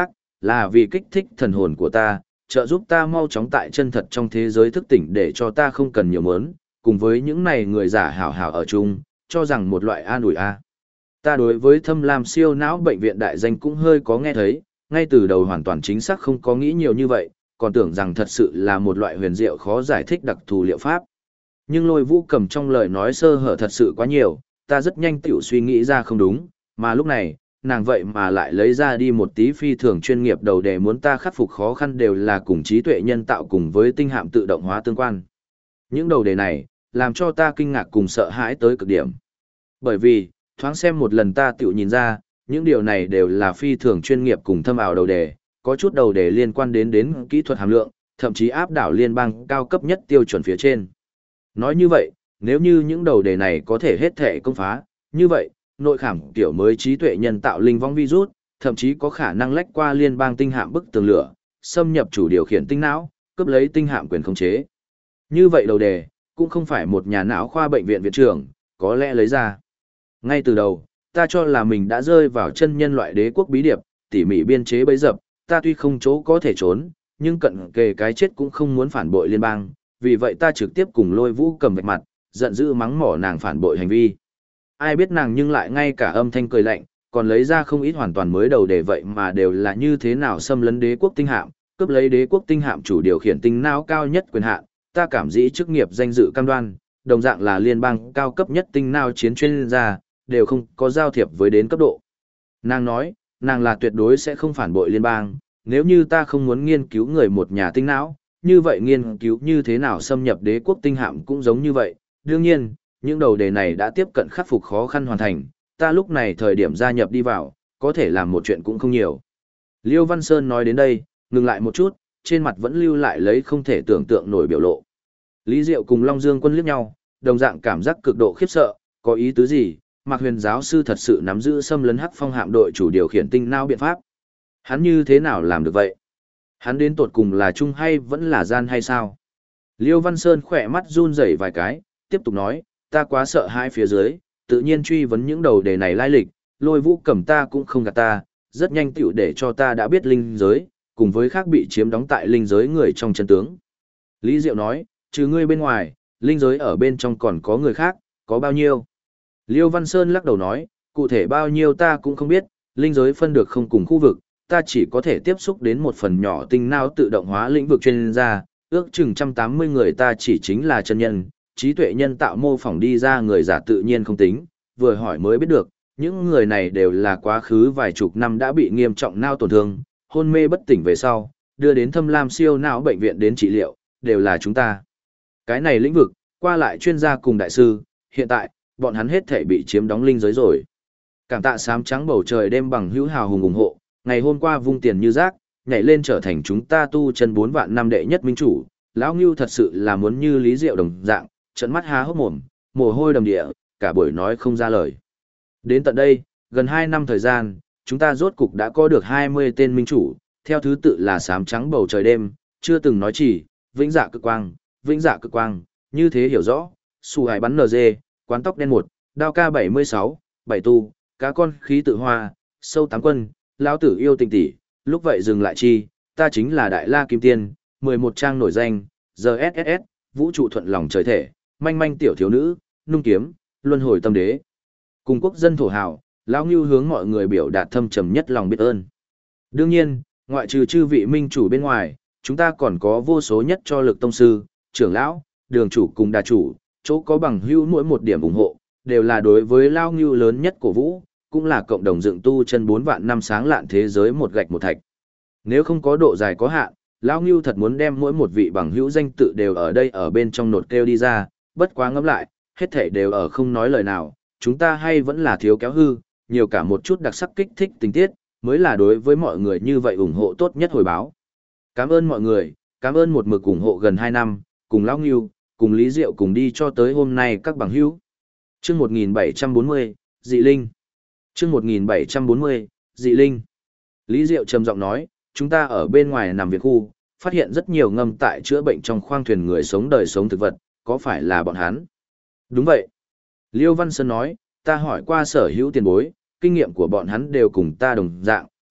là vì kích thích thần hồn của ta, trợ giúp ta mau chóng tại chân thật trong thế giới thức tỉnh để cho ta không cần nhiều mớn, cùng với những này người giả hảo hảo ở chung, cho rằng một loại an ủi a. Ta đối với Thâm Lam siêu não bệnh viện đại danh cũng hơi có nghe thấy, ngay từ đầu hoàn toàn chính xác không có nghĩ nhiều như vậy, còn tưởng rằng thật sự là một loại huyền diệu khó giải thích đặc thù liệu pháp. Nhưng Lôi Vũ Cầm trong lời nói sơ hở thật sự quá nhiều, ta rất nhanh tiểu suy nghĩ ra không đúng, mà lúc này, nàng vậy mà lại lấy ra đi một tí phi thường chuyên nghiệp đầu đề muốn ta khắc phục khó khăn đều là cùng trí tuệ nhân tạo cùng với tinh hạm tự động hóa tương quan. Những đầu đề này, làm cho ta kinh ngạc cùng sợ hãi tới cực điểm. Bởi vì, thoáng xem một lần ta tiểu nhìn ra, những điều này đều là phi thường chuyên nghiệp cùng thâm ảo đầu đề, có chút đầu đề liên quan đến kỹ thuật hàm lượng, thậm chí áp đảo liên bang cao cấp nhất tiêu chuẩn phía trên. Nói như vậy, nếu như những đầu đề này có thể hết thể công phá, như vậy, nội khảm kiểu mới trí tuệ nhân tạo linh vong virus, thậm chí có khả năng lách qua liên bang tinh hạm bức tường lửa, xâm nhập chủ điều khiển tinh não, cướp lấy tinh hạm quyền khống chế. Như vậy đầu đề, cũng không phải một nhà não khoa bệnh viện viện trưởng, có lẽ lấy ra. Ngay từ đầu, ta cho là mình đã rơi vào chân nhân loại đế quốc bí điệp, tỉ mỉ biên chế bấy dập, ta tuy không chỗ có thể trốn, nhưng cận kề cái chết cũng không muốn phản bội liên bang, vì vậy ta trực tiếp cùng Lôi Vũ Cầm vạch mặt, giận dữ mắng mỏ nàng phản bội hành vi. Ai biết nàng nhưng lại ngay cả âm thanh cười lạnh, còn lấy ra không ít hoàn toàn mới đầu để vậy mà đều là như thế nào xâm lấn đế quốc tinh hạm, cướp lấy đế quốc tinh hạm chủ điều khiển tinh não cao nhất quyền hạn, ta cảm dĩ chức nghiệp danh dự cam đoan, đồng dạng là liên bang cao cấp nhất tinh não chiến chuyên gia, đều không có giao thiệp với đến cấp độ. Nàng nói, nàng là tuyệt đối sẽ không phản bội liên bang, nếu như ta không muốn nghiên cứu người một nhà tinh não, như vậy nghiên cứu như thế nào xâm nhập đế quốc tinh hạm cũng giống như vậy. Đương nhiên, những đầu đề này đã tiếp cận khắc phục khó khăn hoàn thành, ta lúc này thời điểm gia nhập đi vào, có thể làm một chuyện cũng không nhiều. Liêu Văn Sơn nói đến đây, ngừng lại một chút, trên mặt vẫn lưu lại lấy không thể tưởng tượng nổi biểu lộ. Lý Diệu cùng Long Dương Quân liếc nhau, đồng dạng cảm giác cực độ khiếp sợ, có ý tứ gì, Mạc Huyền giáo sư thật sự nắm giữ xâm lấn Hắc Phong hạm đội chủ điều khiển tinh não biện pháp. Hắn như thế nào làm được vậy? Hắn đến tột cùng là trung hay vẫn là gian hay sao? Liêu Văn Sơn khỏe mắt run rẩy vài cái, tiếp tục nói, ta quá sợ hai phía dưới, tự nhiên truy vấn những đầu đề này lai lịch, Lôi Vũ Cầm ta cũng không gạt ta, rất nhanh tiểu để cho ta đã biết linh giới, cùng với khác bị chiếm đóng tại linh giới người trong chân tướng. Lý Diệu nói, trừ ngươi bên ngoài, linh giới ở bên trong còn có người khác, có bao nhiêu? Liêu Văn Sơn lắc đầu nói, cụ thể bao nhiêu ta cũng không biết, linh giới phân được không cùng khu vực, ta chỉ có thể tiếp xúc đến một phần nhỏ tinh não tự động hóa lĩnh vực chuyên gia, ước chừng 180 người ta chỉ chính là chân nhân, trí tuệ nhân tạo mô phỏng đi ra người giả tự nhiên không tính, vừa hỏi mới biết được, những người này đều là quá khứ vài chục năm đã bị nghiêm trọng não tổn thương, hôn mê bất tỉnh về sau, đưa đến Thâm Lam siêu não bệnh viện đến trị liệu, đều là chúng ta. Cái này lĩnh vực, qua lại chuyên gia cùng đại sư, hiện tại, bọn hắn hết thể bị chiếm đóng linh giới rồi. Cảm tạ sám trắng bầu trời đêm bằng hữu hào hùng ủng hộ, ngày hôm qua vung tiền như rác, nhảy lên trở thành chúng ta tu chân 4 vạn năm đệ nhất minh chủ, lão Ngưu thật sự là muốn như Lý Diệu đồng dạng, trận mắt há hốc mồm, mồ hôi đầm địa, cả buổi nói không ra lời. Đến tận đây, gần 2 năm thời gian, chúng ta rốt cục đã có được 20 tên minh chủ, theo thứ tự là sám trắng bầu trời đêm, chưa từng nói chỉ, vĩnh dạ cực quang, như thế hiểu rõ, Su Hải bắn NG, quán tóc đen 1, đao ca 76, bảy tu, cá con khí tự hoa, sâu tám quân, lão tử yêu tình tỷ, lúc vậy dừng lại chi, ta chính là Đại La Kim Tiên, 11 trang nổi danh, GSSS, vũ trụ thuận lòng trời thể, manh manh tiểu thiếu nữ, nung kiếm, luân hồi tâm đế. Cùng quốc dân thổ hào, lão Ngưu hướng mọi người biểu đạt thâm trầm nhất lòng biết ơn. Đương nhiên, ngoại trừ chư vị minh chủ bên ngoài, chúng ta còn có vô số nhất cho lực tông sư, trưởng lão, đường chủ cùng đà chủ, chỗ có bằng hữu mỗi một điểm ủng hộ, đều là đối với Lão Ngưu lớn nhất cổ vũ, cũng là cộng đồng dựng tu chân 4 vạn năm sáng lạn thế giới một gạch một thạch. Nếu không có độ dài có hạn, Lão Ngưu thật muốn đem mỗi một vị bằng hữu danh tự đều ở đây ở bên trong nột kêu đi ra, bất quá ngẫm lại, hết thảy đều ở không nói lời nào, chúng ta hay vẫn là thiếu kéo hư, nhiều cả một chút đặc sắc kích thích tình tiết, mới là đối với mọi người như vậy ủng hộ tốt nhất hồi báo. Cảm ơn mọi người, cảm ơn một mực ủng hộ gần 2 năm, cùng Lão Ngưu, cùng Lý Diệu cùng đi cho tới hôm nay các bằng hữu. Chương 1740, Dị Linh. Chương 1740, Dị Linh. Lý Diệu trầm giọng nói, chúng ta ở bên ngoài nằm viện khu, phát hiện rất nhiều ngâm tại chữa bệnh trong khoang thuyền người sống đời sống thực vật, có phải là bọn hắn? Đúng vậy. Liêu Văn Sơn nói, ta hỏi qua sở hữu tiền bối, kinh nghiệm của bọn hắn đều cùng ta đồng dạng,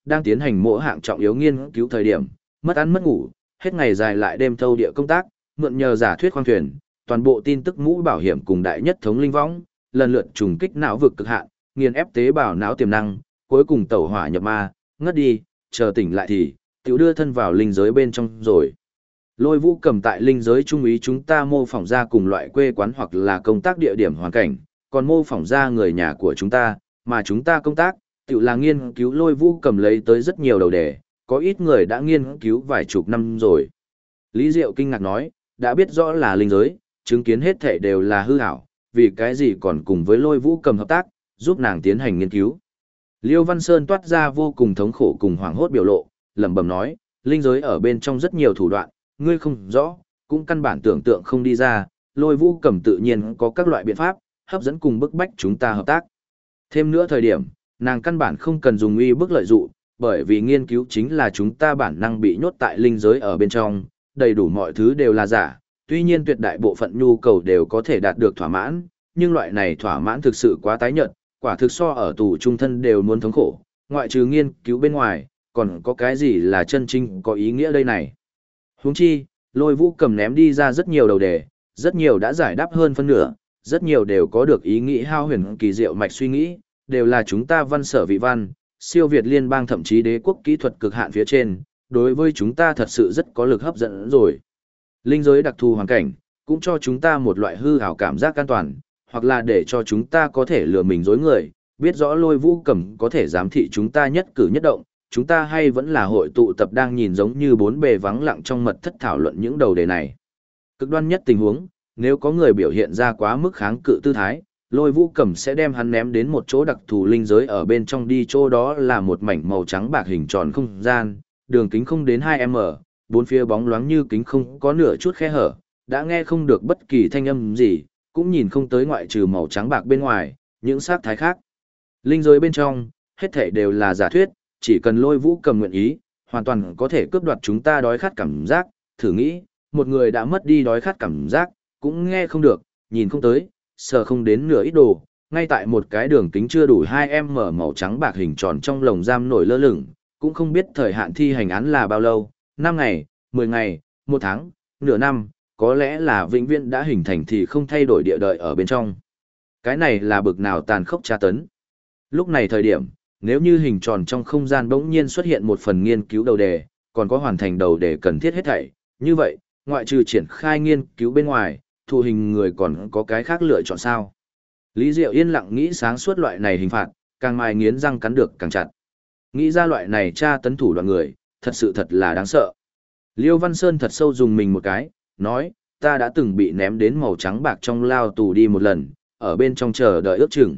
đang tiến hành mỗi hạng trọng yếu nghiên cứu thời điểm, mất ăn mất ngủ, hết ngày dài lại đêm thâu địa công tác, mượn nhờ giả thuyết khoang thuyền, toàn bộ tin tức mũ bảo hiểm cùng đại nhất thống linh võng, lần lượt trùng kích não vực cực hạn, nghiền ép tế bào não tiềm năng, cuối cùng tẩu hỏa nhập ma, ngất đi, chờ tỉnh lại thì tiểu đưa thân vào linh giới bên trong rồi. Lôi Vũ Cầm tại linh giới trung ý chúng ta mô phỏng ra cùng loại quê quán hoặc là công tác địa điểm hoàn cảnh, còn mô phỏng ra người nhà của chúng ta, mà chúng ta công tác, tiểu là nghiên cứu Lôi Vũ Cầm lấy tới rất nhiều đầu đề, có ít người đã nghiên cứu vài chục năm rồi. Lý Diệu kinh ngạc nói, đã biết rõ là linh giới, chứng kiến hết thể đều là hư ảo, vì cái gì còn cùng với Lôi Vũ Cầm hợp tác, giúp nàng tiến hành nghiên cứu. Liêu Văn Sơn toát ra vô cùng thống khổ cùng hoảng hốt biểu lộ, lẩm bẩm nói, linh giới ở bên trong rất nhiều thủ đoạn, ngươi không rõ, cũng căn bản tưởng tượng không đi ra, Lôi Vũ Cầm tự nhiên có các loại biện pháp, hấp dẫn cùng bức bách chúng ta hợp tác. Thêm nữa thời điểm, nàng căn bản không cần dùng uy bức lợi dụ, bởi vì nghiên cứu chính là chúng ta bản năng bị nhốt tại linh giới ở bên trong, đầy đủ mọi thứ đều là giả, tuy nhiên tuyệt đại bộ phận nhu cầu đều có thể đạt được thỏa mãn, nhưng loại này thỏa mãn thực sự quá tái nhợt, quả thực so ở tù trung thân đều muốn thống khổ, ngoại trừ nghiên cứu bên ngoài, còn có cái gì là chân chính có ý nghĩa đây này. Huống chi, Lôi Vũ Cầm ném đi ra rất nhiều đầu đề, rất nhiều đã giải đáp hơn phân nửa, rất nhiều đều có được ý nghĩ hao huyền kỳ diệu mạch suy nghĩ, đều là chúng ta văn sở vị văn, siêu việt liên bang thậm chí đế quốc kỹ thuật cực hạn phía trên, đối với chúng ta thật sự rất có lực hấp dẫn rồi. Linh giới đặc thù hoàn cảnh, cũng cho chúng ta một loại hư ảo cảm giác an toàn, hoặc là để cho chúng ta có thể lừa mình dối người, biết rõ Lôi Vũ Cầm có thể giám thị chúng ta nhất cử nhất động, chúng ta hay vẫn là hội tụ tập đang nhìn giống như bốn bề vắng lặng trong mật thất thảo luận những đầu đề này. Cực đoan nhất tình huống, nếu có người biểu hiện ra quá mức kháng cự tư thái, Lôi Vũ Cầm sẽ đem hắn ném đến một chỗ đặc thù linh giới ở bên trong đi, chỗ đó là một mảnh màu trắng bạc hình tròn không gian, đường kính không đến 2m, bốn phía bóng loáng như kính không có nửa chút khe hở, đã nghe không được bất kỳ thanh âm gì, cũng nhìn không tới ngoại trừ màu trắng bạc bên ngoài, những sắc thái khác. Linh giới bên trong, hết thảy đều là giả thuyết, chỉ cần Lôi Vũ Cầm nguyện ý, hoàn toàn có thể cướp đoạt chúng ta đói khát cảm giác, thử nghĩ, một người đã mất đi đói khát cảm giác, cũng nghe không được, nhìn không tới, sờ không đến nửa ít đồ, ngay tại một cái đường kính chưa đủ 2m màu trắng bạc hình tròn trong lồng giam nổi lơ lửng, cũng không biết thời hạn thi hành án là bao lâu, 5 ngày, 10 ngày, 1 tháng, nửa năm, có lẽ là vĩnh viễn đã hình thành thì không thay đổi địa đợi ở bên trong. Cái này là bực nào tàn khốc tra tấn. Lúc này thời điểm, nếu như hình tròn trong không gian bỗng nhiên xuất hiện một phần nghiên cứu đầu đề, còn có hoàn thành đầu đề cần thiết hết thảy, như vậy, ngoại trừ triển khai nghiên cứu bên ngoài, thụ hình người còn có cái khác lựa chọn sao? Lý Diệu yên lặng nghĩ sáng suốt loại này hình phạt, càng mài nghiến răng cắn được càng chặt. Nghĩ ra loại này tra tấn thủ đoạn người, thật sự thật là đáng sợ. Liêu Văn Sơn thật sâu dùng mình một cái, nói, ta đã từng bị ném đến màu trắng bạc trong lao tù đi một lần, ở bên trong chờ đợi ước chừng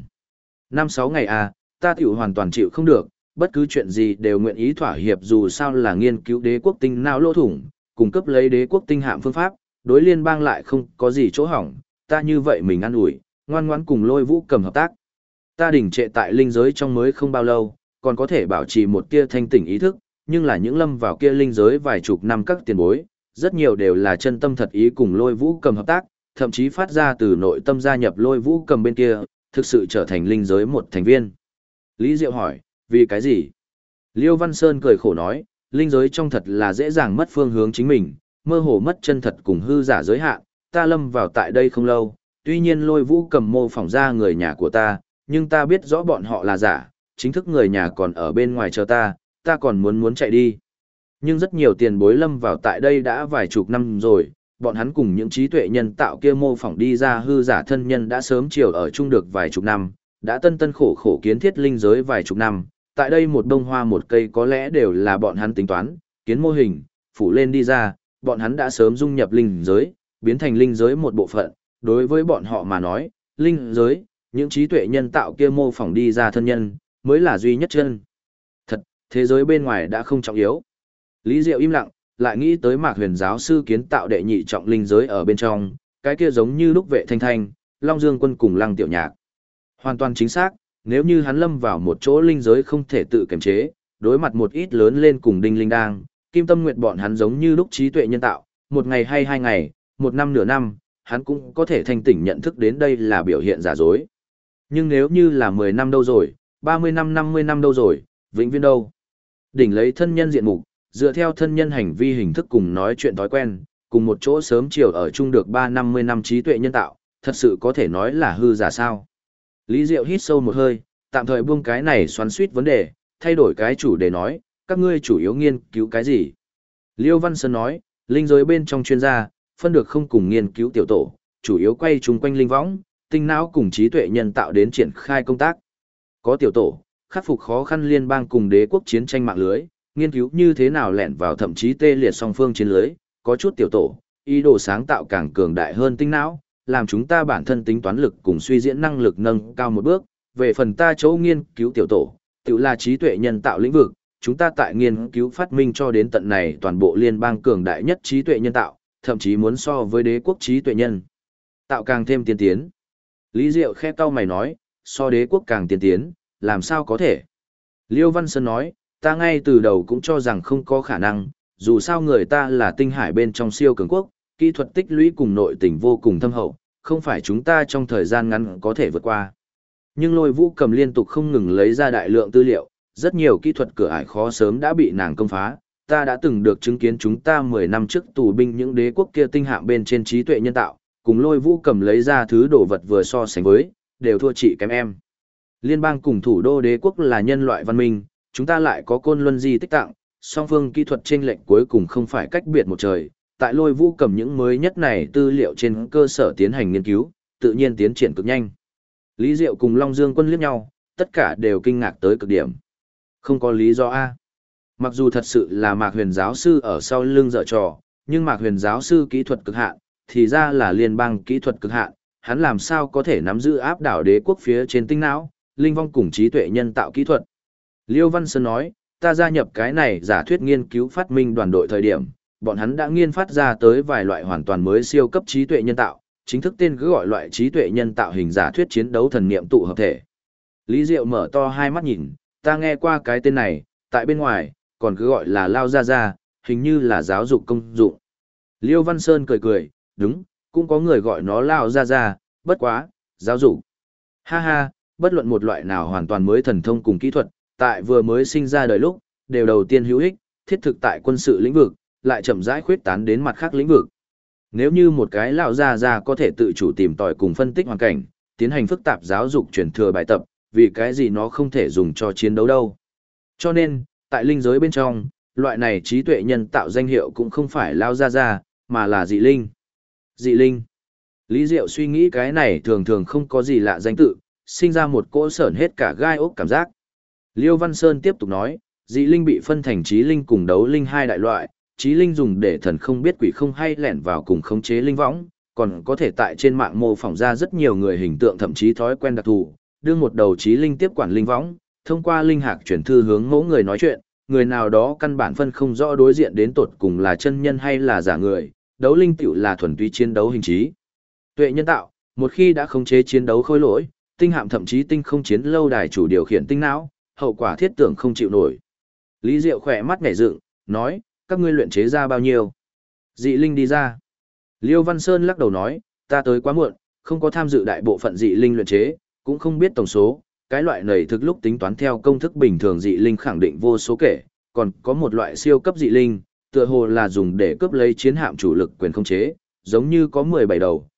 5-6 ngày à, ta tiểu hoàn toàn chịu không được, bất cứ chuyện gì đều nguyện ý thỏa hiệp dù sao là nghiên cứu đế quốc tinh não lỗ thủng, cung cấp lấy đế quốc tinh hạm phương pháp, đối liên bang lại không có gì chỗ hỏng, ta như vậy mình ăn ủi, ngoan ngoãn cùng Lôi Vũ Cầm hợp tác. Ta đỉnh trệ tại linh giới trong mới không bao lâu, còn có thể bảo trì một tia thanh tỉnh ý thức, nhưng là những lâm vào kia linh giới vài chục năm các tiền bối, rất nhiều đều là chân tâm thật ý cùng Lôi Vũ Cầm hợp tác, thậm chí phát ra từ nội tâm gia nhập Lôi Vũ Cầm bên kia, thực sự trở thành linh giới một thành viên. Lý Diệu hỏi, vì cái gì? Liêu Văn Sơn cười khổ nói, linh giới trong thật là dễ dàng mất phương hướng chính mình, mơ hồ mất chân thật cùng hư giả giới hạn, ta lâm vào tại đây không lâu, tuy nhiên Lôi Vũ Cầm mô phỏng ra người nhà của ta, nhưng ta biết rõ bọn họ là giả, chính thức người nhà còn ở bên ngoài chờ ta còn muốn chạy đi. Nhưng rất nhiều tiền bối lâm vào tại đây đã vài chục năm rồi, bọn hắn cùng những trí tuệ nhân tạo kia mô phỏng đi ra hư giả thân nhân đã sớm chiều ở chung được vài chục năm, đã tân tân khổ khổ kiến thiết linh giới vài chục năm, tại đây một bông hoa một cây có lẽ đều là bọn hắn tính toán, kiến mô hình, phủ lên đi ra, bọn hắn đã sớm dung nhập linh giới, biến thành linh giới một bộ phận, đối với bọn họ mà nói, linh giới, những trí tuệ nhân tạo kia mô phỏng đi ra thân nhân, mới là duy nhất chân. Thật, thế giới bên ngoài đã không trọng yếu. Lý Diệu im lặng, lại nghĩ tới Mạc Huyền giáo sư kiến tạo đệ nhị trọng linh giới ở bên trong, cái kia giống như lúc Vệ Thanh Thanh, Long Dương Quân cùng Lăng Tiểu Nhạc. Hoàn toàn chính xác, nếu như hắn lâm vào một chỗ linh giới không thể tự kiềm chế, đối mặt một ít lớn lên cùng Đinh Linh Đang, Kim Tâm Nguyệt bọn hắn giống như lúc trí tuệ nhân tạo, một ngày hay 2 ngày, 1 năm nửa năm, hắn cũng có thể thanh tỉnh nhận thức đến đây là biểu hiện giả dối. Nhưng nếu như là 10 năm đâu rồi, 30 năm 50 năm đâu rồi, vĩnh viễn đâu. Đỉnh lấy thân nhân diện mục, dựa theo thân nhân hành vi hình thức cùng nói chuyện thói quen, cùng một chỗ sớm chiều ở chung được 3-50 năm trí tuệ nhân tạo, thật sự có thể nói là hư giả sao. Lý Diệu hít sâu một hơi, tạm thời buông cái này xoắn xuýt vấn đề, thay đổi cái chủ đề nói, các ngươi chủ yếu nghiên cứu cái gì? Liêu Văn Sơn nói, linh giới bên trong chuyên gia, phân được không cùng nghiên cứu tiểu tổ, chủ yếu quay chung quanh linh võng, tinh não cùng trí tuệ nhân tạo đến triển khai công tác. Có tiểu tổ, khắc phục khó khăn liên bang cùng đế quốc chiến tranh mạng lưới, nghiên cứu như thế nào lẻn vào thậm chí tê liệt song phương chiến lưới, có chút tiểu tổ, ý đồ sáng tạo càng cường đại hơn tinh não, làm chúng ta bản thân tính toán lực cùng suy diễn năng lực nâng cao một bước. Về phần ta chỗ nghiên cứu tiểu tổ, tự là trí tuệ nhân tạo lĩnh vực, chúng ta tại nghiên cứu phát minh cho đến tận này toàn bộ liên bang cường đại nhất trí tuệ nhân tạo, thậm chí muốn so với đế quốc trí tuệ nhân tạo càng thêm tiên tiến. Lý Diệu khẽ cau mày nói, so đế quốc càng tiên tiến, làm sao có thể? Liêu Văn Sơn nói, ta ngay từ đầu cũng cho rằng không có khả năng, dù sao người ta là tinh hải bên trong siêu cường quốc, kỹ thuật tích lũy cùng nội tình vô cùng thâm hậu, không phải chúng ta trong thời gian ngắn có thể vượt qua. Nhưng Lôi Vũ Cầm liên tục không ngừng lấy ra đại lượng tư liệu, rất nhiều kỹ thuật cửa ải khó sớm đã bị nàng công phá. Ta đã từng được chứng kiến chúng ta 10 năm trước tù binh những đế quốc kia tinh hạm bên trên trí tuệ nhân tạo, cùng Lôi Vũ Cầm lấy ra thứ đồ vật vừa so sánh với, đều thua chị kém em. Liên bang cùng thủ đô đế quốc là nhân loại văn minh, chúng ta lại có côn luân di tích tặng, song phương kỹ thuật chênh lệch cuối cùng không phải cách biệt một trời. Tại Lôi Vũ Cầm những mới nhất này tư liệu trên cơ sở tiến hành nghiên cứu, tự nhiên tiến triển cực nhanh. Lý Diệu cùng Long Dương Quân liếc nhau, tất cả đều kinh ngạc tới cực điểm. Không có lý do A. Mặc dù thật sự là Mạc Huyền giáo sư ở sau lưng dở trò, nhưng Mạc Huyền giáo sư kỹ thuật cực hạn, thì ra là liên bang kỹ thuật cực hạn, hắn làm sao có thể nắm giữ áp đảo đế quốc phía trên tinh não, linh vong cùng trí tuệ nhân tạo kỹ thuật. Liêu Văn Sơn nói, ta gia nhập cái này giả thuyết nghiên cứu phát minh đoàn đội thời điểm, bọn hắn đã nghiên phát ra tới vài loại hoàn toàn mới siêu cấp trí tuệ nhân tạo, chính thức tên cứ gọi loại trí tuệ nhân tạo hình giả thuyết chiến đấu thần niệm tụ hợp thể. Lý Diệu mở to hai mắt nhìn, ta nghe qua cái tên này, tại bên ngoài, còn cứ gọi là Lao Gia Gia, hình như là giáo dục công dụng. Liêu Văn Sơn cười cười, đúng, cũng có người gọi nó Lao Gia Gia, bất quá, giáo dục. Ha ha, bất luận một loại nào hoàn toàn mới thần thông cùng kỹ thuật, tại vừa mới sinh ra đời lúc, đều đầu tiên hữu ích, thiết thực tại quân sự lĩnh vực, lại chậm rãi khuyết tán đến mặt khác lĩnh vực. Nếu như một cái lão gia gia có thể tự chủ tìm tòi cùng phân tích hoàn cảnh, tiến hành phức tạp giáo dục truyền thừa bài tập, vì cái gì nó không thể dùng cho chiến đấu đâu. Cho nên, tại linh giới bên trong, loại này trí tuệ nhân tạo danh hiệu cũng không phải lão gia gia, mà là dị linh. Dị linh. Lý Diệu suy nghĩ cái này thường thường không có gì lạ danh tự, sinh ra một cỗ sởn hết cả gai ốc cảm giác. Liêu Văn Sơn tiếp tục nói, dị linh bị phân thành trí linh cùng đấu linh hai đại loại, trí linh dùng để thần không biết quỷ không hay lẻn vào cùng khống chế linh võng, còn có thể tại trên mạng mô phỏng ra rất nhiều người hình tượng thậm chí thói quen đặc thù, đưa một đầu trí linh tiếp quản linh võng, thông qua linh hạc chuyển thư hướng mẫu người nói chuyện, người nào đó căn bản phân không rõ đối diện đến tột cùng là chân nhân hay là giả người, đấu linh tiểu là thuần túy chiến đấu hình trí. Tuệ nhân tạo, một khi đã khống chế chiến đấu khối lỗi, tinh hạm thậm chí tinh không chiến lâu đài chủ điều khiển tinh não, hậu quả thiết tưởng không chịu nổi. Lý Diệu khỏe mắt nhảy dựng, nói, các ngươi luyện chế ra bao nhiêu? Dị linh đi ra. Liêu Văn Sơn lắc đầu nói, ta tới quá muộn, không có tham dự đại bộ phận dị linh luyện chế, cũng không biết tổng số, cái loại này thực lúc tính toán theo công thức bình thường dị linh khẳng định vô số kể, còn có một loại siêu cấp dị linh, tựa hồ là dùng để cướp lấy chiến hạm chủ lực quyền khống chế, giống như có 17 đầu,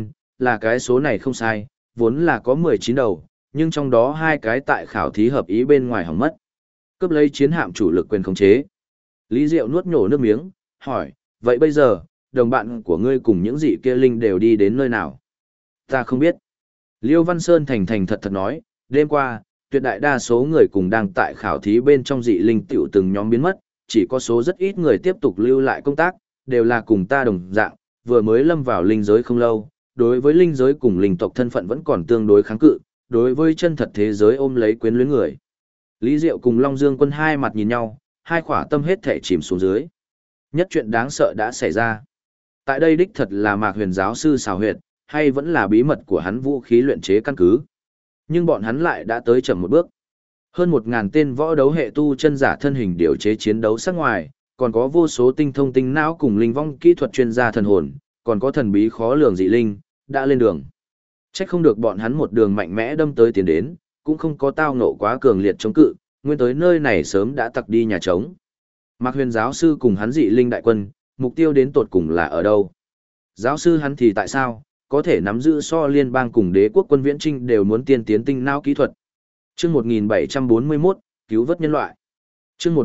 là cái số này không sai, vốn là có 19 đầu, nhưng trong đó hai cái tại khảo thí hợp ý bên ngoài hỏng mất. Cướp lấy chiến hạm chủ lực quyền khống chế. Lý Diệu nuốt nhổ nước miếng, hỏi, vậy bây giờ, đồng bạn của ngươi cùng những dị kia linh đều đi đến nơi nào? Ta không biết. Liêu Văn Sơn thành thành thật thật nói, đêm qua, tuyệt đại đa số người cùng đang tại khảo thí bên trong dị linh tiểu từng nhóm biến mất, chỉ có số rất ít người tiếp tục lưu lại công tác, đều là cùng ta đồng dạng, vừa mới lâm vào linh giới không lâu, đối với linh giới cùng linh tộc thân phận vẫn còn tương đối kháng cự, đối với chân thật thế giới ôm lấy quyến luyến người. Lý Diệu cùng Long Dương Quân hai mặt nhìn nhau, hai khỏa tâm hết thể chìm xuống dưới. Nhất chuyện đáng sợ đã xảy ra. Tại đây đích thật là Mạc Huyền giáo sư xào huyệt, hay vẫn là bí mật của hắn vũ khí luyện chế căn cứ. Nhưng bọn hắn lại đã tới chậm một bước. Hơn 1000 tên võ đấu hệ tu chân giả thân hình điều chế chiến đấu sắc ngoài, còn có vô số tinh thông tinh não cùng linh vong kỹ thuật chuyên gia thần hồn, còn có thần bí khó lường dị linh, đã lên đường. Chắc không được bọn hắn một đường mạnh mẽ đâm tới tiến đến, cũng không có tao ngộ quá cường liệt chống cự, Nguyên tới nơi này sớm đã tặc đi nhà trống. Mạc Huyền giáo sư cùng hắn dị linh đại quân, mục tiêu đến tột cùng là ở đâu? Giáo sư hắn thì tại sao, có thể nắm giữ so liên bang cùng đế quốc quân viễn trinh đều muốn tiên tiến tinh não kỹ thuật. Chương 1741, cứu vớt nhân loại. Chương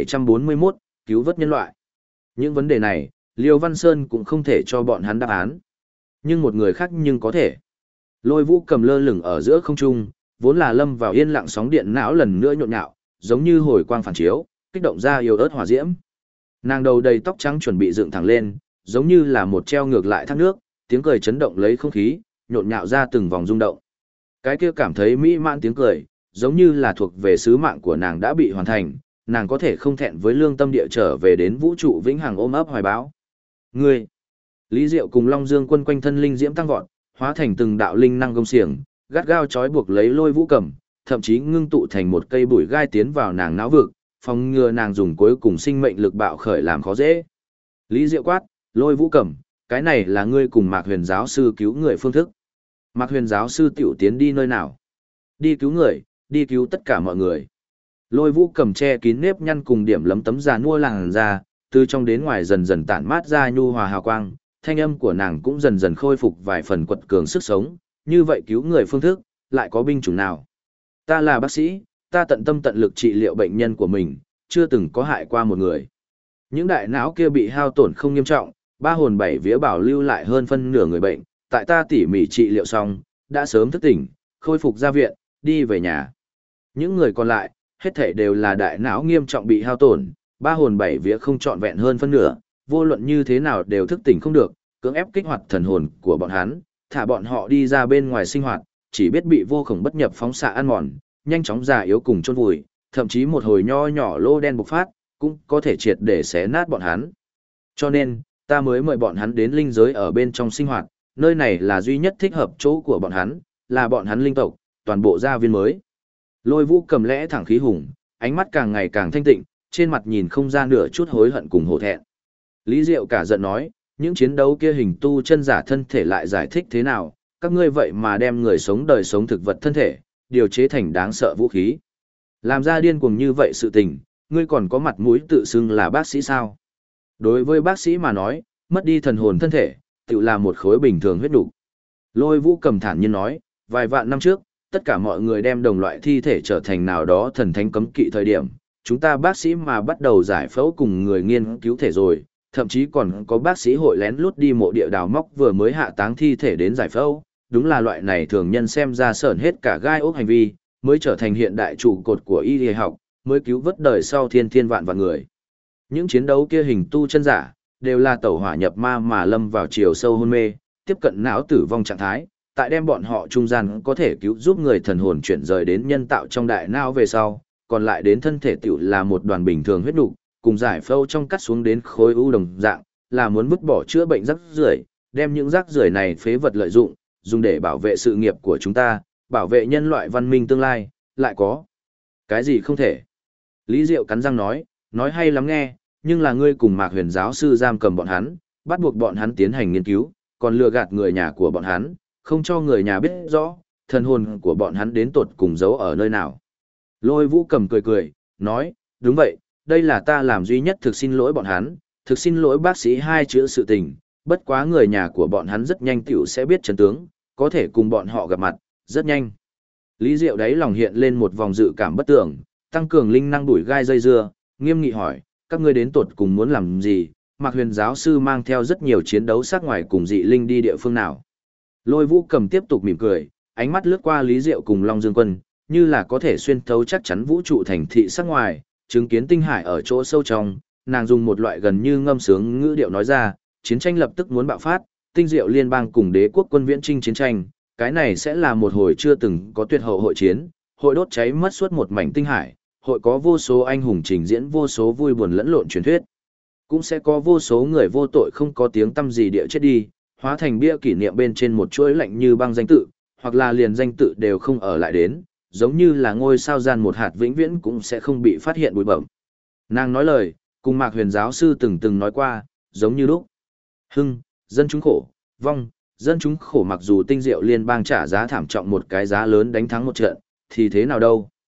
1741, cứu vớt nhân loại. Những vấn đề này, Liêu Văn Sơn cũng không thể cho bọn hắn đáp án. Nhưng một người khác nhưng có thể. Lôi Vũ cầm lơ lửng ở giữa không trung, vốn là lâm vào yên lặng sóng điện não lần nữa nhộn nhạo, giống như hồi quang phản chiếu, kích động ra yếu ớt hỏa diễm. Nàng đầu đầy tóc trắng chuẩn bị dựng thẳng lên, giống như là một treo ngược lại thác nước, tiếng cười chấn động lấy không khí, nhộn nhạo ra từng vòng rung động. Cái kia cảm thấy mỹ mãn tiếng cười, giống như là thuộc về sứ mạng của nàng đã bị hoàn thành, nàng có thể không thẹn với lương tâm địa trở về đến vũ trụ vĩnh hằng ôm ấp hoài bão. Ngươi, Lý Diệu cùng Long Dương quân quanh thân linh diễm tăng vọt, hóa thành từng đạo linh năng gông xiềng, gắt gao trói buộc lấy Lôi Vũ Cầm, thậm chí ngưng tụ thành một cây bụi gai tiến vào nàng não vực, phòng ngừa nàng dùng cuối cùng sinh mệnh lực bạo khởi làm khó dễ. Lý Diệu quát, Lôi Vũ Cầm, cái này là ngươi cùng Mạc Huyền giáo sư cứu người phương thức. Mạc Huyền giáo sư tiểu tiến đi nơi nào? Đi cứu người, đi cứu tất cả mọi người. Lôi Vũ Cầm che kín nếp nhăn cùng điểm lấm tấm già nua làn ra, từ trong đến ngoài dần dần tản mát ra nhu hòa hào quang, thanh âm của nàng cũng dần dần khôi phục vài phần quật cường sức sống, như vậy cứu người phương thức, lại có binh chủng nào? Ta là bác sĩ, ta tận tâm tận lực trị liệu bệnh nhân của mình, chưa từng có hại qua một người. Những đại não kia bị hao tổn không nghiêm trọng, ba hồn bảy vía bảo lưu lại hơn phân nửa người bệnh, tại ta tỉ mỉ trị liệu xong, đã sớm thức tỉnh, khôi phục ra viện, đi về nhà. Những người còn lại, hết thảy đều là đại não nghiêm trọng bị hao tổn, ba hồn bảy vía không trọn vẹn hơn phân nửa, vô luận như thế nào đều thức tỉnh không được, cưỡng ép kích hoạt thần hồn của bọn hắn, thả bọn họ đi ra bên ngoài sinh hoạt, chỉ biết bị vô khổng bất nhập phóng xạ ăn mòn, nhanh chóng già yếu cùng chôn vùi, thậm chí một hồi nho nhỏ lô đen bộc phát, cũng có thể triệt để xé nát bọn hắn. Cho nên, ta mới mời bọn hắn đến linh giới ở bên trong sinh hoạt, nơi này là duy nhất thích hợp chỗ của bọn hắn, là bọn hắn linh tộc, toàn bộ gia viên mới. Lôi Vũ cầm lẽ thẳng khí hùng, ánh mắt càng ngày càng thanh tịnh, trên mặt nhìn không ra nửa chút hối hận cùng hổ thẹn. Lý Diệu cả giận nói, những chiến đấu kia hình tu chân giả thân thể lại giải thích thế nào, các ngươi vậy mà đem người sống đời sống thực vật thân thể, điều chế thành đáng sợ vũ khí. Làm ra điên cuồng như vậy sự tình, ngươi còn có mặt mũi tự xưng là bác sĩ sao? Đối với bác sĩ mà nói, mất đi thần hồn thân thể, tự là một khối bình thường huyết đủ. Lôi Vũ cầm thản nhiên nói, vài vạn năm trước, tất cả mọi người đem đồng loại thi thể trở thành nào đó thần thánh cấm kỵ thời điểm, chúng ta bác sĩ mà bắt đầu giải phẫu cùng người nghiên cứu thể rồi, thậm chí còn có bác sĩ hội lén lút đi mộ địa đào móc vừa mới hạ táng thi thể đến giải phẫu, đúng là loại này thường nhân xem ra sởn hết cả gai ốc hành vi, mới trở thành hiện đại trụ cột của y y học, mới cứu vớt đời sau thiên thiên vạn vạn người. Những chiến đấu kia hình tu chân giả, đều là tẩu hỏa nhập ma mà lâm vào chiều sâu hôn mê, tiếp cận não tử vong trạng thái, tại đem bọn họ trung gian có thể cứu giúp người thần hồn chuyển rời đến nhân tạo trong đại não về sau, còn lại đến thân thể tiểu là một đoàn bình thường huyết nục, cùng giải phẫu trong cắt xuống đến khối u đồng dạng, là muốn vứt bỏ chữa bệnh rác rưởi, đem những rác rưởi này phế vật lợi dụng, dùng để bảo vệ sự nghiệp của chúng ta, bảo vệ nhân loại văn minh tương lai, lại có cái gì không thể. Lý Diệu cắn răng nói hay lắm nghe, nhưng là ngươi cùng Mạc Huyền giáo sư giam cầm bọn hắn, bắt buộc bọn hắn tiến hành nghiên cứu, còn lừa gạt người nhà của bọn hắn, không cho người nhà biết rõ, thần hồn của bọn hắn đến tột cùng giấu ở nơi nào. Lôi Vũ cầm cười, nói, đúng vậy, đây là ta làm duy nhất thực xin lỗi bọn hắn, thực xin lỗi bác sĩ hai chữ sự tình, bất quá người nhà của bọn hắn rất nhanh tiểu sẽ biết chân tướng, có thể cùng bọn họ gặp mặt, rất nhanh. Lý Diệu đáy lòng hiện lên một vòng dự cảm bất tưởng, tăng cường linh năng đuổi gai dây dưa, nghiêm nghị hỏi, các ngươi đến tột cùng muốn làm gì? Mạc Huyền giáo sư mang theo rất nhiều chiến đấu sát ngoài cùng dị linh đi địa phương nào? Lôi Vũ cầm tiếp tục mỉm cười, ánh mắt lướt qua Lý Diệu cùng Long Dương Quân, như là có thể xuyên thấu chắc chắn vũ trụ thành thị sát ngoài, chứng kiến tinh hải ở chỗ sâu trong, nàng dùng một loại gần như ngâm sướng ngữ điệu nói ra, chiến tranh lập tức muốn bạo phát, tinh diệu liên bang cùng đế quốc quân viễn chinh chiến tranh, cái này sẽ là một hồi chưa từng có tuyệt hậu hội chiến, hội đốt cháy mất suốt một mảnh tinh hải, hội có vô số anh hùng trình diễn vô số vui buồn lẫn lộn truyền thuyết, cũng sẽ có vô số người vô tội không có tiếng tăm gì địa chết đi, hóa thành bia kỷ niệm bên trên một chuỗi lạnh như băng danh tự, hoặc là liền danh tự đều không ở lại đến, giống như là ngôi sao gian một hạt vĩnh viễn cũng sẽ không bị phát hiện bụi bẩm. Nàng nói lời, cùng Mạc Huyền giáo sư từng nói qua, giống như lúc. Dân chúng khổ, vong, dân chúng khổ mặc dù tinh diệu liên bang trả giá thảm trọng một cái giá lớn đánh thắng một trận, thì thế nào đâu.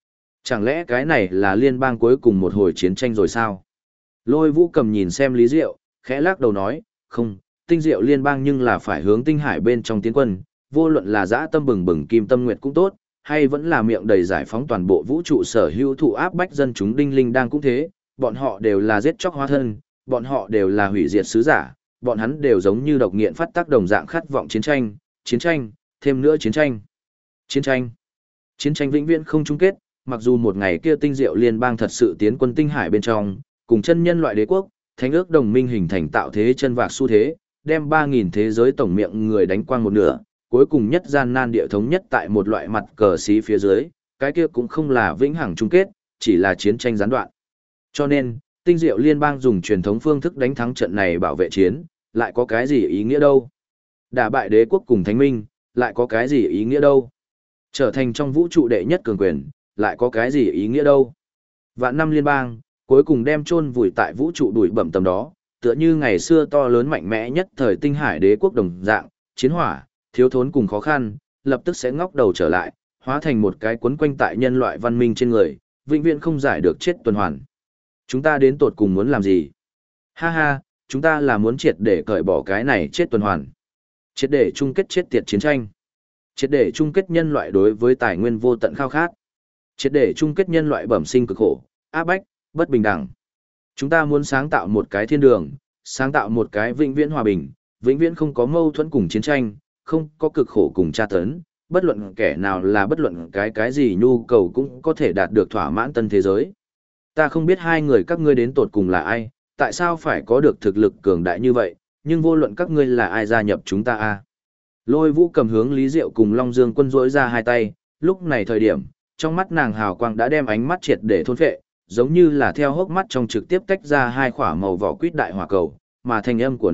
Chẳng lẽ cái này là liên bang cuối cùng một hồi chiến tranh rồi sao? Lôi Vũ Cầm nhìn xem Lý Diệu, khẽ lắc đầu nói, không, tinh diệu liên bang nhưng là phải hướng tinh hải bên trong tiến quân, vô luận là dã tâm bừng bừng kim tâm nguyệt cũng tốt, hay vẫn là miệng đầy giải phóng toàn bộ vũ trụ sở hữu thụ áp bách dân chúng đinh linh đang cũng thế, bọn họ đều là giết chóc hóa thân, bọn họ đều là hủy diệt sứ giả, bọn hắn đều giống như độc nghiện phát tác đồng dạng khát vọng chiến tranh, chiến tranh, thêm nữa chiến tranh. Chiến tranh. Chiến tranh vĩnh viễn không chung kết, mặc dù một ngày kia tinh diệu liên bang thật sự tiến quân tinh hải bên trong, cùng chân nhân loại đế quốc, thánh ước đồng minh hình thành tạo thế chân vạc xu thế, đem 3.000 thế giới tổng miệng người đánh quang một nửa, cuối cùng nhất gian nan địa thống nhất tại một loại mặt cờ xí phía dưới, cái kia cũng không là vĩnh hằng chung kết, chỉ là chiến tranh gián đoạn. Cho nên, tinh diệu liên bang dùng truyền thống phương thức đánh thắng trận này bảo vệ chiến, lại có cái gì ý nghĩa đâu? Đả bại đế quốc cùng thánh minh, lại có cái gì ý nghĩa đâu? Trở thành trong vũ trụ đệ nhất cường quyền, lại có cái gì ý nghĩa đâu? Vạn năm liên bang, cuối cùng đem chôn vùi tại vũ trụ đuổi bẩm tầm đó, tựa như ngày xưa to lớn mạnh mẽ nhất thời tinh hải đế quốc đồng dạng, chiến hỏa, thiếu thốn cùng khó khăn, lập tức sẽ ngóc đầu trở lại, hóa thành một cái quấn quanh tại nhân loại văn minh trên người, vĩnh viễn không giải được chết tuần hoàn. Chúng ta đến tột cùng muốn làm gì? Ha ha, chúng ta là muốn triệt để cởi bỏ cái này chết tuần hoàn. Triệt để chung kết chết tiệt chiến tranh. Triệt để chung kết nhân loại đối với tài nguyên vô tận khao khát. Triệt để chung kết nhân loại bẩm sinh cực khổ, áp bách, bất bình đẳng. Chúng ta muốn sáng tạo một cái thiên đường, sáng tạo một cái vĩnh viễn hòa bình, vĩnh viễn không có mâu thuẫn cùng chiến tranh, không có cực khổ cùng tra tấn, bất luận kẻ nào là bất luận cái gì nhu cầu cũng có thể đạt được thỏa mãn tân thế giới. Ta không biết hai người các ngươi đến tột cùng là ai, tại sao phải có được thực lực cường đại như vậy, nhưng vô luận các ngươi là ai gia nhập chúng ta a. Lôi Vũ Cầm hướng Lý Diệu cùng Long Dương Quân rỗi ra hai tay, lúc này thời điểm, trong mắt nàng hào quang đã đem ánh mắt triệt để thôn phệ, giống như là theo hốc mắt trong trực tiếp tách ra hai khỏa màu vỏ quýt đại hỏa cầu, mà thanh âm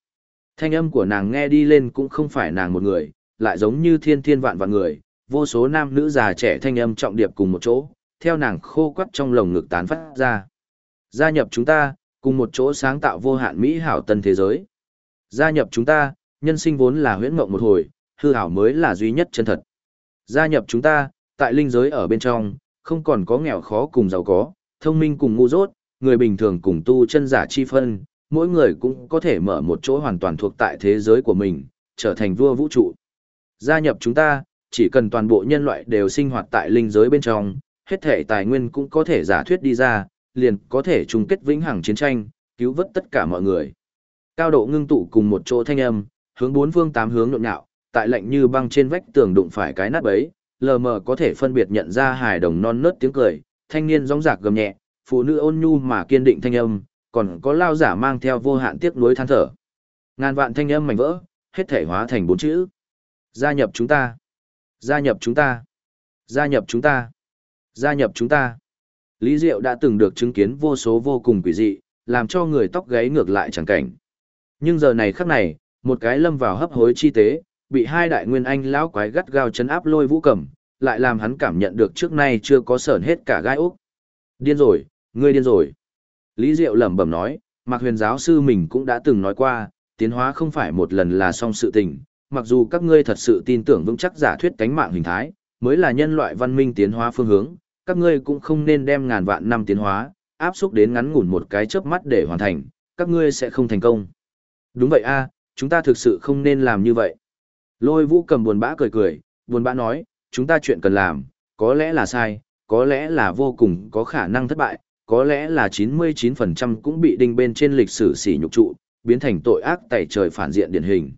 của nàng nghe đi lên cũng không phải nàng một người, lại giống như thiên thiên vạn vạn người, vô số nam nữ già trẻ thanh âm trọng điệp cùng một chỗ, theo nàng khô quắt trong lồng ngực tán phát ra. Gia nhập chúng ta, cùng một chỗ sáng tạo vô hạn mỹ hảo tân thế giới. Gia nhập chúng ta, nhân sinh vốn là huyễn mộng một hồi, hư ảo mới là duy nhất chân thật. Gia nhập chúng ta, tại linh giới ở bên trong, không còn có nghèo khó cùng giàu có, thông minh cùng ngu dốt, người bình thường cùng tu chân giả chi phân, mỗi người cũng có thể mở một chỗ hoàn toàn thuộc tại thế giới của mình, trở thành vua vũ trụ. Gia nhập chúng ta, chỉ cần toàn bộ nhân loại đều sinh hoạt tại linh giới bên trong, hết thể tài nguyên cũng có thể giả thuyết đi ra, liền có thể chung kết vĩnh hằng chiến tranh, cứu vớt tất cả mọi người. Cao độ ngưng tụ cùng một chỗ thanh âm, hướng bốn phương tám hướng nhộn nhạo, tại lạnh như băng trên vách tường đụng phải cái nát bấy, lờ mờ có thể phân biệt nhận ra hài đồng non nớt tiếng cười, thanh niên rõng rạc gầm nhẹ, phụ nữ ôn nhu mà kiên định thanh âm, còn có lao giả mang theo vô hạn tiếc nuối than thở. Ngàn vạn thanh âm mảnh vỡ, hết thể hóa thành bốn chữ. Gia nhập chúng ta. Gia nhập chúng ta. Gia nhập chúng ta. Gia nhập chúng ta. Lý Diệu đã từng được chứng kiến vô số vô cùng quỷ dị, làm cho người tóc gáy ngược lại chẳng cảnh. Nhưng giờ này khắc này, một cái lâm vào hấp hối chi tế, bị hai đại nguyên anh lão quái gắt gao chấn áp Lôi Vũ Cầm, lại làm hắn cảm nhận được trước nay chưa có sởn hết cả gai ốc. Điên rồi, ngươi điên rồi. Lý Diệu lẩm bẩm nói, Mạc Huyền giáo sư mình cũng đã từng nói qua, tiến hóa không phải một lần là xong sự tình, mặc dù các ngươi thật sự tin tưởng vững chắc giả thuyết cánh mạng hình thái, mới là nhân loại văn minh tiến hóa phương hướng, các ngươi cũng không nên đem ngàn vạn năm tiến hóa, áp xúc đến ngắn ngủn một cái chớp mắt để hoàn thành, các ngươi sẽ không thành công. Đúng vậy a, chúng ta thực sự không nên làm như vậy. Lôi Vũ Cầm buồn bã cười cười, buồn bã nói, chúng ta chuyện cần làm, có lẽ là sai, có lẽ là vô cùng có khả năng thất bại, có lẽ là 99% cũng bị đinh bên trên lịch sử sỉ nhục trụ, biến thành tội ác tẩy trời phản diện điển hình.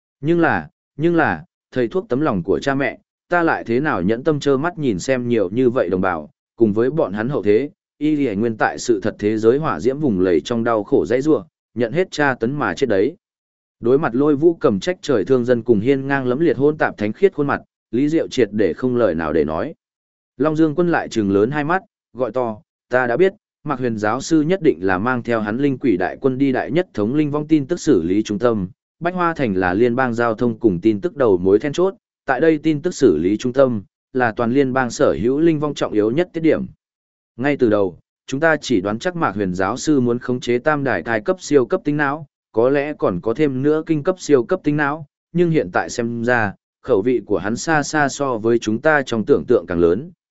Nhưng là, thầy thuốc tấm lòng của cha mẹ, ta lại thế nào nhẫn tâm trơ mắt nhìn xem nhiều như vậy đồng bào, cùng với bọn hắn hậu thế, y lì nguyên tại sự thật thế giới hỏa diễm vùng lầy trong đau khổ dãy rủa, nhận hết tra tấn mà chết đấy. Đối mặt Lôi Vũ Cầm trách trời thương dân cùng hiên ngang lẫm liệt hôn tạp thánh khiết khuôn mặt, Lý Diệu triệt để không lời nào để nói. Long Dương Quân lại trừng lớn hai mắt, gọi to, ta đã biết, Mạc Huyền giáo sư nhất định là mang theo hắn linh quỷ đại quân đi đại nhất thống linh vong tin tức xử lý trung tâm. Bách Hoa Thành là liên bang giao thông cùng tin tức đầu mối then chốt, tại đây tin tức xử lý trung tâm, là toàn liên bang sở hữu linh vong trọng yếu nhất tiết điểm. Ngay từ đầu, chúng ta chỉ đoán chắc Mạc Huyền giáo sư muốn khống chế tam đài thai cấp siêu cấp tính não, có lẽ còn có thêm nữa kinh cấp siêu cấp tính não, nhưng hiện tại xem ra, khẩu vị của hắn xa xa so với chúng ta trong tưởng tượng càng lớn,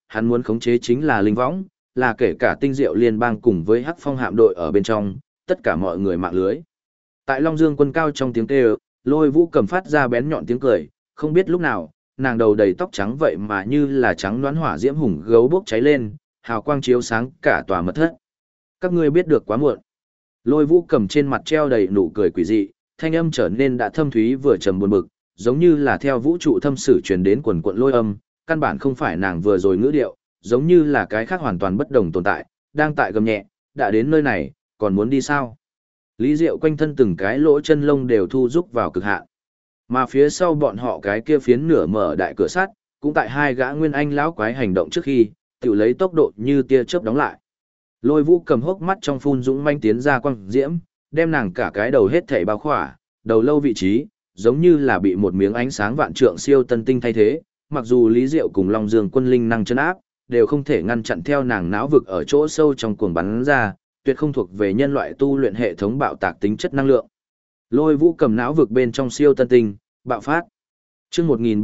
hắn muốn khống chế chính là linh võng, là kể cả tinh diệu liên bang cùng với Hắc Phong hạm đội ở bên trong, tất cả mọi người mạng lưới. Tại Long Dương quân cao trong tiếng kêu, Lôi Vũ Cầm phát ra bén nhọn tiếng cười, không biết lúc nào, nàng đầu đầy tóc trắng vậy mà như là trắng đoán hỏa diễm hùng gấu bốc cháy lên, hào quang chiếu sáng cả tòa mật thất. Các ngươi biết được quá muộn. Lôi Vũ Cầm trên mặt treo đầy nụ cười quỷ dị, thanh âm trở nên đã thâm thúy vừa trầm buồn bực, giống như là theo vũ trụ thâm sử truyền đến quần quận lôi âm, căn bản không phải nàng vừa rồi ngữ điệu, giống như là cái khác hoàn toàn bất đồng tồn tại, đang tại gầm nhẹ, đã đến nơi này, còn muốn đi sao? Lý Diệu quanh thân từng cái lỗ chân lông đều thu rúc vào cực hạn. Mà phía sau bọn họ cái kia phiến nửa mở đại cửa sắt, cũng tại hai gã nguyên anh lão quái hành động trước khi, tự lấy tốc độ như tia chớp đóng lại. Lôi Vũ Cầm hốc mắt trong phun dũng manh tiến ra quang diễm, đem nàng cả cái đầu hết thảy bao khỏa, đầu lâu vị trí, giống như là bị một miếng ánh sáng vạn trượng siêu tân tinh thay thế, mặc dù Lý Diệu cùng Long Dương quân linh năng chân áp, đều không thể ngăn chặn theo nàng não vực ở chỗ sâu trong cuồng bắn ra, tuyệt không thuộc về nhân loại tu luyện hệ thống bạo tạc tính chất năng lượng. Lôi Vũ Cầm não vực bên trong siêu tân tinh, bạo phát. Chương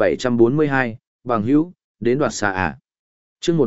1742, bằng hữu, đến đoạt xà ả. Chương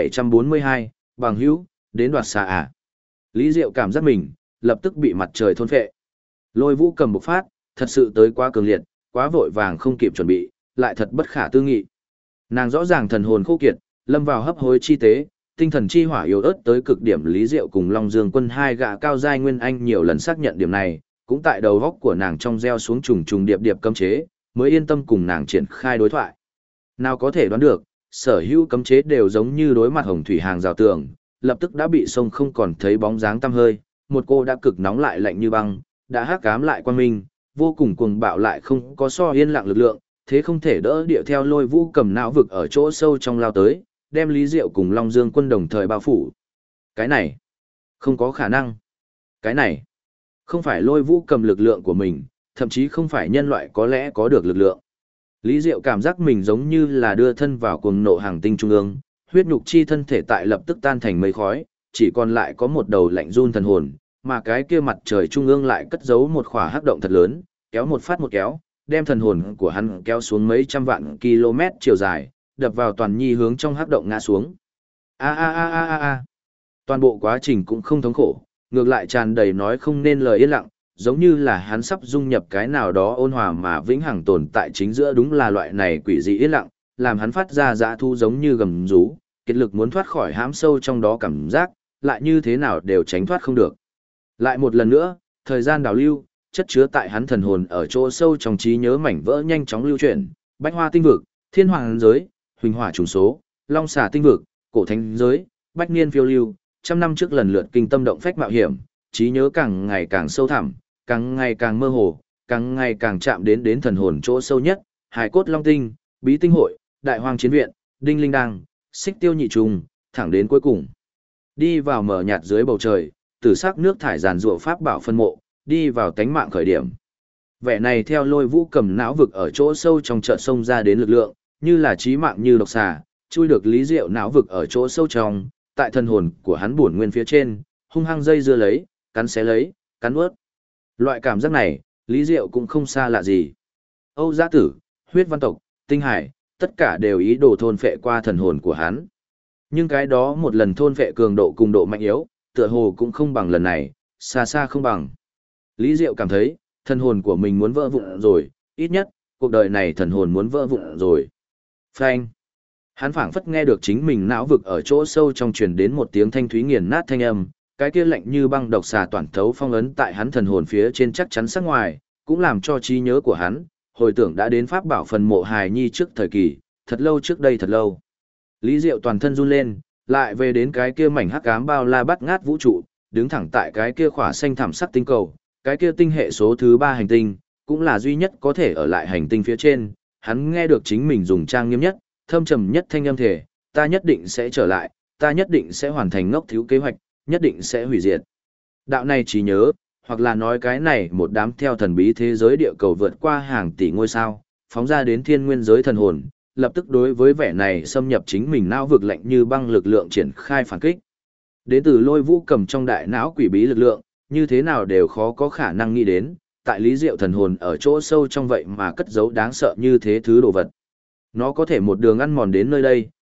1742, bằng hữu, đến đoạt xà ả. Lý Diệu cảm giác mình, lập tức bị mặt trời thôn phệ. Lôi Vũ Cầm bộc phát, thật sự tới quá cường liệt, quá vội vàng không kịp chuẩn bị, lại thật bất khả tư nghị. Nàng rõ ràng thần hồn khô kiệt, lâm vào hấp hối chi tế, tinh thần chi hỏa yếu ớt tới cực điểm. Lý Diệu cùng Long Dương quân hai gã cao giai nguyên anh nhiều lần xác nhận điểm này, cũng tại đầu góc của nàng trong gieo xuống trùng trùng điệp điệp cấm chế, mới yên tâm cùng nàng triển khai đối thoại. Nào có thể đoán được, sở hữu cấm chế đều giống như đối mặt hồng thủy hàng rào tường, lập tức đã bị sông không còn thấy bóng dáng tăm hơi, một cô đã cực nóng lại lạnh như băng, đã hắc ám lại quan minh, vô cùng cuồng bạo lại không có so yên lặng lực lượng, thế không thể đỡ địa theo Lôi Vũ Cầm não vực ở chỗ sâu trong lao tới, đem Lý Diệu cùng Long Dương quân đồng thời bao phủ. Cái này, không có khả năng. Cái này, không phải Lôi Vũ Cầm lực lượng của mình, thậm chí không phải nhân loại có lẽ có được lực lượng. Lý Diệu cảm giác mình giống như là đưa thân vào cuồng nộ hàng tinh trung ương, huyết nhục chi thân thể tại lập tức tan thành mây khói, chỉ còn lại có một đầu lạnh run thần hồn, mà cái kia mặt trời trung ương lại cất giấu một khỏa hắc động thật lớn, kéo một phát một kéo, đem thần hồn của hắn kéo xuống mấy trăm vạn km chiều dài, đập vào toàn nhi hướng trong hắc động ngã xuống. A a a a a a. Toàn bộ quá trình cũng không thống khổ, ngược lại tràn đầy nói không nên lời yên lặng, giống như là hắn sắp dung nhập cái nào đó ôn hòa mà vĩnh hằng tồn tại chính giữa. Đúng là loại này quỷ dị yên lặng, làm hắn phát ra dã thu giống như gầm rú, kiệt lực muốn thoát khỏi hãm sâu trong đó cảm giác, lại như thế nào đều tránh thoát không được. Lại một lần nữa, thời gian đào lưu, chất chứa tại hắn thần hồn ở chỗ sâu trong trí nhớ mảnh vỡ nhanh chóng lưu chuyển, bách hoa tinh vực, thiên hoàng giới, huỳnh hỏa trùng số, long xà tinh vực, cổ thánh giới, bách niên phiêu lưu, trăm năm trước lần lượt kinh tâm động phách mạo hiểm, trí nhớ càng ngày càng sâu thẳm, càng ngày càng mơ hồ, càng ngày càng chạm đến thần hồn chỗ sâu nhất, hải cốt long tinh, bí tinh hội, đại hoang chiến viện, đinh linh đăng, xích tiêu nhị trùng, thẳng đến cuối cùng. Đi vào mở nhạt dưới bầu trời, tử sắc nước thải giàn rụa pháp bảo phân mộ, đi vào tánh mạng khởi điểm. Vẻ này theo Lôi Vũ Cầm não vực ở chỗ sâu trong chợ sông ra đến lực lượng, như là chí mạng như độc xà, chui được Lý Diệu não vực ở chỗ sâu trong, tại thân hồn của hắn bổn nguyên phía trên, hung hăng dây dưa lấy, cắn xé lấy, cắn nuốt. Loại cảm giác này, Lý Diệu cũng không xa lạ gì. Âu Giã Tử, huyết văn tộc, tinh hải, tất cả đều ý đồ thôn phệ qua thần hồn của hắn. Nhưng cái đó một lần thôn phệ cường độ cùng độ mạnh yếu, tựa hồ cũng không bằng lần này, xa xa không bằng. Lý Diệu cảm thấy, thần hồn của mình muốn vỡ vụn rồi, ít nhất, cuộc đời này thần hồn muốn vỡ vụn rồi. Phanh. Hắn phảng phất nghe được chính mình não vực ở chỗ sâu trong truyền đến một tiếng thanh thúy nghiền nát thanh âm, cái kia lạnh như băng độc xà toàn thấu phong ấn tại hắn thần hồn phía trên chắc chắn sắc ngoài, cũng làm cho trí nhớ của hắn hồi tưởng đã đến pháp bảo phần mộ hài nhi trước thời kỳ, thật lâu trước đây thật lâu. Lý Diệu toàn thân run lên, lại về đến cái kia mảnh hắc ám bao la bắt ngát vũ trụ, đứng thẳng tại cái kia khỏa xanh thẳm sắc tinh cầu, cái kia tinh hệ số thứ 3 hành tinh, cũng là duy nhất có thể ở lại hành tinh phía trên. Hắn nghe được chính mình dùng trang nghiêm nhất, thâm trầm nhất thanh âm thể, ta nhất định sẽ trở lại, ta nhất định sẽ hoàn thành ngốc thiếu kế hoạch, nhất định sẽ hủy diệt. Đạo này trí nhớ, hoặc là nói cái này một đám theo thần bí thế giới địa cầu vượt qua hàng tỷ ngôi sao, phóng ra đến thiên nguyên giới thần hồn, lập tức đối với vẻ này xâm nhập chính mình não vực lạnh như băng lực lượng triển khai phản kích. Đến từ Lôi Vũ Cầm trong đại não quỷ bí lực lượng, như thế nào đều khó có khả năng nghĩ đến, tại Lý Diệu thần hồn ở chỗ sâu trong vậy mà cất giấu đáng sợ như thế thứ đồ vật. Nó có thể một đường ăn mòn đến nơi đây,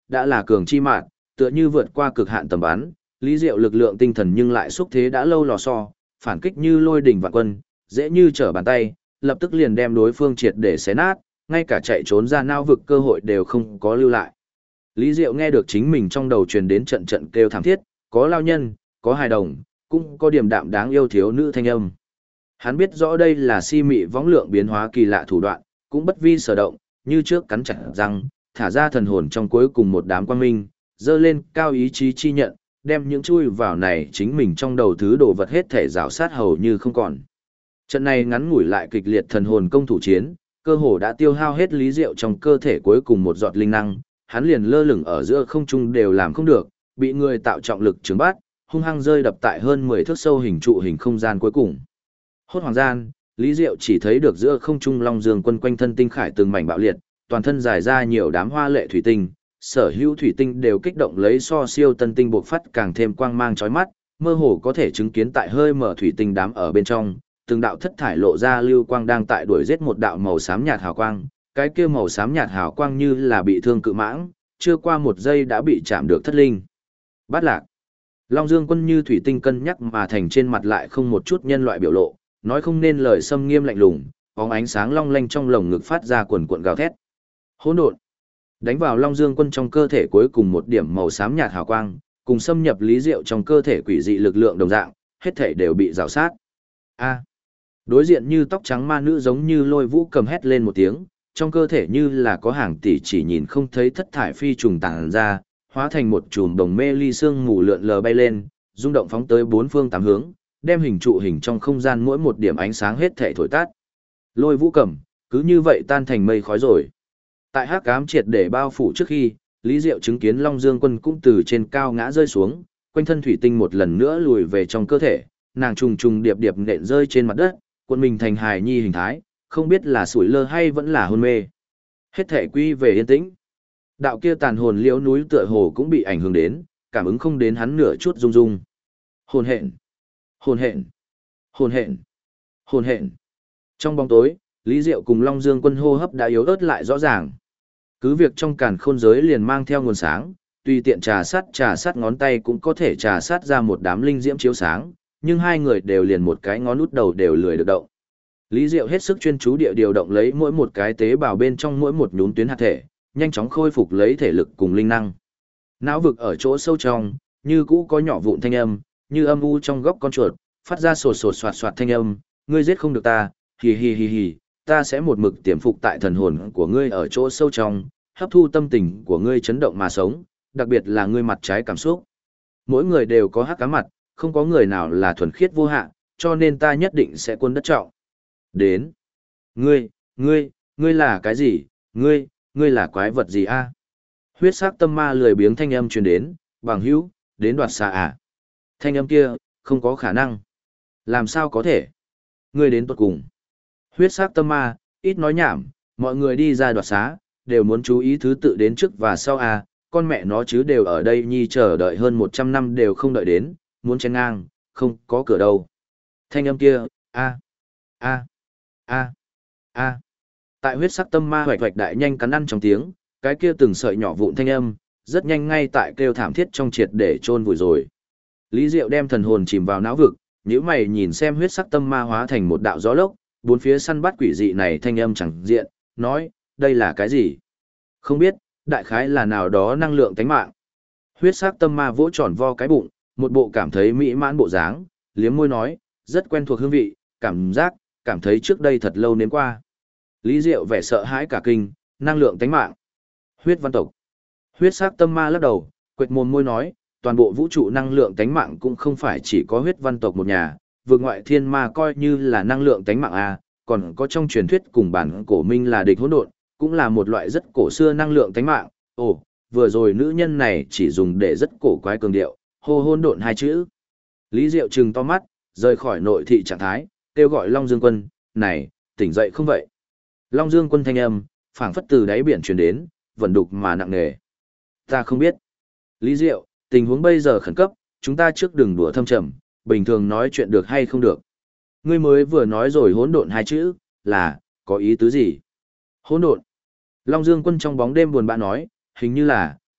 đã là cường chi mạn, tựa như vượt qua cực hạn tầm bắn, Lý Diệu lực lượng tinh thần nhưng lại xúc thế đã lâu lò xo, phản kích như lôi đỉnh vạn quân, dễ như trở bàn tay, lập tức liền đem đối phương triệt để xé nát, ngay cả chạy trốn ra nao vực cơ hội đều không có lưu lại. Lý Diệu nghe được chính mình trong đầu truyền đến trận trận kêu thảm thiết, có lao nhân, có hài đồng, cũng có điềm đạm đáng yêu thiếu nữ thanh âm. Hắn biết rõ đây là si mị võng lượng biến hóa kỳ lạ thủ đoạn, cũng bất vi sở động, như trước cắn chặt răng, thả ra thần hồn trong cuối cùng một đám quang minh, dơ lên cao ý chí chi nhận, đem những chui vào này chính mình trong đầu thứ đồ vật hết thể rào sát hầu như không còn. Trận này ngắn ngủi lại kịch liệt thần hồn công thủ chiến, cơ hồ đã tiêu hao hết Lý Diệu trong cơ thể cuối cùng một giọt linh năng, hắn liền lơ lửng ở giữa không trung đều làm không được, bị người tạo trọng lực trướng bát, hung hăng rơi đập tại hơn 10 thước sâu hình trụ hình không gian cuối cùng. Hốt hoàng gian, Lý Diệu chỉ thấy được giữa không trung Long Dương Quân quanh thân tinh khải từng mảnh bạo liệt, toàn thân dài ra nhiều đám hoa lệ thủy tinh, sở hữu thủy tinh đều kích động lấy so siêu tân tinh bộc phát càng thêm quang mang chói mắt, mơ hồ có thể chứng kiến tại hơi mở thủy tinh đám ở bên trong, từng đạo thất thải lộ ra lưu quang đang tại đuổi giết một đạo màu xám nhạt hào quang, cái kia màu xám nhạt hào quang như là bị thương cự mãng, chưa qua một giây đã bị chạm được thất linh. Bát lạc. Long Dương Quân như thủy tinh cân nhắc mà thành trên mặt lại không một chút nhân loại biểu lộ, nói không nên lời xâm nghiêm lạnh lùng, bóng ánh sáng long lanh trong lồng ngực phát ra quần cuộn gào thét. Hỗn độn. Đánh vào Long Dương Quân trong cơ thể cuối cùng một điểm màu xám nhạt hào quang, cùng xâm nhập Lý Diệu trong cơ thể quỷ dị lực lượng đồng dạng, hết thể đều bị rào sát. A. Đối diện như tóc trắng ma nữ giống như Lôi Vũ cầm hét lên một tiếng, trong cơ thể như là có hàng tỷ chỉ nhìn không thấy thất thải phi trùng tàng ra, hóa thành một chùm đồng mê ly sương mù lượn lờ bay lên, rung động phóng tới bốn phương tám hướng, đem hình trụ hình trong không gian mỗi một điểm ánh sáng hết thể thổi tắt. Lôi Vũ cầm, cứ như vậy tan thành mây khói rồi. Tại hắc ám triệt để bao phủ trước khi, Lý Diệu chứng kiến Long Dương Quân cũng từ trên cao ngã rơi xuống, quanh thân thủy tinh một lần nữa lùi về trong cơ thể, nàng trùng trùng điệp điệp nện rơi trên mặt đất, cuộn mình thành hài nhi hình thái, không biết là sủi lơ hay vẫn là hôn mê. Hết thể quy về yên tĩnh. Đạo kia tàn hồn liễu núi tựa hồ cũng bị ảnh hưởng đến, cảm ứng không đến hắn nửa chút rung rung. Hồn hện, hồn hện, hồn hện, hồn hện. Trong bóng tối, Lý Diệu cùng Long Dương Quân hô hấp đã yếu ớt lại rõ ràng. Cứ việc trong càn khôn giới liền mang theo nguồn sáng, tùy tiện trà sát ngón tay cũng có thể trà sát ra một đám linh diễm chiếu sáng, nhưng hai người đều liền một cái ngón út đầu đều lười được động. Lý Diệu hết sức chuyên chú địa điều động lấy mỗi một cái tế bào bên trong mỗi một nhún tuyến hạt thể, nhanh chóng khôi phục lấy thể lực cùng linh năng. Não vực ở chỗ sâu trong, như cũ có nhỏ vụn thanh âm, như âm u trong góc con chuột, phát ra sột sột soạt soạt thanh âm, ngươi giết không được ta, hì hì hì hì, ta sẽ một mực tiềm phục tại thần hồn của ngươi ở chỗ sâu trong, hấp thu tâm tình của ngươi chấn động mà sống, đặc biệt là ngươi mặt trái cảm xúc. Mỗi người đều có hắc cá mặt, không có người nào là thuần khiết vô hạn, cho nên ta nhất định sẽ quân đất trọng. Đến. Ngươi là cái gì? Ngươi là quái vật gì a? Huyết sắc tâm ma lười biếng thanh âm truyền đến, bằng hữu, đến đoạt xà à? Thanh âm kia, không có khả năng. Làm sao có thể? Ngươi đến tuột cùng. Huyết sắc tâm ma, ít nói nhảm, mọi người đi ra đoạt xá, đều muốn chú ý thứ tự đến trước và sau à, con mẹ nó chứ đều ở đây nhi chờ đợi hơn 100 năm đều không đợi đến, muốn chen ngang, không có cửa đâu. Thanh âm kia, a a. Tại huyết sắc tâm ma hoạch hoạch đại nhanh cắn ăn trong tiếng, cái kia từng sợi nhỏ vụn thanh âm, rất nhanh ngay tại kêu thảm thiết trong triệt để chôn vùi rồi. Lý Diệu đem thần hồn chìm vào não vực, nhíu mày nhìn xem huyết sắc tâm ma hóa thành một đạo gió lốc, bốn phía săn bắt quỷ dị này thanh âm chẳng diện, nói, đây là cái gì? Không biết, đại khái là nào đó năng lượng tánh mạng. Huyết sắc tâm ma vỗ tròn vo cái bụng, một bộ cảm thấy mỹ mãn bộ dáng, liếm môi nói, rất quen thuộc hương vị, cảm thấy trước đây thật lâu nếm qua. Lý Diệu vẻ sợ hãi cả kinh, năng lượng tánh mạng. Huyết văn tộc. Huyết sắc tâm ma lắc đầu, quệt mồm môi nói, toàn bộ vũ trụ năng lượng tánh mạng cũng không phải chỉ có huyết văn tộc một nhà, vượt ngoại thiên ma coi như là năng lượng tánh mạng a, còn có trong truyền thuyết cùng bản cổ minh là địch hỗn độn, cũng là một loại rất cổ xưa năng lượng tánh mạng. Ồ, vừa rồi nữ nhân này chỉ dùng để rất cổ quái cường điệu, hô hỗn độn hai chữ. Lý Diệu trừng to mắt, rời khỏi nội thị trạng thái, kêu gọi Long Dương Quân, này, tỉnh dậy không vậy? Long Dương Quân thanh âm, phảng phất từ đáy biển truyền đến, vẩn đục mà nặng nề. Ta không biết. Lý Diệu, tình huống bây giờ khẩn cấp, chúng ta trước đừng đùa thâm trầm, bình thường nói chuyện được hay không được. Ngươi mới vừa nói rồi hỗn độn hai chữ, là, có ý tứ gì? Hỗn độn. Long Dương Quân trong bóng đêm buồn bã nói, hình như là,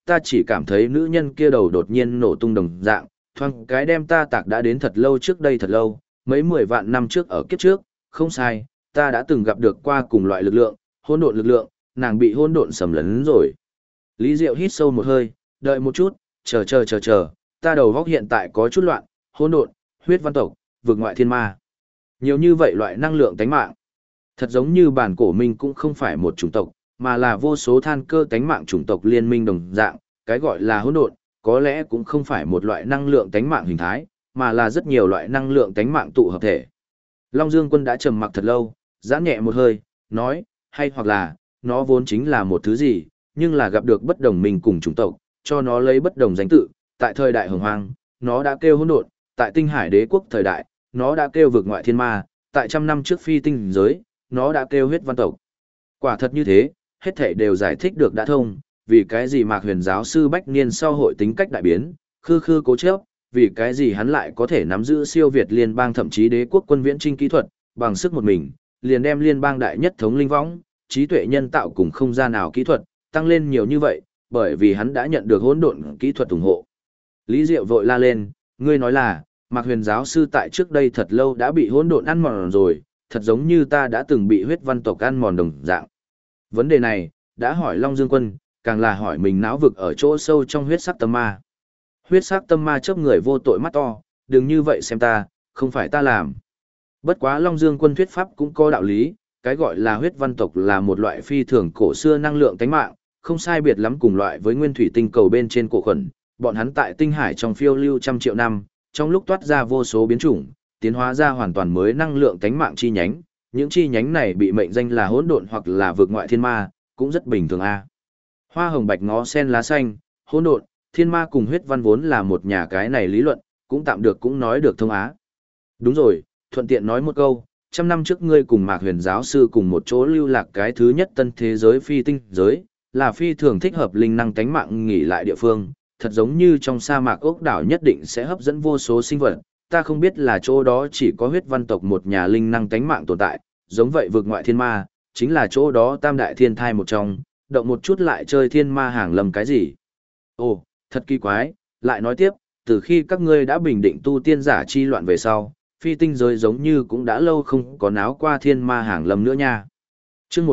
ta chỉ cảm thấy nữ nhân kia đầu đột nhiên nổ tung đồng dạng, thoáng cái đem ta tạc đã đến thật lâu trước đây thật lâu, mấy 10 vạn năm trước ở kiếp trước, không sai, ta đã từng gặp được qua cùng loại lực lượng, hỗn độn lực lượng, nàng bị hỗn độn sầm lấn rồi. Lý Diệu hít sâu một hơi, đợi một chút, chờ, ta đầu góc hiện tại có chút loạn, hỗn độn, huyết văn tộc, vực ngoại thiên ma. Nhiều như vậy loại năng lượng tánh mạng. Thật giống như bản cổ minh cũng không phải một chủng tộc, mà là vô số than cơ tánh mạng chủng tộc liên minh đồng dạng, cái gọi là hỗn độn, có lẽ cũng không phải một loại năng lượng tánh mạng hình thái, mà là rất nhiều loại năng lượng tánh mạng tụ hợp thể. Long Dương Quân đã trầm mặc thật lâu, giãn nhẹ một hơi, nói, hay hoặc là, nó vốn chính là một thứ gì, nhưng là gặp được bất đồng mình cùng chủng tộc, cho nó lấy bất đồng danh tự, tại thời đại hồng hoang, nó đã kêu hỗn độn, tại tinh hải đế quốc thời đại, nó đã kêu vực ngoại thiên ma, tại trăm năm trước phi tinh giới, nó đã kêu huyết văn tộc. Quả thật như thế, hết thảy đều giải thích được đã thông, vì cái gì Mạc Huyền giáo sư Bách Niên sau hội tính cách đại biến, khư khư cố chấp, vì cái gì hắn lại có thể nắm giữ siêu việt liên bang thậm chí đế quốc quân viễn trinh kỹ thuật, bằng sức một mình, liền đem liên bang đại nhất thống linh võng, trí tuệ nhân tạo cùng không gian nào kỹ thuật, tăng lên nhiều như vậy, bởi vì hắn đã nhận được hỗn độn kỹ thuật ủng hộ. Lý Diệu vội la lên, ngươi nói là, Mạc Huyền giáo sư tại trước đây thật lâu đã bị hỗn độn ăn mòn rồi, thật giống như ta đã từng bị huyết văn tộc ăn mòn đồng dạng. Vấn đề này, đã hỏi Long Dương Quân, càng là hỏi mình não vực ở chỗ sâu trong huyết sắc tâm ma. Huyết sắc tâm ma chớp người vô tội mắt to, đừng như vậy xem ta, không phải ta làm. Bất quá Long Dương Quân thuyết pháp cũng có đạo lý, cái gọi là huyết văn tộc là một loại phi thường cổ xưa năng lượng tánh mạng, không sai biệt lắm cùng loại với nguyên thủy tinh cầu bên trên cổ khuẩn, bọn hắn tại tinh hải trong phiêu lưu trăm triệu năm, trong lúc toát ra vô số biến chủng, tiến hóa ra hoàn toàn mới năng lượng tánh mạng chi nhánh, những chi nhánh này bị mệnh danh là hỗn độn hoặc là vực ngoại thiên ma, cũng rất bình thường a. Hoa hồng bạch ngó sen lá xanh, hỗn độn, thiên ma cùng huyết văn vốn là một nhà cái này lý luận, cũng tạm được cũng nói được thông á. Đúng rồi, thuận tiện nói một câu, trăm năm trước ngươi cùng Mạc Huyền giáo sư cùng một chỗ lưu lạc cái thứ nhất tân thế giới phi tinh giới, là phi thường thích hợp linh năng tánh mạng nghỉ lại địa phương, thật giống như trong sa mạc ốc đảo nhất định sẽ hấp dẫn vô số sinh vật, ta không biết là chỗ đó chỉ có huyết văn tộc một nhà linh năng tánh mạng tồn tại, giống vậy vực ngoại thiên ma, chính là chỗ đó tam đại thiên thai một trong, động một chút lại chơi thiên ma hàng lầm cái gì. Ồ, thật kỳ quái, lại nói tiếp, từ khi các ngươi đã bình định tu tiên giả chi loạn về sau, phi tinh giới giống như cũng đã lâu không có náo qua thiên ma hàng lầm nữa nha. Chương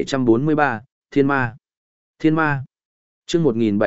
1743, Thiên Ma. Thiên Ma. Chương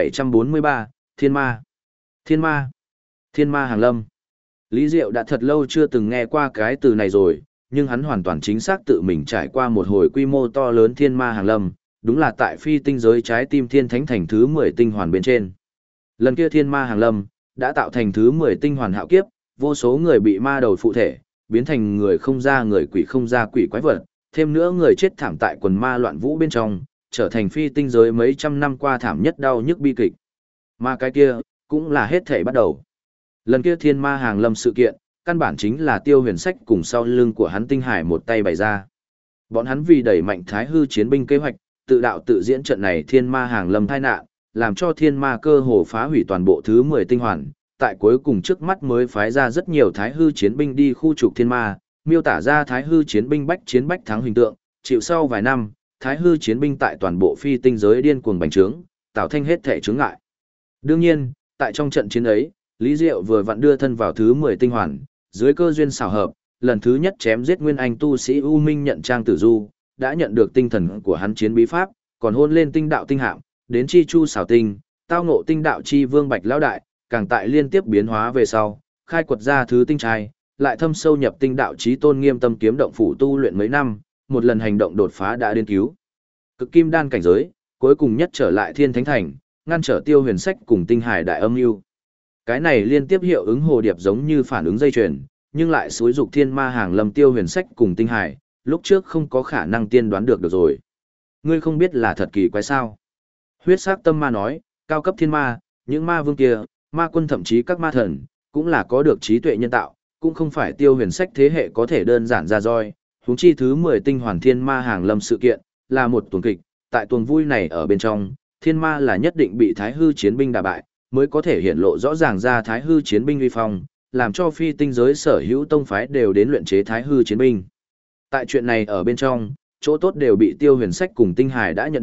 1743, Thiên Ma. Thiên Ma. Thiên Ma hàng lâm. Lý Diệu đã thật lâu chưa từng nghe qua cái từ này rồi, nhưng hắn hoàn toàn chính xác tự mình trải qua một hồi quy mô to lớn thiên ma hàng lâm, đúng là tại phi tinh giới trái tim thiên thánh thành thứ 10 tinh hoàn bên trên. Lần kia thiên ma hàng lâm, đã tạo thành thứ 10 tinh hoàn hạo kiếp, vô số người bị ma đầu phụ thể, biến thành người không ra người quỷ không ra quỷ quái vật, thêm nữa người chết thảm tại quần ma loạn vũ bên trong, trở thành phi tinh giới mấy trăm năm qua thảm nhất đau nhức bi kịch. Mà cái kia, cũng là hết thể bắt đầu. Lần kia thiên ma hàng lâm sự kiện, căn bản chính là Tiêu Huyền Sách cùng sau lưng của hắn Tinh Hải một tay bày ra. Bọn hắn vì đẩy mạnh Thái Hư chiến binh kế hoạch, tự đạo tự diễn trận này thiên ma hàng lâm tai nạn, làm cho thiên ma cơ hồ phá hủy toàn bộ thứ 10 tinh hoàn, tại cuối cùng trước mắt mới phái ra rất nhiều Thái Hư chiến binh đi khu trục thiên ma, miêu tả ra Thái Hư chiến binh bách chiến bách thắng hình tượng, chịu sau vài năm, Thái Hư chiến binh tại toàn bộ phi tinh giới điên cuồng bành trướng, tạo thành hết thể chướng ngại. Đương nhiên, tại trong trận chiến ấy, Lý Diệu vừa vặn đưa thân vào thứ 10 tinh hoàn, dưới cơ duyên xảo hợp, lần thứ nhất chém giết nguyên anh tu sĩ U Minh nhận Trang Tử Du, đã nhận được tinh thần của hắn chiến bí pháp, còn hôn lên tinh đạo tinh hạm, đến chi chu xảo tinh, tao ngộ tinh đạo chi vương Bạch lão đại, càng tại liên tiếp biến hóa về sau, khai quật ra thứ tinh trai, lại thâm sâu nhập tinh đạo chí tôn nghiêm tâm kiếm động phủ tu luyện mấy năm, một lần hành động đột phá đã đến cứu cực kim đan cảnh giới, cuối cùng nhất trở lại Thiên Thánh Thành, ngăn trở Tiêu Huyền Sách cùng Tinh Hải đại âm mưu. Cái này liên tiếp hiệu ứng hồ điệp giống như phản ứng dây chuyền, nhưng lại xúi dục thiên ma hàng lâm Tiêu Huyền Sách cùng Tinh Hải, lúc trước không có khả năng tiên đoán được rồi. Ngươi không biết là thật kỳ quái sao? Huyết sắc tâm ma nói, cao cấp thiên ma, những ma vương kia, ma quân thậm chí các ma thần, cũng là có được trí tuệ nhân tạo, cũng không phải Tiêu Huyền Sách thế hệ có thể đơn giản ra roi, huống chi thứ 10 tinh hoàn thiên ma hàng lâm sự kiện, là một tuần kịch, tại tuần vui này ở bên trong, thiên ma là nhất định bị Thái Hư chiến binh đả bại, mới có thể hiện lộ rõ ràng ra Thái Hư chiến binh uy phong, làm cho phi tinh giới sở hữu tông phái đều đến luyện chế Thái Hư chiến binh. Tại chuyện này ở bên trong, chỗ tốt đều bị Tiêu Huyền Sách cùng Tinh Hải đã nhận được,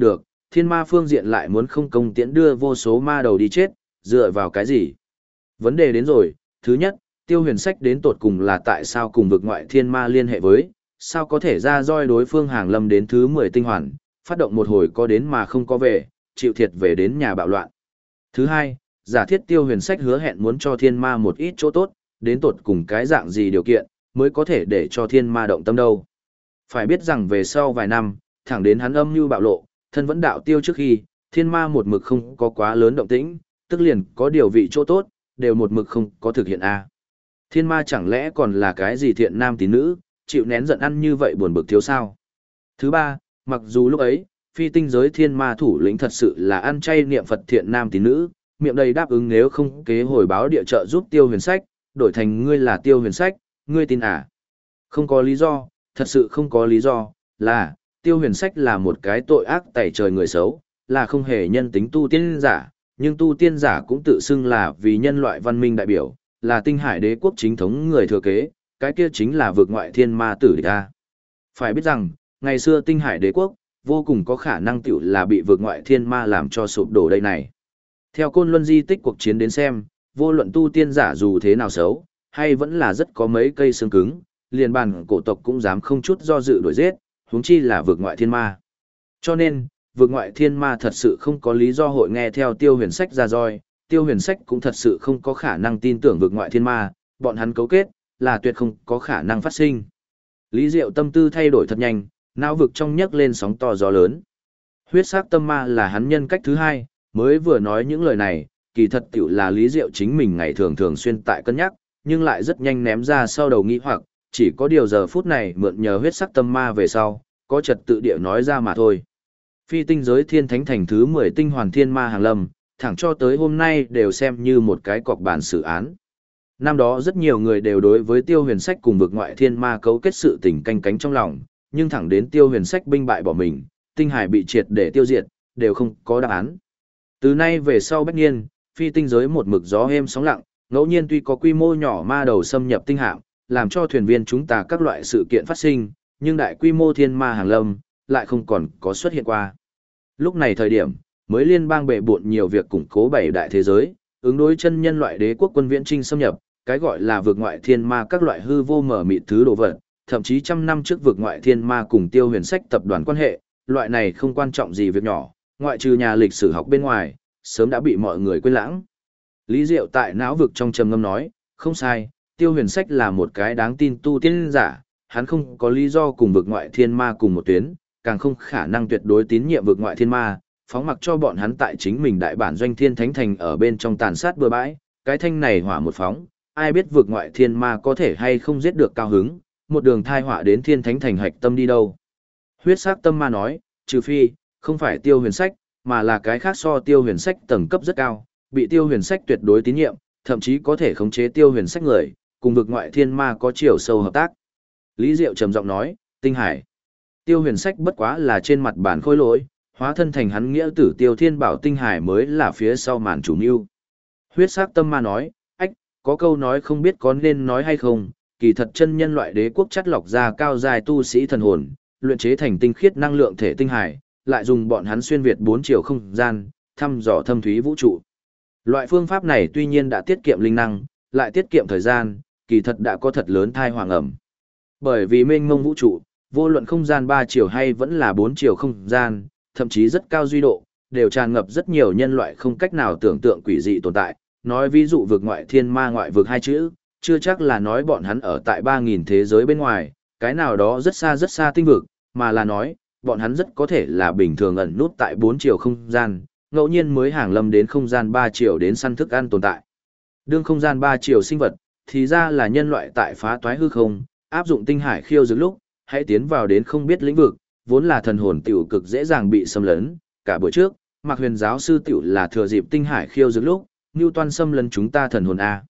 thiên ma phương diện lại muốn không công tiễn đưa vô số ma đầu đi chết, dựa vào cái gì? Vấn đề đến rồi, thứ nhất, Tiêu Huyền Sách đến tột cùng là tại sao cùng vực ngoại thiên ma liên hệ với, sao có thể ra roi đối phương hàng lâm đến thứ 10 tinh hoàn, phát động một hồi có đến mà không có về, chịu thiệt về đến nhà bạo loạn. Thứ hai, giả thiết Tiêu Huyền Sách hứa hẹn muốn cho thiên ma một ít chỗ tốt, đến tột cùng cái dạng gì điều kiện, mới có thể để cho thiên ma động tâm đâu. Phải biết rằng về sau vài năm, thẳng đến hắn âm mưu bạo lộ, thân vẫn đạo tiêu trước khi, thiên ma một mực không có quá lớn động tĩnh, tức liền có điều vị chỗ tốt, đều một mực không có thực hiện a. Thiên ma chẳng lẽ còn là cái gì thiện nam tín nữ, chịu nén giận ăn như vậy buồn bực thiếu sao? Thứ ba, mặc dù lúc ấy, phi tinh giới thiên ma thủ lĩnh thật sự là ăn chay niệm Phật thiện nam tín nữ, miệng đầy đáp ứng nếu không kế hồi báo địa trợ giúp Tiêu Huyền Sách, đổi thành ngươi là Tiêu Huyền Sách, ngươi tin à? Không có lý do, thật sự không có lý do, là, Tiêu Huyền Sách là một cái tội ác tẩy trời người xấu, là không hề nhân tính tu tiên giả, nhưng tu tiên giả cũng tự xưng là vì nhân loại văn minh đại biểu, là tinh hải đế quốc chính thống người thừa kế, cái kia chính là vực ngoại thiên ma tử địch a. Phải biết rằng, ngày xưa tinh hải đế quốc, vô cùng có khả năng tiểu là bị vực ngoại thiên ma làm cho sụp đổ đây này. Theo Côn Luân di tích cuộc chiến đến xem, vô luận tu tiên giả dù thế nào xấu, hay vẫn là rất có mấy cây xương cứng, liền bàn cổ tộc cũng dám không chút do dự đuổi giết, huống chi là vực ngoại thiên ma. Cho nên, vực ngoại thiên ma thật sự không có lý do hội nghe theo Tiêu Huyền Sách ra roi, Tiêu Huyền Sách cũng thật sự không có khả năng tin tưởng vực ngoại thiên ma, bọn hắn cấu kết, là tuyệt không có khả năng phát sinh. Lý Diệu tâm tư thay đổi thật nhanh, não vực trong nhấc lên sóng to gió lớn. Huyết sắc tâm ma là hắn nhân cách thứ hai, mới vừa nói những lời này, kỳ thật tiểu là Lý Diệu chính mình ngày thường thường xuyên tại cân nhắc, nhưng lại rất nhanh ném ra sau đầu nghĩ hoặc, chỉ có điều giờ phút này mượn nhờ huyết sắc tâm ma về sau, có trật tự địa nói ra mà thôi. Phi tinh giới thiên thánh thành thứ 10 tinh hoàn thiên ma hàng lâm, thẳng cho tới hôm nay đều xem như một cái cọc bản xử án. Năm đó rất nhiều người đều đối với Tiêu Huyền Sách cùng vực ngoại thiên ma cấu kết sự tình canh cánh trong lòng, nhưng thẳng đến Tiêu Huyền Sách binh bại bỏ mình, tinh hải bị triệt để tiêu diệt, đều không có đáp án. Từ nay về sau bách niên, phi tinh giới một mực gió êm sóng lặng, ngẫu nhiên tuy có quy mô nhỏ ma đầu xâm nhập tinh hạm, làm cho thuyền viên chúng ta các loại sự kiện phát sinh, nhưng đại quy mô thiên ma hàng lâm, lại không còn có xuất hiện qua. Lúc này thời điểm, mới liên bang bệ bộn nhiều việc củng cố bảy đại thế giới, ứng đối chân nhân loại đế quốc quân viễn trinh xâm nhập, cái gọi là vượt ngoại thiên ma các loại hư vô mở mịt thứ đồ vật, thậm chí trăm năm trước vượt ngoại thiên ma cùng Tiêu Huyền Sách tập đoàn quan hệ, loại này không quan trọng gì việc nhỏ, ngoại trừ nhà lịch sử học bên ngoài, sớm đã bị mọi người quên lãng. Lý Diệu tại não vực trong trầm ngâm nói, không sai, Tiêu Huyền Sách là một cái đáng tin tu tiên giả, hắn không có lý do cùng vực ngoại thiên ma cùng một tuyến, càng không khả năng tuyệt đối tín nhiệm vực ngoại thiên ma, phóng mặc cho bọn hắn tại chính mình đại bản doanh thiên thánh thành ở bên trong tàn sát bừa bãi, cái thanh này hỏa một phóng, ai biết vực ngoại thiên ma có thể hay không giết được cao hứng, một đường thai hỏa đến thiên thánh thành hạch tâm đi đâu. Huyết sắc tâm ma nói, trừ phi, không phải Tiêu Huyền Sách, mà là cái khác so Tiêu Huyền Sách tầng cấp rất cao, bị Tiêu Huyền Sách tuyệt đối tín nhiệm, thậm chí có thể khống chế Tiêu Huyền Sách người, cùng vực ngoại thiên ma có chiều sâu hợp tác. Lý Diệu trầm giọng nói, tinh hải. Tiêu Huyền Sách bất quá là trên mặt bản khôi lỗi, hóa thân thành hắn nghĩa tử Tiêu Thiên Bảo tinh hải mới là phía sau màn chủ mưu. Huyết sắc tâm ma nói, ách, có câu nói không biết có nên nói hay không, kỳ thật chân nhân loại đế quốc chắt lọc ra cao dài tu sĩ thần hồn, luyện chế thành tinh khiết năng lượng thể tinh hải, lại dùng bọn hắn xuyên việt 4 chiều không gian, thăm dò thâm thúy vũ trụ. Loại phương pháp này tuy nhiên đã tiết kiệm linh năng, lại tiết kiệm thời gian, kỳ thật đã có thật lớn thai hoàng ẩm. Bởi vì mênh mông vũ trụ, vô luận không gian 3 chiều hay vẫn là 4 chiều không gian, thậm chí rất cao duy độ, đều tràn ngập rất nhiều nhân loại không cách nào tưởng tượng quỷ dị tồn tại. Nói ví dụ vực ngoại thiên ma ngoại vực hai chữ, chưa chắc là nói bọn hắn ở tại 3.000 thế giới bên ngoài, cái nào đó rất xa tinh vực, mà là nói, bọn hắn rất có thể là bình thường ẩn nút tại 4 chiều không gian, ngẫu nhiên mới hàng lâm đến không gian 3 chiều đến săn thức ăn tồn tại. Đương không gian 3 chiều sinh vật, thì ra là nhân loại tại phá toái hư không, áp dụng tinh hải khiêu dược lúc, hãy tiến vào đến không biết lĩnh vực, vốn là thần hồn tiểu cực dễ dàng bị xâm lấn. Cả buổi trước, Mạc Huyền giáo sư tiểu là thừa dịp tinh hải khiêu dược lúc, Newton xâm lấn chúng ta thần hồn A.